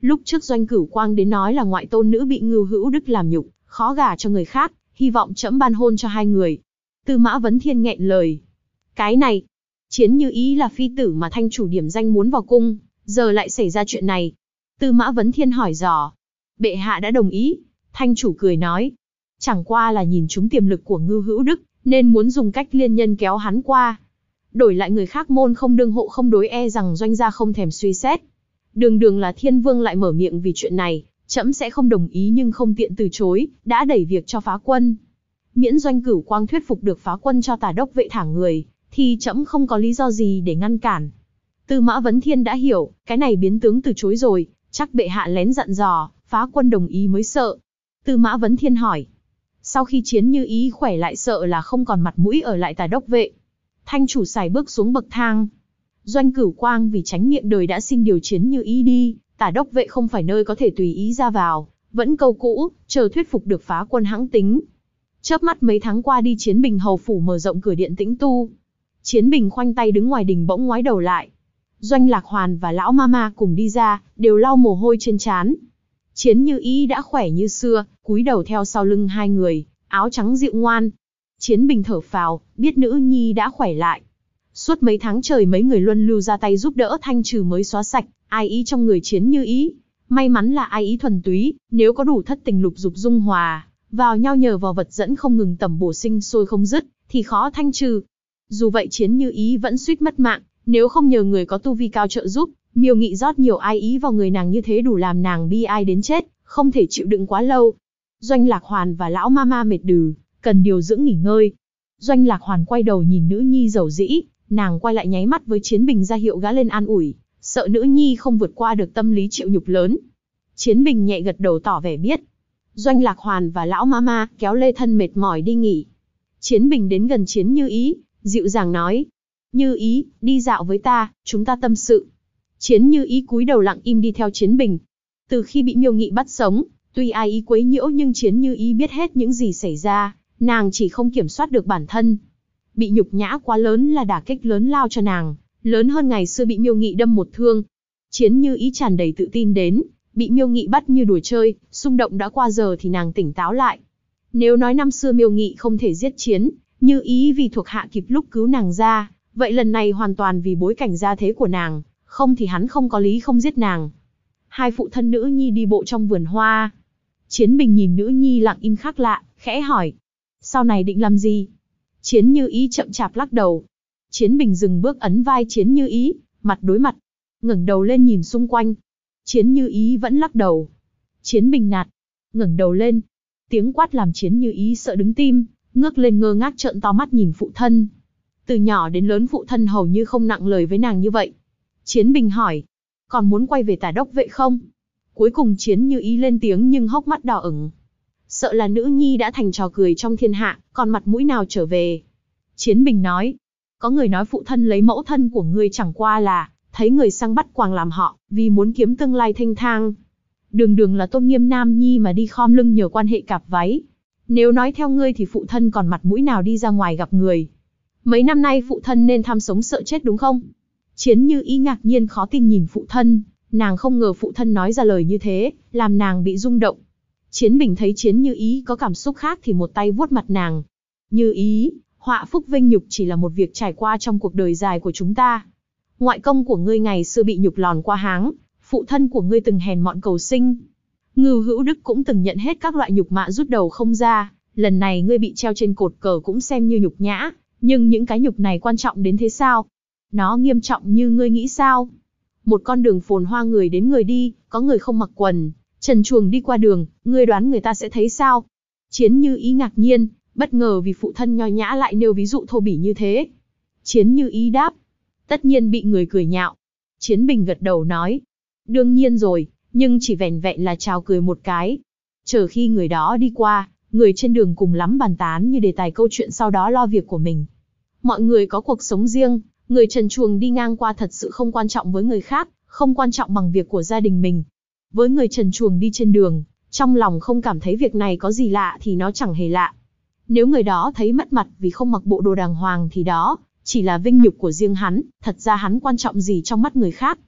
Lúc trước Doanh Cửu Quang đến nói là ngoại tôn nữ bị Ngưu Hữu Đức làm nhục, khó gả cho người khác, hy vọng trẫm ban hôn cho hai người. Tư Mã Vấn Thiên nghẹn lời. Cái này, Chiến Như Ý là phi tử mà thanh chủ điểm danh muốn vào cung, giờ lại xảy ra chuyện này. Tư Mã Vấn Thiên hỏi dò. Bệ hạ đã đồng ý. Thanh chủ cười nói. Chẳng qua là nhìn trúng tiềm lực của Ngưu Hữu Đức, nên muốn dùng cách liên nhân kéo hắn qua. Đổi lại người khác môn không đương hộ không đối, e rằng Doanh gia không thèm suy xét. Đường đường là Thiên Vương lại mở miệng vì chuyện này, trẫm sẽ không đồng ý nhưng không tiện từ chối, đã đẩy việc cho phá quân. Miễn Doanh Cửu Quang thuyết phục được phá quân cho Tả Đốc Vệ thả người, thì trẫm không có lý do gì để ngăn cản. Tư Mã Vấn Thiên đã hiểu, cái này biến tướng từ chối rồi, chắc bệ hạ lén dặn dò, phá quân đồng ý mới sợ. Tư Mã Vấn Thiên hỏi. Sau khi Chiến Như Ý khỏe lại sợ là không còn mặt mũi ở lại Tả Đốc Vệ. Thanh chủ sải bước xuống bậc thang. Doanh Cửu Quang vì tránh miệng đời đã xin điều Chiến Như Ý đi, Tả Đốc Vệ không phải nơi có thể tùy ý ra vào, vẫn câu cũ, chờ thuyết phục được phá quân hãng tính. Chớp mắt mấy tháng qua đi, Chiến Bình hầu phủ mở rộng cửa điện tĩnh tu. Chiến Bình khoanh tay đứng ngoài đình bỗng ngoái đầu lại. Doanh Lạc Hoàn và lão mama cùng đi ra, đều lau mồ hôi trên trán. Chiến Như Ý đã khỏe như xưa, cúi đầu theo sau lưng hai người, áo trắng dịu ngoan. Chiến Bình thở phào, biết nữ nhi đã khỏe lại. Suốt mấy tháng trời mấy người luân lưu ra tay giúp đỡ thanh trừ mới xóa sạch ai ý trong người Chiến Như Ý. May mắn là ai ý thuần túy, nếu có đủ thất tình lục dục dung hòa, vào nhau nhờ vào vật dẫn không ngừng tầm bổ sinh sôi không dứt, thì khó thanh trừ. Dù vậy Chiến Như Ý vẫn suýt mất mạng, nếu không nhờ người có tu vi cao trợ giúp, Miêu Nghị rót nhiều ai ý vào người nàng như thế đủ làm nàng bi ai đến chết, không thể chịu đựng quá lâu. Doanh Lạc Hoàn và lão mama mệt đừ, cần điều dưỡng nghỉ ngơi. Doanh Lạc Hoàn quay đầu nhìn nữ nhi dầu dĩ, nàng quay lại nháy mắt với Chiến Bình ra hiệu gã lên an ủi, sợ nữ nhi không vượt qua được tâm lý chịu nhục lớn. Chiến Bình nhẹ gật đầu tỏ vẻ biết. Doanh Lạc Hoàn và lão mama kéo lê thân mệt mỏi đi nghỉ. Chiến Bình đến gần Chiến Như Ý, dịu dàng nói: Như Ý, đi dạo với ta, chúng ta tâm sự. Chiến Như Ý cúi đầu lặng im đi theo Chiến Bình. Từ khi bị Miêu Nghị bắt sống, tuy ai ý quấy nhiễu nhưng Chiến Như Ý biết hết những gì xảy ra, nàng chỉ không kiểm soát được bản thân. Bị nhục nhã quá lớn là đả kích lớn lao cho nàng, lớn hơn ngày xưa bị Miêu Nghị đâm một thương. Chiến Như Ý tràn đầy tự tin đến, bị Miêu Nghị bắt như đùa chơi, xung động đã qua giờ thì nàng tỉnh táo lại. Nếu nói năm xưa Miêu Nghị không thể giết Chiến Như Ý vì thuộc hạ kịp lúc cứu nàng ra, vậy lần này hoàn toàn vì bối cảnh gia thế của nàng, không thì hắn không có lý không giết nàng. Hai phụ thân nữ nhi đi bộ trong vườn hoa. Chiến Bình nhìn nữ nhi lặng im khác lạ, khẽ hỏi: Sau này định làm gì? Chiến Như Ý chậm chạp lắc đầu. Chiến Bình dừng bước ấn vai Chiến Như Ý, mặt đối mặt, ngẩng đầu lên nhìn xung quanh. Chiến Như Ý vẫn lắc đầu. Chiến Bình nạt, ngẩng đầu lên. Tiếng quát làm Chiến Như Ý sợ đứng tim, ngước lên ngơ ngác trợn to mắt nhìn phụ thân. Từ nhỏ đến lớn phụ thân hầu như không nặng lời với nàng như vậy. Chiến Bình hỏi: Còn muốn quay về Tả Đốc Vệ không? Cuối cùng Chiến Như Ý lên tiếng nhưng hốc mắt đỏ ửng. Sợ là nữ nhi đã thành trò cười trong thiên hạ, còn mặt mũi nào trở về. Chiến Bình nói: Có người nói phụ thân lấy mẫu thân của ngươi chẳng qua là thấy người sang bắt quàng làm họ, vì muốn kiếm tương lai thanh thang. Đường đường là tôn nghiêm nam nhi mà đi khom lưng nhờ quan hệ cạp váy. Nếu nói theo ngươi thì phụ thân còn mặt mũi nào đi ra ngoài gặp người. Mấy năm nay phụ thân nên tham sống sợ chết đúng không? Chiến Như Ý ngạc nhiên khó tin nhìn phụ thân, nàng không ngờ phụ thân nói ra lời như thế, làm nàng bị rung động. Chiến Bình thấy Chiến Như Ý có cảm xúc khác thì một tay vuốt mặt nàng. Như Ý, họa phúc vinh nhục chỉ là một việc trải qua trong cuộc đời dài của chúng ta. Ngoại công của ngươi ngày xưa bị nhục lòn qua háng, phụ thân của ngươi từng hèn mọn cầu sinh. Ngưu Hữu Đức cũng từng nhận hết các loại nhục mạ rút đầu không ra, lần này ngươi bị treo trên cột cờ cũng xem như nhục nhã, nhưng những cái nhục này quan trọng đến thế sao? Nó nghiêm trọng như ngươi nghĩ sao? Một con đường phồn hoa người đến người đi, có người không mặc quần, trần truồng đi qua đường, ngươi đoán người ta sẽ thấy sao? Chiến Như Ý ngạc nhiên, bất ngờ vì phụ thân nho nhã lại nêu ví dụ thô bỉ như thế. Chiến Như Ý đáp: Tất nhiên bị người cười nhạo. Chiến Bình gật đầu nói: Đương nhiên rồi, nhưng chỉ vẻn vẹn là chào cười một cái. Chờ khi người đó đi qua, người trên đường cùng lắm bàn tán như đề tài câu chuyện, sau đó lo việc của mình. Mọi người có cuộc sống riêng, người trần truồng đi ngang qua thật sự không quan trọng với người khác, không quan trọng bằng việc của gia đình mình. Với người trần truồng đi trên đường, trong lòng không cảm thấy việc này có gì lạ thì nó chẳng hề lạ. Nếu người đó thấy mất mặt vì không mặc bộ đồ đàng hoàng thì đó chỉ là vinh nhục của riêng hắn, thật ra hắn quan trọng gì trong mắt người khác.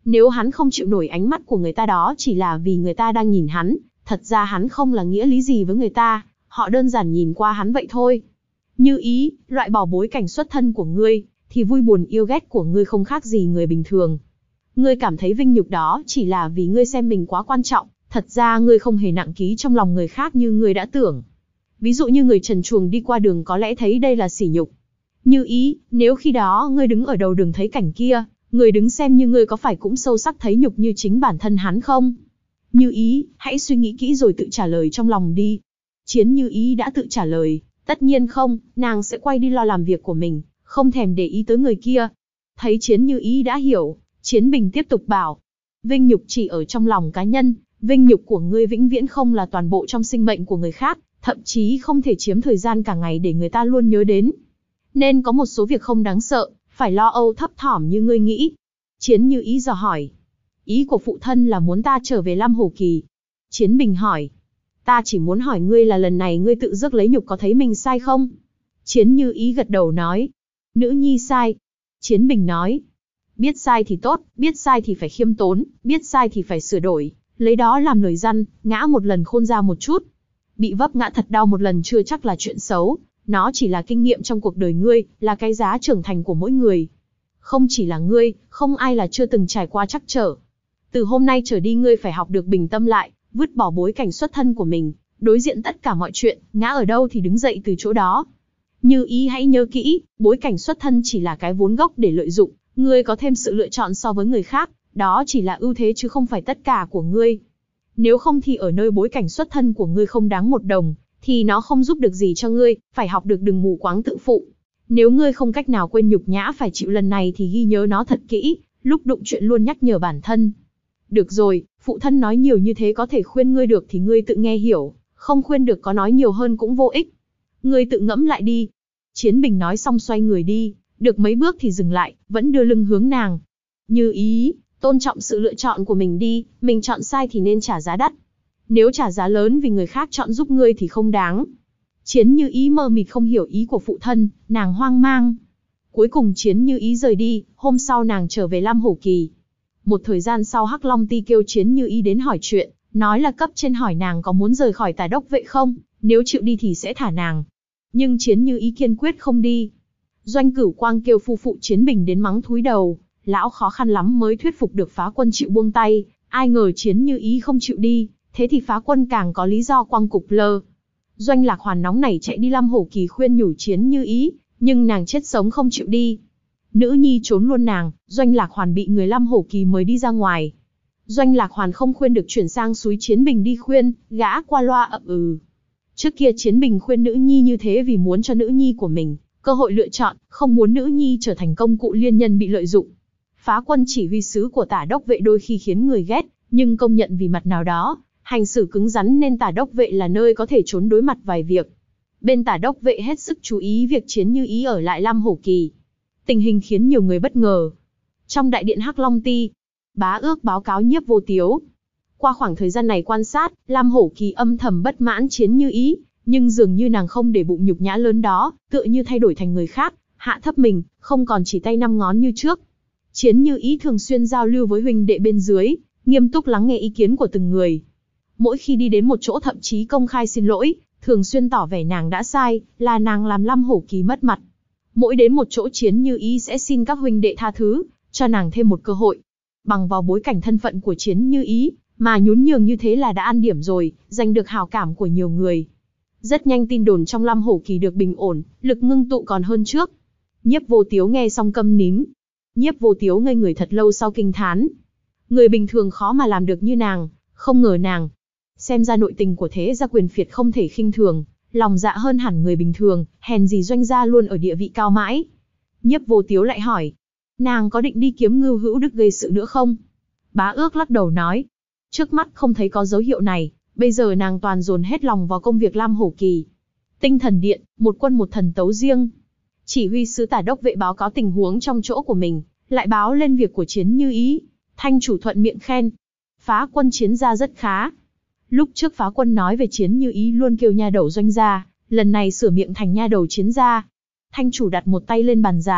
Nếu hắn không chịu nổi ánh mắt của người ta đó chỉ là vì người ta đang nhìn hắn, thật ra hắn không là nghĩa lý gì với người ta, họ đơn giản nhìn qua hắn vậy thôi. Như Ý, loại bỏ bối cảnh xuất thân của ngươi, thì vui buồn yêu ghét của ngươi không khác gì người bình thường. Ngươi cảm thấy vinh nhục đó chỉ là vì ngươi xem mình quá quan trọng, thật ra ngươi không hề nặng ký trong lòng người khác như ngươi đã tưởng. Ví dụ như người trần truồng đi qua đường có lẽ thấy đây là sỉ nhục. Như Ý, nếu khi đó ngươi đứng ở đầu đường thấy cảnh kia, người đứng xem như ngươi có phải cũng sâu sắc thấy nhục như chính bản thân hắn không? Như Ý, hãy suy nghĩ kỹ rồi tự trả lời trong lòng đi. Chiến Như Ý đã tự trả lời, tất nhiên không, nàng sẽ quay đi lo làm việc của mình, không thèm để ý tới người kia. Thấy Chiến Như Ý đã hiểu, Chiến Bình tiếp tục bảo, vinh nhục chỉ ở trong lòng cá nhân, vinh nhục của ngươi vĩnh viễn không là toàn bộ trong sinh mệnh của người khác, thậm chí không thể chiếm thời gian cả ngày để người ta luôn nhớ đến. Nên có một số việc không đáng sợ, phải lo âu thấp thỏm như ngươi nghĩ. Chiến Như Ý dò hỏi, ý của phụ thân là muốn ta trở về Lam Hổ Kỳ. Chiến Bình hỏi, ta chỉ muốn hỏi ngươi là lần này ngươi tự rước lấy nhục có thấy mình sai không? Chiến Như Ý gật đầu nói, nữ nhi sai. Chiến Bình nói, biết sai thì tốt, biết sai thì phải khiêm tốn, biết sai thì phải sửa đổi, lấy đó làm lời răn, ngã một lần khôn ra một chút. Bị vấp ngã thật đau một lần chưa chắc là chuyện xấu, nó chỉ là kinh nghiệm trong cuộc đời ngươi, là cái giá trưởng thành của mỗi người. Không chỉ là ngươi, không ai là chưa từng trải qua trắc trở. Từ hôm nay trở đi ngươi phải học được bình tâm lại, vứt bỏ bối cảnh xuất thân của mình, đối diện tất cả mọi chuyện, ngã ở đâu thì đứng dậy từ chỗ đó. Như Ý hãy nhớ kỹ, bối cảnh xuất thân chỉ là cái vốn gốc để lợi dụng, ngươi có thêm sự lựa chọn so với người khác, đó chỉ là ưu thế chứ không phải tất cả của ngươi. Nếu không thì ở nơi bối cảnh xuất thân của ngươi không đáng một đồng, thì nó không giúp được gì cho ngươi, phải học được đừng mù quáng tự phụ. Nếu ngươi không cách nào quên nhục nhã phải chịu lần này thì ghi nhớ nó thật kỹ, lúc đụng chuyện luôn nhắc nhở bản thân. Được rồi, phụ thân nói nhiều như thế có thể khuyên ngươi được thì ngươi tự nghe hiểu, không khuyên được có nói nhiều hơn cũng vô ích. Ngươi tự ngẫm lại đi. Chiến Bình nói xong xoay người đi, được mấy bước thì dừng lại, vẫn đưa lưng hướng nàng. Như Ý, tôn trọng sự lựa chọn của mình đi, mình chọn sai thì nên trả giá đắt. Nếu trả giá lớn vì người khác chọn giúp ngươi thì không đáng. Chiến Như Ý mờ mịt không hiểu ý của phụ thân, nàng hoang mang. Cuối cùng Chiến Như Ý rời đi, hôm sau nàng trở về Lam Hổ Kỳ. Một thời gian sau Hắc Long Ti kêu Chiến Như Ý đến hỏi chuyện, nói là cấp trên hỏi nàng có muốn rời khỏi Tả Đốc Vệ không, nếu chịu đi thì sẽ thả nàng. Nhưng Chiến Như Ý kiên quyết không đi. Doanh Cửu Quang kêu phu phụ Chiến Bình đến mắng thúi đầu, lão khó khăn lắm mới thuyết phục được Phá Quân chịu buông tay, ai ngờ Chiến Như Ý không chịu đi, thế thì Phá Quân càng có lý do quăng cục lơ. Doanh Lạc Hoàn nóng nảy chạy đi Lam Hổ Kỳ khuyên nhủ Chiến Như Ý, nhưng nàng chết sống không chịu đi. Nữ nhi trốn luôn nàng, Doanh Lạc Hoàn bị người Lam Hổ Kỳ mời đi ra ngoài. Doanh Lạc Hoàn không khuyên được chuyển sang suối Chiến Bình đi khuyên, gã qua loa ậm ừ. Trước kia Chiến Bình khuyên nữ nhi như thế vì muốn cho nữ nhi của mình cơ hội lựa chọn, không muốn nữ nhi trở thành công cụ liên nhân bị lợi dụng. Phá Quân chỉ huy sứ của Tả Đốc Vệ đôi khi khiến người ghét, nhưng công nhận vì mặt nào đó, hành xử cứng rắn nên Tả Đốc Vệ là nơi có thể trốn đối mặt vài việc. Bên Tả Đốc Vệ hết sức chú ý việc Chiến Như Ý ở lại Lam Hổ Kỳ. Tình hình khiến nhiều người bất ngờ. Trong đại điện Hắc Long Ti, Bá Ước báo cáo Nhiếp Vô Tiếu. Qua khoảng thời gian này quan sát, Lam Hổ Kỳ âm thầm bất mãn Chiến Như Ý, nhưng dường như nàng không để bụng nhục nhã lớn đó, tựa như thay đổi thành người khác, hạ thấp mình, không còn chỉ tay năm ngón như trước. Chiến Như Ý thường xuyên giao lưu với huynh đệ bên dưới, nghiêm túc lắng nghe ý kiến của từng người. Mỗi khi đi đến một chỗ thậm chí công khai xin lỗi, thường xuyên tỏ vẻ nàng đã sai, là nàng làm Lam Hổ Kỳ mất mặt. Mỗi đến một chỗ Chiến Như Ý sẽ xin các huynh đệ tha thứ, cho nàng thêm một cơ hội. Bằng vào bối cảnh thân phận của Chiến Như Ý, mà nhún nhường như thế là đã ăn điểm rồi, giành được hảo cảm của nhiều người. Rất nhanh tin đồn trong Lam Hổ Kỳ được bình ổn, lực ngưng tụ còn hơn trước. Nhiếp Vô Tiếu nghe xong câm nín. Nhiếp Vô Tiếu ngây người thật lâu sau kinh thán. Người bình thường khó mà làm được như nàng, không ngờ nàng. Xem ra nội tình của thế gia quyền phiệt không thể khinh thường, lòng dạ hơn hẳn người bình thường, hèn gì Doanh gia luôn ở địa vị cao mãi. Nhiếp Vô Tiếu lại hỏi, nàng có định đi kiếm Ngưu Hữu Đức gây sự nữa không? Bá Ước lắc đầu nói, trước mắt không thấy có dấu hiệu này, bây giờ nàng toàn dồn hết lòng vào công việc Lam Hổ Kỳ. Tinh Thần Điện, một quân một thần tấu riêng. Chỉ huy sứ Tả Đốc Vệ báo cáo tình huống trong chỗ của mình, lại báo lên việc của Chiến Như Ý. Thanh chủ thuận miệng khen, Phá Quân Chiến gia rất khá. Lúc trước Phá Quân nói về Chiến Như Ý luôn kêu nha đầu Doanh gia, lần này sửa miệng thành nha đầu Chiến gia. Thanh chủ đặt một tay lên bàn dài,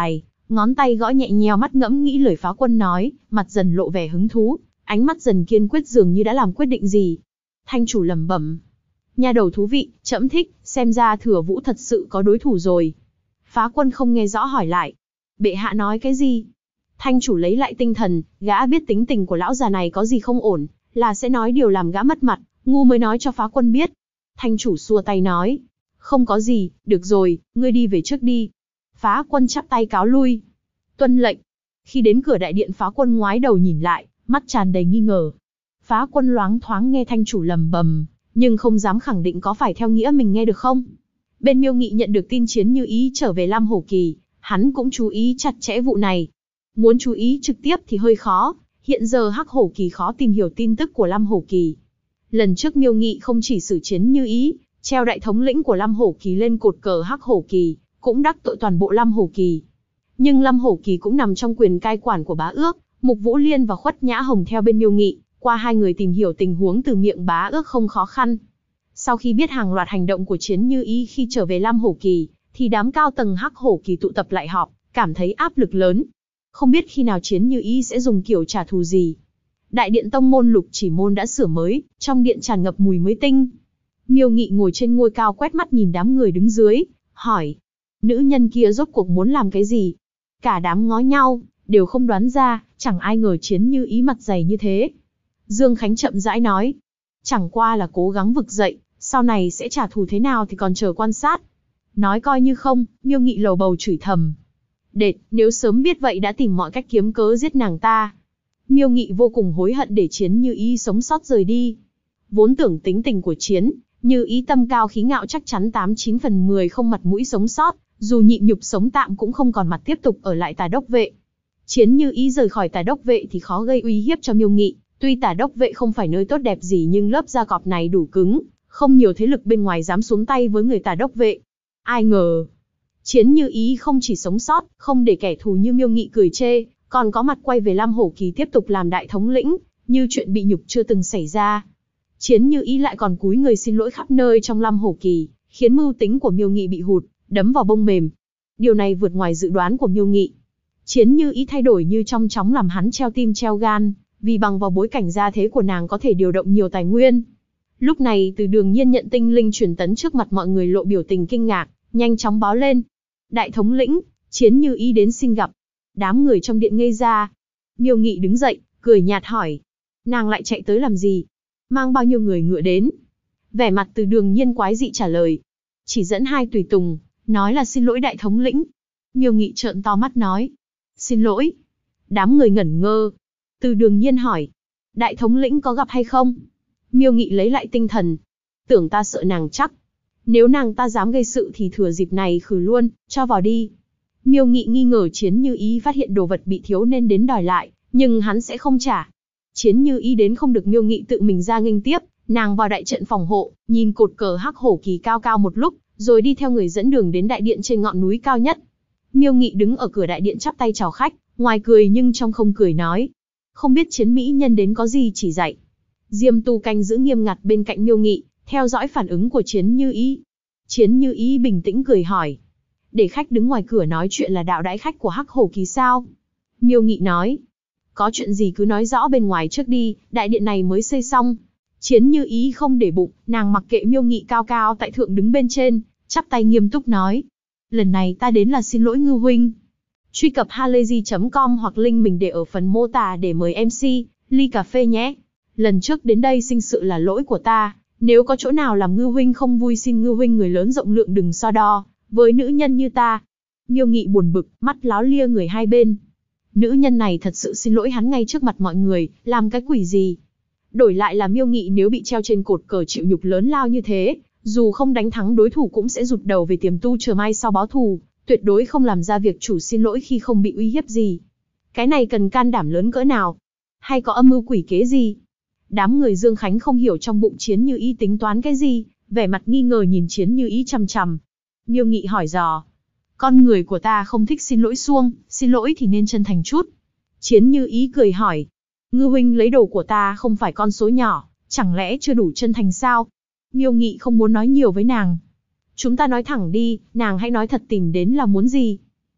Ngón tay gõ nhẹ nheo, mắt ngẫm nghĩ lời phá quân nói, mặt dần lộ vẻ hứng thú, ánh mắt dần kiên quyết, dường như đã làm quyết định gì. Thanh chủ lẩm bẩm, nha đầu thú vị, trẫm thích, xem ra Thừa Vũ thật sự có đối thủ rồi. Phá quân không nghe rõ hỏi lại, bệ hạ nói cái gì? Thanh chủ lấy lại tinh thần, gã biết tính tình của lão già này có gì không ổn, là sẽ nói điều làm gã mất mặt, ngu mới nói cho phá quân biết. Thanh chủ xua tay nói, không có gì, được rồi, ngươi đi về trước đi. Phá quân chắp tay cáo lui. Tuân lệnh. Khi đến cửa đại điện, phá quân ngoái đầu nhìn lại, mắt tràn đầy nghi ngờ. Phá quân loáng thoáng nghe thanh chủ lầm bầm, nhưng không dám khẳng định có phải theo nghĩa mình nghe được không. Bên Miêu Nghị nhận được tin Chiến Như Ý trở về Lam Hổ Kỳ, hắn cũng chú ý chặt chẽ vụ này. Muốn chú ý trực tiếp thì hơi khó, hiện giờ Hắc Hổ Kỳ khó tìm hiểu tin tức của Lam Hổ Kỳ. Lần trước Miêu Nghị không chỉ xử Chiến Như Ý, treo đại thống lĩnh của Lam Hổ Kỳ lên cột cờ Hắc Hổ Kỳ, cũng đắc tội toàn bộ Lam Hổ Kỳ. Nhưng Lam Hổ Kỳ cũng nằm trong quyền cai quản của Bá Ước, Mục Vũ Liên và Khuất Nhã Hồng theo bên Miêu Nghị, qua hai người tìm hiểu tình huống từ miệng Bá Ước không khó khăn. Sau khi biết hàng loạt hành động của Chiến Như Ý khi trở về Lam Hổ Kỳ, thì đám cao tầng Hắc Hổ Kỳ tụ tập lại họp, cảm thấy áp lực lớn. Không biết khi nào Chiến Như Ý sẽ dùng kiểu trả thù gì. Đại điện tông môn Lục Chỉ Môn đã sửa mới, trong điện tràn ngập mùi mới tinh. Miêu Nghị ngồi trên ngôi cao quét mắt nhìn đám người đứng dưới, hỏi, nữ nhân kia rốt cuộc muốn làm cái gì? Cả đám ngó nhau, đều không đoán ra, chẳng ai ngờ Chiến Như Ý mặt dày như thế. Dương Khánh chậm rãi nói, chẳng qua là cố gắng vực dậy, sau này sẽ trả thù thế nào thì còn chờ quan sát. Nói coi như không, Miêu Nghị lầu bầu chửi thầm. Đệt, nếu sớm biết vậy đã tìm mọi cách kiếm cớ giết nàng ta. Miêu Nghị vô cùng hối hận để Chiến Như Ý sống sót rời đi. Vốn tưởng tính tình của Chiến Như Ý tâm cao khí ngạo chắc chắn 89 phần 10 không mặt mũi sống sót, dù nhịn nhục sống tạm cũng không còn mặt tiếp tục ở lại Tà Đốc Vệ. Chiến Như Ý rời khỏi Tà Đốc Vệ thì khó gây uy hiếp cho Miêu Nghị, tuy Tà Đốc Vệ không phải nơi tốt đẹp gì nhưng lớp da cọp này đủ cứng, không nhiều thế lực bên ngoài dám xuống tay với người Tà Đốc Vệ. Ai ngờ, Chiến Như Ý không chỉ sống sót, không để kẻ thù như Miêu Nghị cười chê, còn có mặt quay về Lam Hổ Kỳ tiếp tục làm đại thống lĩnh, như chuyện bị nhục chưa từng xảy ra. Chiến Như Ý lại còn cúi người xin lỗi khắp nơi trong Lam Hổ Kỳ, khiến mưu tính của Miêu Nghị bị hụt, đấm vào bông mềm. Điều này vượt ngoài dự đoán của Miêu Nghị. Chiến Như Ý thay đổi như trong chóng làm hắn treo tim treo gan, vì bằng vào bối cảnh gia thế của nàng có thể điều động nhiều tài nguyên. Lúc này Từ Đường Nhiên nhận tinh linh truyền tấn trước mặt mọi người lộ biểu tình kinh ngạc, nhanh chóng báo lên. Đại thống lĩnh, Chiến Như Ý đến xin gặp. Đám người trong điện ngây ra. Miêu Nghị đứng dậy, cười nhạt hỏi. Nàng lại chạy tới làm gì? Mang bao nhiêu người ngựa đến? Vẻ mặt Từ Đường Nhiên quái dị trả lời. Chỉ dẫn 2 tùy tùng, nói là xin lỗi đại thống lĩnh. Miêu Nghị trợn to mắt nói. Xin lỗi. Đám người ngẩn ngơ. Từ Đường Nhiên hỏi. Đại thống lĩnh có gặp hay không? Miêu Nghị lấy lại tinh thần. Tưởng ta sợ nàng chắc. Nếu nàng ta dám gây sự thì thừa dịp này khử luôn, cho vào đi. Miêu Nghị nghi ngờ Chiến Như Ý phát hiện đồ vật bị thiếu nên đến đòi lại, nhưng hắn sẽ không trả. Chiến Như Ý đến không được Miêu Nghị tự mình ra nghênh tiếp, nàng vào đại trận phòng hộ, nhìn cột cờ Hắc Hổ Kỳ cao cao một lúc, rồi đi theo người dẫn đường đến đại điện trên ngọn núi cao nhất. Miêu Nghị đứng ở cửa đại điện chắp tay chào khách, ngoài cười nhưng trong không cười nói. Không biết Chiến mỹ nhân đến có gì chỉ dạy. Diêm Tu canh giữ nghiêm ngặt bên cạnh Miêu Nghị, theo dõi phản ứng của Chiến Như Ý. Chiến Như Ý bình tĩnh cười hỏi. Để khách đứng ngoài cửa nói chuyện là đạo đãi khách của Hắc Hổ Kỳ sao? Miêu Nghị nói. Có chuyện gì cứ nói rõ bên ngoài trước đi, đại điện này mới xây xong. Chiến Như Ý không để bụng, nàng mặc kệ Miêu Nghị cao cao tại thượng đứng bên trên, chắp tay nghiêm túc nói. Lần này ta đến là xin lỗi Ngư huynh. Truy cập halayzi.com hoặc link mình để ở phần mô tả để mời MC, ly cà phê nhé. Lần trước đến đây sinh sự là lỗi của ta, nếu có chỗ nào làm Ngư huynh không vui xin Ngư huynh người lớn rộng lượng đừng so đo với nữ nhân như ta. Miêu Nghị buồn bực, mắt láo lia người hai bên. Nữ nhân này thật sự xin lỗi hắn ngay trước mặt mọi người, làm cái quỷ gì? Đổi lại là Miêu Nghị nếu bị treo trên cột cờ chịu nhục lớn lao như thế, dù không đánh thắng đối thủ cũng sẽ rụt đầu về tiềm tu chờ mai sau báo thù, tuyệt đối không làm ra việc chủ xin lỗi khi không bị uy hiếp gì. Cái này cần can đảm lớn cỡ nào? Hay có âm mưu quỷ kế gì? Đám người Dương Khánh không hiểu trong bụng Chiến Như Ý tính toán cái gì, vẻ mặt nghi ngờ nhìn Chiến Như Ý chằm chằm. Miêu Nghị hỏi dò. Con người của ta không thích xin lỗi suông, xin lỗi thì nên chân thành chút. Chiến Như Ý cười hỏi. Ngư huynh lấy đồ của ta không phải con số nhỏ, chẳng lẽ chưa đủ chân thành sao? Miêu Nghị không muốn nói nhiều với nàng. Chúng ta nói thẳng đi, nàng hãy nói thật tìm đến là muốn gì?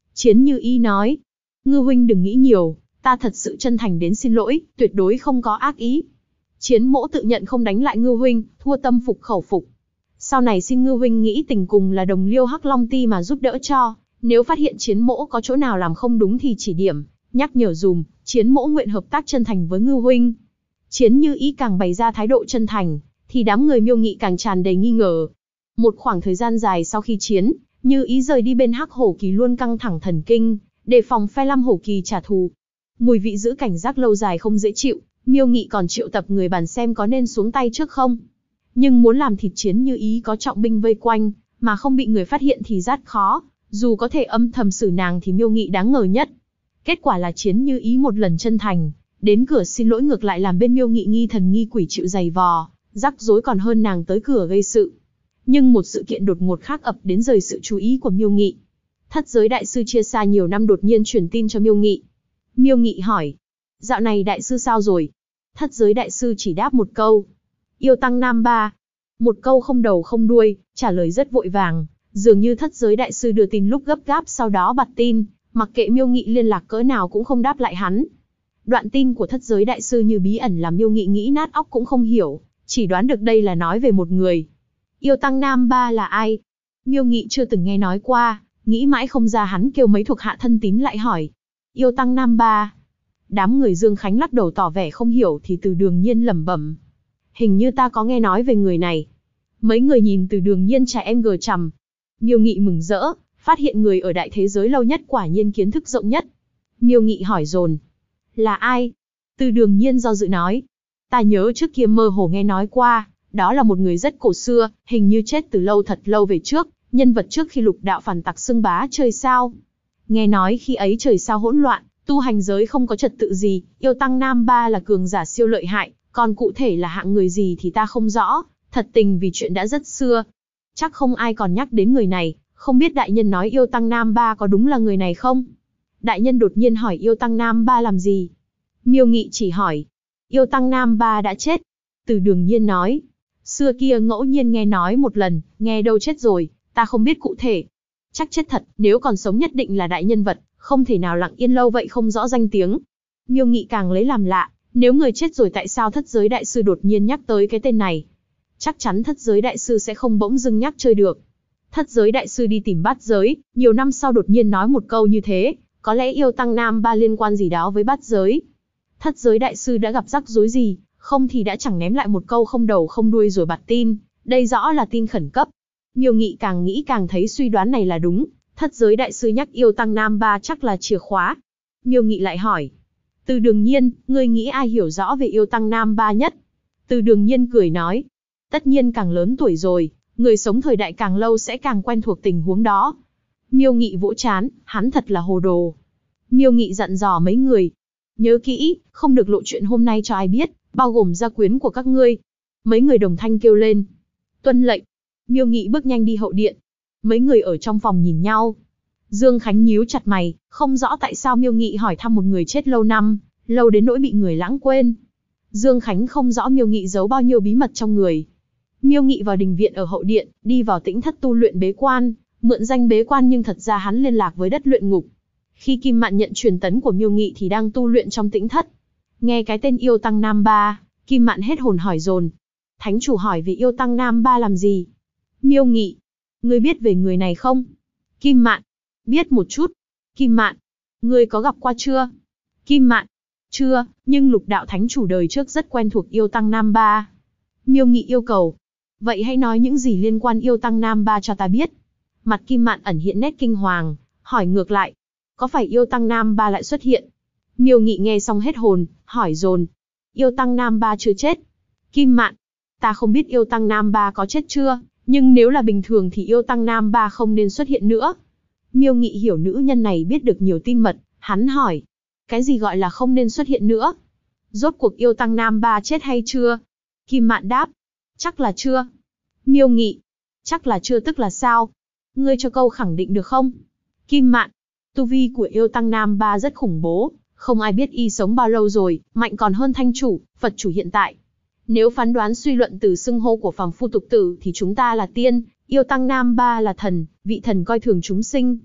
Chiến Như Ý nói, Ngư huynh đừng nghĩ nhiều, ta thật sự chân thành đến xin lỗi, tuyệt đối không có ác ý. Chiến mỗ tự nhận không đánh lại Ngư huynh, thua tâm phục khẩu phục. Sau này xin Ngư huynh nghĩ tình cùng là đồng liêu Hắc Long Ti mà giúp đỡ cho, nếu phát hiện Chiến mỗ có chỗ nào làm không đúng thì chỉ điểm, nhắc nhở dùm, Chiến mỗ nguyện hợp tác chân thành với Ngư huynh. Chiến Như Ý càng bày ra thái độ chân thành, thì đám người Miêu Nghị càng tràn đầy nghi ngờ. Một khoảng thời gian dài sau khi Chiến Như Ý rời đi, bên Hắc Hổ Kỳ luôn căng thẳng thần kinh, đề phòng phe Lam Hổ Kỳ trả thù. Mùi vị giữ cảnh giác lâu dài không dễ chịu, Miêu Nghị còn triệu tập người bàn xem có nên xuống tay trước không. Nhưng muốn làm thịt Chiến Như Ý có trọng binh vây quanh, mà không bị người phát hiện thì rất khó, dù có thể âm thầm xử nàng thì Miêu Nghị đáng ngờ nhất. Kết quả là Chiến Như Ý một lần chân thành, đến cửa xin lỗi ngược lại làm bên Miêu Nghị nghi thần nghi quỷ chịu giày vò, rắc rối còn hơn nàng tới cửa gây sự. Nhưng một sự kiện đột ngột khác ập đến rời sự chú ý của Miêu Nghị. Thất giới đại sư chia xa nhiều năm đột nhiên truyền tin cho Miêu Nghị. Miêu Nghị hỏi, dạo này đại sư sao rồi? Thất giới đại sư chỉ đáp một câu, yêu tăng nam ba. Một câu không đầu không đuôi, trả lời rất vội vàng, dường như thất giới đại sư đưa tin lúc gấp gáp sau đó bặt tin, mặc kệ Miêu Nghị liên lạc cỡ nào cũng không đáp lại hắn. Đoạn tin của thất giới đại sư như bí ẩn làm Miêu Nghị nghĩ nát óc cũng không hiểu, chỉ đoán được đây là nói về một người. Yêu tăng nam ba là ai? Miêu Nghị chưa từng nghe nói qua, nghĩ mãi không ra, hắn kêu mấy thuộc hạ thân tín lại hỏi. Yêu tăng nam ba. Đám người Dương Khánh lắc đầu tỏ vẻ không hiểu thì Từ Đường Nhiên lẩm bẩm, hình như ta có nghe nói về người này. Mấy người nhìn Từ Đường Nhiên chà em gờ chằm. Miêu Nghị mừng rỡ, phát hiện người ở đại thế giới lâu nhất quả nhiên kiến thức rộng nhất. Miêu Nghị hỏi dồn, là ai? Từ Đường Nhiên do dự nói, ta nhớ trước kia mơ hồ nghe nói qua, đó là một người rất cổ xưa, hình như chết từ lâu thật lâu về trước, nhân vật trước khi lục đạo phản tặc xưng bá trời sao. Nghe nói khi ấy trời sao hỗn loạn, tu hành giới không có trật tự gì, yêu tăng nam ba là cường giả siêu lợi hại, còn cụ thể là hạng người gì thì ta không rõ, thật tình vì chuyện đã rất xưa. Chắc không ai còn nhắc đến người này, không biết đại nhân nói yêu tăng nam ba có đúng là người này không? Đại nhân đột nhiên hỏi yêu tăng nam ba làm gì? Miêu Nghị chỉ hỏi, yêu tăng nam ba đã chết. Từ Đường Nhiên nói, xưa kia ngẫu nhiên nghe nói một lần, nghe đâu chết rồi, ta không biết cụ thể. Chắc chết thật, nếu còn sống nhất định là đại nhân vật, không thể nào lặng yên lâu vậy không rõ danh tiếng. Miêu Nghị càng lấy làm lạ, nếu người chết rồi tại sao thất giới đại sư đột nhiên nhắc tới cái tên này? Chắc chắn thất giới đại sư sẽ không bỗng dưng nhắc chơi được. Thất giới đại sư đi tìm bát giới, nhiều năm sau đột nhiên nói một câu như thế, có lẽ yêu tăng nam ba liên quan gì đó với bát giới. Thất giới đại sư đã gặp rắc rối gì, không thì đã chẳng ném lại một câu không đầu không đuôi rồi bặt tin, đây rõ là tin khẩn cấp. Miêu Nghị càng nghĩ càng thấy suy đoán này là đúng, thất giới đại sư nhắc yêu tăng nam ba chắc là chìa khóa. Miêu Nghị lại hỏi, Từ Đường Nhiên, ngươi nghĩ ai hiểu rõ về yêu tăng nam ba nhất? Từ Đường Nhiên cười nói, tất nhiên càng lớn tuổi rồi, người sống thời đại càng lâu sẽ càng quen thuộc tình huống đó. Miêu Nghị vỗ trán, hắn thật là hồ đồ. Miêu Nghị dặn dò mấy người, nhớ kỹ, không được lộ chuyện hôm nay cho ai biết, bao gồm gia quyến của các ngươi. Mấy người đồng thanh kêu lên, tuân lệnh. Miêu Nghị bước nhanh đi hậu điện. Mấy người ở trong phòng nhìn nhau. Dương Khánh nhíu chặt mày, không rõ tại sao Miêu Nghị hỏi thăm một người chết lâu năm, lâu đến nỗi bị người lãng quên. Dương Khánh không rõ Miêu Nghị giấu bao nhiêu bí mật trong người. Miêu Nghị vào đình viện ở hậu điện, đi vào tĩnh thất tu luyện bế quan, mượn danh bế quan nhưng thật ra hắn liên lạc với đất luyện ngục. Khi Kim Mạn nhận truyền tấn của Miêu Nghị thì đang tu luyện trong tĩnh thất. Nghe cái tên yêu tăng nam ba, Kim Mạn hết hồn hỏi dồn. Thánh chủ hỏi về yêu tăng nam ba làm gì? Miêu Nghị, ngươi biết về người này không? Kim Mạn, biết một chút. Kim Mạn, ngươi có gặp qua chưa? Kim Mạn, chưa, nhưng lục đạo thánh chủ đời trước rất quen thuộc yêu tăng nam ba. Miêu Nghị yêu cầu, vậy hãy nói những gì liên quan yêu tăng nam ba cho ta biết. Mặt Kim Mạn ẩn hiện nét kinh hoàng, hỏi ngược lại, có phải yêu tăng nam ba lại xuất hiện? Miêu Nghị nghe xong hết hồn, hỏi dồn, yêu tăng nam ba chưa chết. Kim Mạn, ta không biết yêu tăng nam ba có chết chưa, nhưng nếu là bình thường thì yêu tăng nam ba không nên xuất hiện nữa. Miêu Nghị hiểu nữ nhân này biết được nhiều tin mật, hắn hỏi, cái gì gọi là không nên xuất hiện nữa? Rốt cuộc yêu tăng nam ba chết hay chưa? Kim Mạn đáp, chắc là chưa. Miêu Nghị, chắc là chưa tức là sao? Ngươi cho câu khẳng định được không? Kim Mạn, tu vi của yêu tăng nam ba rất khủng bố, không ai biết y sống bao lâu rồi, mạnh còn hơn thanh chủ, Phật chủ hiện tại. Nếu phán đoán suy luận từ xưng hô của phàm phu tục tử thì chúng ta là tiên, yêu tăng nam ba là thần, vị thần coi thường chúng sinh.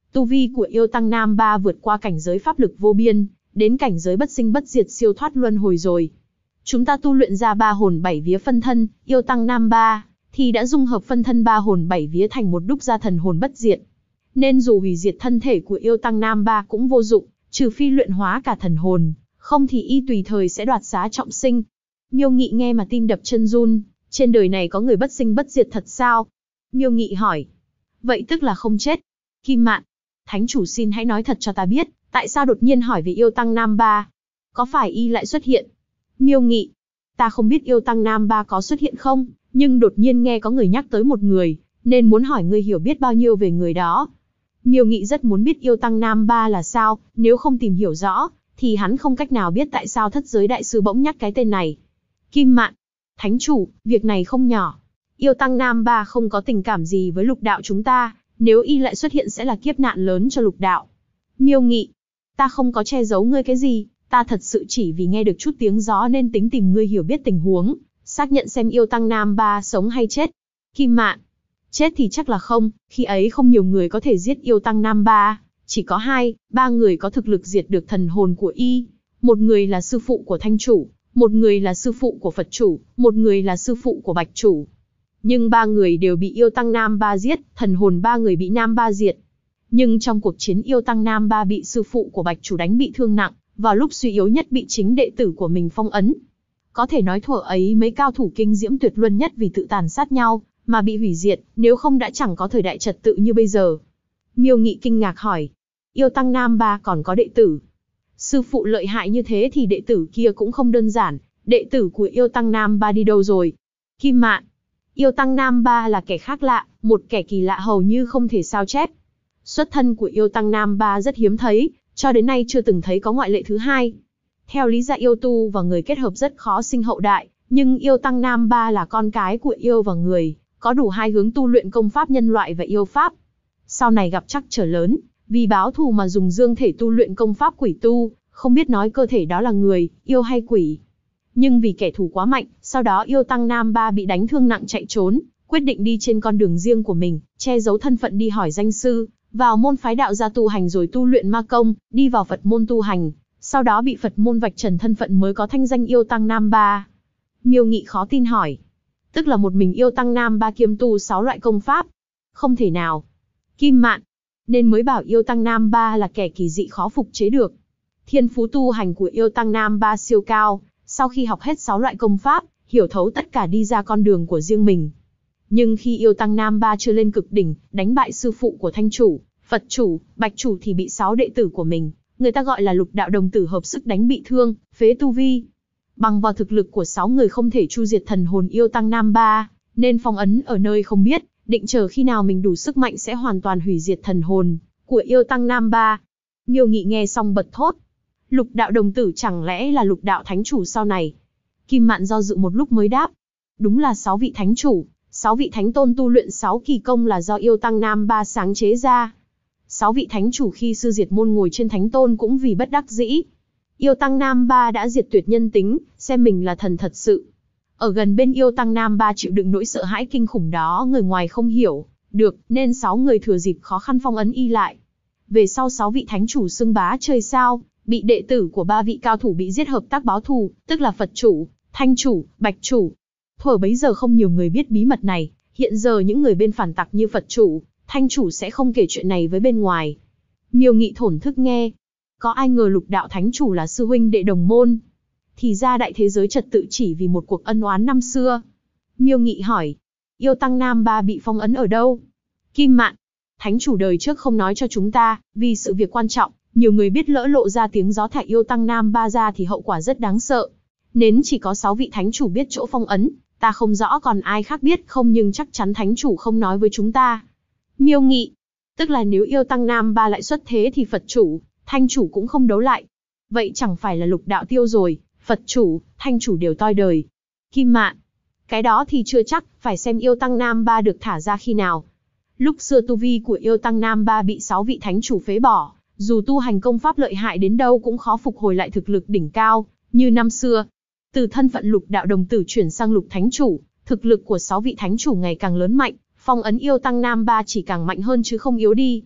Tu vi của yêu tăng Nam Ba vượt qua cảnh giới pháp lực vô biên, đến cảnh giới bất sinh bất diệt siêu thoát luân hồi rồi. Chúng ta tu luyện ra 3 hồn 7 vía phân thân, yêu tăng Nam Ba, thì đã dung hợp phân thân 3 hồn 7 vía thành một đúc ra thần hồn bất diệt. Nên dù hủy diệt thân thể của yêu tăng Nam Ba cũng vô dụng, trừ phi luyện hóa cả thần hồn, không thì y tùy thời sẽ đoạt xá trọng sinh. Miêu Nghị nghe mà tim đập chân run, trên đời này có người bất sinh bất diệt thật sao? Miêu Nghị hỏi. Vậy tức là không chết. Kim Mạn, thánh chủ xin hãy nói thật cho ta biết, tại sao đột nhiên hỏi về yêu tăng Nam Ba? Có phải y lại xuất hiện? Miêu Nghị, ta không biết yêu tăng Nam Ba có xuất hiện không, nhưng đột nhiên nghe có người nhắc tới một người, nên muốn hỏi ngươi hiểu biết bao nhiêu về người đó. Miêu Nghị rất muốn biết yêu tăng Nam Ba là sao, nếu không tìm hiểu rõ, thì hắn không cách nào biết tại sao thất giới đại sư bỗng nhắc cái tên này. Kim Mạn, thánh chủ, việc này không nhỏ. Yêu tăng Nam Ba không có tình cảm gì với lục đạo chúng ta, nếu y lại xuất hiện sẽ là kiếp nạn lớn cho lục đạo. Miêu Nghị, ta không có che giấu ngươi cái gì, ta thật sự chỉ vì nghe được chút tiếng gió nên tính tìm ngươi hiểu biết tình huống, xác nhận xem yêu tăng Nam Ba sống hay chết. Kim Mạn, chết thì chắc là không, khi ấy không nhiều người có thể giết yêu tăng Nam Ba, chỉ có 2-3 người có thực lực diệt được thần hồn của y. Một người là sư phụ của thanh chủ, một người là sư phụ của Phật chủ, một người là sư phụ của Bạch chủ. Nhưng 3 người đều bị yêu tăng Nam Ba giết, thần hồn 3 người bị Nam Ba diệt. Nhưng trong cuộc chiến yêu tăng Nam Ba bị sư phụ của Bạch chủ đánh bị thương nặng, vào lúc suy yếu nhất bị chính đệ tử của mình phong ấn. Có thể nói thuở ấy mấy cao thủ kinh diễm tuyệt luân nhất vì tự tàn sát nhau, mà bị hủy diệt, nếu không đã chẳng có thời đại trật tự như bây giờ. Miêu Nghị kinh ngạc hỏi, yêu tăng Nam Ba còn có đệ tử? Sư phụ lợi hại như thế thì đệ tử kia cũng không đơn giản, đệ tử của yêu tăng Nam Ba đi đâu rồi? Kim Mạn, yêu tăng Nam Ba là kẻ khác lạ, một kẻ kỳ lạ hầu như không thể sao chép. Xuất thân của yêu tăng Nam Ba rất hiếm thấy, cho đến nay chưa từng thấy có ngoại lệ thứ hai. Theo lý ra yêu tu và người kết hợp rất khó sinh hậu đại, nhưng yêu tăng Nam Ba là con cái của yêu và người, có đủ 2 hướng tu luyện công pháp nhân loại và yêu pháp. Sau này gặp trắc trở lớn, vì báo thù mà dùng dương thể tu luyện công pháp quỷ tu, không biết nói cơ thể đó là người, yêu hay quỷ. Nhưng vì kẻ thù quá mạnh, sau đó yêu tăng Nam Ba bị đánh thương nặng chạy trốn, quyết định đi trên con đường riêng của mình, che giấu thân phận đi hỏi danh sư, vào môn phái đạo gia tu hành rồi tu luyện ma công, đi vào Phật môn tu hành, sau đó bị Phật môn vạch trần thân phận mới có thanh danh yêu tăng Nam Ba. Miêu Nghị khó tin hỏi, tức là một mình yêu tăng Nam Ba kiêm tu 6 loại công pháp? Không thể nào. Kim Mạn, nên mới bảo yêu tăng Nam Ba là kẻ kỳ dị khó phục chế được. Thiên phú tu hành của yêu tăng Nam Ba siêu cao, sau khi học hết 6 loại công pháp, hiểu thấu tất cả đi ra con đường của riêng mình. Nhưng khi yêu tăng Nam Ba chưa lên cực đỉnh, đánh bại sư phụ của thanh chủ, Phật chủ, Bạch chủ thì bị 6 đệ tử của mình, người ta gọi là lục đạo đồng tử hợp sức đánh bị thương, phế tu vi. Bằng vào thực lực của 6 người không thể chu diệt thần hồn yêu tăng Nam Ba, nên phong ấn ở nơi không biết, định chờ khi nào mình đủ sức mạnh sẽ hoàn toàn hủy diệt thần hồn của yêu tăng Nam Ba. Miêu Nghị nghe xong bật thốt, lục đạo đồng tử chẳng lẽ là lục đạo thánh chủ sau này? Kim Mạn do dự một lúc mới đáp, đúng là 6 vị thánh chủ, 6 vị thánh tôn tu luyện 6 kỳ công là do yêu tăng Nam Ba sáng chế ra. 6 vị thánh chủ khi sư diệt môn ngồi trên thánh tôn cũng vì bất đắc dĩ. Yêu tăng Nam Ba đã diệt tuyệt nhân tính, xem mình là thần thật sự. Ở gần bên yêu tăng Nam Ba chịu đựng nỗi sợ hãi kinh khủng đó người ngoài không hiểu được, nên 6 người thừa dịp khó khăn phong ấn y lại. Về sau 6 vị thánh chủ xưng bá trời sao, bị đệ tử của 3 vị cao thủ bị giết hợp tác báo thù, tức là Phật chủ, Thanh chủ, Bạch chủ. Thuở bấy giờ không nhiều người biết bí mật này, hiện giờ những người bên phản tặc như Phật chủ, Thanh chủ sẽ không kể chuyện này với bên ngoài. Miêu Nghị thổn thức nghe, có ai ngờ lục đạo thánh chủ là sư huynh đệ đồng môn. Thì ra đại thế giới trật tự chỉ vì một cuộc ân oán năm xưa. Miêu Nghị hỏi, yêu tăng Nam Ba bị phong ấn ở đâu? Kim Mạn, thánh chủ đời trước không nói cho chúng ta, vì sự việc quan trọng, nhiều người biết lỡ lộ ra tiếng gió thải yêu tăng Nam Ba ra thì hậu quả rất đáng sợ. Nên chỉ có 6 vị thánh chủ biết chỗ phong ấn, ta không rõ còn ai khác biết không, nhưng chắc chắn thánh chủ không nói với chúng ta. Miêu Nghị, tức là nếu yêu tăng Nam Ba lại xuất thế thì Phật chủ, Thanh chủ cũng không đấu lại. Vậy chẳng phải là lục đạo tiêu rồi, Phật chủ, Thanh chủ đều toi đời. Kim Mạn, cái đó thì chưa chắc, phải xem yêu tăng Nam Ba được thả ra khi nào. Lúc xưa tu vi của yêu tăng Nam Ba bị 6 vị thánh chủ phế bỏ, dù tu hành công pháp lợi hại đến đâu cũng khó phục hồi lại thực lực đỉnh cao, như năm xưa. Từ thân phận lục đạo đồng tử chuyển sang lục thánh chủ, thực lực của 6 vị thánh chủ ngày càng lớn mạnh, phong ấn yêu tăng Nam Ba chỉ càng mạnh hơn chứ không yếu đi.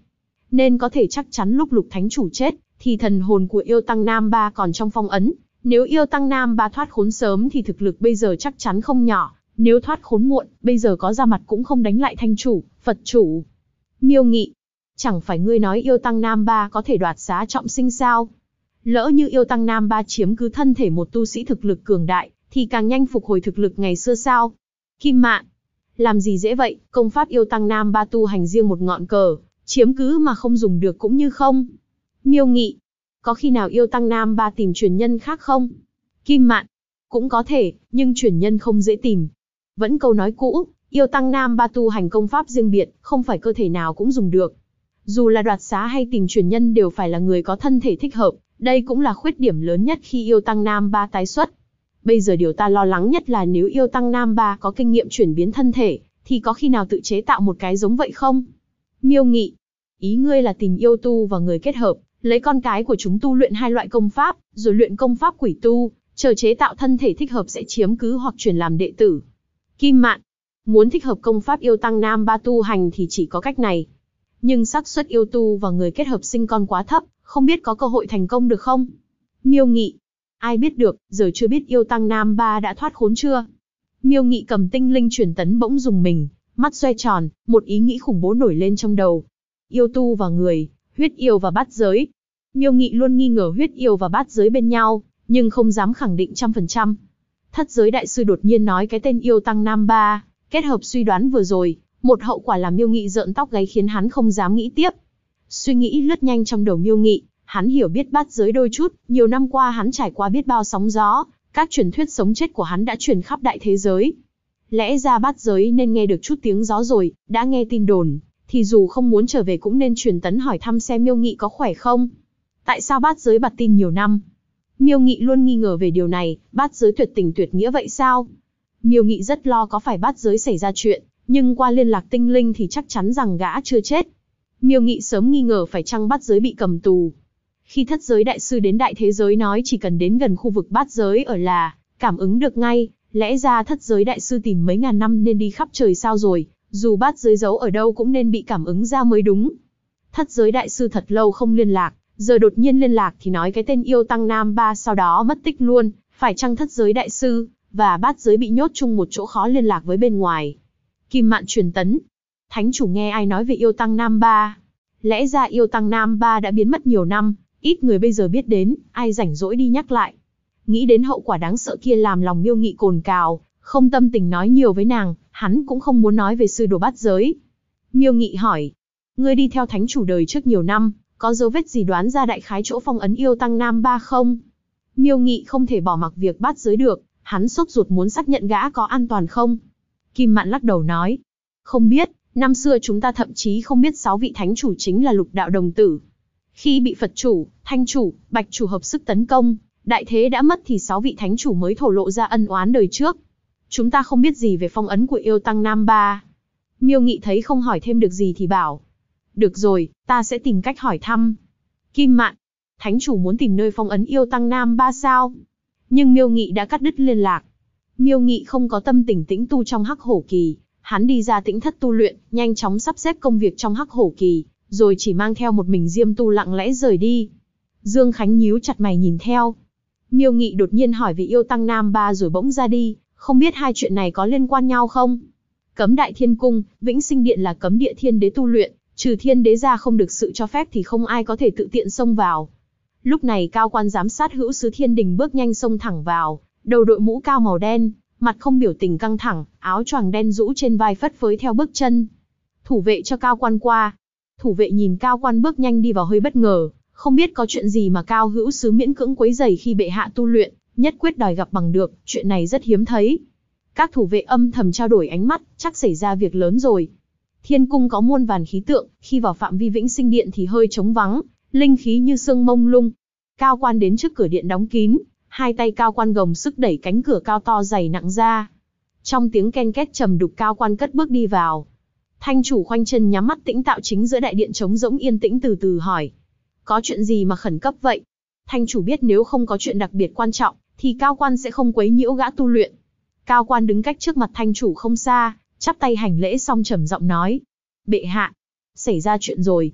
nên có thể chắc chắn lúc Lục Thánh Chủ chết, thì thần hồn của yêu tăng Nam Ba còn trong phong ấn. Nếu yêu tăng Nam Ba thoát khốn sớm thì thực lực bây giờ chắc chắn không nhỏ, nếu thoát khốn muộn, bây giờ có ra mặt cũng không đánh lại Thanh Chủ, Phật Chủ. Miêu Nghị, chẳng phải ngươi nói yêu tăng Nam Ba có thể đoạt xá trọng sinh sao? Lỡ như yêu tăng Nam Ba chiếm cứ thân thể một tu sĩ thực lực cường đại, thì càng nhanh phục hồi thực lực ngày xưa sao? Kim Mạn, làm gì dễ vậy, công pháp yêu tăng Nam Ba tu hành riêng một ngọn cờ, chiếm cứ mà không dùng được cũng như không. Miêu Nghị, có khi nào yêu tăng Nam Ba tìm truyền nhân khác không? Kim Mạn, cũng có thể, nhưng truyền nhân không dễ tìm. Vẫn câu nói cũ, yêu tăng Nam Ba tu hành công pháp riêng biệt, không phải cơ thể nào cũng dùng được. Dù là đoạt xá hay tìm truyền nhân đều phải là người có thân thể thích hợp, đây cũng là khuyết điểm lớn nhất khi yêu tăng Nam Ba tái xuất. Bây giờ điều ta lo lắng nhất là nếu yêu tăng Nam Ba có kinh nghiệm chuyển biến thân thể, thì có khi nào tự chế tạo một cái giống vậy không? Miêu Nghị, ý ngươi là tìm yêu tu và người kết hợp, lấy con cái của chúng tu luyện hai loại công pháp, rồi luyện công pháp quỷ tu, chờ chế tạo thân thể thích hợp sẽ chiếm cứ hoặc truyền làm đệ tử. Kim Mạn, muốn thích hợp công pháp yêu tăng Nam Ba tu hành thì chỉ có cách này. Nhưng xác suất yêu tu và người kết hợp sinh con quá thấp, không biết có cơ hội thành công được không? Miêu Nghị, ai biết được, giờ chưa biết yêu tăng Nam Ba đã thoát khốn chưa? Miêu Nghị cầm tinh linh truyền tấn bỗng dùng mình, mắt xoe tròn, một ý nghĩ khủng bố nổi lên trong đầu. Yêu tu và người, huyết yêu và bát giới. Miêu Nghị luôn nghi ngờ huyết yêu và bát giới bên nhau, nhưng không dám khẳng định 100%. Thất giới đại sư đột nhiên nói cái tên yêu tăng Nam Ba, kết hợp suy đoán vừa rồi, một hậu quả làm Miêu Nghị rợn tóc gáy khiến hắn không dám nghĩ tiếp. Suy nghĩ lướt nhanh trong đầu Miêu Nghị, hắn hiểu biết bát giới đôi chút, nhiều năm qua hắn trải qua biết bao sóng gió, các truyền thuyết sống chết của hắn đã truyền khắp đại thế giới. Lẽ ra bát giới nên nghe được chút tiếng gió rồi, đã nghe tin đồn, thì dù không muốn trở về cũng nên truyền tấn hỏi thăm xem Miêu Nghị có khỏe không. Tại sao bát giới bặt tin nhiều năm? Miêu Nghị luôn nghi ngờ về điều này, bát giới tuyệt tình tuyệt nghĩa vậy sao? Miêu Nghị rất lo có phải bát giới xảy ra chuyện, nhưng qua liên lạc tinh linh thì chắc chắn rằng gã chưa chết. Miêu Nghị sớm nghi ngờ phải chăng bát giới bị cầm tù. Khi thất giới đại sư đến đại thế giới nói chỉ cần đến gần khu vực bát giới ở là cảm ứng được ngay, lẽ ra thất giới đại sư tìm mấy ngàn năm nên đi khắp trời sao rồi, dù bát giới giấu ở đâu cũng nên bị cảm ứng ra mới đúng. Thất giới đại sư thật lâu không liên lạc, giờ đột nhiên liên lạc thì nói cái tên yêu tăng Nam Ba sau đó mất tích luôn, phải chăng thất giới đại sư và bát giới bị nhốt chung một chỗ khó liên lạc với bên ngoài. Kim Mạn truyền tấn, Thánh Chủ nghe ai nói về yêu tăng Nam Ba? Lẽ ra yêu tăng Nam Ba đã biến mất nhiều năm, ít người bây giờ biết đến, ai rảnh rỗi đi nhắc lại. Nghĩ đến hậu quả đáng sợ kia làm lòng Miêu Nghị cồn cào, không tâm tình nói nhiều với nàng, hắn cũng không muốn nói về sư đồ bát giới. Miêu Nghị hỏi, ngươi đi theo Thánh Chủ đời trước nhiều năm, có dấu vết gì đoán ra đại khái chỗ phong ấn yêu tăng Nam Ba không? Miêu Nghị không thể bỏ mặc việc bát giới được, hắn sốt ruột muốn xác nhận gã có an toàn không. Kim Mạn lắc đầu nói, không biết, năm xưa chúng ta thậm chí không biết 6 vị Thánh Chủ chính là Lục Đạo Đồng Tử. Khi bị Phật Chủ, Thanh Chủ, Bạch Chủ hợp sức tấn công, đại thế đã mất thì 6 vị Thánh Chủ mới thổ lộ ra ân oán đời trước. Chúng ta không biết gì về phong ấn của yêu tăng Nam Ba. Miêu Nghị thấy không hỏi thêm được gì thì bảo, được rồi, ta sẽ tìm cách hỏi thăm. Kim Mạn, Thánh Chủ muốn tìm nơi phong ấn yêu tăng Nam Ba sao? Nhưng Miêu Nghị đã cắt đứt liên lạc. Miêu Nghị không có tâm tình tĩnh tu trong Hắc Hổ Kỳ, hắn đi ra tĩnh thất tu luyện, nhanh chóng sắp xếp công việc trong Hắc Hổ Kỳ, rồi chỉ mang theo một mình Diêm Tu lặng lẽ rời đi. Dương Khánh nhíu chặt mày nhìn theo. Miêu Nghị đột nhiên hỏi về yêu tăng Nam Ba rồi bỗng ra đi, không biết hai chuyện này có liên quan nhau không? Cấm Đại Thiên Cung, Vĩnh Sinh Điện là cấm địa thiên đế tu luyện, trừ thiên đế ra không được sự cho phép thì không ai có thể tự tiện xông vào. Lúc này cao quan giám sát hữu sứ Thiên Đình bước nhanh xông thẳng vào, đầu đội mũ cao màu đen, mặt không biểu tình căng thẳng, áo choàng đen rũ trên vai phất phới theo bước chân. Thủ vệ cho cao quan qua. Thủ vệ nhìn cao quan bước nhanh đi vào hơi bất ngờ, không biết có chuyện gì mà cao hữu sứ miễn cưỡng quấy rầy khi bệ hạ tu luyện, nhất quyết đòi gặp bằng được, chuyện này rất hiếm thấy. Các thủ vệ âm thầm trao đổi ánh mắt, chắc xảy ra việc lớn rồi. Thiên cung có muôn vàn khí tượng, khi vào phạm vi Vĩnh Sinh Điện thì hơi trống vắng, linh khí như sương mông lung. Cao quan đến trước cửa điện đóng kín, hai tay cao quan gồng sức đẩy cánh cửa cao to dày nặng ra. Trong tiếng ken két trầm đục cao quan cất bước đi vào. Thanh Chủ khoanh chân nhắm mắt tĩnh tạo chính giữa đại điện trống rỗng yên tĩnh từ từ hỏi. Có chuyện gì mà khẩn cấp vậy? Thanh Chủ biết nếu không có chuyện đặc biệt quan trọng, thì cao quan sẽ không quấy nhiễu gã tu luyện. Cao quan đứng cách trước mặt Thanh Chủ không xa, chắp tay hành lễ xong trầm giọng nói. Bệ hạ, xảy ra chuyện rồi.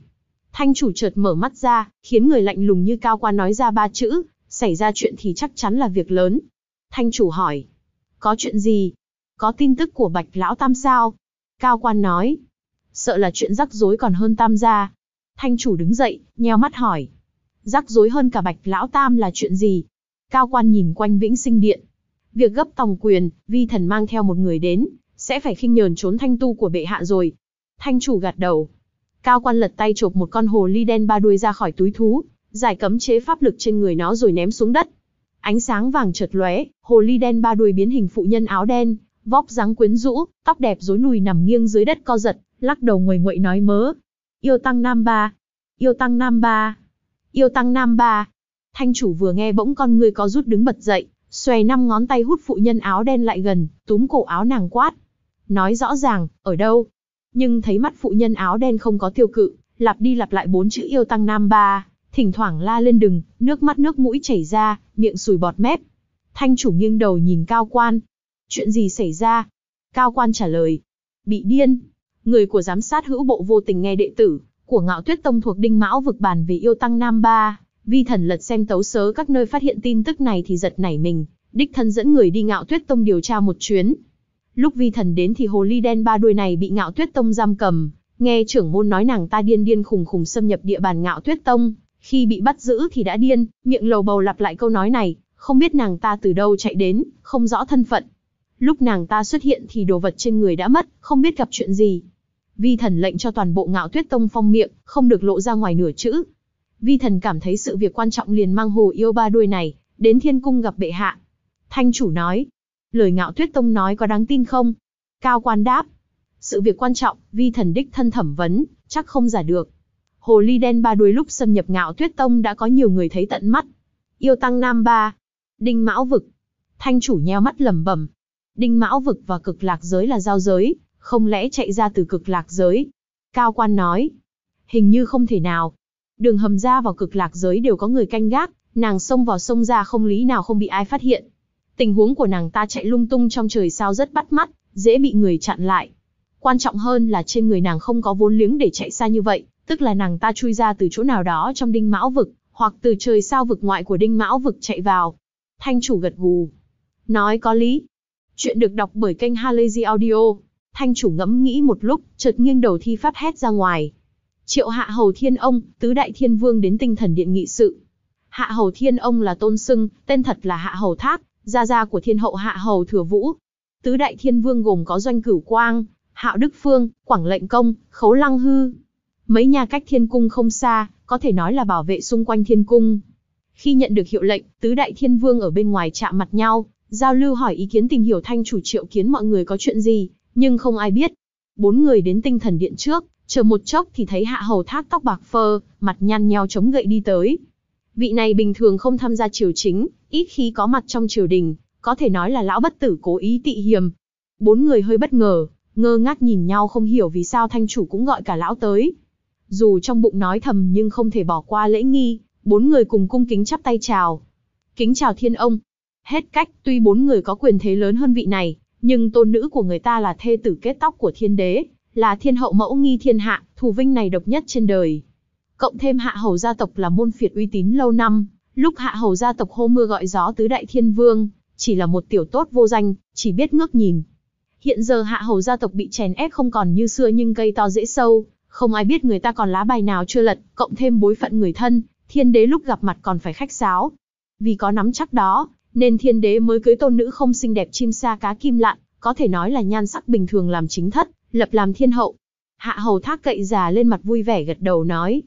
Thanh chủ chợt mở mắt ra, khiến người lạnh lùng như Cao Quan nói ra ba chữ, xảy ra chuyện thì chắc chắn là việc lớn. Thanh chủ hỏi, có chuyện gì? Có tin tức của Bạch Lão Tam sao? Cao Quan nói, sợ là chuyện rắc rối còn hơn Tam gia. Thanh chủ đứng dậy, nheo mắt hỏi, rắc rối hơn cả Bạch Lão Tam là chuyện gì? Cao Quan nhìn quanh Vĩnh Sinh Điện. Việc gấp tòng quyền, vi thần mang theo một người đến, sẽ phải khinh nhờn trốn thanh tu của bệ hạ rồi. Thanh chủ gật đầu. Cao Quan lật tay chộp một con hồ ly đen ba đuôi ra khỏi túi thú, giải cấm chế pháp lực trên người nó rồi ném xuống đất. Ánh sáng vàng chợt lóe, hồ ly đen ba đuôi biến hình phụ nhân áo đen, vóc dáng quyến rũ, tóc đẹp rối nùi nằm nghiêng dưới đất co giật, lắc đầu nguầy nguậy nói mớ. Yêu tăng nam ba, yêu tăng nam ba, yêu tăng nam ba. Thanh chủ vừa nghe bỗng con người có rút đứng bật dậy, xòe 5 ngón tay hút phụ nhân áo đen lại gần, túm cổ áo nàng quát. Nói rõ ràng, ở đâu? Nhưng thấy mắt phụ nhân áo đen không có tiêu cự, lặp đi lặp lại 4 chữ yêu tăng nam ba, thỉnh thoảng la lên đừng, nước mắt nước mũi chảy ra, miệng sùi bọt mép. Thanh chủ nghiêng đầu nhìn Cao Quan. Chuyện gì xảy ra? Cao Quan trả lời. Bị điên. Người của giám sát hữu bộ vô tình nghe đệ tử của Ngạo Tuyết Tông thuộc Đinh Mão vực bàn về yêu tăng nam ba. Vi thần lật xem tấu sớ các nơi phát hiện tin tức này thì giật nảy mình, đích thân dẫn người đi Ngạo Tuyết Tông điều tra một chuyến. Lúc vi thần đến thì hồ ly đen ba đuôi này bị Ngạo Tuyết Tông giam cầm, nghe trưởng môn nói nàng ta điên điên khùng khùng xâm nhập địa bàn Ngạo Tuyết Tông, khi bị bắt giữ thì đã điên, miệng lầu bầu lặp lại câu nói này, không biết nàng ta từ đâu chạy đến, không rõ thân phận. Lúc nàng ta xuất hiện thì đồ vật trên người đã mất, không biết gặp chuyện gì. Vi thần lệnh cho toàn bộ Ngạo Tuyết Tông phong miệng, không được lộ ra ngoài nửa chữ. Vi thần cảm thấy sự việc quan trọng liền mang hồ yêu ba đuôi này đến Thiên Cung gặp bệ hạ. Thanh chủ nói, lời Ngạo Tuyết Tông nói có đáng tin không? Cao Quan đáp, sự việc quan trọng, vi thần đích thân thẩm vấn, chắc không giả được. Hồ ly đen ba đuôi lúc xâm nhập Ngạo Tuyết Tông đã có nhiều người thấy tận mắt. Yêu tăng nam ba, Đinh Mão vực. Thanh chủ nheo mắt lẩm bẩm, Đinh Mão vực và Cực Lạc giới là giao giới, không lẽ chạy ra từ Cực Lạc giới? Cao Quan nói, hình như không thể nào. Đường hầm ra vào Cực Lạc giới đều có người canh gác, nàng xông vào xông ra không lý nào không bị ai phát hiện. Tình huống của nàng ta chạy lung tung trong trời sao rất bắt mắt, dễ bị người chặn lại. Quan trọng hơn là trên người nàng không có vốn liếng để chạy xa như vậy, tức là nàng ta chui ra từ chỗ nào đó trong Đinh Mão vực, hoặc từ trời sao vực ngoại của Đinh Mão vực chạy vào. Thanh chủ gật gù, nói có lý. Chuyện được đọc bởi kênh Halazy Audio. Thanh chủ ngẫm nghĩ một lúc, chợt nghiêng đầu thi pháp hét ra ngoài. Triệu Hạ Hầu Thiên Ông, tứ đại thiên vương đến Tinh Thần Điện nghị sự. Hạ Hầu Thiên Ông là tôn xưng, tên thật là Hạ Hầu Thác, gia của Thiên Hậu Hạ Hầu Thừa Vũ. Tứ đại thiên vương gồm có Doanh Cửu Quang, Hạo Đức Phương, Quảng Lệnh Công, Khấu Lăng Hư. Mấy nhà cách Thiên Cung không xa, có thể nói là bảo vệ xung quanh Thiên Cung. Khi nhận được hiệu lệnh, tứ đại thiên vương ở bên ngoài chạm mặt nhau, giao lưu hỏi ý kiến tìm hiểu thanh chủ triệu kiến mọi người có chuyện gì, nhưng không ai biết. 4 người đến Tinh Thần Điện trước, chờ một chốc thì thấy Hạ Hầu Thác tóc bạc phơ, mặt nhăn nheo chống gậy đi tới. Vị này bình thường không tham gia triều chính, ít khi có mặt trong triều đình, có thể nói là lão bất tử cố ý tị hiềm. 4 người hơi bất ngờ, ngơ ngác nhìn nhau không hiểu vì sao thanh chủ cũng gọi cả lão tới. Dù trong bụng nói thầm nhưng không thể bỏ qua lễ nghi, 4 người cùng cung kính chắp tay chào. Kính chào Thiên Ông. Hết cách, tuy 4 người có quyền thế lớn hơn vị này, nhưng tôn nữ của người ta là thê tử kết tóc của thiên đế, là thiên hậu mẫu nghi thiên hạ, thù vinh này độc nhất trên đời. Cộng thêm Hạ Hầu gia tộc là môn phiệt uy tín lâu năm, lúc Hạ Hầu gia tộc hô mưa gọi gió tứ đại thiên vương, chỉ là một tiểu tốt vô danh, chỉ biết ngước nhìn. Hiện giờ Hạ Hầu gia tộc bị chèn ép không còn như xưa nhưng cây to rễ sâu, không ai biết người ta còn lá bài nào chưa lật, cộng thêm bối phận người thân, thiên đế lúc gặp mặt còn phải khách sáo. Vì có nắm chắc đó, nên thiên đế mới cưới tôn nữ không xinh đẹp chim sa cá kim lặn, có thể nói là nhan sắc bình thường làm chính thất, lập làm thiên hậu. Hạ Hầu Thác cậy già lên mặt vui vẻ gật đầu nói.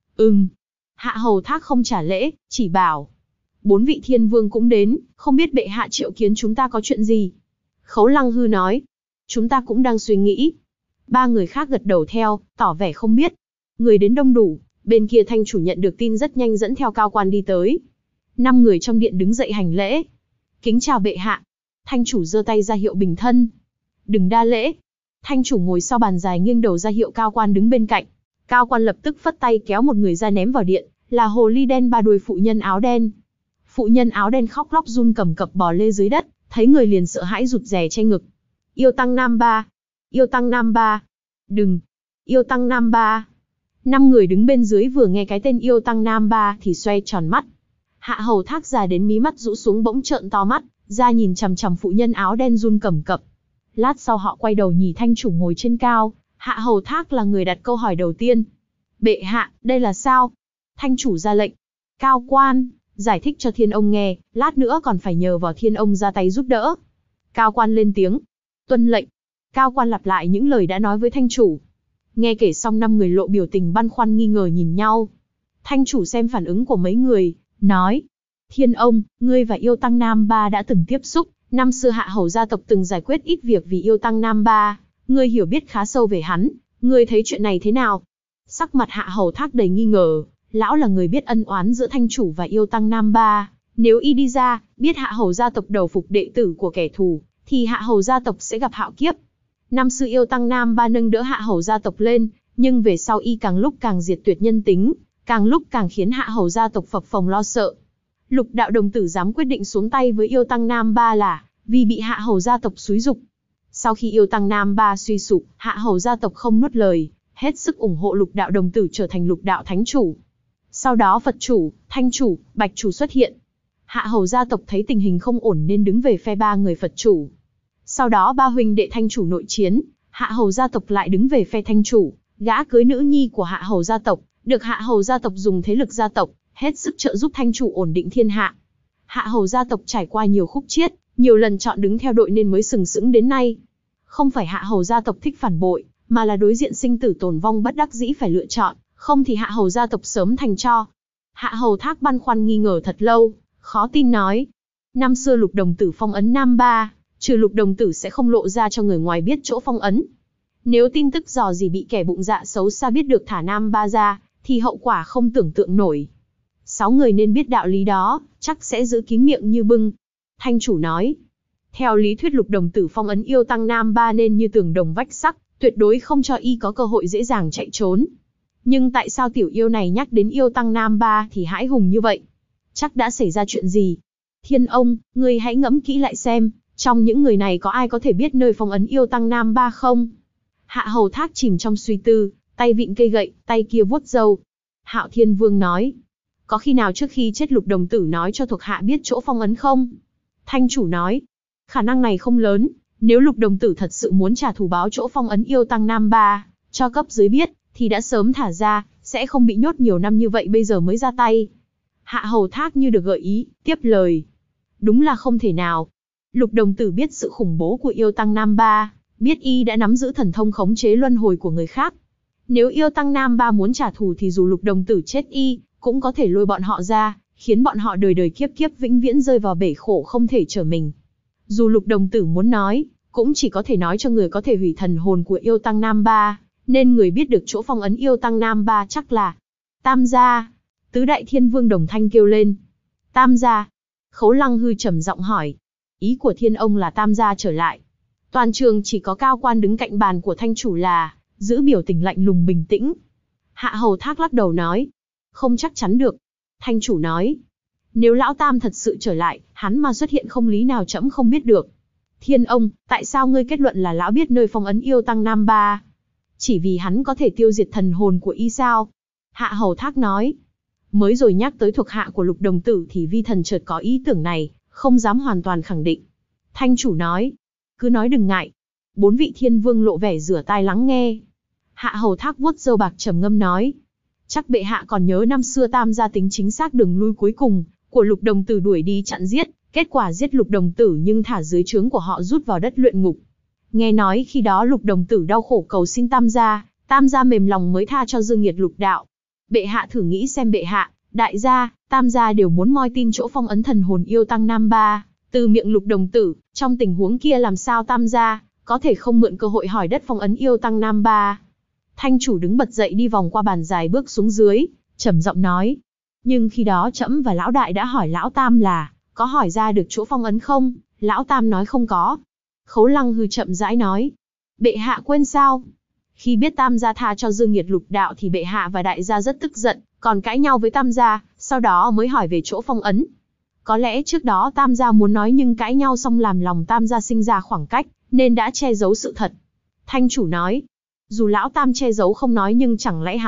Hạ Hầu Thác không trả lễ, chỉ bảo. 4 vị thiên vương cũng đến, không biết bệ hạ triệu kiến chúng ta có chuyện gì. Khấu Lăng Hư nói. Chúng ta cũng đang suy nghĩ. 3 người khác gật đầu theo, tỏ vẻ không biết. Người đến đông đủ, bên kia thanh chủ nhận được tin rất nhanh dẫn theo Cao Quan đi tới. 5 người trong điện đứng dậy hành lễ. Kính chào bệ hạ. Thanh chủ giơ tay ra hiệu bình thân. Đừng đa lễ. Thanh chủ ngồi sau bàn dài nghiêng đầu ra hiệu Cao Quan đứng bên cạnh. Cao Quan lập tức phất tay kéo một người ra ném vào điện, là hồ ly đen ba đuôi phụ nhân áo đen. Phụ nhân áo đen khóc lóc run cầm cập bò lê dưới đất, thấy người liền sợ hãi rụt rè che ngực. Yêu tăng nam ba, yêu tăng nam ba, đừng, yêu tăng nam ba. 5 người đứng bên dưới vừa nghe cái tên Yêu Tăng Nam Ba thì xoay tròn mắt. Hạ Hầu Thác già đến mí mắt rũ xuống bỗng trợn to mắt, ra nhìn chằm chằm phụ nhân áo đen run cầm cập. Lát sau họ quay đầu nhìn thanh chủ ngồi trên cao, Hạ Hầu Thác là người đặt câu hỏi đầu tiên. Bệ hạ, đây là sao? Thanh chủ ra lệnh. Cao quan, giải thích cho Thiên Ông nghe, lát nữa còn phải nhờ vào Thiên Ông ra tay giúp đỡ. Cao quan lên tiếng. Tuân lệnh. Cao quan lặp lại những lời đã nói với thanh chủ. Nghe kể xong 5 người lộ biểu tình băn khoăn nghi ngờ nhìn nhau. Thanh chủ xem phản ứng của mấy người, nói. Thiên Ông, ngươi và Yêu Tăng Nam Ba đã từng tiếp xúc, năm xưa Hạ Hầu gia tộc từng giải quyết ít việc vì Yêu Tăng Nam Ba, ngươi hiểu biết khá sâu về hắn, ngươi thấy chuyện này thế nào? Sắc mặt Hạ Hầu Thác đầy nghi ngờ, lão là người biết ân oán giữa thanh chủ và Yêu Tăng Nam Ba, nếu y đi ra, biết Hạ Hầu gia tộc đầu phục đệ tử của kẻ thù, thì Hạ Hầu gia tộc sẽ gặp hạo kiếp. Năm xưa Yêu Tăng Nam Ba nâng đỡ Hạ Hầu gia tộc lên, nhưng về sau y càng lúc càng diệt tuyệt nhân tính, càng lúc càng khiến Hạ Hầu gia tộc phập phồng lo sợ. Lục đạo đồng tử dám quyết định xuống tay với Yêu Tăng Nam Ba là vì bị Hạ Hầu gia tộc xúi giục. Sau khi Yêu Tăng Nam Ba suy sụp, Hạ Hầu gia tộc không nuốt lời, hết sức ủng hộ lục đạo đồng tử trở thành lục đạo thánh chủ. Sau đó Phật chủ, Thanh chủ, Bạch chủ xuất hiện. Hạ Hầu gia tộc thấy tình hình không ổn nên đứng về phe 3 người Phật chủ. Sau đó 3 huynh đệ Thanh chủ nội chiến, Hạ Hầu gia tộc lại đứng về phe Thanh chủ, gã cưới nữ nhi của Hạ Hầu gia tộc, được Hạ Hầu gia tộc dùng thế lực gia tộc, hết sức trợ giúp Thanh chủ ổn định thiên hạ. Hạ Hầu gia tộc trải qua nhiều khúc chiết, nhiều lần chọn đứng theo đội nên mới sừng sững đến nay. Không phải Hạ Hầu gia tộc thích phản bội, mà là đối diện sinh tử tồn vong bất đắc dĩ phải lựa chọn, không thì Hạ Hầu gia tộc sớm thành tro. Hạ Hầu Thác băn khoăn nghi ngờ thật lâu, khó tin nói. Năm xưa Lục đồng tử phong ấn Nam Ba, trừ Lục đồng tử sẽ không lộ ra cho người ngoài biết chỗ phong ấn. Nếu tin tức dò dỉ bị kẻ bụng dạ xấu xa biết được thả Nam Ba ra, thì hậu quả không tưởng tượng nổi. 6 người nên biết đạo lý đó, chắc sẽ giữ kín miệng như bưng. Thanh chủ nói. Theo lý thuyết Lục đồng tử phong ấn Yêu Tăng Nam Ba nên như tường đồng vách sắt, tuyệt đối không cho y có cơ hội dễ dàng chạy trốn. Nhưng tại sao tiểu yêu này nhắc đến Yêu Tăng Nam Ba thì hãi hùng như vậy? Chắc đã xảy ra chuyện gì? Thiên Ông, ngươi hãy ngẫm kỹ lại xem, trong những người này có ai có thể biết nơi phong ấn Yêu Tăng Nam Ba không? Hạ Hầu Thác chìm trong suy tư, tay vịn cây gậy, tay kia vuốt râu. Hạo Thiên Vương nói. Có khi nào trước khi chết Lục đồng tử nói cho thuộc hạ biết chỗ phong ấn không? Thanh chủ nói. Khả năng này không lớn, nếu Lục đồng tử thật sự muốn trả thù báo chỗ phong ấn Yêu Tăng Nam Ba, cho cấp dưới biết, thì đã sớm thả ra, sẽ không bị nhốt nhiều năm như vậy bây giờ mới ra tay. Hạ Hầu Thác như được gợi ý, tiếp lời. Đúng là không thể nào. Lục đồng tử biết sự khủng bố của Yêu Tăng Nam Ba, biết y đã nắm giữ thần thông khống chế luân hồi của người khác. Nếu Yêu Tăng Nam Ba muốn trả thù thì dù Lục đồng tử chết y, cũng có thể lôi bọn họ ra, khiến bọn họ đời đời kiếp kiếp vĩnh viễn rơi vào bể khổ không thể trở mình. Dù Lục đồng tử muốn nói, cũng chỉ có thể nói cho người có thể hủy thần hồn của Yêu Tăng Nam Ba, nên người biết được chỗ phong ấn Yêu Tăng Nam Ba chắc là Tam gia. Tứ đại thiên vương đồng thanh kêu lên. Tam gia. Khấu Lăng Hư trầm giọng hỏi. Ý của Thiên Ông là Tam gia trở lại. Toàn trường chỉ có Cao Quan đứng cạnh bàn của thanh chủ là giữ biểu tình lạnh lùng bình tĩnh. Hạ Hầu Thác lắc đầu nói. Không chắc chắn được. Thanh chủ nói. Nếu lão Tam thật sự trở lại, hắn mà xuất hiện không lý nào trẫm không biết được. Thiên Ông, tại sao ngươi kết luận là lão biết nơi phong ấn Yêu Tăng Nam Ba? Chỉ vì hắn có thể tiêu diệt thần hồn của y sao? Hạ Hầu Thác nói. Mới rồi nhắc tới thuộc hạ của Lục đồng tử thì vi thần chợt có ý tưởng này, không dám hoàn toàn khẳng định. Thanh chủ nói. Cứ nói đừng ngại. 4 vị thiên vương lộ vẻ rửa tai lắng nghe. Hạ Hầu Thác vuốt râu bạc trầm ngâm nói. Chắc bệ hạ còn nhớ năm xưa Tam gia tính chính xác đường lui cuối cùng của Lục đồng tử đuổi đi chặn giết, kết quả giết Lục đồng tử nhưng thả dưới trướng của họ rút vào đất luyện ngục. Nghe nói khi đó Lục đồng tử đau khổ cầu xin Tam gia mềm lòng mới tha cho dương nghiệt lục đạo. Bệ hạ thử nghĩ xem, bệ hạ, đại gia, Tam gia đều muốn moi tin chỗ phong ấn thần hồn Yêu Tăng Nam Ba từ miệng Lục đồng tử, trong tình huống kia làm sao Tam gia có thể không mượn cơ hội hỏi đất phong ấn Yêu Tăng Nam Ba? Thanh chủ đứng bật dậy đi vòng qua bàn dài bước xuống dưới, trầm giọng nói. Nhưng khi đó trẫm và lão đại đã hỏi lão Tam là có hỏi ra được chỗ phong ấn không? Lão Tam nói không có. Khấu Lăng Hư chậm rãi nói. Bệ hạ quên sao? Khi biết Tam gia tha cho dương nghiệt lục đạo thì bệ hạ và đại gia rất tức giận, còn cãi nhau với Tam gia, sau đó mới hỏi về chỗ phong ấn. Có lẽ trước đó Tam gia muốn nói nhưng cãi nhau xong làm lòng Tam gia sinh ra khoảng cách, nên đã che giấu sự thật. Thanh chủ nói. Dù lão Tam che giấu không nói nhưng chẳng lẽ hắn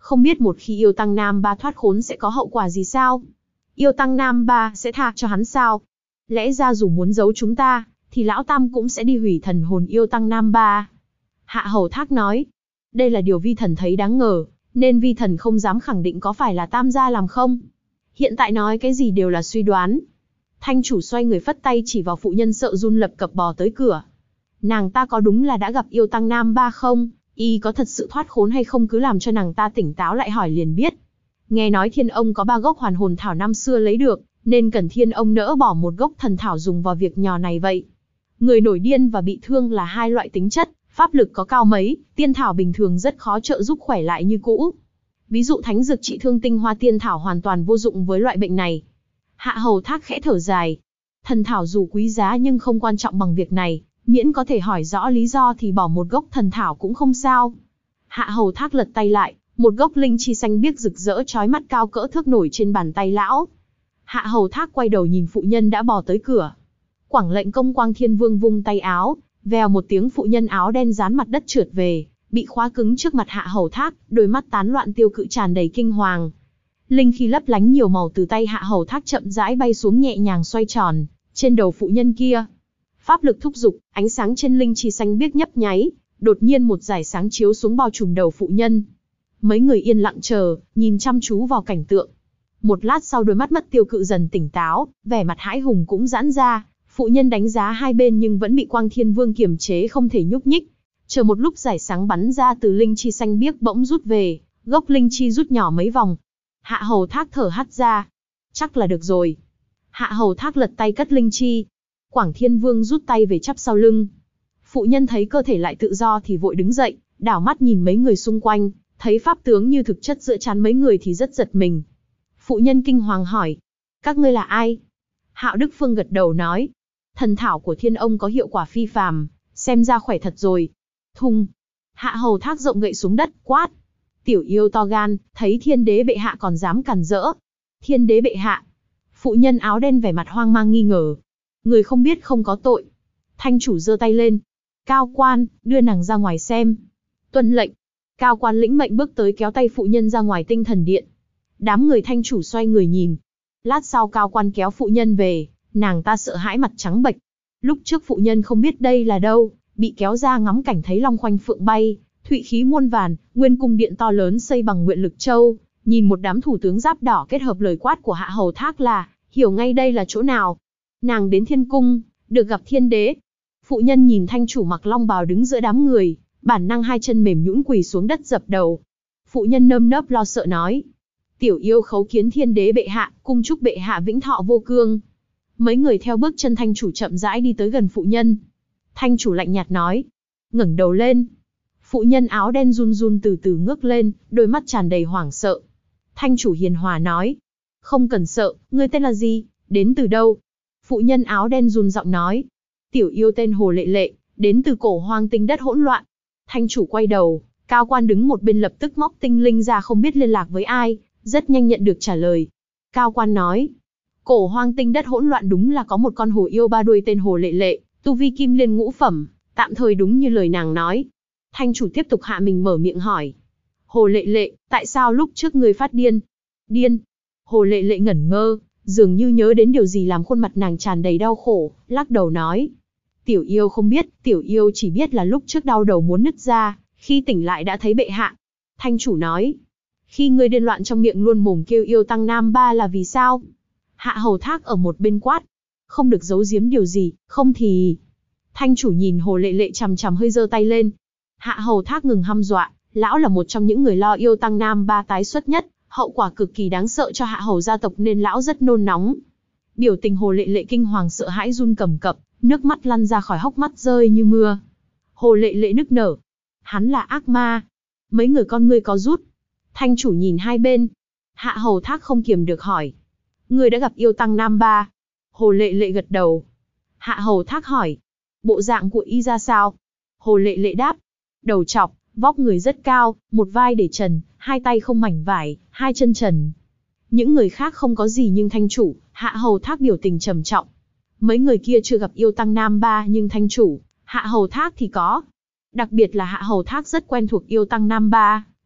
Không biết một khi yêu tăng Nam Ba thoát khốn sẽ có hậu quả gì sao? Yêu tăng Nam Ba sẽ tha cho hắn sao? Lẽ ra dù muốn giấu chúng ta, thì lão tam cũng sẽ đi hủy thần hồn yêu tăng Nam Ba. Hạ Hầu Thác nói, đây là điều vi thần thấy đáng ngờ, nên vi thần không dám khẳng định có phải là tam gia làm không. Hiện tại nói cái gì đều là suy đoán. Thanh chủ xoay người phất tay chỉ vào phụ nhân sợ run lập cập bò tới cửa. Nàng ta có đúng là đã gặp yêu tăng Nam Ba không? Y có thật sự thoát khốn hay không cứ làm cho nàng ta tỉnh táo lại hỏi liền biết. Nghe nói thiên ông có 3 gốc hoàn hồn thảo năm xưa lấy được, nên cần thiên ông nỡ bỏ một gốc thần thảo dùng vào việc nhỏ này vậy. Người nổi điên và bị thương là hai loại tính chất, pháp lực có cao mấy, tiên thảo bình thường rất khó trợ giúp khỏe lại như cũ. Ví dụ thánh dược trị thương tinh hoa tiên thảo hoàn toàn vô dụng với loại bệnh này. Hạ Hầu Thác khẽ thở dài. Thần thảo dù quý giá nhưng không quan trọng bằng việc này, miễn có thể hỏi rõ lý do thì bỏ một gốc thần thảo cũng không sao. Hạ Hầu Thác lật tay lại, một gốc linh chi xanh biếc rực rỡ chói mắt cao cỡ thước nổi trên bàn tay lão. Hạ Hầu Thác quay đầu nhìn phụ nhân đã bò tới cửa. Quảng lệnh công Quang Thiên Vương vung tay áo, vèo một tiếng phụ nhân áo đen dán mặt đất trượt về, bị khóa cứng trước mặt Hạ Hầu Thác, đôi mắt tán loạn tiêu cự tràn đầy kinh hoàng. Linh khí lấp lánh nhiều màu từ tay Hạ Hầu Thác chậm rãi bay xuống nhẹ nhàng xoay tròn trên đầu phụ nhân kia. Pháp lực thúc giục, ánh sáng trên linh chi xanh biếc nhấp nháy, đột nhiên một dải sáng chiếu xuống bao trùm đầu phụ nhân. Mấy người yên lặng chờ, nhìn chăm chú vào cảnh tượng. Một lát sau đôi mắt mất tiêu cự dần tỉnh táo, vẻ mặt hãi hùng cũng giãn ra, phụ nhân đánh giá hai bên nhưng vẫn bị Quang Thiên Vương kiềm chế không thể nhúc nhích. Chờ một lúc dải sáng bắn ra từ linh chi xanh biếc bỗng rút về, gốc linh chi rút nhỏ mấy vòng. Hạ Hầu Thác thở hắt ra. Chắc là được rồi. Hạ Hầu Thác lật tay cất linh chi. Quảng Thiên Vương rút tay về chắp sau lưng. Phụ nhân thấy cơ thể lại tự do thì vội đứng dậy, đảo mắt nhìn mấy người xung quanh, thấy pháp tướng như thực chất giữa trán mấy người thì rất giật mình. Phụ nhân kinh hoàng hỏi, các ngươi là ai? Hạo Đức Phương gật đầu nói, thần thảo của thiên ông có hiệu quả phi phàm, xem ra khỏe thật rồi. Thùng. Hạ Hầu Thác rộng gậy xuống đất, quát. Tiểu yêu to gan, thấy thiên đế bệ hạ còn dám cản rỡ. Thiên đế bệ hạ. Phụ nhân áo đen vẻ mặt hoang mang nghi ngờ. Người không biết không có tội. Thanh chủ giơ tay lên. Cao quan, đưa nàng ra ngoài xem. Tuân lệnh. Cao quan lĩnh mệnh bước tới kéo tay phụ nhân ra ngoài tinh thần điện. Đám người thanh chủ xoay người nhìn. Lát sau cao quan kéo phụ nhân về, nàng ta sợ hãi mặt trắng bệch. Lúc trước phụ nhân không biết đây là đâu, bị kéo ra ngắm cảnh thấy long khoanh phượng bay, thụy khí muôn vàn, nguyên cung điện to lớn xây bằng nguyện lực châu, nhìn một đám thủ tướng giáp đỏ kết hợp lời quát của Hạ Hầu Thác là, hiểu ngay đây là chỗ nào. Nàng đến thiên cung, được gặp thiên đế. Phụ nhân nhìn thanh chủ mặc long bào đứng giữa đám người, bản năng hai chân mềm nhũn quỳ xuống đất dập đầu. Phụ nhân nơm nớp lo sợ nói, tiểu yêu khấu kiến thiên đế bệ hạ, cung chúc bệ hạ vĩnh thọ vô cương. Mấy người theo bước chân thanh chủ chậm rãi đi tới gần phụ nhân. Thanh chủ lạnh nhạt nói, ngẩng đầu lên. Phụ nhân áo đen run run từ từ ngước lên, đôi mắt tràn đầy hoảng sợ. Thanh chủ hiền hòa nói, không cần sợ, ngươi tên là gì, đến từ đâu? Phụ nhân áo đen run giọng nói, tiểu yêu tên Hồ Lệ Lệ, đến từ cổ hoang tinh đất hỗn loạn. Thanh chủ quay đầu, cao quan đứng một bên lập tức móc tinh linh ra không biết liên lạc với ai, rất nhanh nhận được trả lời. Cao quan nói, cổ hoang tinh đất hỗn loạn đúng là có một con hồ yêu ba đuôi tên Hồ Lệ Lệ, tu vi kim liên ngũ phẩm, tạm thời đúng như lời nàng nói. Thanh chủ tiếp tục hạ mình mở miệng hỏi, Hồ Lệ Lệ, tại sao lúc trước ngươi phát điên? Điên? Hồ Lệ Lệ ngẩn ngơ, dường như nhớ đến điều gì làm khuôn mặt nàng tràn đầy đau khổ, lắc đầu nói, tiểu yêu không biết, tiểu yêu chỉ biết là lúc trước đau đầu muốn nứt ra, khi tỉnh lại đã thấy bệ hạ. Thanh chủ nói, khi ngươi điên loạn trong miệng luôn mồm kêu yêu tăng Nam Ba là vì sao? Hạ Hầu Thác ở một bên quát, không được giấu giếm điều gì, không thì... Thanh chủ nhìn Hồ Lệ Lệ chằm chằm hơi giơ tay lên. Hạ Hầu Thác ngừng hăm dọa, lão là một trong những người lo yêu tăng Nam Ba tái xuất nhất, hậu quả cực kỳ đáng sợ cho Hạ Hầu gia tộc nên lão rất nôn nóng. Biểu tình Hồ Lệ Lệ kinh hoàng sợ hãi run cầm cập, nước mắt lăn ra khỏi hốc mắt rơi như mưa. Hồ Lệ Lệ nức nở, hắn là ác ma. Mấy người con ngươi có rút. Thanh chủ nhìn hai bên. Hạ Hầu Thác không kiềm được hỏi, ngươi đã gặp yêu tăng Nam Ba? Hồ Lệ Lệ gật đầu. Hạ Hầu Thác hỏi, bộ dạng của y ra sao? Hồ Lệ Lệ đáp, đầu trọc, vóc người rất cao, một vai để trần, hai tay không mảnh vải, hai chân trần. Những người khác không có gì nhưng thanh chủ, Hạ Hầu Thác biểu tình trầm trọng. Mấy người kia chưa gặp yêu tăng Nam Ba nhưng thanh chủ, Hạ Hầu Thác thì có. Đặc biệt là Hạ Hầu Thác rất quen thuộc yêu tăng Nam Ba,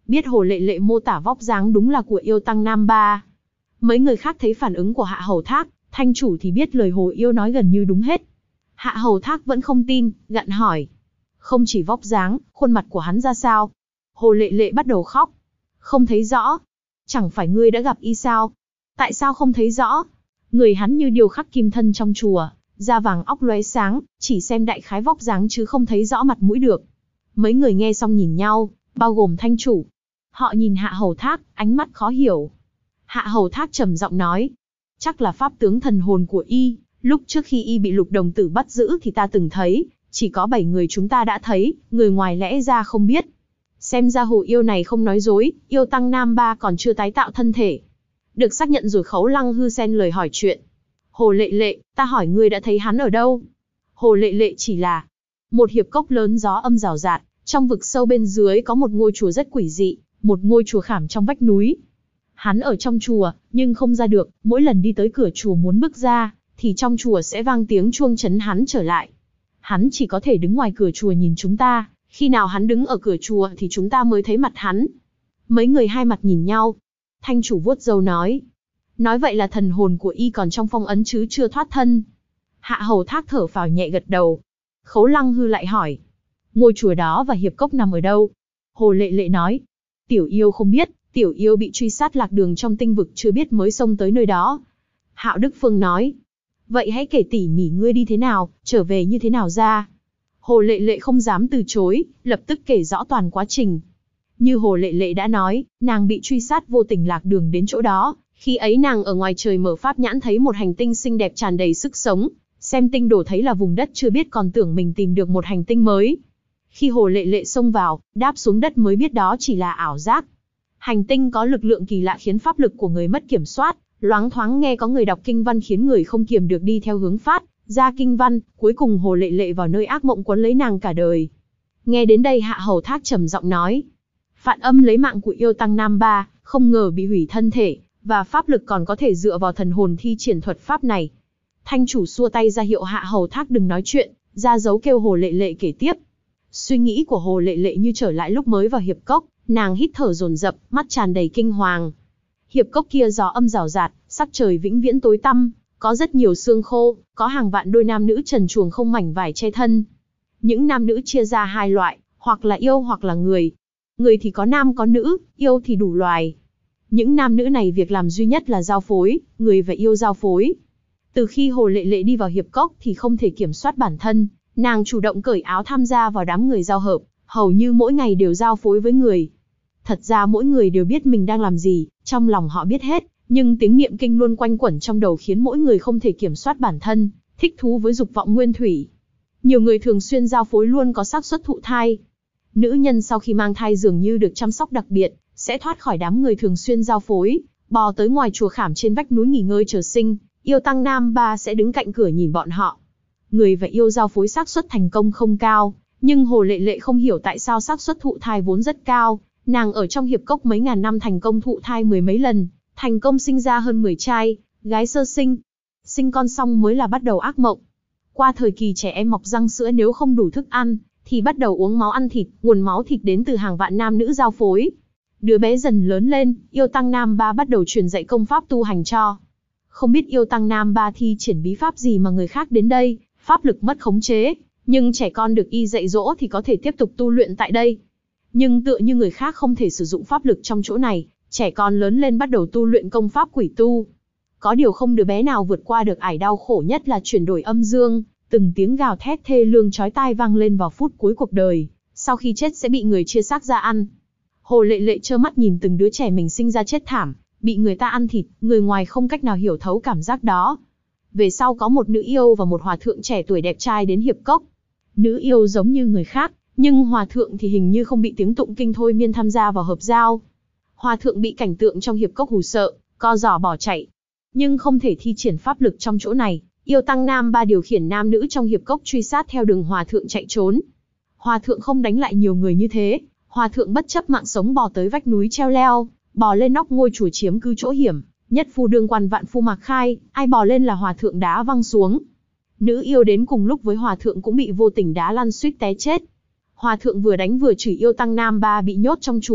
biết Hồ Lệ Lệ mô tả vóc dáng đúng là của yêu tăng Nam Ba. Mấy người khác thấy phản ứng của Hạ Hầu Thác, thanh chủ thì biết lời Hồ yêu nói gần như đúng hết. Hạ Hầu Thác vẫn không tin, gặng hỏi. Không chỉ vóc dáng, khuôn mặt của hắn ra sao? Hồ Lệ Lệ bắt đầu khóc. Không thấy rõ. Chẳng phải ngươi đã gặp y sao? Tại sao không thấy rõ? Người hắn như điều khắc kim thân trong chùa, da vàng óc lóe sáng, chỉ xem đại khái vóc dáng chứ không thấy rõ mặt mũi được. Mấy người nghe xong nhìn nhau, bao gồm thanh chủ. Họ nhìn Hạ Hầu Thác, ánh mắt khó hiểu. Hạ Hầu Thác trầm giọng nói. Chắc là pháp tướng thần hồn của y, lúc trước khi y bị Lục Đồng Tử bắt giữ thì ta từng thấy, chỉ có 7 người chúng ta đã thấy, người ngoài lẽ ra không biết. Xem ra Hồ yêu này không nói dối, yêu tăng Nam Ba còn chưa tái tạo thân thể. Được xác nhận rồi Khấu Lăng Hư xen lời hỏi chuyện. Hồ Lệ Lệ, ta hỏi ngươi đã thấy hắn ở đâu? Hồ Lệ Lệ chỉ là một hiệp cốc lớn gió âm rào rạt, trong vực sâu bên dưới có một ngôi chùa rất quỷ dị, một ngôi chùa khảm trong vách núi. Hắn ở trong chùa, nhưng không ra được, mỗi lần đi tới cửa chùa muốn bước ra, thì trong chùa sẽ vang tiếng chuông trấn hắn trở lại. Hắn chỉ có thể đứng ngoài cửa chùa nhìn chúng ta, khi nào hắn đứng ở cửa chùa thì chúng ta mới thấy mặt hắn. Mấy người hai mặt nhìn nhau. Thanh chủ vuốt râu nói. Nói vậy là thần hồn của y còn trong phong ấn chứ chưa thoát thân. Hạ Hầu Thác thở phào nhẹ gật đầu. Khấu Lăng Hư lại hỏi. Ngôi chùa đó và hiệp cốc nằm ở đâu? Hồ Lệ Lệ nói. Tiểu yêu không biết, tiểu yêu bị truy sát lạc đường trong tinh vực chưa biết mới xông tới nơi đó. Hạo Đức Phương nói. Vậy hãy kể tỉ mỉ ngươi đi thế nào, trở về như thế nào ra. Hồ Lệ Lệ không dám từ chối, lập tức kể rõ toàn quá trình. Như Hồ Lệ Lệ đã nói, nàng bị truy sát vô tình lạc đường đến chỗ đó. Khi ấy nàng ở ngoài trời mở pháp nhãn thấy một hành tinh xinh đẹp tràn đầy sức sống. Xem tinh đồ thấy là vùng đất chưa biết còn tưởng mình tìm được một hành tinh mới. Khi Hồ Lệ Lệ xông vào, đáp xuống đất mới biết đó chỉ là ảo giác. Hành tinh có lực lượng kỳ lạ khiến pháp lực của người mất kiểm soát. Loáng thoáng nghe có người đọc kinh văn khiến người không kiềm được đi theo hướng phát ra kinh văn, cuối cùng Hồ Lệ Lệ vào nơi ác mộng quấn lấy nàng cả đời. Nghe đến đây Hạ Hầu Thác trầm giọng nói. Phạn âm lấy mạng của yêu tăng Nam Ba, không ngờ bị hủy thân thể, và pháp lực còn có thể dựa vào thần hồn thi triển thuật pháp này. Thanh chủ xua tay ra hiệu Hạ Hầu Thác đừng nói chuyện, ra dấu kêu Hồ Lệ Lệ kể tiếp. Suy nghĩ của Hồ Lệ Lệ như trở lại lúc mới vào hiệp cốc, nàng hít thở dồn dập, mắt tràn đầy kinh hoàng. Hiệp cốc kia gió âm rào rạt, sắc trời vĩnh viễn tối tăm, có rất nhiều xương khô, có hàng vạn đôi nam nữ trần truồng không mảnh vải che thân. Những nam nữ chia ra hai loại, hoặc là yêu hoặc là người. Người thì có nam có nữ, yêu thì đủ loài. Những nam nữ này việc làm duy nhất là giao phối, người và yêu giao phối. Từ khi Hồ Lệ Lệ đi vào hiệp cốc thì không thể kiểm soát bản thân, nàng chủ động cởi áo tham gia vào đám người giao hợp, hầu như mỗi ngày đều giao phối với người. Thật ra mỗi người đều biết mình đang làm gì, trong lòng họ biết hết, nhưng tiếng niệm kinh luôn quanh quẩn trong đầu khiến mỗi người không thể kiểm soát bản thân, thích thú với dục vọng nguyên thủy. Nhiều người thường xuyên giao phối luôn có xác suất thụ thai. Nữ nhân sau khi mang thai dường như được chăm sóc đặc biệt, sẽ thoát khỏi đám người thường xuyên giao phối, bò tới ngoài chùa khảm trên vách núi nghỉ ngơi chờ sinh, yêu tăng Nam Ba sẽ đứng cạnh cửa nhìn bọn họ. Người và yêu giao phối xác suất thành công không cao, nhưng Hồ Lệ Lệ không hiểu tại sao xác suất thụ thai vốn rất cao, nàng ở trong hiệp cốc mấy ngàn năm thành công thụ thai mười mấy lần, thành công sinh ra hơn 10 trai, gái sơ sinh. Sinh con xong mới là bắt đầu ác mộng. Qua thời kỳ trẻ em mọc răng sữa nếu không đủ thức ăn, thì bắt đầu uống máu ăn thịt, nguồn máu thịt đến từ hàng vạn nam nữ giao phối. Đứa bé dần lớn lên, yêu tăng Nam Ba bắt đầu truyền dạy công pháp tu hành cho. Không biết yêu tăng Nam Ba thi triển bí pháp gì mà người khác đến đây, pháp lực mất khống chế, nhưng trẻ con được y dạy dỗ thì có thể tiếp tục tu luyện tại đây. Nhưng tựa như người khác không thể sử dụng pháp lực trong chỗ này, trẻ con lớn lên bắt đầu tu luyện công pháp quỷ tu. Có điều không đứa bé nào vượt qua được ải đau khổ nhất là chuyển đổi âm dương, từng tiếng gào thét thê lương chói tai vang lên vào phút cuối cuộc đời, sau khi chết sẽ bị người chia xác ra ăn. Hồ Lệ Lệ trơ mắt nhìn từng đứa trẻ mình sinh ra chết thảm, bị người ta ăn thịt, người ngoài không cách nào hiểu thấu cảm giác đó. Về sau có một nữ yêu và một hòa thượng trẻ tuổi đẹp trai đến hiệp cốc. Nữ yêu giống như người khác, nhưng hòa thượng thì hình như không bị tiếng tụng kinh thôi miên tham gia vào hợp giao. Hòa thượng bị cảnh tượng trong hiệp cốc hù sợ, co giò bỏ chạy. Nhưng không thể thi triển pháp lực trong chỗ này, yêu tăng Nam Ba điều khiển nam nữ trong hiệp cốc truy sát theo đường hòa thượng chạy trốn. Hòa thượng không đánh lại nhiều người như thế, hòa thượng bất chấp mạng sống bò tới vách núi treo leo, bò lên nóc ngôi chùa chiếm cứ chỗ hiểm, nhất phu đương quan vạn phu mặc khai, ai bò lên là hòa thượng đá văng xuống. Nữ yêu đến cùng lúc với hòa thượng cũng bị vô tình đá lăn suýt té chết. Hòa thượng vừa đánh vừa chửi yêu tăng Nam Ba bị nhốt trong chùa,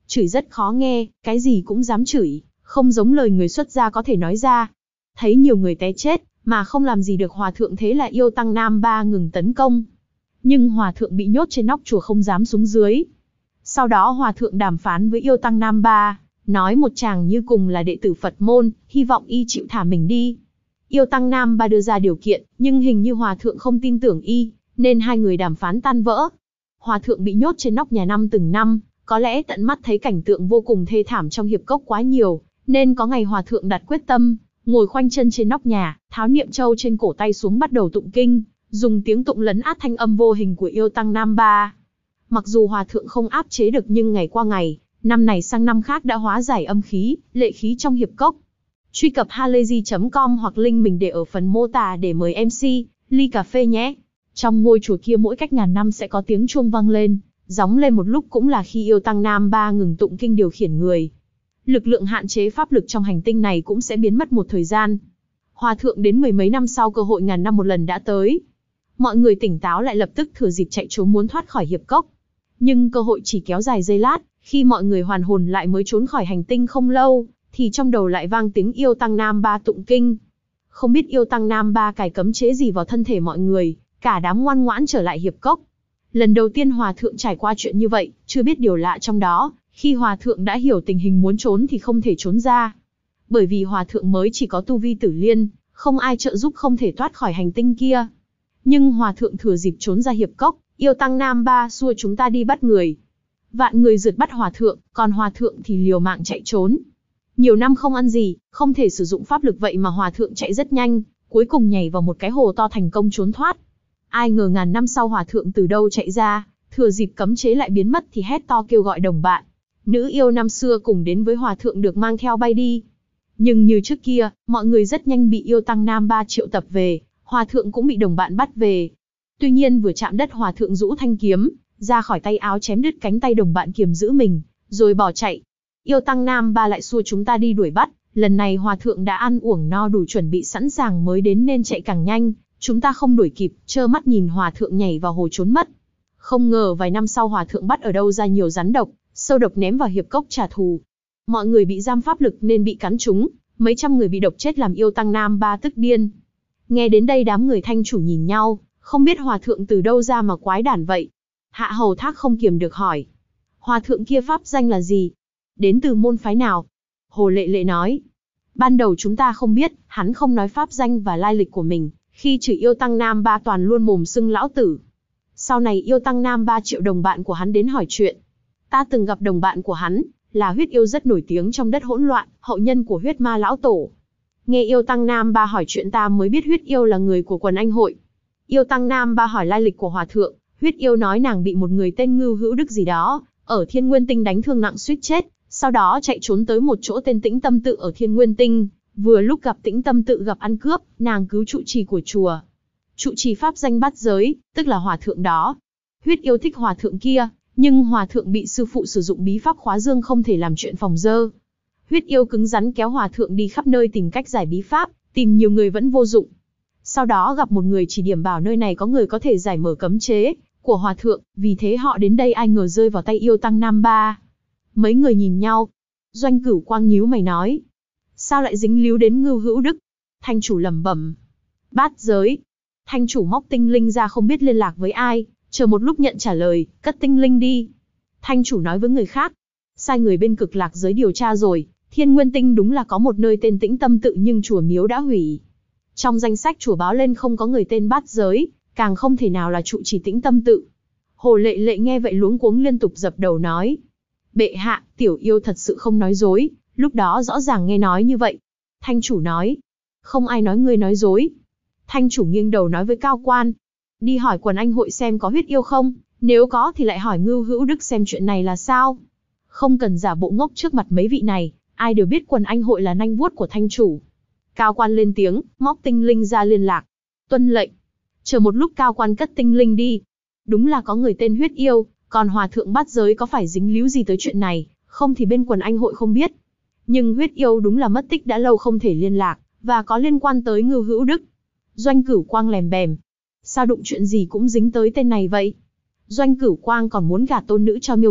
Chửi rất khó nghe, cái gì cũng dám chửi, không giống lời người xuất gia có thể nói ra. Thấy nhiều người té chết, mà không làm gì được hòa thượng, thế là Yêu Tăng Nam Ba ngừng tấn công. Nhưng hòa thượng bị nhốt trên nóc chùa không dám xuống dưới. Sau đó hòa thượng đàm phán với Yêu Tăng Nam Ba, nói một chàng như cùng là đệ tử Phật môn, hy vọng y chịu thả mình đi. Yêu Tăng Nam Ba đưa ra điều kiện, nhưng hình như hòa thượng không tin tưởng y, nên hai người đàm phán tan vỡ. Hòa thượng bị nhốt trên nóc nhà từng năm, có lẽ tận mắt thấy cảnh tượng vô cùng thê thảm trong hiệp cốc quá nhiều, nên có ngày hòa thượng đặt quyết tâm, ngồi khoanh chân trên nóc nhà, tháo niệm châu trên cổ tay xuống bắt đầu tụng kinh, dùng tiếng tụng lấn át thanh âm vô hình của Yêu Tăng Nam Ba. Mặc dù hòa thượng không áp chế được nhưng ngày qua ngày, năm này sang năm khác đã hóa giải âm khí, lệ khí trong hiệp cốc. Truy cập halayzi.com hoặc link mình để ở phần mô tả để mời MC ly cà phê nhé. Trong ngôi chùa kia mỗi cách ngàn năm sẽ có tiếng chuông vang lên, gióng lên một lúc cũng là khi Yêu Tăng Nam Ba ngừng tụng kinh điều khiển người. Lực lượng hạn chế pháp lực trong hành tinh này cũng sẽ biến mất một thời gian. Hòa thượng đến mười mấy năm sau cơ hội ngàn năm một lần đã tới. Mọi người tỉnh táo lại lập tức thừa dịp chạy trốn muốn thoát khỏi hiệp cốc. Nhưng cơ hội chỉ kéo dài giây lát, khi mọi người hoàn hồn lại mới trốn khỏi hành tinh không lâu, thì trong đầu lại vang tiếng Yêu Tăng Nam Ba tụng kinh. Không biết Yêu Tăng Nam Ba cài cấm chế gì vào thân thể mọi người, cả đám ngoan ngoãn trở lại hiệp cốc. Lần đầu tiên hòa thượng trải qua chuyện như vậy, chưa biết điều lạ trong đó, khi hòa thượng đã hiểu tình hình muốn trốn thì không thể trốn ra. Bởi vì hòa thượng mới chỉ có tu vi tử liên, không ai trợ giúp không thể thoát khỏi hành tinh kia. Nhưng hòa thượng thừa dịp trốn ra hiệp cốc, Yêu Tăng Nam Ba xua chúng ta đi bắt người. Vạn người rượt bắt hòa thượng, còn hòa thượng thì liều mạng chạy trốn. Nhiều năm không ăn gì, không thể sử dụng pháp lực vậy mà hòa thượng chạy rất nhanh, cuối cùng nhảy vào một cái hồ to thành công trốn thoát. Ai ngờ ngàn năm sau hòa thượng từ đâu chạy ra, thừa dịp cấm chế lại biến mất thì hét to kêu gọi đồng bạn. Nữ yêu năm xưa cùng đến với hòa thượng được mang theo bay đi. Nhưng như trước kia, mọi người rất nhanh bị Yêu Tăng Nam Ba triệu tập về, hòa thượng cũng bị đồng bạn bắt về. Tuy nhiên vừa chạm đất hòa thượng rũ thanh kiếm, ra khỏi tay áo chém đứt cánh tay đồng bạn kiềm giữ mình, rồi bỏ chạy. Yêu Tăng Nam Ba lại xua chúng ta đi đuổi bắt, lần này hòa thượng đã ăn uổng no đủ chuẩn bị sẵn sàng mới đến nên chạy càng nhanh, chúng ta không đuổi kịp, trơ mắt nhìn hòa thượng nhảy vào hồ trốn mất. Không ngờ vài năm sau hòa thượng bắt ở đâu ra nhiều rắn độc, sâu độc ném vào hiệp cốc trả thù. Mọi người bị giam pháp lực nên bị cắn trúng, mấy trăm người bị độc chết làm Yêu Tăng Nam Ba tức điên. Nghe đến đây đám người thanh chủ nhìn nhau, không biết hòa thượng từ đâu ra mà quái đản vậy. Hạ Hầu Thác không kiềm được hỏi. Hòa thượng kia pháp danh là gì? Đến từ môn phái nào? Hồ Lệ Lệ nói. Ban đầu chúng ta không biết, hắn không nói pháp danh và lai lịch của mình, khi chửi Yêu Tăng Nam Ba toàn luôn mồm xưng lão tử. Sau này Yêu Tăng Nam Ba triệu đồng bạn của hắn đến hỏi chuyện. Ta từng gặp đồng bạn của hắn, là huyết yêu rất nổi tiếng trong đất hỗn loạn, hậu nhân của huyết ma lão tổ. Nghe Yêu Tăng Nam Ba hỏi chuyện ta mới biết huyết yêu là người của quần anh hội. Yêu Tăng Nam Ba hỏi lai lịch của hòa thượng, huyết yêu nói nàng bị một người tên Ngưu Hữu Đức gì đó, ở Thiên Nguyên Tinh đánh thương nặng suýt chết, sau đó chạy trốn tới một chỗ tên Tĩnh Tâm Tự ở Thiên Nguyên Tinh, vừa lúc gặp Tĩnh Tâm Tự gặp ăn cướp, nàng cứu trụ trì của chùa. Trụ trì pháp danh Bát Giới, tức là hòa thượng đó. Huyết yêu thích hòa thượng kia, nhưng hòa thượng bị sư phụ sử dụng bí pháp khóa dương không thể làm chuyện phòng dơ. Huyết yêu cứng rắn kéo hòa thượng đi khắp nơi tìm cách giải bí pháp, tìm nhiều người vẫn vô dụng. Sau đó gặp một người chỉ điểm bảo nơi này có người có thể giải mở cấm chế của hòa thượng, vì thế họ đến đây ai ngờ rơi vào tay Yêu Tăng Nam Ba. Mấy người nhìn nhau. Doanh Cửu Quang nhíu mày nói. Sao lại dính líu đến Ngưu Hữu Đức? Thanh chủ lẩm bẩm. Bát Giới. Thanh chủ móc tinh linh ra không biết liên lạc với ai, chờ một lúc nhận trả lời, cất tinh linh đi. Thanh chủ nói với người khác. Sai người bên Cực Lạc Giới điều tra rồi, Thiên Nguyên Tinh đúng là có một nơi tên Tĩnh Tâm Tự nhưng chùa miếu đã hủy. Trong danh sách chùa báo lên không có người tên Bát Giới, càng không thể nào là trụ trì Tĩnh Tâm Tự. Hồ Lệ Lệ nghe vậy luống cuống liên tục dập đầu nói. Bệ hạ, tiểu yêu thật sự không nói dối, lúc đó rõ ràng nghe nói như vậy. Thanh chủ nói. Không ai nói ngươi nói dối. Thanh chủ nghiêng đầu nói với cao quan. Đi hỏi quần anh hội xem có huyết yêu không, nếu có thì lại hỏi Ngưu Hữu Đức xem chuyện này là sao. Không cần giả bộ ngốc trước mặt mấy vị này, ai đều biết quần anh hội là nanh vuốt của thanh chủ. Cao quan lên tiếng, móc tinh linh ra liên lạc. Tuân lệnh. Chờ một lúc cao quan cất tinh linh đi. Đúng là có người tên huyết yêu, còn hòa thượng Bát Giới có phải dính líu gì tới chuyện này, không thì bên quần anh hội không biết. Nhưng huyết yêu đúng là mất tích đã lâu không thể liên lạc, và có liên quan tới Ngưu Hữu Đức. Doanh Cửu Quang lèm bèm. Sao đụng chuyện gì cũng dính tới tên này vậy? Doanh Cửu Quang còn muốn gả tôn nữ cho Miêu Nghị,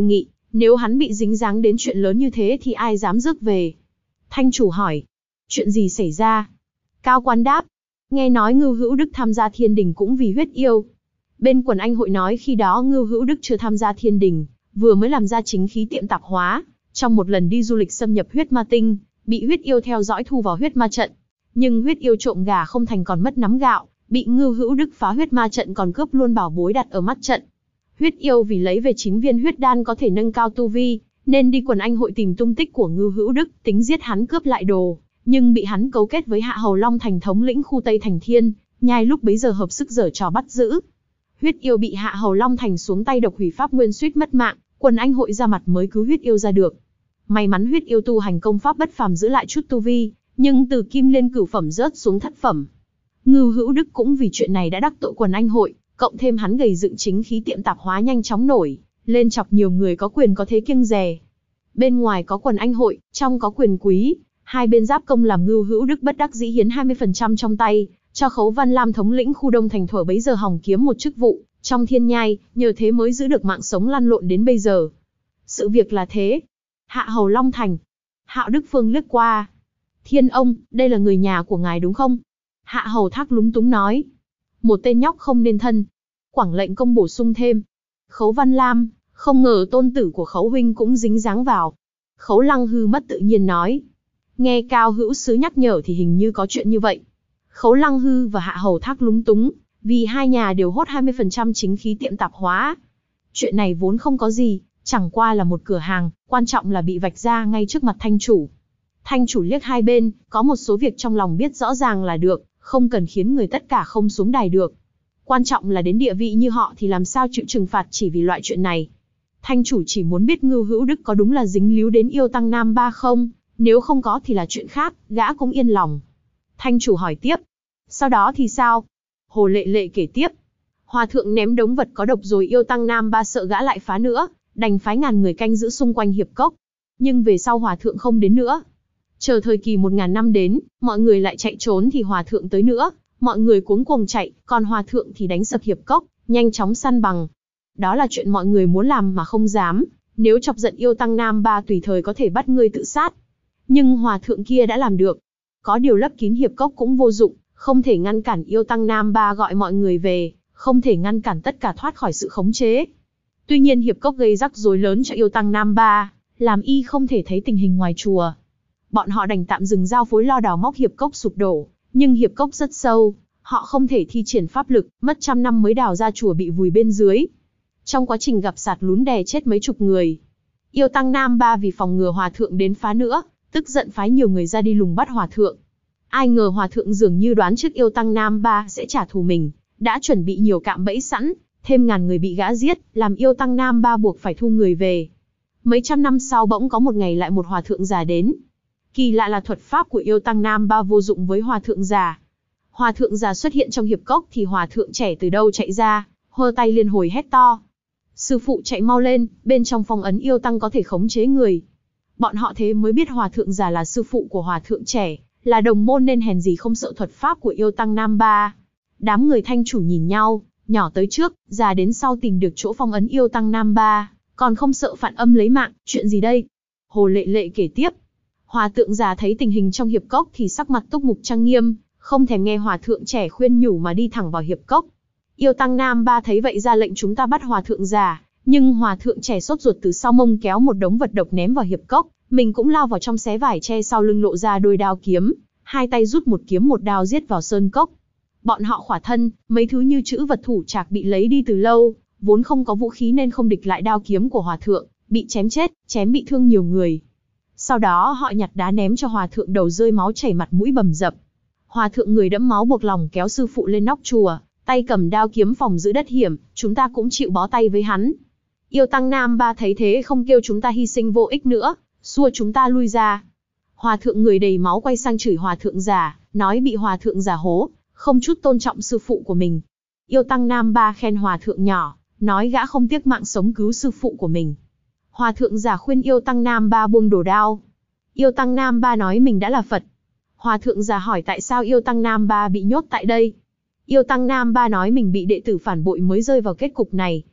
Nếu hắn bị dính dáng đến chuyện lớn như thế thì ai dám rước về? Thanh chủ hỏi. Chuyện gì xảy ra? Cao quan đáp. Nghe nói Ngưu Hữu Đức tham gia thiên đình cũng vì huyết yêu. Bên quần anh hội nói khi đó Ngưu Hữu Đức chưa tham gia thiên đình, vừa mới làm ra chính khí tiệm tạp hóa. Trong một lần đi du lịch xâm nhập huyết ma tinh, bị huyết yêu theo dõi thu vào huyết ma trận. Nhưng huyết yêu trộm gà không thành còn mất nắm gạo, bị Ngưu Hữu Đức phá huyết ma trận còn cướp luôn bảo bối đặt ở mắt trận. Huyết yêu vì lấy về 9 viên huyết đan có thể nâng cao tu vi, nên đi quần anh hội tìm tung tích của Ngưu Hữu Đức, tính giết hắn cướp lại đồ, nhưng bị hắn cấu kết với Hạ Hầu Long Thành thống lĩnh khu Tây Thành Thiên, nhai lúc bấy giờ hợp sức giở trò bắt giữ. Huyết yêu bị Hạ Hầu Long Thành xuống tay độc hủy pháp nguyên suýt mất mạng, quần anh hội ra mặt mới cứu huyết yêu ra được. May mắn huyết yêu tu hành công pháp bất phàm giữ lại chút tu vi, nhưng từ kim lên cửu phẩm rớt xuống thất phẩm. Ngưu Hữu Đức cũng vì chuyện này đã đắc tội quần anh hội, cộng thêm hắn gầy dựng chính khí tiệm tạp hóa nhanh chóng nổi lên, chọc nhiều người có quyền có thế kiêng dè. Bên ngoài có quần anh hội, trong có quyền quý, hai bên giáp công làm Ngưu Hữu Đức bất đắc dĩ hiến 20% trong tay cho Khấu Văn Lam thống lĩnh khu Đông Thành thuở bấy giờ hòng kiếm một chức vụ trong thiên nhai, nhờ thế mới giữ được mạng sống lăn lộn đến bây giờ. Sự việc là thế. Hạ Hầu Long Thành. Hạo Đức Phương liếc qua. Thiên ông, đây là người nhà của ngài đúng không? Hạ Hầu Thác lúng túng nói. Một tên nhóc không nên thân. Quảng lệnh công bổ sung thêm. Khấu Văn Lam, không ngờ tôn tử của Khấu huynh cũng dính dáng vào. Khấu Lăng Hư mất tự nhiên nói. Nghe Cao Hữu Sứ nhắc nhở thì hình như có chuyện như vậy. Khấu Lăng Hư và Hạ Hầu Thác lúng túng, vì hai nhà đều hốt 20% chính khí tiệm tạp hóa. Chuyện này vốn không có gì, chẳng qua là một cửa hàng, quan trọng là bị vạch ra ngay trước mặt thanh chủ. Thanh chủ liếc hai bên, có một số việc trong lòng biết rõ ràng là được, không cần khiến người tất cả không xuống đài được. Quan trọng là đến địa vị như họ thì làm sao chịu trừng phạt chỉ vì loại chuyện này. Thanh chủ chỉ muốn biết Ngưu Hữu Đức có đúng là dính líu đến yêu tăng Nam Ba không, nếu không có thì là chuyện khác, gã cũng yên lòng. Thanh chủ hỏi tiếp. Sau đó thì sao? Hồ Lệ Lệ kể tiếp. Hòa thượng ném đống vật có độc rồi yêu tăng Nam Ba sợ gã lại phá nữa, đành phái ngàn người canh giữ xung quanh hiệp cốc. Nhưng về sau hòa thượng không đến nữa. Chờ thời kỳ 1000 năm đến, mọi người lại chạy trốn thì hòa thượng tới nữa, mọi người cuống cuồng chạy, còn hòa thượng thì đánh sập hiệp cốc, nhanh chóng săn bằng. Đó là chuyện mọi người muốn làm mà không dám, nếu chọc giận yêu tăng Nam Ba tùy thời có thể bắt ngươi tự sát. Nhưng hòa thượng kia đã làm được. Có điều lấp kín hiệp cốc cũng vô dụng, không thể ngăn cản yêu tăng Nam Ba gọi mọi người về, không thể ngăn cản tất cả thoát khỏi sự khống chế. Tuy nhiên hiệp cốc gây rắc rối lớn cho yêu tăng Nam Ba, làm y không thể thấy tình hình ngoài chùa. Bọn họ đành tạm dừng giao phối lo đào móc hiệp cốc sụp đổ, nhưng hiệp cốc rất sâu, họ không thể thi triển pháp lực, mất trăm năm mới đào ra chùa bị vùi bên dưới. Trong quá trình gặp sạt lún đè chết mấy chục người. Yêu tăng Nam Ba vì phòng ngừa hòa thượng đến phá nữa, tức giận phái nhiều người ra đi lùng bắt hòa thượng. Ai ngờ hòa thượng dường như đoán trước yêu tăng Nam Ba sẽ trả thù mình, đã chuẩn bị nhiều cạm bẫy sẵn, thêm ngàn người bị gã giết, làm yêu tăng Nam Ba buộc phải thu người về. Mấy trăm năm sau bỗng có một ngày lại một hòa thượng già đến. Kỳ lạ là thuật pháp của yêu tăng Nam Ba vô dụng với hòa thượng già. Hòa thượng già xuất hiện trong hiệp cốc thì hòa thượng trẻ từ đâu chạy ra, hơ tay liên hồi hét to. Sư phụ chạy mau lên, bên trong phong ấn yêu tăng có thể khống chế người. Bọn họ thế mới biết hòa thượng già là sư phụ của hòa thượng trẻ, là đồng môn nên hèn gì không sợ thuật pháp của yêu tăng Nam Ba. Đám người thanh chủ nhìn nhau, nhỏ tới trước, già đến sau tìm được chỗ phong ấn yêu tăng Nam Ba, còn không sợ phản âm lấy mạng, chuyện gì đây? Hồ Lệ Lệ kể tiếp. Hòa thượng già thấy tình hình trong hiệp cốc thì sắc mặt túc mục trang nghiêm, không thèm nghe hòa thượng trẻ khuyên nhủ mà đi thẳng vào hiệp cốc. Yêu tăng Nam Ba thấy vậy ra lệnh chúng ta bắt hòa thượng già, nhưng hòa thượng trẻ sốt ruột từ sau mông kéo một đống vật độc ném vào hiệp cốc, mình cũng lao vào trong xé vải che sau lưng lộ ra đôi đao kiếm, hai tay rút một kiếm một đao giết vào sơn cốc. Bọn họ khỏa thân, mấy thứ như chữ vật thủ trạc bị lấy đi từ lâu, vốn không có vũ khí nên không địch lại đao kiếm của hòa thượng, bị chém chết, chém bị thương nhiều người. Sau đó họ nhặt đá ném cho hòa thượng đầu rơi máu chảy mặt mũi bầm dập. Hòa thượng người đẫm máu buộc lòng kéo sư phụ lên nóc chùa, tay cầm đao kiếm phòng giữ đất hiểm, chúng ta cũng chịu bó tay với hắn. Yêu tăng Nam Ba thấy thế không kêu chúng ta hy sinh vô ích nữa, xua chúng ta lui ra. Hòa thượng người đầy máu quay sang chửi hòa thượng già, nói bị hòa thượng già hố, không chút tôn trọng sư phụ của mình. Yêu tăng Nam Ba khen hòa thượng nhỏ, nói gã không tiếc mạng sống cứu sư phụ của mình. Hòa thượng già khuyên yêu tăng Nam Ba buông đồ đao. Yêu tăng Nam Ba nói mình đã là Phật. Hòa thượng già hỏi tại sao yêu tăng Nam Ba bị nhốt tại đây. Yêu tăng Nam Ba nói mình bị đệ tử phản bội mới rơi vào kết cục này.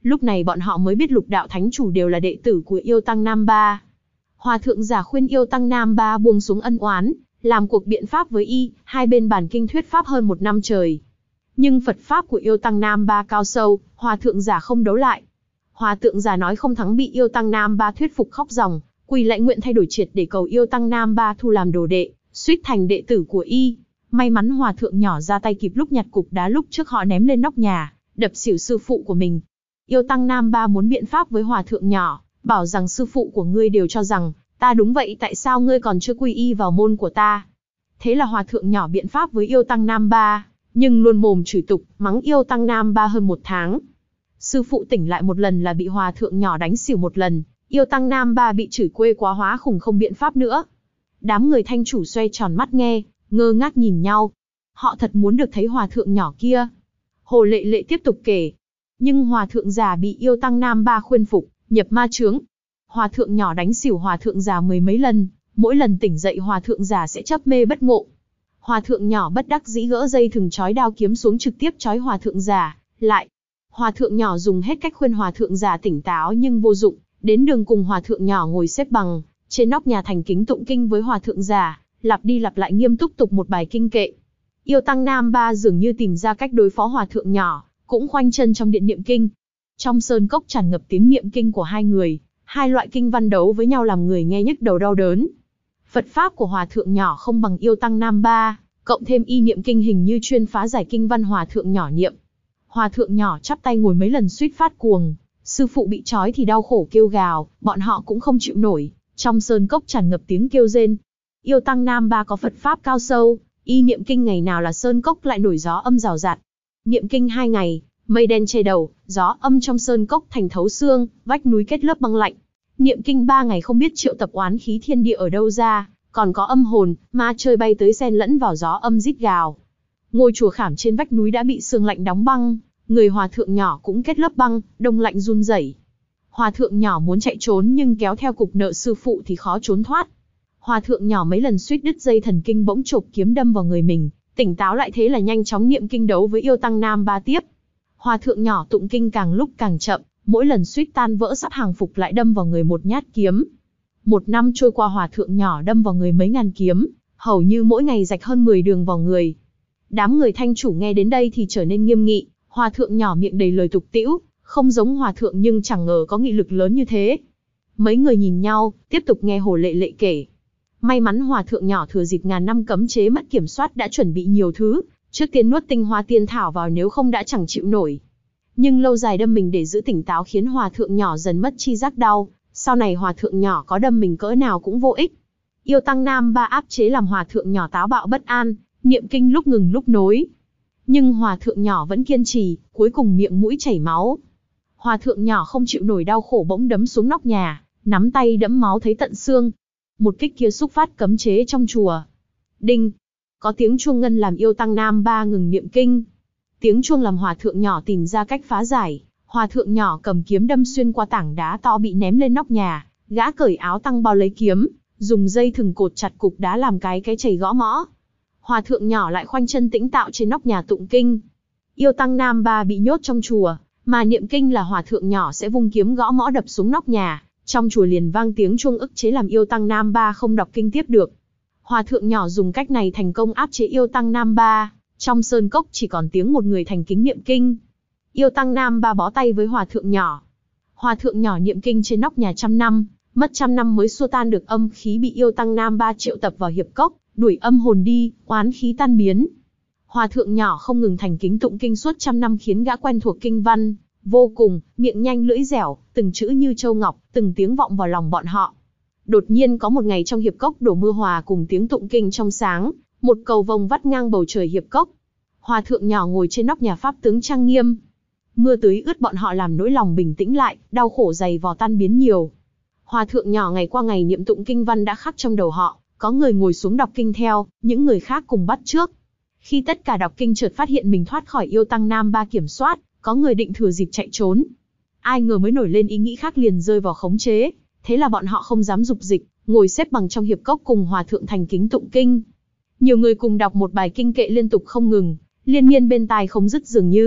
Lúc này bọn họ mới biết Lục Đạo Thánh Chủ đều là đệ tử của Yêu Tăng Nam Ba. Hòa thượng giả khuyên Yêu Tăng Nam Ba buông xuống ân oán, làm cuộc biện pháp với y, hai bên bàn kinh thuyết pháp hơn 1 năm trời. Nhưng Phật pháp của Yêu Tăng Nam Ba cao sâu, hòa thượng giả không đấu lại. Hòa thượng giả nói không thắng bị Yêu Tăng Nam Ba thuyết phục khóc ròng, quỳ lại nguyện thay đổi triệt để cầu Yêu Tăng Nam Ba thu làm đồ đệ, suýt thành đệ tử của y. May mắn hòa thượng nhỏ ra tay kịp lúc nhặt cục đá lúc trước họ ném lên nóc nhà, đập xỉu sư phụ của mình. Yêu Tăng Nam Ba muốn biện pháp với hòa thượng nhỏ, bảo rằng sư phụ của ngươi đều cho rằng ta đúng vậy, tại sao ngươi còn chưa quy y vào môn của ta? Thế là hòa thượng nhỏ biện pháp với Yêu Tăng Nam Ba, nhưng luôn mồm chửi tục, mắng Yêu Tăng Nam Ba hơn 1 tháng. Sư phụ tỉnh lại một lần là bị hòa thượng nhỏ đánh xỉu một lần, Yêu Tăng Nam Ba bị chửi quê quá hóa khủng không biện pháp nữa. Đám người thanh chủ xoay tròn mắt nghe, ngơ ngác nhìn nhau. Họ thật muốn được thấy hòa thượng nhỏ kia. Hồ Lệ Lệ tiếp tục kể. Nhưng hòa thượng già bị Yêu Tăng Nam Ba khuyên phục, nhập ma chướng. Hòa thượng nhỏ đánh xỉu hòa thượng già 10 mấy lần, mỗi lần tỉnh dậy hòa thượng già sẽ chớp mê bất ngộ. Hòa thượng nhỏ bất đắc dĩ gỡ dây thừng trói đao kiếm xuống trực tiếp trói hòa thượng già lại. Hòa thượng nhỏ dùng hết cách khuyên hòa thượng già tỉnh táo nhưng vô dụng, đến đường cùng hòa thượng nhỏ ngồi xếp bằng trên nóc nhà thành kính tụng kinh với hòa thượng già, lặp đi lặp lại nghiêm túc tục một bài kinh kệ. Yêu Tăng Nam Ba dường như tìm ra cách đối phó hòa thượng nhỏ, cũng khoanh chân trong điện niệm kinh. Trong sơn cốc tràn ngập tiếng niệm kinh của hai người, hai loại kinh văn đấu với nhau làm người nghe nhức đầu đau đớn. Phật pháp của hòa thượng nhỏ không bằng Yêu Tăng Nam Ba, cộng thêm y niệm kinh hình như chuyên phá giải kinh văn hòa thượng nhỏ niệm. Hòa thượng nhỏ chắp tay ngồi mấy lần suýt phát cuồng, sư phụ bị trói thì đau khổ kêu gào, bọn họ cũng không chịu nổi. Trong sơn cốc tràn ngập tiếng kêu rên. Yêu Tăng Nam Ba có Phật pháp cao sâu, y niệm kinh ngày nào là sơn cốc lại nổi gió âm rào rạt. Niệm kinh 2 ngày, mây đen che đầu, gió âm trong sơn cốc thành thấu xương, vách núi kết lớp băng lạnh. Niệm kinh 3 ngày không biết triệu tập oán khí thiên địa ở đâu ra, còn có âm hồn, ma chơi bay tới xen lẫn vào gió âm rít gào. Ngôi chùa khảm trên vách núi đã bị sương lạnh đóng băng, người hòa thượng nhỏ cũng kết lớp băng, đông lạnh run rẩy. Hòa thượng nhỏ muốn chạy trốn nhưng kéo theo cục nợ sư phụ thì khó trốn thoát. Hòa thượng nhỏ mấy lần suýt đứt dây thần kinh bỗng chộp kiếm đâm vào người mình, tỉnh táo lại thế là nhanh chóng niệm kinh đấu với Yêu Tăng Nam Ba tiếp. Hòa thượng nhỏ tụng kinh càng lúc càng chậm, mỗi lần suýt tan vỡ sắp hàng phục lại đâm vào người một nhát kiếm. 1 năm trôi qua hòa thượng nhỏ đâm vào người mấy ngàn kiếm, hầu như mỗi ngày rạch hơn 10 đường vào người. Đám người thanh chủ nghe đến đây thì trở nên nghiêm nghị, hòa thượng nhỏ miệng đầy lời tục tĩu, không giống hòa thượng nhưng chẳng ngờ có nghị lực lớn như thế. Mấy người nhìn nhau, tiếp tục nghe Hồ Lệ Lệ kể. May mắn hòa thượng nhỏ thừa dịp ngàn năm cấm chế mất kiểm soát đã chuẩn bị nhiều thứ, trước tiên nuốt tinh hoa tiên thảo vào nếu không đã chẳng chịu nổi. Nhưng lâu dài đâm mình để giữ tỉnh táo khiến hòa thượng nhỏ dần mất chi giác đau, sau này hòa thượng nhỏ có đâm mình cỡ nào cũng vô ích. Yêu Tăng Nam Ba áp chế làm hòa thượng nhỏ táo bạo bất an, niệm kinh lúc ngừng lúc nối. Nhưng hòa thượng nhỏ vẫn kiên trì, cuối cùng miệng mũi chảy máu. Hòa thượng nhỏ không chịu nổi đau khổ bỗng đấm xuống nóc nhà, nắm tay đẫm máu thấy tận xương. Một kích kia xúc phát cấm chế trong chùa. Đinh! Có tiếng chuông ngân làm Yêu Tăng Nam Ba ngừng niệm kinh. Tiếng chuông làm hòa thượng nhỏ tìm ra cách phá giải. Hòa thượng nhỏ cầm kiếm đâm xuyên qua tảng đá to bị ném lên nóc nhà, gã cởi áo tăng bao lấy kiếm, dùng dây thừng cột chặt cục đá làm cái chày gõ mõ. Hòa thượng nhỏ lại khoanh chân tĩnh tạo trên nóc nhà tụng kinh. Yêu Tăng Nam Ba bị nhốt trong chùa, mà niệm kinh là hòa thượng nhỏ sẽ vung kiếm gõ mõ đập xuống nóc nhà, trong chùa liền vang tiếng chuông ức chế làm Yêu Tăng Nam Ba không đọc kinh tiếp được. Hòa thượng nhỏ dùng cách này thành công áp chế Yêu Tăng Nam Ba, trong sơn cốc chỉ còn tiếng một người thành kính niệm kinh. Yêu Tăng Nam Ba bó tay với hòa thượng nhỏ. Hòa thượng nhỏ niệm kinh trên nóc nhà 100 năm, mất 100 năm mới xua tan được âm khí bị Yêu Tăng Nam Ba triệu tập vào hiệp cốc, đuổi âm hồn đi, oán khí tan biến. Hòa thượng nhỏ không ngừng thành kính tụng kinh suốt 100 năm khiến gã quen thuộc kinh văn vô cùng, miệng nhanh lưỡi dẻo, từng chữ như châu ngọc, từng tiếng vọng vào lòng bọn họ. Đột nhiên có một ngày trong hiệp cốc đổ mưa hòa cùng tiếng tụng kinh trong sáng, một cầu vồng vắt ngang bầu trời hiệp cốc. Hòa thượng nhỏ ngồi trên nóc nhà pháp tướng trang nghiêm. Mưa tưới ướt bọn họ làm nỗi lòng bình tĩnh lại, đau khổ dày vò tan biến nhiều. Hòa thượng nhỏ ngày qua ngày niệm tụng kinh văn đã khắc trong đầu họ, có người ngồi xuống đọc kinh theo, những người khác cùng bắt chước. Khi tất cả đọc kinh chợt phát hiện mình thoát khỏi Yêu Tăng Nam Ba kiểm soát, có người định thừa dịp chạy trốn. Ai ngờ mới nổi lên ý nghĩ khác liền rơi vào khống chế, thế là bọn họ không dám dục dịch, ngồi xếp bằng trong hiệp cốc cùng hòa thượng thành kính tụng kinh. Nhiều người cùng đọc một bài kinh kệ liên tục không ngừng, liên miên bên tai không dứt dường như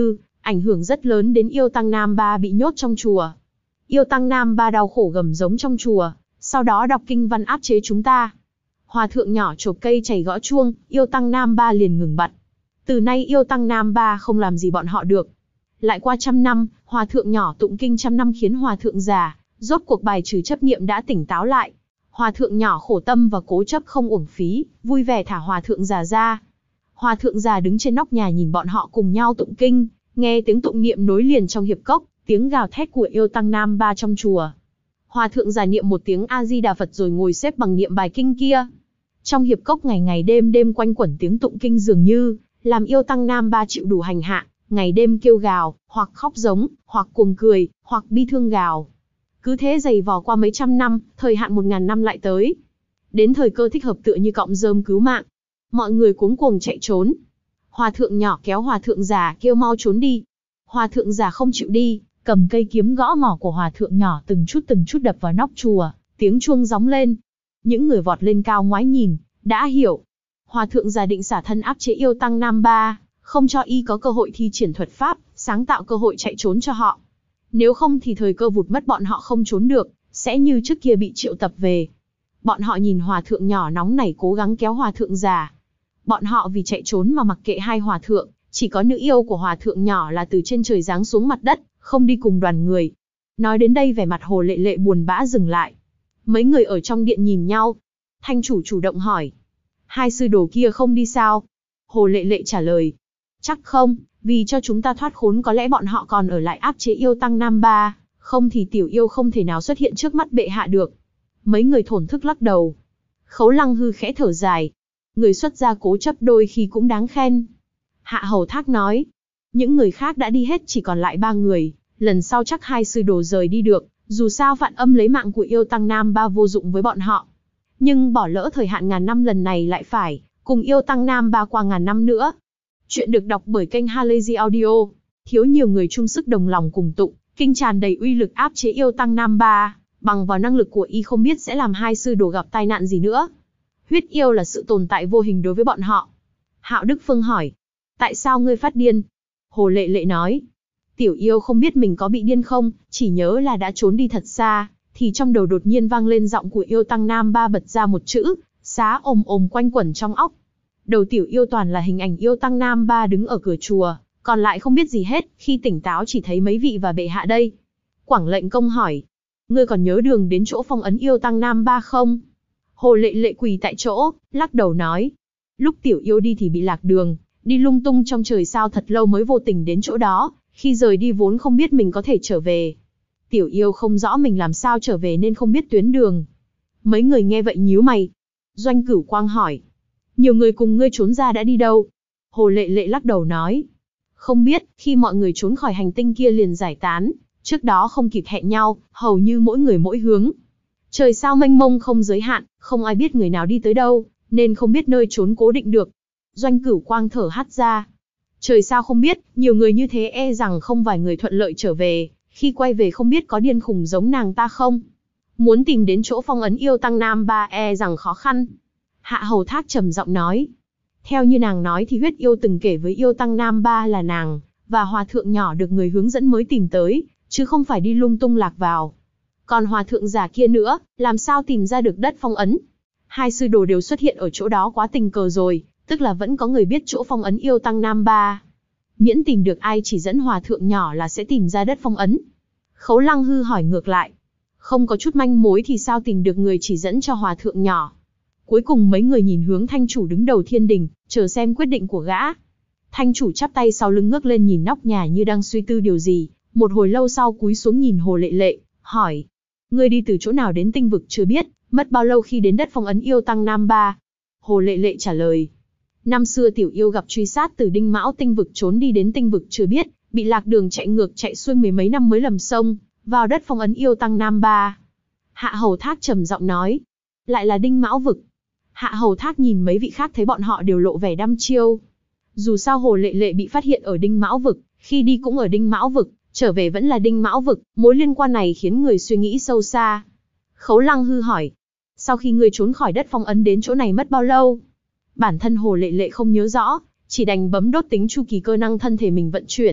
ảnh hưởng rất lớn đến yêu tăng Nam Ba bị nhốt trong chùa. Yêu tăng Nam Ba đau khổ gầm giống trong chùa, sau đó đọc kinh văn áp chế chúng ta. Hòa thượng nhỏ chộp cây chày gõ chuông, yêu tăng Nam Ba liền ngừng bặt. Từ nay yêu tăng Nam Ba không làm gì bọn họ được. Lại qua 100 năm, hòa thượng nhỏ tụng kinh 100 năm khiến hòa thượng già, rốt cuộc bài trừ chấp niệm đã tỉnh táo lại. Hòa thượng nhỏ khổ tâm và cố chấp không uổng phí, vui vẻ thả hòa thượng già ra. Hòa thượng già đứng trên nóc nhà nhìn bọn họ cùng nhau tụng kinh, nghe tiếng tụng niệm nối liền trong hiệp cốc, tiếng gào thét của yêu tăng Nam Ba trong chùa. Hòa thượng già niệm một tiếng A Di Đà Phật rồi ngồi xếp bằng niệm bài kinh kia. Trong hiệp cốc ngày ngày đêm đêm quanh quẩn tiếng tụng kinh dường như làm yêu tăng Nam Ba chịu đủ hành hạ, ngày đêm kêu gào, hoặc khóc giống, hoặc cuồng cười, hoặc bi thương gào. Cứ thế dày vò qua mấy trăm năm, thời hạn 1000 năm lại tới. Đến thời cơ thích hợp tựa như cọng rơm cứu mạng. Mọi người cuống cuồng chạy trốn. Hòa thượng nhỏ kéo hòa thượng già kêu mau trốn đi. Hòa thượng già không chịu đi, cầm cây kiếm gõ mỏ của hòa thượng nhỏ từng chút đập vào nóc chùa, tiếng chuông gióng lên. Những người vọt lên cao ngoái nhìn, đã hiểu. Hòa thượng già định xả thân áp chế yêu tăng Nam Ba, không cho y có cơ hội thi triển thuật pháp, sáng tạo cơ hội chạy trốn cho họ. Nếu không thì thời cơ vụt mất bọn họ không trốn được, sẽ như trước kia bị triệu tập về. Bọn họ nhìn hòa thượng nhỏ nóng nảy cố gắng kéo hòa thượng già. Bọn họ vì chạy trốn mà mặc kệ hai hòa thượng, chỉ có nữ yêu của hòa thượng nhỏ là từ trên trời giáng xuống mặt đất, không đi cùng đoàn người. Nói đến đây vẻ mặt Hồ Lệ Lệ buồn bã dừng lại. Mấy người ở trong điện nhìn nhau. Thanh chủ chủ động hỏi. Hai sư đồ kia không đi sao? Hồ Lệ Lệ trả lời. Chắc không, vì cho chúng ta thoát khốn có lẽ bọn họ còn ở lại áp chế yêu tăng Nam Ba, không thì tiểu yêu không thể nào xuất hiện trước mắt bệ hạ được. Mấy người thổn thức lắc đầu. Khấu Lăng Hư khẽ thở dài. Người xuất gia cố chấp đôi khi cũng đáng khen. Hạ Hầu Thác nói. Những người khác đã đi hết chỉ còn lại 3 người, lần sau chắc hai sư đồ rời đi được, dù sao Vạn Âm lấy mạng của yêu tăng Nam Ba vô dụng với bọn họ. Nhưng bỏ lỡ thời hạn 1000 năm lần này lại phải cùng yêu tăng Nam Ba qua 1000 năm nữa. Chuyện được đọc bởi kênh Halazy Audio. Thiếu nhiều người chung sức đồng lòng cùng tụng, kinh tràn đầy uy lực áp chế yêu tăng Nam Ba, bằng vào năng lực của y không biết sẽ làm hai sư đồ gặp tai nạn gì nữa. Huyết yêu là sự tồn tại vô hình đối với bọn họ. Hạo Đức Phương hỏi. Tại sao ngươi phát điên? Hồ Lệ Lệ nói. Tiểu yêu không biết mình có bị điên không, chỉ nhớ là đã trốn đi thật xa, thì trong đầu đột nhiên vang lên giọng của yêu tăng Nam Ba bật ra một chữ, xá ồm ồm quanh quẩn trong óc. Đầu tiểu yêu toàn là hình ảnh yêu tăng Nam Ba đứng ở cửa chùa, còn lại không biết gì hết, khi tỉnh táo chỉ thấy mấy vị và bệ hạ đây. Quảng Lệnh Công hỏi. Ngươi còn nhớ đường đến chỗ phong ấn yêu tăng Nam Ba không? Hồ Lệ Lệ quỳ tại chỗ, lắc đầu nói. Lúc tiểu yêu đi thì bị lạc đường, đi lung tung trong trời sao thật lâu mới vô tình đến chỗ đó, khi rời đi vốn không biết mình có thể trở về. Tiểu yêu không rõ mình làm sao trở về nên không biết tuyến đường. Mấy người nghe vậy nhíu mày. Doanh Cửu Quang hỏi. Nhiều người cùng ngươi trốn ra đã đi đâu? Hồ Lệ Lệ lắc đầu nói. Không biết, khi mọi người trốn khỏi hành tinh kia liền giải tán, trước đó không kịp hẹn nhau, hầu như mỗi người mỗi hướng. Trời sao mênh mông không giới hạn, không ai biết người nào đi tới đâu, nên không biết nơi trốn cố định được. Doanh Cửu Quang thở hắt ra. Trời sao không biết, nhiều người như thế e rằng không vài người thuận lợi trở về, khi quay về không biết có điên khùng giống nàng ta không. Muốn tìm đến chỗ phong ấn yêu tăng Nam Ba e rằng khó khăn. Hạ Hầu Thác trầm giọng nói. Theo như nàng nói thì huyết yêu từng kể với yêu tăng Nam Ba là nàng, và hòa thượng nhỏ được người hướng dẫn mới tìm tới, chứ không phải đi lung tung lạc vào. Còn hòa thượng già kia nữa, làm sao tìm ra được đất phong ấn? Hai sư đồ đều xuất hiện ở chỗ đó quá tình cờ rồi, tức là vẫn có người biết chỗ phong ấn yêu tăng Nam Ba. Miễn tìm được ai chỉ dẫn hòa thượng nhỏ là sẽ tìm ra đất phong ấn. Khấu Lăng Hư hỏi ngược lại. Không có chút manh mối thì sao tìm được người chỉ dẫn cho hòa thượng nhỏ? Cuối cùng mấy người nhìn hướng thanh chủ đứng đầu thiên đình, chờ xem quyết định của gã. Thanh chủ chắp tay sau lưng ngước lên nhìn nóc nhà như đang suy tư điều gì, một hồi lâu sau cúi xuống nhìn Hồ Lệ Lệ, hỏi. Ngươi đi từ chỗ nào đến tinh vực chưa biết, mất bao lâu khi đến đất phong ấn yêu tăng Nam Ba? Hồ Lệ Lệ trả lời. Năm xưa tiểu yêu gặp truy sát từ Đinh Mão tinh vực trốn đi đến tinh vực chưa biết, bị lạc đường chạy ngược chạy xuôi mười mấy năm mới lầm sông vào đất phong ấn yêu tăng Nam Ba. Hạ Hầu Thác trầm giọng nói. Lại là Đinh Mão vực. Hạ Hầu Thác nhìn mấy vị khác thấy bọn họ đều lộ vẻ đăm chiêu. Dù sao Hồ Lệ Lệ bị phát hiện ở Đinh Mão vực, khi đi cũng ở Đinh Mão vực, trở về vẫn là Đinh Mão vực, mối liên quan này khiến người suy nghĩ sâu xa. Khấu Lăng Hư hỏi. Sau khi ngươi trốn khỏi đất phong ấn đến chỗ này mất bao lâu? Bản thân Hồ Lệ Lệ không nhớ rõ, chỉ đành bấm đốt tính chu kỳ cơ năng thân thể mình vận chuyển,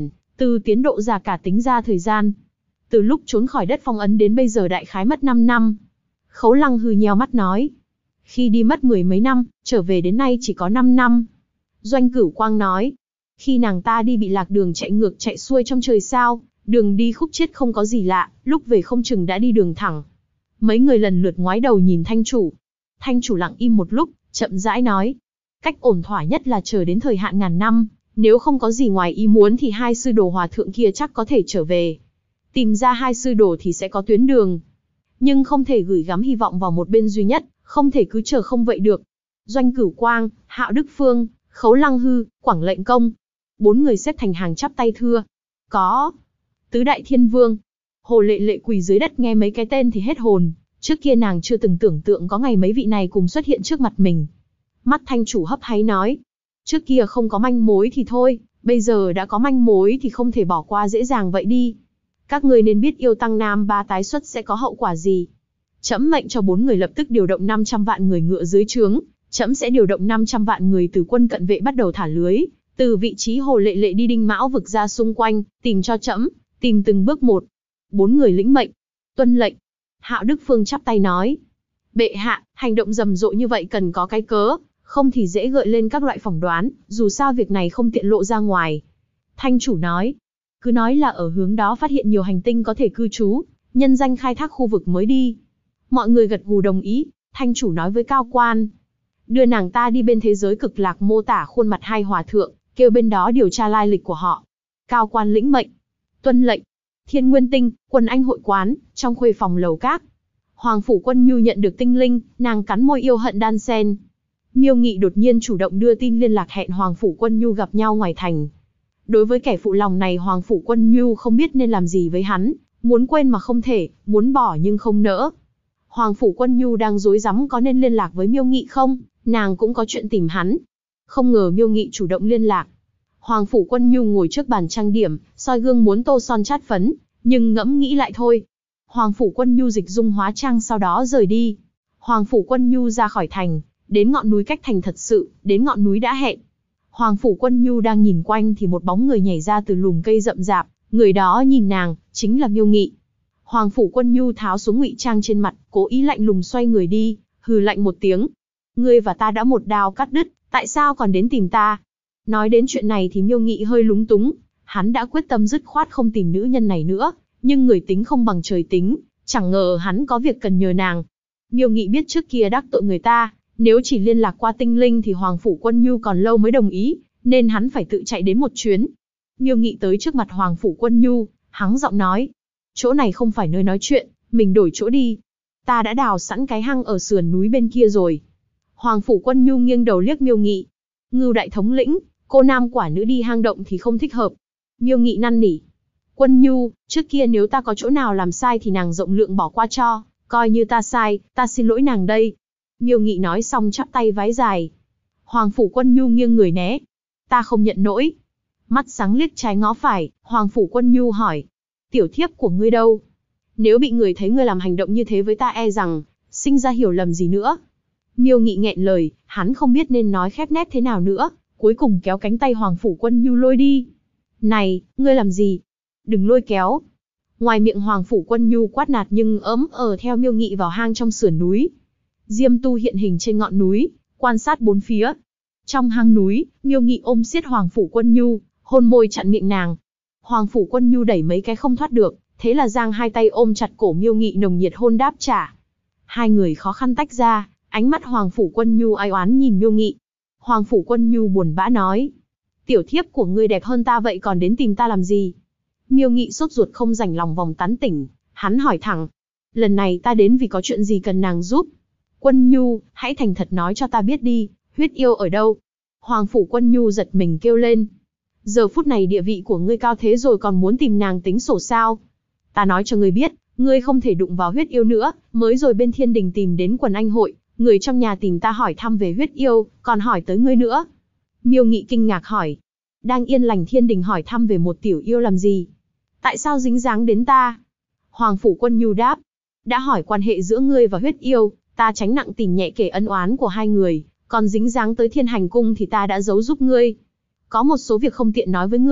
Từ tiến độ giả cả tính ra thời gian. Từ lúc trốn khỏi đất phong ấn đến bây giờ đại khái mất 5 năm. Khấu Lăng Hư nheo mắt nói. Khi đi mất 10 mấy năm, trở về đến nay chỉ có 5 năm. Doanh Cửu Quang nói. Khi nàng ta đi bị lạc đường chạy ngược chạy xuôi trong trời sao, đường đi khúc chiết không có gì lạ, lúc về không chừng đã đi đường thẳng. Mấy người lần lượt ngoái đầu nhìn thanh chủ. Thanh chủ lặng im một lúc, chậm rãi nói. Cách ổn thỏa nhất là chờ đến thời hạn ngàn năm, nếu không có gì ngoài ý muốn thì hai sư đồ hòa thượng kia chắc có thể trở về. Tìm ra hai sư đồ thì sẽ có tuyến đường. Nhưng không thể gửi gắm hy vọng vào một bên duy nhất, không thể cứ chờ không vậy được. Doanh Cửu Quang, Hạo Đức Phương, Khấu Lăng Hư, Quảng Lệnh Công. 4 người xếp thành hàng chắp tay thưa. Có. Tứ Đại Thiên Vương. Hồ Lệ Lệ quỳ dưới đất nghe mấy cái tên thì hết hồn. Trước kia nàng chưa từng tưởng tượng có ngày mấy vị này cùng xuất hiện trước mặt mình. Mắt thanh chủ hấp háy nói. Trước kia không có manh mối thì thôi, bây giờ đã có manh mối thì không thể bỏ qua dễ dàng vậy đi. Các ngươi nên biết yêu tăng nam ba tái xuất sẽ có hậu quả gì. Trẫm mệnh cho 4 người lập tức điều động 500 vạn người ngựa dưới trướng, trẫm sẽ điều động 500 vạn người từ quân cận vệ bắt đầu thả lưới, từ vị trí Hồ Lệ Lệ đi Đinh Mão vực ra xung quanh, tìm cho trẫm, tìm từng bước một. 4 người lĩnh mệnh, tuân lệnh. Hạo Đức Phương chắp tay nói: Bệ hạ, hành động rầm rộ như vậy cần có cái cớ, không thì dễ gợi lên các loại phỏng đoán, dù sao việc này không tiện lộ ra ngoài. Thanh chủ nói: Cứ nói là ở hướng đó phát hiện nhiều hành tinh có thể cư trú, nhân danh khai thác khu vực mới đi. Mọi người gật gù đồng ý. Thanh chủ nói với Cao Quan: Đưa nàng ta đi bên thế giới cực lạc mô tả khuôn mặt hai hòa thượng, kêu bên đó điều tra lai lịch của họ. Cao Quan lĩnh mệnh, tuân lệnh. Thiên Nguyên Tinh, Quân Anh hội quán, trong khuê phòng lầu các. Hoàng phủ Quân Nhu nhận được tinh linh, nàng cắn môi yêu hận đan sen. Miêu Nghị đột nhiên chủ động đưa tin liên lạc hẹn Hoàng phủ Quân Nhu gặp nhau ngoài thành. Đối với kẻ phụ lòng này Hoàng phủ Quân Nhu không biết nên làm gì với hắn, muốn quên mà không thể, muốn bỏ nhưng không nỡ. Hoàng phủ Quân Nhu đang rối rắm có nên liên lạc với Miêu Nghị không, nàng cũng có chuyện tìm hắn. Không ngờ Miêu Nghị chủ động liên lạc. Hoàng phủ Quân Nhu ngồi trước bàn trang điểm, soi gương muốn tô son chát phấn, nhưng ngẫm nghĩ lại thôi. Hoàng phủ Quân Nhu dịch dung hóa trang sau đó rời đi. Hoàng phủ Quân Nhu ra khỏi thành, đến ngọn núi cách thành thật sự, đến ngọn núi đã hẹn. Hoàng phủ Quân Nhu đang nhìn quanh thì một bóng người nhảy ra từ lùm cây rậm rạp, người đó nhìn nàng, chính là Miêu Nghị. Hoàng phủ Quân Nhu tháo xuống ngụy trang trên mặt, cố ý lạnh lùng xoay người đi, hừ lạnh một tiếng. Ngươi và ta đã một đao cắt đứt, tại sao còn đến tìm ta? Nói đến chuyện này thì Miêu Nghị hơi lúng túng, hắn đã quyết tâm dứt khoát không tìm nữ nhân này nữa, nhưng người tính không bằng trời tính, chẳng ngờ hắn có việc cần nhờ nàng. Miêu Nghị biết trước kia đắc tội người ta, nếu chỉ liên lạc qua tinh linh thì Hoàng phủ Quân Nhu còn lâu mới đồng ý, nên hắn phải tự chạy đến một chuyến. Miêu Nghị tới trước mặt Hoàng phủ Quân Nhu, hắng giọng nói: Chỗ này không phải nơi nói chuyện, mình đổi chỗ đi. Ta đã đào sẵn cái hang ở sườn núi bên kia rồi. Hoàng phủ Quân Nhu nghiêng đầu liếc Miêu Nghị. Ngưu đại thống lĩnh, cô nam quả nữ đi hang động thì không thích hợp. Miêu Nghị năn nỉ: Quân Nhu, trước kia nếu ta có chỗ nào làm sai thì nàng rộng lượng bỏ qua cho, coi như ta sai, ta xin lỗi nàng đây. Miêu Nghị nói xong chắp tay vái dài. Hoàng phủ Quân Nhu nghiêng người né. Ta không nhận nỗi. Mắt sáng liếc trái ngó phải, Hoàng phủ Quân Nhu hỏi: Tiểu thiếp của ngươi đâu? Nếu bị người thấy ngươi làm hành động như thế với ta e rằng sinh ra hiểu lầm gì nữa. Miêu Nghị nghẹn lời, hắn không biết nên nói khép nép thế nào nữa, cuối cùng kéo cánh tay Hoàng phủ Quân Nhu lôi đi. Này, ngươi làm gì? Đừng lôi kéo. Ngoài miệng Hoàng phủ Quân Nhu quát nạt nhưng theo Miêu Nghị vào hang trong sườn núi. Diêm Tu hiện hình trên ngọn núi, quan sát bốn phía. Trong hang núi, Miêu Nghị ôm siết Hoàng phủ Quân Nhu, hôn môi chặn miệng nàng. Hoàng phủ Quân Nhu đẩy mấy cái không thoát được, thế là giang hai tay ôm chặt cổ Miêu Nghị nồng nhiệt hôn đáp trả. Hai người khó khăn tách ra, ánh mắt Hoàng phủ Quân Nhu ai oán nhìn Miêu Nghị. Hoàng phủ Quân Nhu buồn bã nói: Tiểu thiếp của ngươi đẹp hơn ta vậy còn đến tìm ta làm gì? Miêu Nghị sốt ruột không rảnh lòng vòng tán tỉnh, hắn hỏi thẳng: Lần này ta đến vì có chuyện gì cần nàng giúp? Quân Nhu, hãy thành thật nói cho ta biết đi, huyết yêu ở đâu? Hoàng phủ Quân Nhu giật mình kêu lên: Giờ phút này địa vị của ngươi cao thế rồi còn muốn tìm nàng tính sổ sao? Ta nói cho ngươi biết, ngươi không thể đụng vào huyết yêu nữa, mới rồi bên thiên đình tìm đến Quần Anh hội, người trong nhà tìm ta hỏi thăm về huyết yêu, còn hỏi tới ngươi nữa. Miêu Nghị kinh ngạc hỏi: Đang yên lành thiên đình hỏi thăm về một tiểu yêu làm gì? Tại sao dính dáng đến ta? Hoàng phủ Quân Nhu đáp: Đã hỏi quan hệ giữa ngươi và huyết yêu, ta tránh nặng tình nhẹ kể ân oán của hai người, còn dính dáng tới Thiên Hành cung thì ta đã giấu giúp ngươi. Có một số việc không tiện nói với ngươi,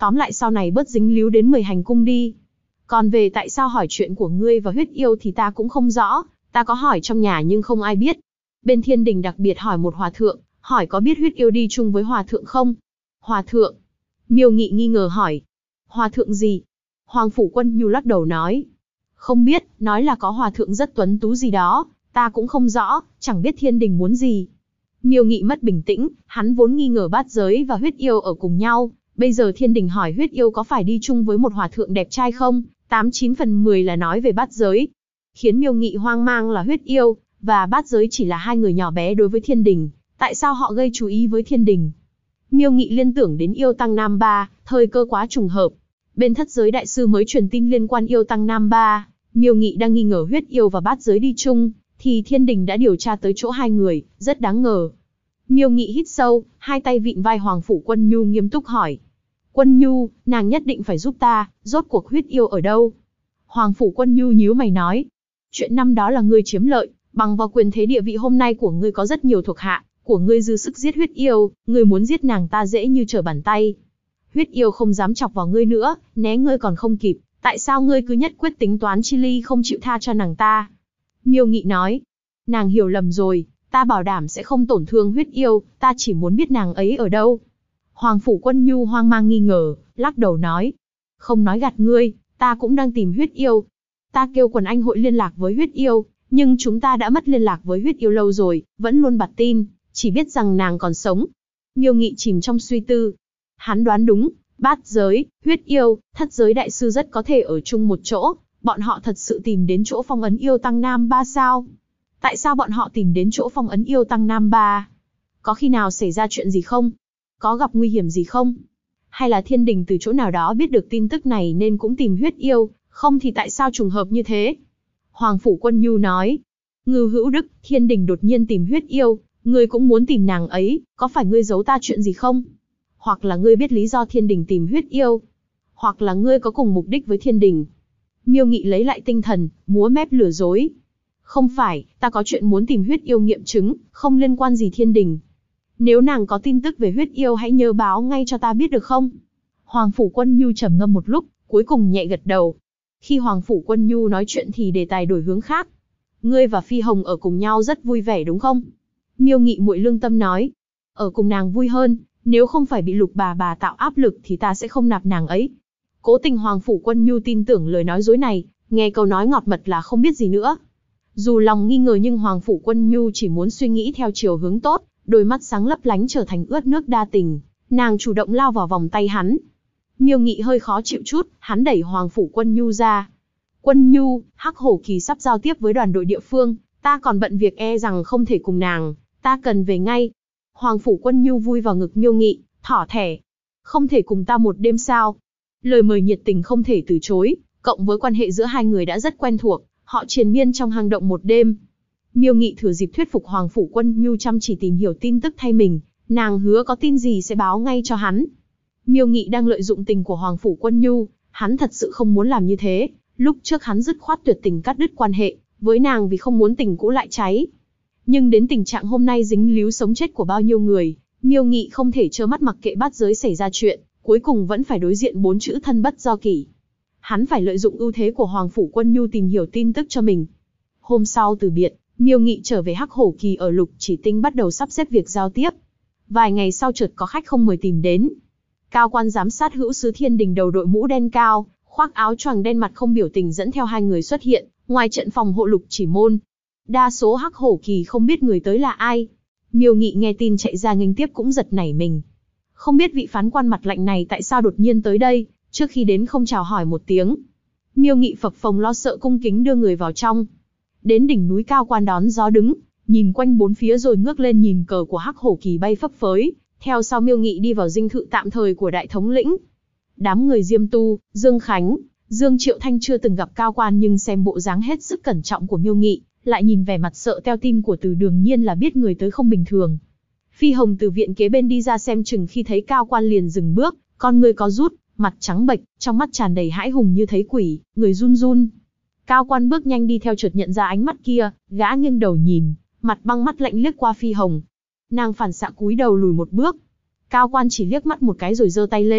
Tóm lại sau này bớt dính líu đến 10 hành cung đi. Còn về tại sao hỏi chuyện của ngươi và huyết yêu thì ta cũng không rõ, ta có hỏi trong nhà nhưng không ai biết. Bên thiên đình đặc biệt hỏi một hòa thượng, hỏi có biết huyết yêu đi chung với hòa thượng không? Hòa thượng? Miêu Nghị nghi ngờ hỏi. Hòa thượng gì? Hoàng Phủ Quân Nhu lắc đầu nói. Không biết, nói là có hòa thượng rất tuấn tú gì đó, ta cũng không rõ, chẳng biết thiên đình muốn gì. Miêu Nghị mất bình tĩnh, hắn vốn nghi ngờ Bát Giới và huyết yêu ở cùng nhau, bây giờ thiên đình hỏi huyết yêu có phải đi chung với một hòa thượng đẹp trai không, 89 phần 10 là nói về Bát Giới. Khiến Miêu Nghị hoang mang là huyết yêu và Bát Giới chỉ là hai người nhỏ bé đối với thiên đình, tại sao họ gây chú ý với thiên đình? Miêu Nghị liên tưởng đến yêu tăng Nam Ba, thời cơ quá trùng hợp. Bên Thất Giới đại sư mới truyền tin liên quan yêu tăng Nam Ba, Miêu Nghị đang nghi ngờ huyết yêu và Bát Giới đi chung, thì thiên đình đã điều tra tới chỗ hai người, rất đáng ngờ. Miêu Nghị hít sâu, hai tay vịn vai Hoàng Phủ Quân Nhu nghiêm túc hỏi. Quân Nhu, nàng nhất định phải giúp ta, rốt cuộc huyết yêu ở đâu? Hoàng Phủ Quân Nhu nhíu mày nói. Chuyện năm đó là ngươi chiếm lợi, bằng vào quyền thế địa vị hôm nay của ngươi có rất nhiều thuộc hạ, của ngươi dư sức giết huyết yêu, ngươi muốn giết nàng ta dễ như trở bàn tay. Huyết yêu không dám chọc vào ngươi nữa, né ngươi còn không kịp, tại sao ngươi cứ nhất quyết tính toán chi ly không chịu tha cho nàng ta? Miêu Nghị nói. Nàng hiểu lầm rồi, ta bảo đảm sẽ không tổn thương huyết yêu, ta chỉ muốn biết nàng ấy ở đâu. Hoàng Phủ Quân Nhu hoang mang nghi ngờ, lắc đầu nói. Không nói gạt ngươi, ta cũng đang tìm huyết yêu. Ta kêu quần anh hội liên lạc với huyết yêu, nhưng chúng ta đã mất liên lạc với huyết yêu lâu rồi, vẫn luôn bặt tin, chỉ biết rằng nàng còn sống. Miêu Nghị chìm trong suy tư. Hắn đoán đúng, Bát Giới, huyết yêu, Thất Giới đại sư rất có thể ở chung một chỗ, bọn họ thật sự tìm đến chỗ phong ấn yêu tăng Nam Ba sao? Tại sao bọn họ tìm đến chỗ phong ấn yêu tăng Nam Ba? Có khi nào xảy ra chuyện gì không? Có gặp nguy hiểm gì không? Hay là thiên đình từ chỗ nào đó biết được tin tức này nên cũng tìm huyết yêu, không thì tại sao trùng hợp như thế? Hoàng Phủ Quân Nhu nói. Ngưu Hữu Đức, thiên đình đột nhiên tìm huyết yêu, ngươi cũng muốn tìm nàng ấy, có phải ngươi giấu ta chuyện gì không? Hoặc là ngươi biết lý do thiên đình tìm huyết yêu? Hoặc là ngươi có cùng mục đích với thiên đình? Miêu Nghị lấy lại tinh thần, múa mép lừa dối. Không phải, ta có chuyện muốn tìm huyết yêu nghiệm chứng, không liên quan gì thiên đình. Nếu nàng có tin tức về huyết yêu hãy nhớ báo ngay cho ta biết được không? Hoàng Phủ Quân Nhu trầm ngâm một lúc, cuối cùng nhẹ gật đầu. Khi Hoàng Phủ Quân Nhu nói chuyện thì đề tài đổi hướng khác. Ngươi và Phi Hồng ở cùng nhau rất vui vẻ đúng không? Miêu Nghị muội lương tâm nói. Ở cùng nàng vui hơn, nếu không phải bị Lục bà tạo áp lực thì ta sẽ không nạp nàng ấy. Cố tình Hoàng Phủ Quân Nhu tin tưởng lời nói dối này, nghe câu nói ngọt mật là không biết gì nữa. Dù lòng nghi ngờ nhưng Hoàng Phủ Quân Nhu chỉ muốn suy nghĩ theo chiều hướng tốt, đôi mắt sáng lấp lánh trở thành ướt nước đa tình, nàng chủ động lao vào vòng tay hắn. Miêu Nghị hơi khó chịu chút, hắn đẩy Hoàng Phủ Quân Nhu ra. Quân Nhu, Hắc Hổ Kỳ sắp giao tiếp với đoàn đội địa phương, ta còn bận việc e rằng không thể cùng nàng, ta cần về ngay. Hoàng Phủ Quân Nhu vui vào ngực Miêu Nghị, thỏ thẻ. Không thể cùng ta một đêm sao? Lời mời nhiệt tình không thể từ chối, cộng với quan hệ giữa hai người đã rất quen thuộc, họ triền miên trong hang động một đêm. Miêu Nghị thừa dịp thuyết phục Hoàng Phủ Quân Nhu chăm chỉ tìm hiểu tin tức thay mình, nàng hứa có tin gì sẽ báo ngay cho hắn. Miêu Nghị đang lợi dụng tình của Hoàng Phủ Quân Nhu, hắn thật sự không muốn làm như thế. Lúc trước hắn dứt khoát tuyệt tình cắt đứt quan hệ với nàng vì không muốn tình cũ lại cháy. Nhưng đến tình trạng hôm nay dính líu sống chết của bao nhiêu người, Miêu Nghị không thể trơ mắt mặc kệ Bát Giới xảy ra chuyện, cuối cùng vẫn phải đối diện 4 chữ thân bất do kỷ. Hắn phải lợi dụng ưu thế của Hoàng Phủ Quân Nhu tìm hiểu tin tức cho mình. Hôm sau từ biệt, Miêu Nghị trở về Hắc Hổ Kỳ ở Lục Chỉ Tinh bắt đầu sắp xếp việc giao tiếp. Vài ngày sau chợt có khách không mời tìm đến. Cao quan giám sát hữu sứ thiên đình đầu đội mũ đen cao, khoác áo choàng đen mặt không biểu tình dẫn theo hai người xuất hiện, ngoài trận phòng hộ Lục Chỉ môn. Đa số Hắc Hổ Kỳ không biết người tới là ai. Miêu Nghị nghe tin chạy ra nghênh tiếp cũng giật nảy mình. Không biết vị phán quan mặt lạnh này tại sao đột nhiên tới đây, trước khi đến không chào hỏi một tiếng. Miêu Nghị phập phồng lo sợ cung kính đưa người vào trong. Đến đỉnh núi cao quan đón gió đứng, nhìn quanh bốn phía rồi ngước lên nhìn cờ của Hắc Hổ Kỳ bay phấp phới, theo sau Miêu Nghị đi vào dinh thự tạm thời của đại thống lĩnh. Đám người Diêm Tu, Dương Khánh, Dương Triệu Thanh chưa từng gặp cao quan nhưng xem bộ dáng hết sức cẩn trọng của Miêu Nghị, lại nhìn vẻ mặt sợ teo tim của Từ đương nhiên là biết người tới không bình thường. Phi Hồng từ viện kế bên đi ra xem chừng khi thấy cao quan liền dừng bước, con người có rút, mặt trắng bệch, trong mắt tràn đầy hãi hùng như thấy quỷ, người run run. Cao quan bước nhanh đi theo chợt nhận ra ánh mắt kia, gã nghiêng đầu nhìn, mặt băng mắt lạnh liếc qua Phi Hồng. Nàng phản xạ cúi đầu lùi một bước. Cao quan chỉ liếc mắt một cái rồi giơ tay lên,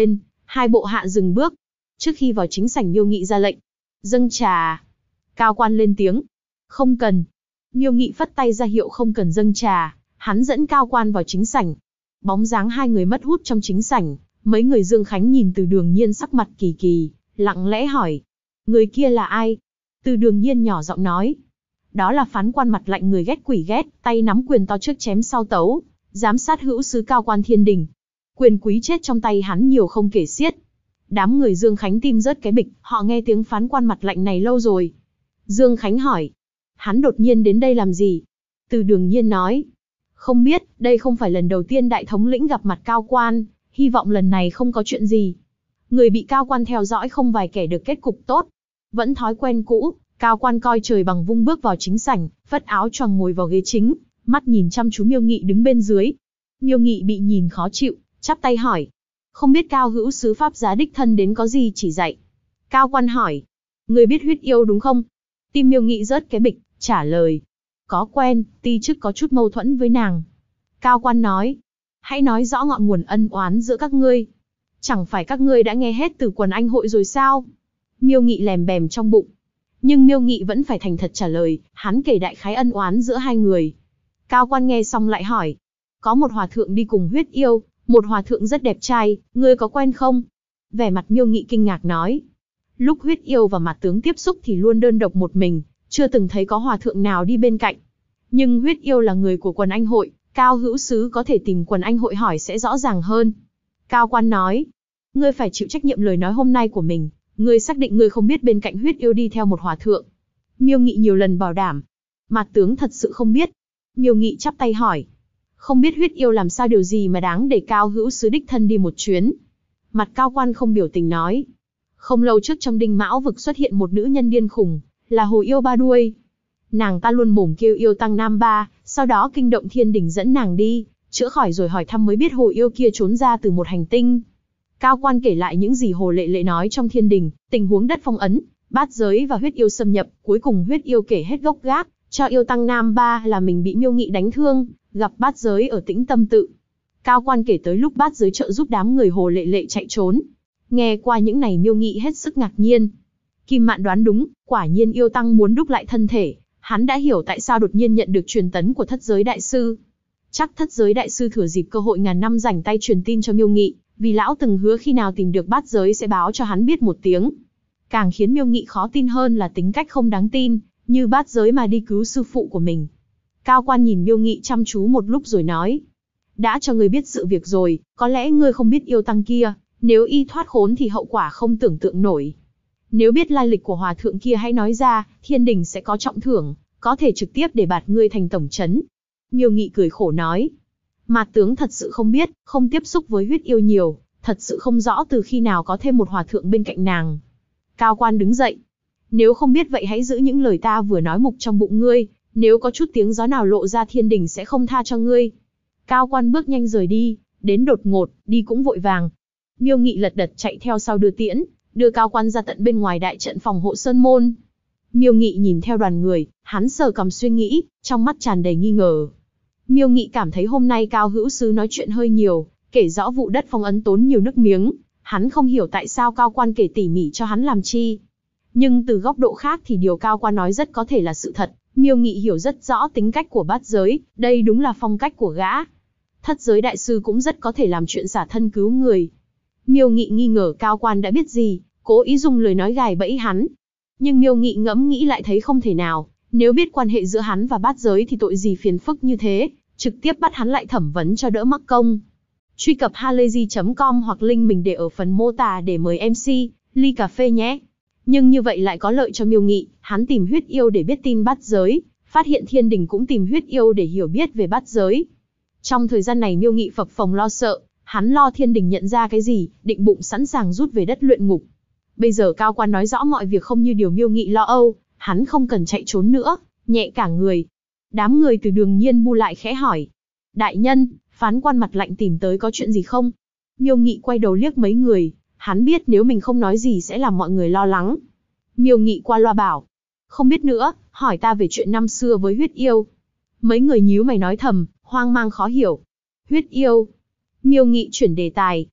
Hai bộ hạ dừng bước. Trước khi vào chính sảnh Miêu Nghị ra lệnh. Dâng trà. Cao quan lên tiếng. Không cần. Miêu Nghị phất tay ra hiệu không cần dâng trà, hắn dẫn cao quan vào chính sảnh. Bóng dáng hai người mất hút trong chính sảnh, mấy người Dương Khánh nhìn Từ Đường Nhiên sắc mặt kỳ kỳ, lặng lẽ hỏi. Người kia là ai? Từ Đường Nhiên nhỏ giọng nói. Đó là phán quan mặt lạnh người ghét quỷ ghét, tay nắm quyền to trước chém sau tấu, giám sát hữu sứ Cao Quan Thiên Đình. Quyền quý chết trong tay hắn nhiều không kể xiết. Đám người Dương Khánh tim rớt cái bịch, họ nghe tiếng phán quan mặt lạnh này lâu rồi. Dương Khánh hỏi. Hắn đột nhiên đến đây làm gì? Từ Đường Nhiên nói. Không biết, đây không phải lần đầu tiên đại thống lĩnh gặp mặt Cao Quan, hy vọng lần này không có chuyện gì. Người bị Cao Quan theo dõi không vài kẻ được kết cục tốt. Vẫn thói quen cũ, Cao Quan coi trời bằng vung bước vào chính sảnh, phất áo choàng ngồi vào ghế chính, mắt nhìn chăm chú Miêu Nghị đứng bên dưới. Miêu Nghị bị nhìn khó chịu, chắp tay hỏi. Không biết Cao hữu sứ pháp giá đích thân đến có gì chỉ dạy? Cao Quan hỏi. Người biết huyết yêu đúng không? Tim Miêu Nghị rớt cái bịch, trả lời. Có quen, ti chức có chút mâu thuẫn với nàng. Cao Quan nói. Hãy nói rõ ngọn nguồn ân oán giữa các ngươi. Chẳng phải các ngươi đã nghe hết từ quần anh hội rồi sao? Miêu Nghị lèm bèm trong bụng. Nhưng Miêu Nghị vẫn phải thành thật trả lời, hắn kể đại khái ân oán giữa hai người. Cao Quan nghe xong lại hỏi. Có một hòa thượng đi cùng huyết yêu, một hòa thượng rất đẹp trai, ngươi có quen không? Vẻ mặt Miêu Nghị kinh ngạc nói. Lúc huyết yêu và mặt tướng tiếp xúc thì luôn đơn độc một mình, chưa từng thấy có hòa thượng nào đi bên cạnh. Nhưng huyết yêu là người của quần anh hội, Cao hữu sứ có thể tìm quần anh hội hỏi sẽ rõ ràng hơn. Cao Quan nói. Ngươi phải chịu trách nhiệm lời nói hôm nay của mình. Ngươi xác định ngươi không biết bên cạnh huyết yêu đi theo một hòa thượng? Miêu Nghị nhiều lần bảo đảm. Mặt tướng thật sự không biết. Miêu Nghị chắp tay hỏi. Không biết huyết yêu làm sao điều gì mà đáng để Cao hữu sứ đích thân đi một chuyến? Mặt Cao Quan không biểu tình nói. Không lâu trước trong Đinh Mão vực xuất hiện một nữ nhân điên khùng, là hồ yêu ba đuôi. Nàng ta luôn mồm kêu yêu tăng Nam Ba, sau đó kinh động Thiên Đình dẫn nàng đi, chữa khỏi rồi hỏi thăm mới biết hồ yêu kia trốn ra từ một hành tinh. Cao Quan kể lại những gì Hồ Lệ Lệ nói trong Thiên Đình, tình huống đất phong ấn, bát giới và huyết yêu xâm nhập, cuối cùng huyết yêu kể hết gốc gác, cho yêu tăng Nam Ba là mình bị Miêu Nghị đánh thương, gặp bát giới ở Tĩnh Tâm Tự. Cao Quan kể tới lúc bát giới trợ giúp đám người Hồ Lệ Lệ chạy trốn. Nghe qua những này Miêu Nghị hết sức ngạc nhiên. Kim Mạn đoán đúng, quả nhiên yêu tăng muốn đúc lại thân thể, hắn đã hiểu tại sao đột nhiên nhận được truyền tấn của Thất Giới Đại Sư. Chắc Thất Giới Đại Sư thừa dịp cơ hội ngàn năm rảnh tay truyền tin cho Miêu Nghị, vì lão từng hứa khi nào tìm được bát giới sẽ báo cho hắn biết một tiếng. Càng khiến Miêu Nghị khó tin hơn là tính cách không đáng tin, như bát giới mà đi cứu sư phụ của mình. Cao Quan nhìn Miêu Nghị chăm chú một lúc rồi nói. Đã cho ngươi biết sự việc rồi, có lẽ ngươi không biết yêu tăng kia, nếu y thoát khốn thì hậu quả không tưởng tượng nổi. Nếu biết lai lịch của hòa thượng kia hãy nói ra, Thiên Đình sẽ có trọng thưởng, có thể trực tiếp để bạt ngươi thành tổng trấn. Miêu Nghị cười khổ nói. Mạt tướng thật sự không biết, không tiếp xúc với huyết yêu nhiều, thật sự không rõ từ khi nào có thêm một hòa thượng bên cạnh nàng. Cao Quan đứng dậy. Nếu không biết vậy hãy giữ những lời ta vừa nói mục trong bụng ngươi, nếu có chút tiếng gió nào lộ ra Thiên Đình sẽ không tha cho ngươi. Cao Quan bước nhanh rời đi, đến đột ngột, đi cũng vội vàng. Miêu Nghị lật đật chạy theo sau đưa tiễn, đưa Cao Quan ra tận bên ngoài đại trận phòng hộ Sơn Môn. Miêu Nghị nhìn theo đoàn người, hắn sờ cằm suy nghĩ, trong mắt tràn đầy nghi ngờ. Miêu Nghị cảm thấy hôm nay Cao hữu sứ nói chuyện hơi nhiều, kể rõ vụ đất phong ấn tốn nhiều nước miếng, hắn không hiểu tại sao Cao Quan kể tỉ mỉ cho hắn làm chi. Nhưng từ góc độ khác thì điều Cao Quan nói rất có thể là sự thật, Miêu Nghị hiểu rất rõ tính cách của bát giới, đây đúng là phong cách của gã. Thất Giới Đại Sư cũng rất có thể làm chuyện xả thân cứu người. Miêu Nghị nghi ngờ Cao Quan đã biết gì, cố ý dùng lời nói gài bẫy hắn. Nhưng Miêu Nghị ngẫm nghĩ lại thấy không thể nào, nếu biết quan hệ giữa hắn và bát giới thì tội gì phiền phức như thế, trực tiếp bắt hắn lại thẩm vấn cho đỡ mắc công. Truy cập halayzi.com hoặc link mình để ở phần mô tả để mời MC, ly cà phê nhé. Nhưng như vậy lại có lợi cho Miêu Nghị, hắn tìm huyết yêu để biết tin bát giới, phát hiện Thiên Đình cũng tìm huyết yêu để hiểu biết về bát giới. Trong thời gian này Miêu Nghị phập phồng lo sợ, hắn lo Thiên Đình nhận ra cái gì, định bụng sẵn sàng rút về đất luyện ngục. Bây giờ Cao Quan nói rõ mọi việc không như điều Miêu Nghị lo âu, hắn không cần chạy trốn nữa, nhẹ cả người. Đám người Từ Đường Nhiên bu lại khẽ hỏi. Đại nhân, phán quan mặt lạnh tìm tới có chuyện gì không? Miêu Nghị quay đầu liếc mấy người, hắn biết nếu mình không nói gì sẽ làm mọi người lo lắng. Miêu Nghị qua loa bảo. Không biết nữa, hỏi ta về chuyện năm xưa với huyết yêu. Mấy người nhíu mày nói thầm, hoang mang khó hiểu. Huyết yêu. Miêu Nghị chuyển đề tài.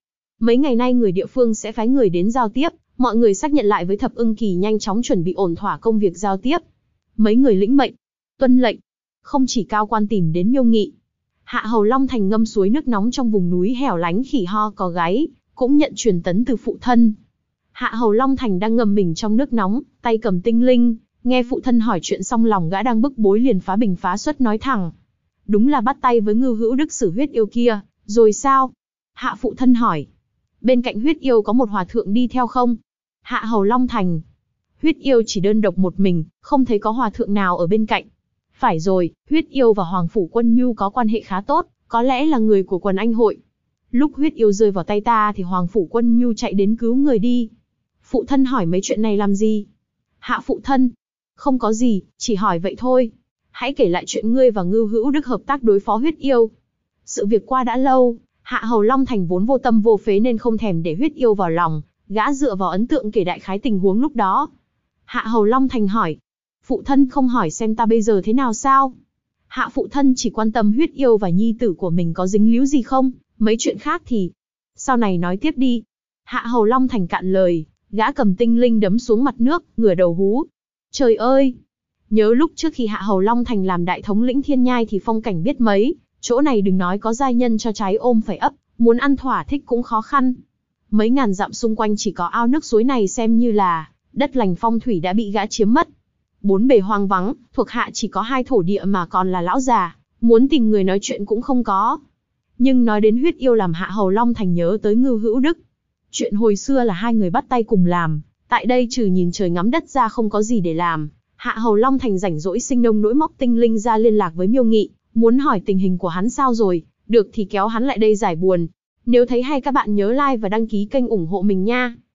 Mấy ngày nay người địa phương sẽ phái người đến giao tiếp, mọi người xác nhận lại với Thập Ưng Kỳ nhanh chóng chuẩn bị ổn thỏa công việc giao tiếp. Mấy người lĩnh mệnh, tuân lệnh. Không chỉ cao quan tìm đến Miêu Nghị. Hạ Hầu Long Thành ngâm suối nước nóng trong vùng núi hẻo lánh khỉ ho có gáy, cũng nhận truyền tấn từ phụ thân. Hạ Hầu Long Thành đang ngâm mình trong nước nóng, tay cầm tinh linh, nghe phụ thân hỏi chuyện xong lòng gã đang bức bối liền phá bình phá xuất nói thẳng. Đúng là bắt tay với Ngưu Hữu Đức xử huyết yêu kia, rồi sao? Hạ phụ thân hỏi. Bên cạnh huyết yêu có một hòa thượng đi theo không? Hạ Hầu Long Thành. Huyết yêu chỉ đơn độc một mình, không thấy có hòa thượng nào ở bên cạnh. Phải rồi, huyết yêu và Hoàng Phủ Quân Nhu có quan hệ khá tốt, có lẽ là người của quần anh hội. Lúc huyết yêu rơi vào tay ta thì Hoàng Phủ Quân Nhu chạy đến cứu người đi. Phụ thân hỏi mấy chuyện này làm gì? Hạ phụ thân. Không có gì, chỉ hỏi vậy thôi. Hãy kể lại chuyện ngươi và Ngưu Hữu Đức hợp tác đối phó huyết yêu. Sự việc qua đã lâu, Hạ Hầu Long Thành vốn vô tâm vô phế nên không thèm để huyết yêu vào lòng, gã dựa vào ấn tượng kể đại khái tình huống lúc đó. Hạ Hầu Long Thành hỏi. Phụ thân không hỏi xem ta bây giờ thế nào sao? Hạ phụ thân chỉ quan tâm huyết yêu và nhi tử của mình có dính líu gì không, mấy chuyện khác thì... Sau này nói tiếp đi. Hạ Hầu Long Thành cạn lời, gã cầm tinh linh đấm xuống mặt nước, ngửa đầu hú. Trời ơi! Nhớ lúc trước khi Hạ Hầu Long Thành làm đại thống lĩnh Thiên Nhai thì phong cảnh biết mấy, chỗ này đừng nói có giai nhân cho trái ôm phải ấp, muốn ăn thỏa thích cũng khó khăn. Mấy ngàn dặm xung quanh chỉ có ao nước suối này xem như là đất lành phong thủy đã bị gã chiếm mất. Bốn bề hoang vắng, thuộc hạ chỉ có 2 thổ địa mà còn là lão già, muốn tìm người nói chuyện cũng không có. Nhưng nói đến huyết yêu làm Hạ Hầu Long Thành nhớ tới Ngưu Hữu Đức. Chuyện hồi xưa là hai người bắt tay cùng làm, tại đây trừ nhìn trời ngắm đất ra không có gì để làm. Hạ Hầu Long Thành rảnh rỗi sinh nông nỗi móc tinh linh ra liên lạc với Miêu Nghị, muốn hỏi tình hình của hắn sao rồi, được thì kéo hắn lại đây giải buồn. Nếu thấy hay các bạn nhớ like và đăng ký kênh ủng hộ mình nha.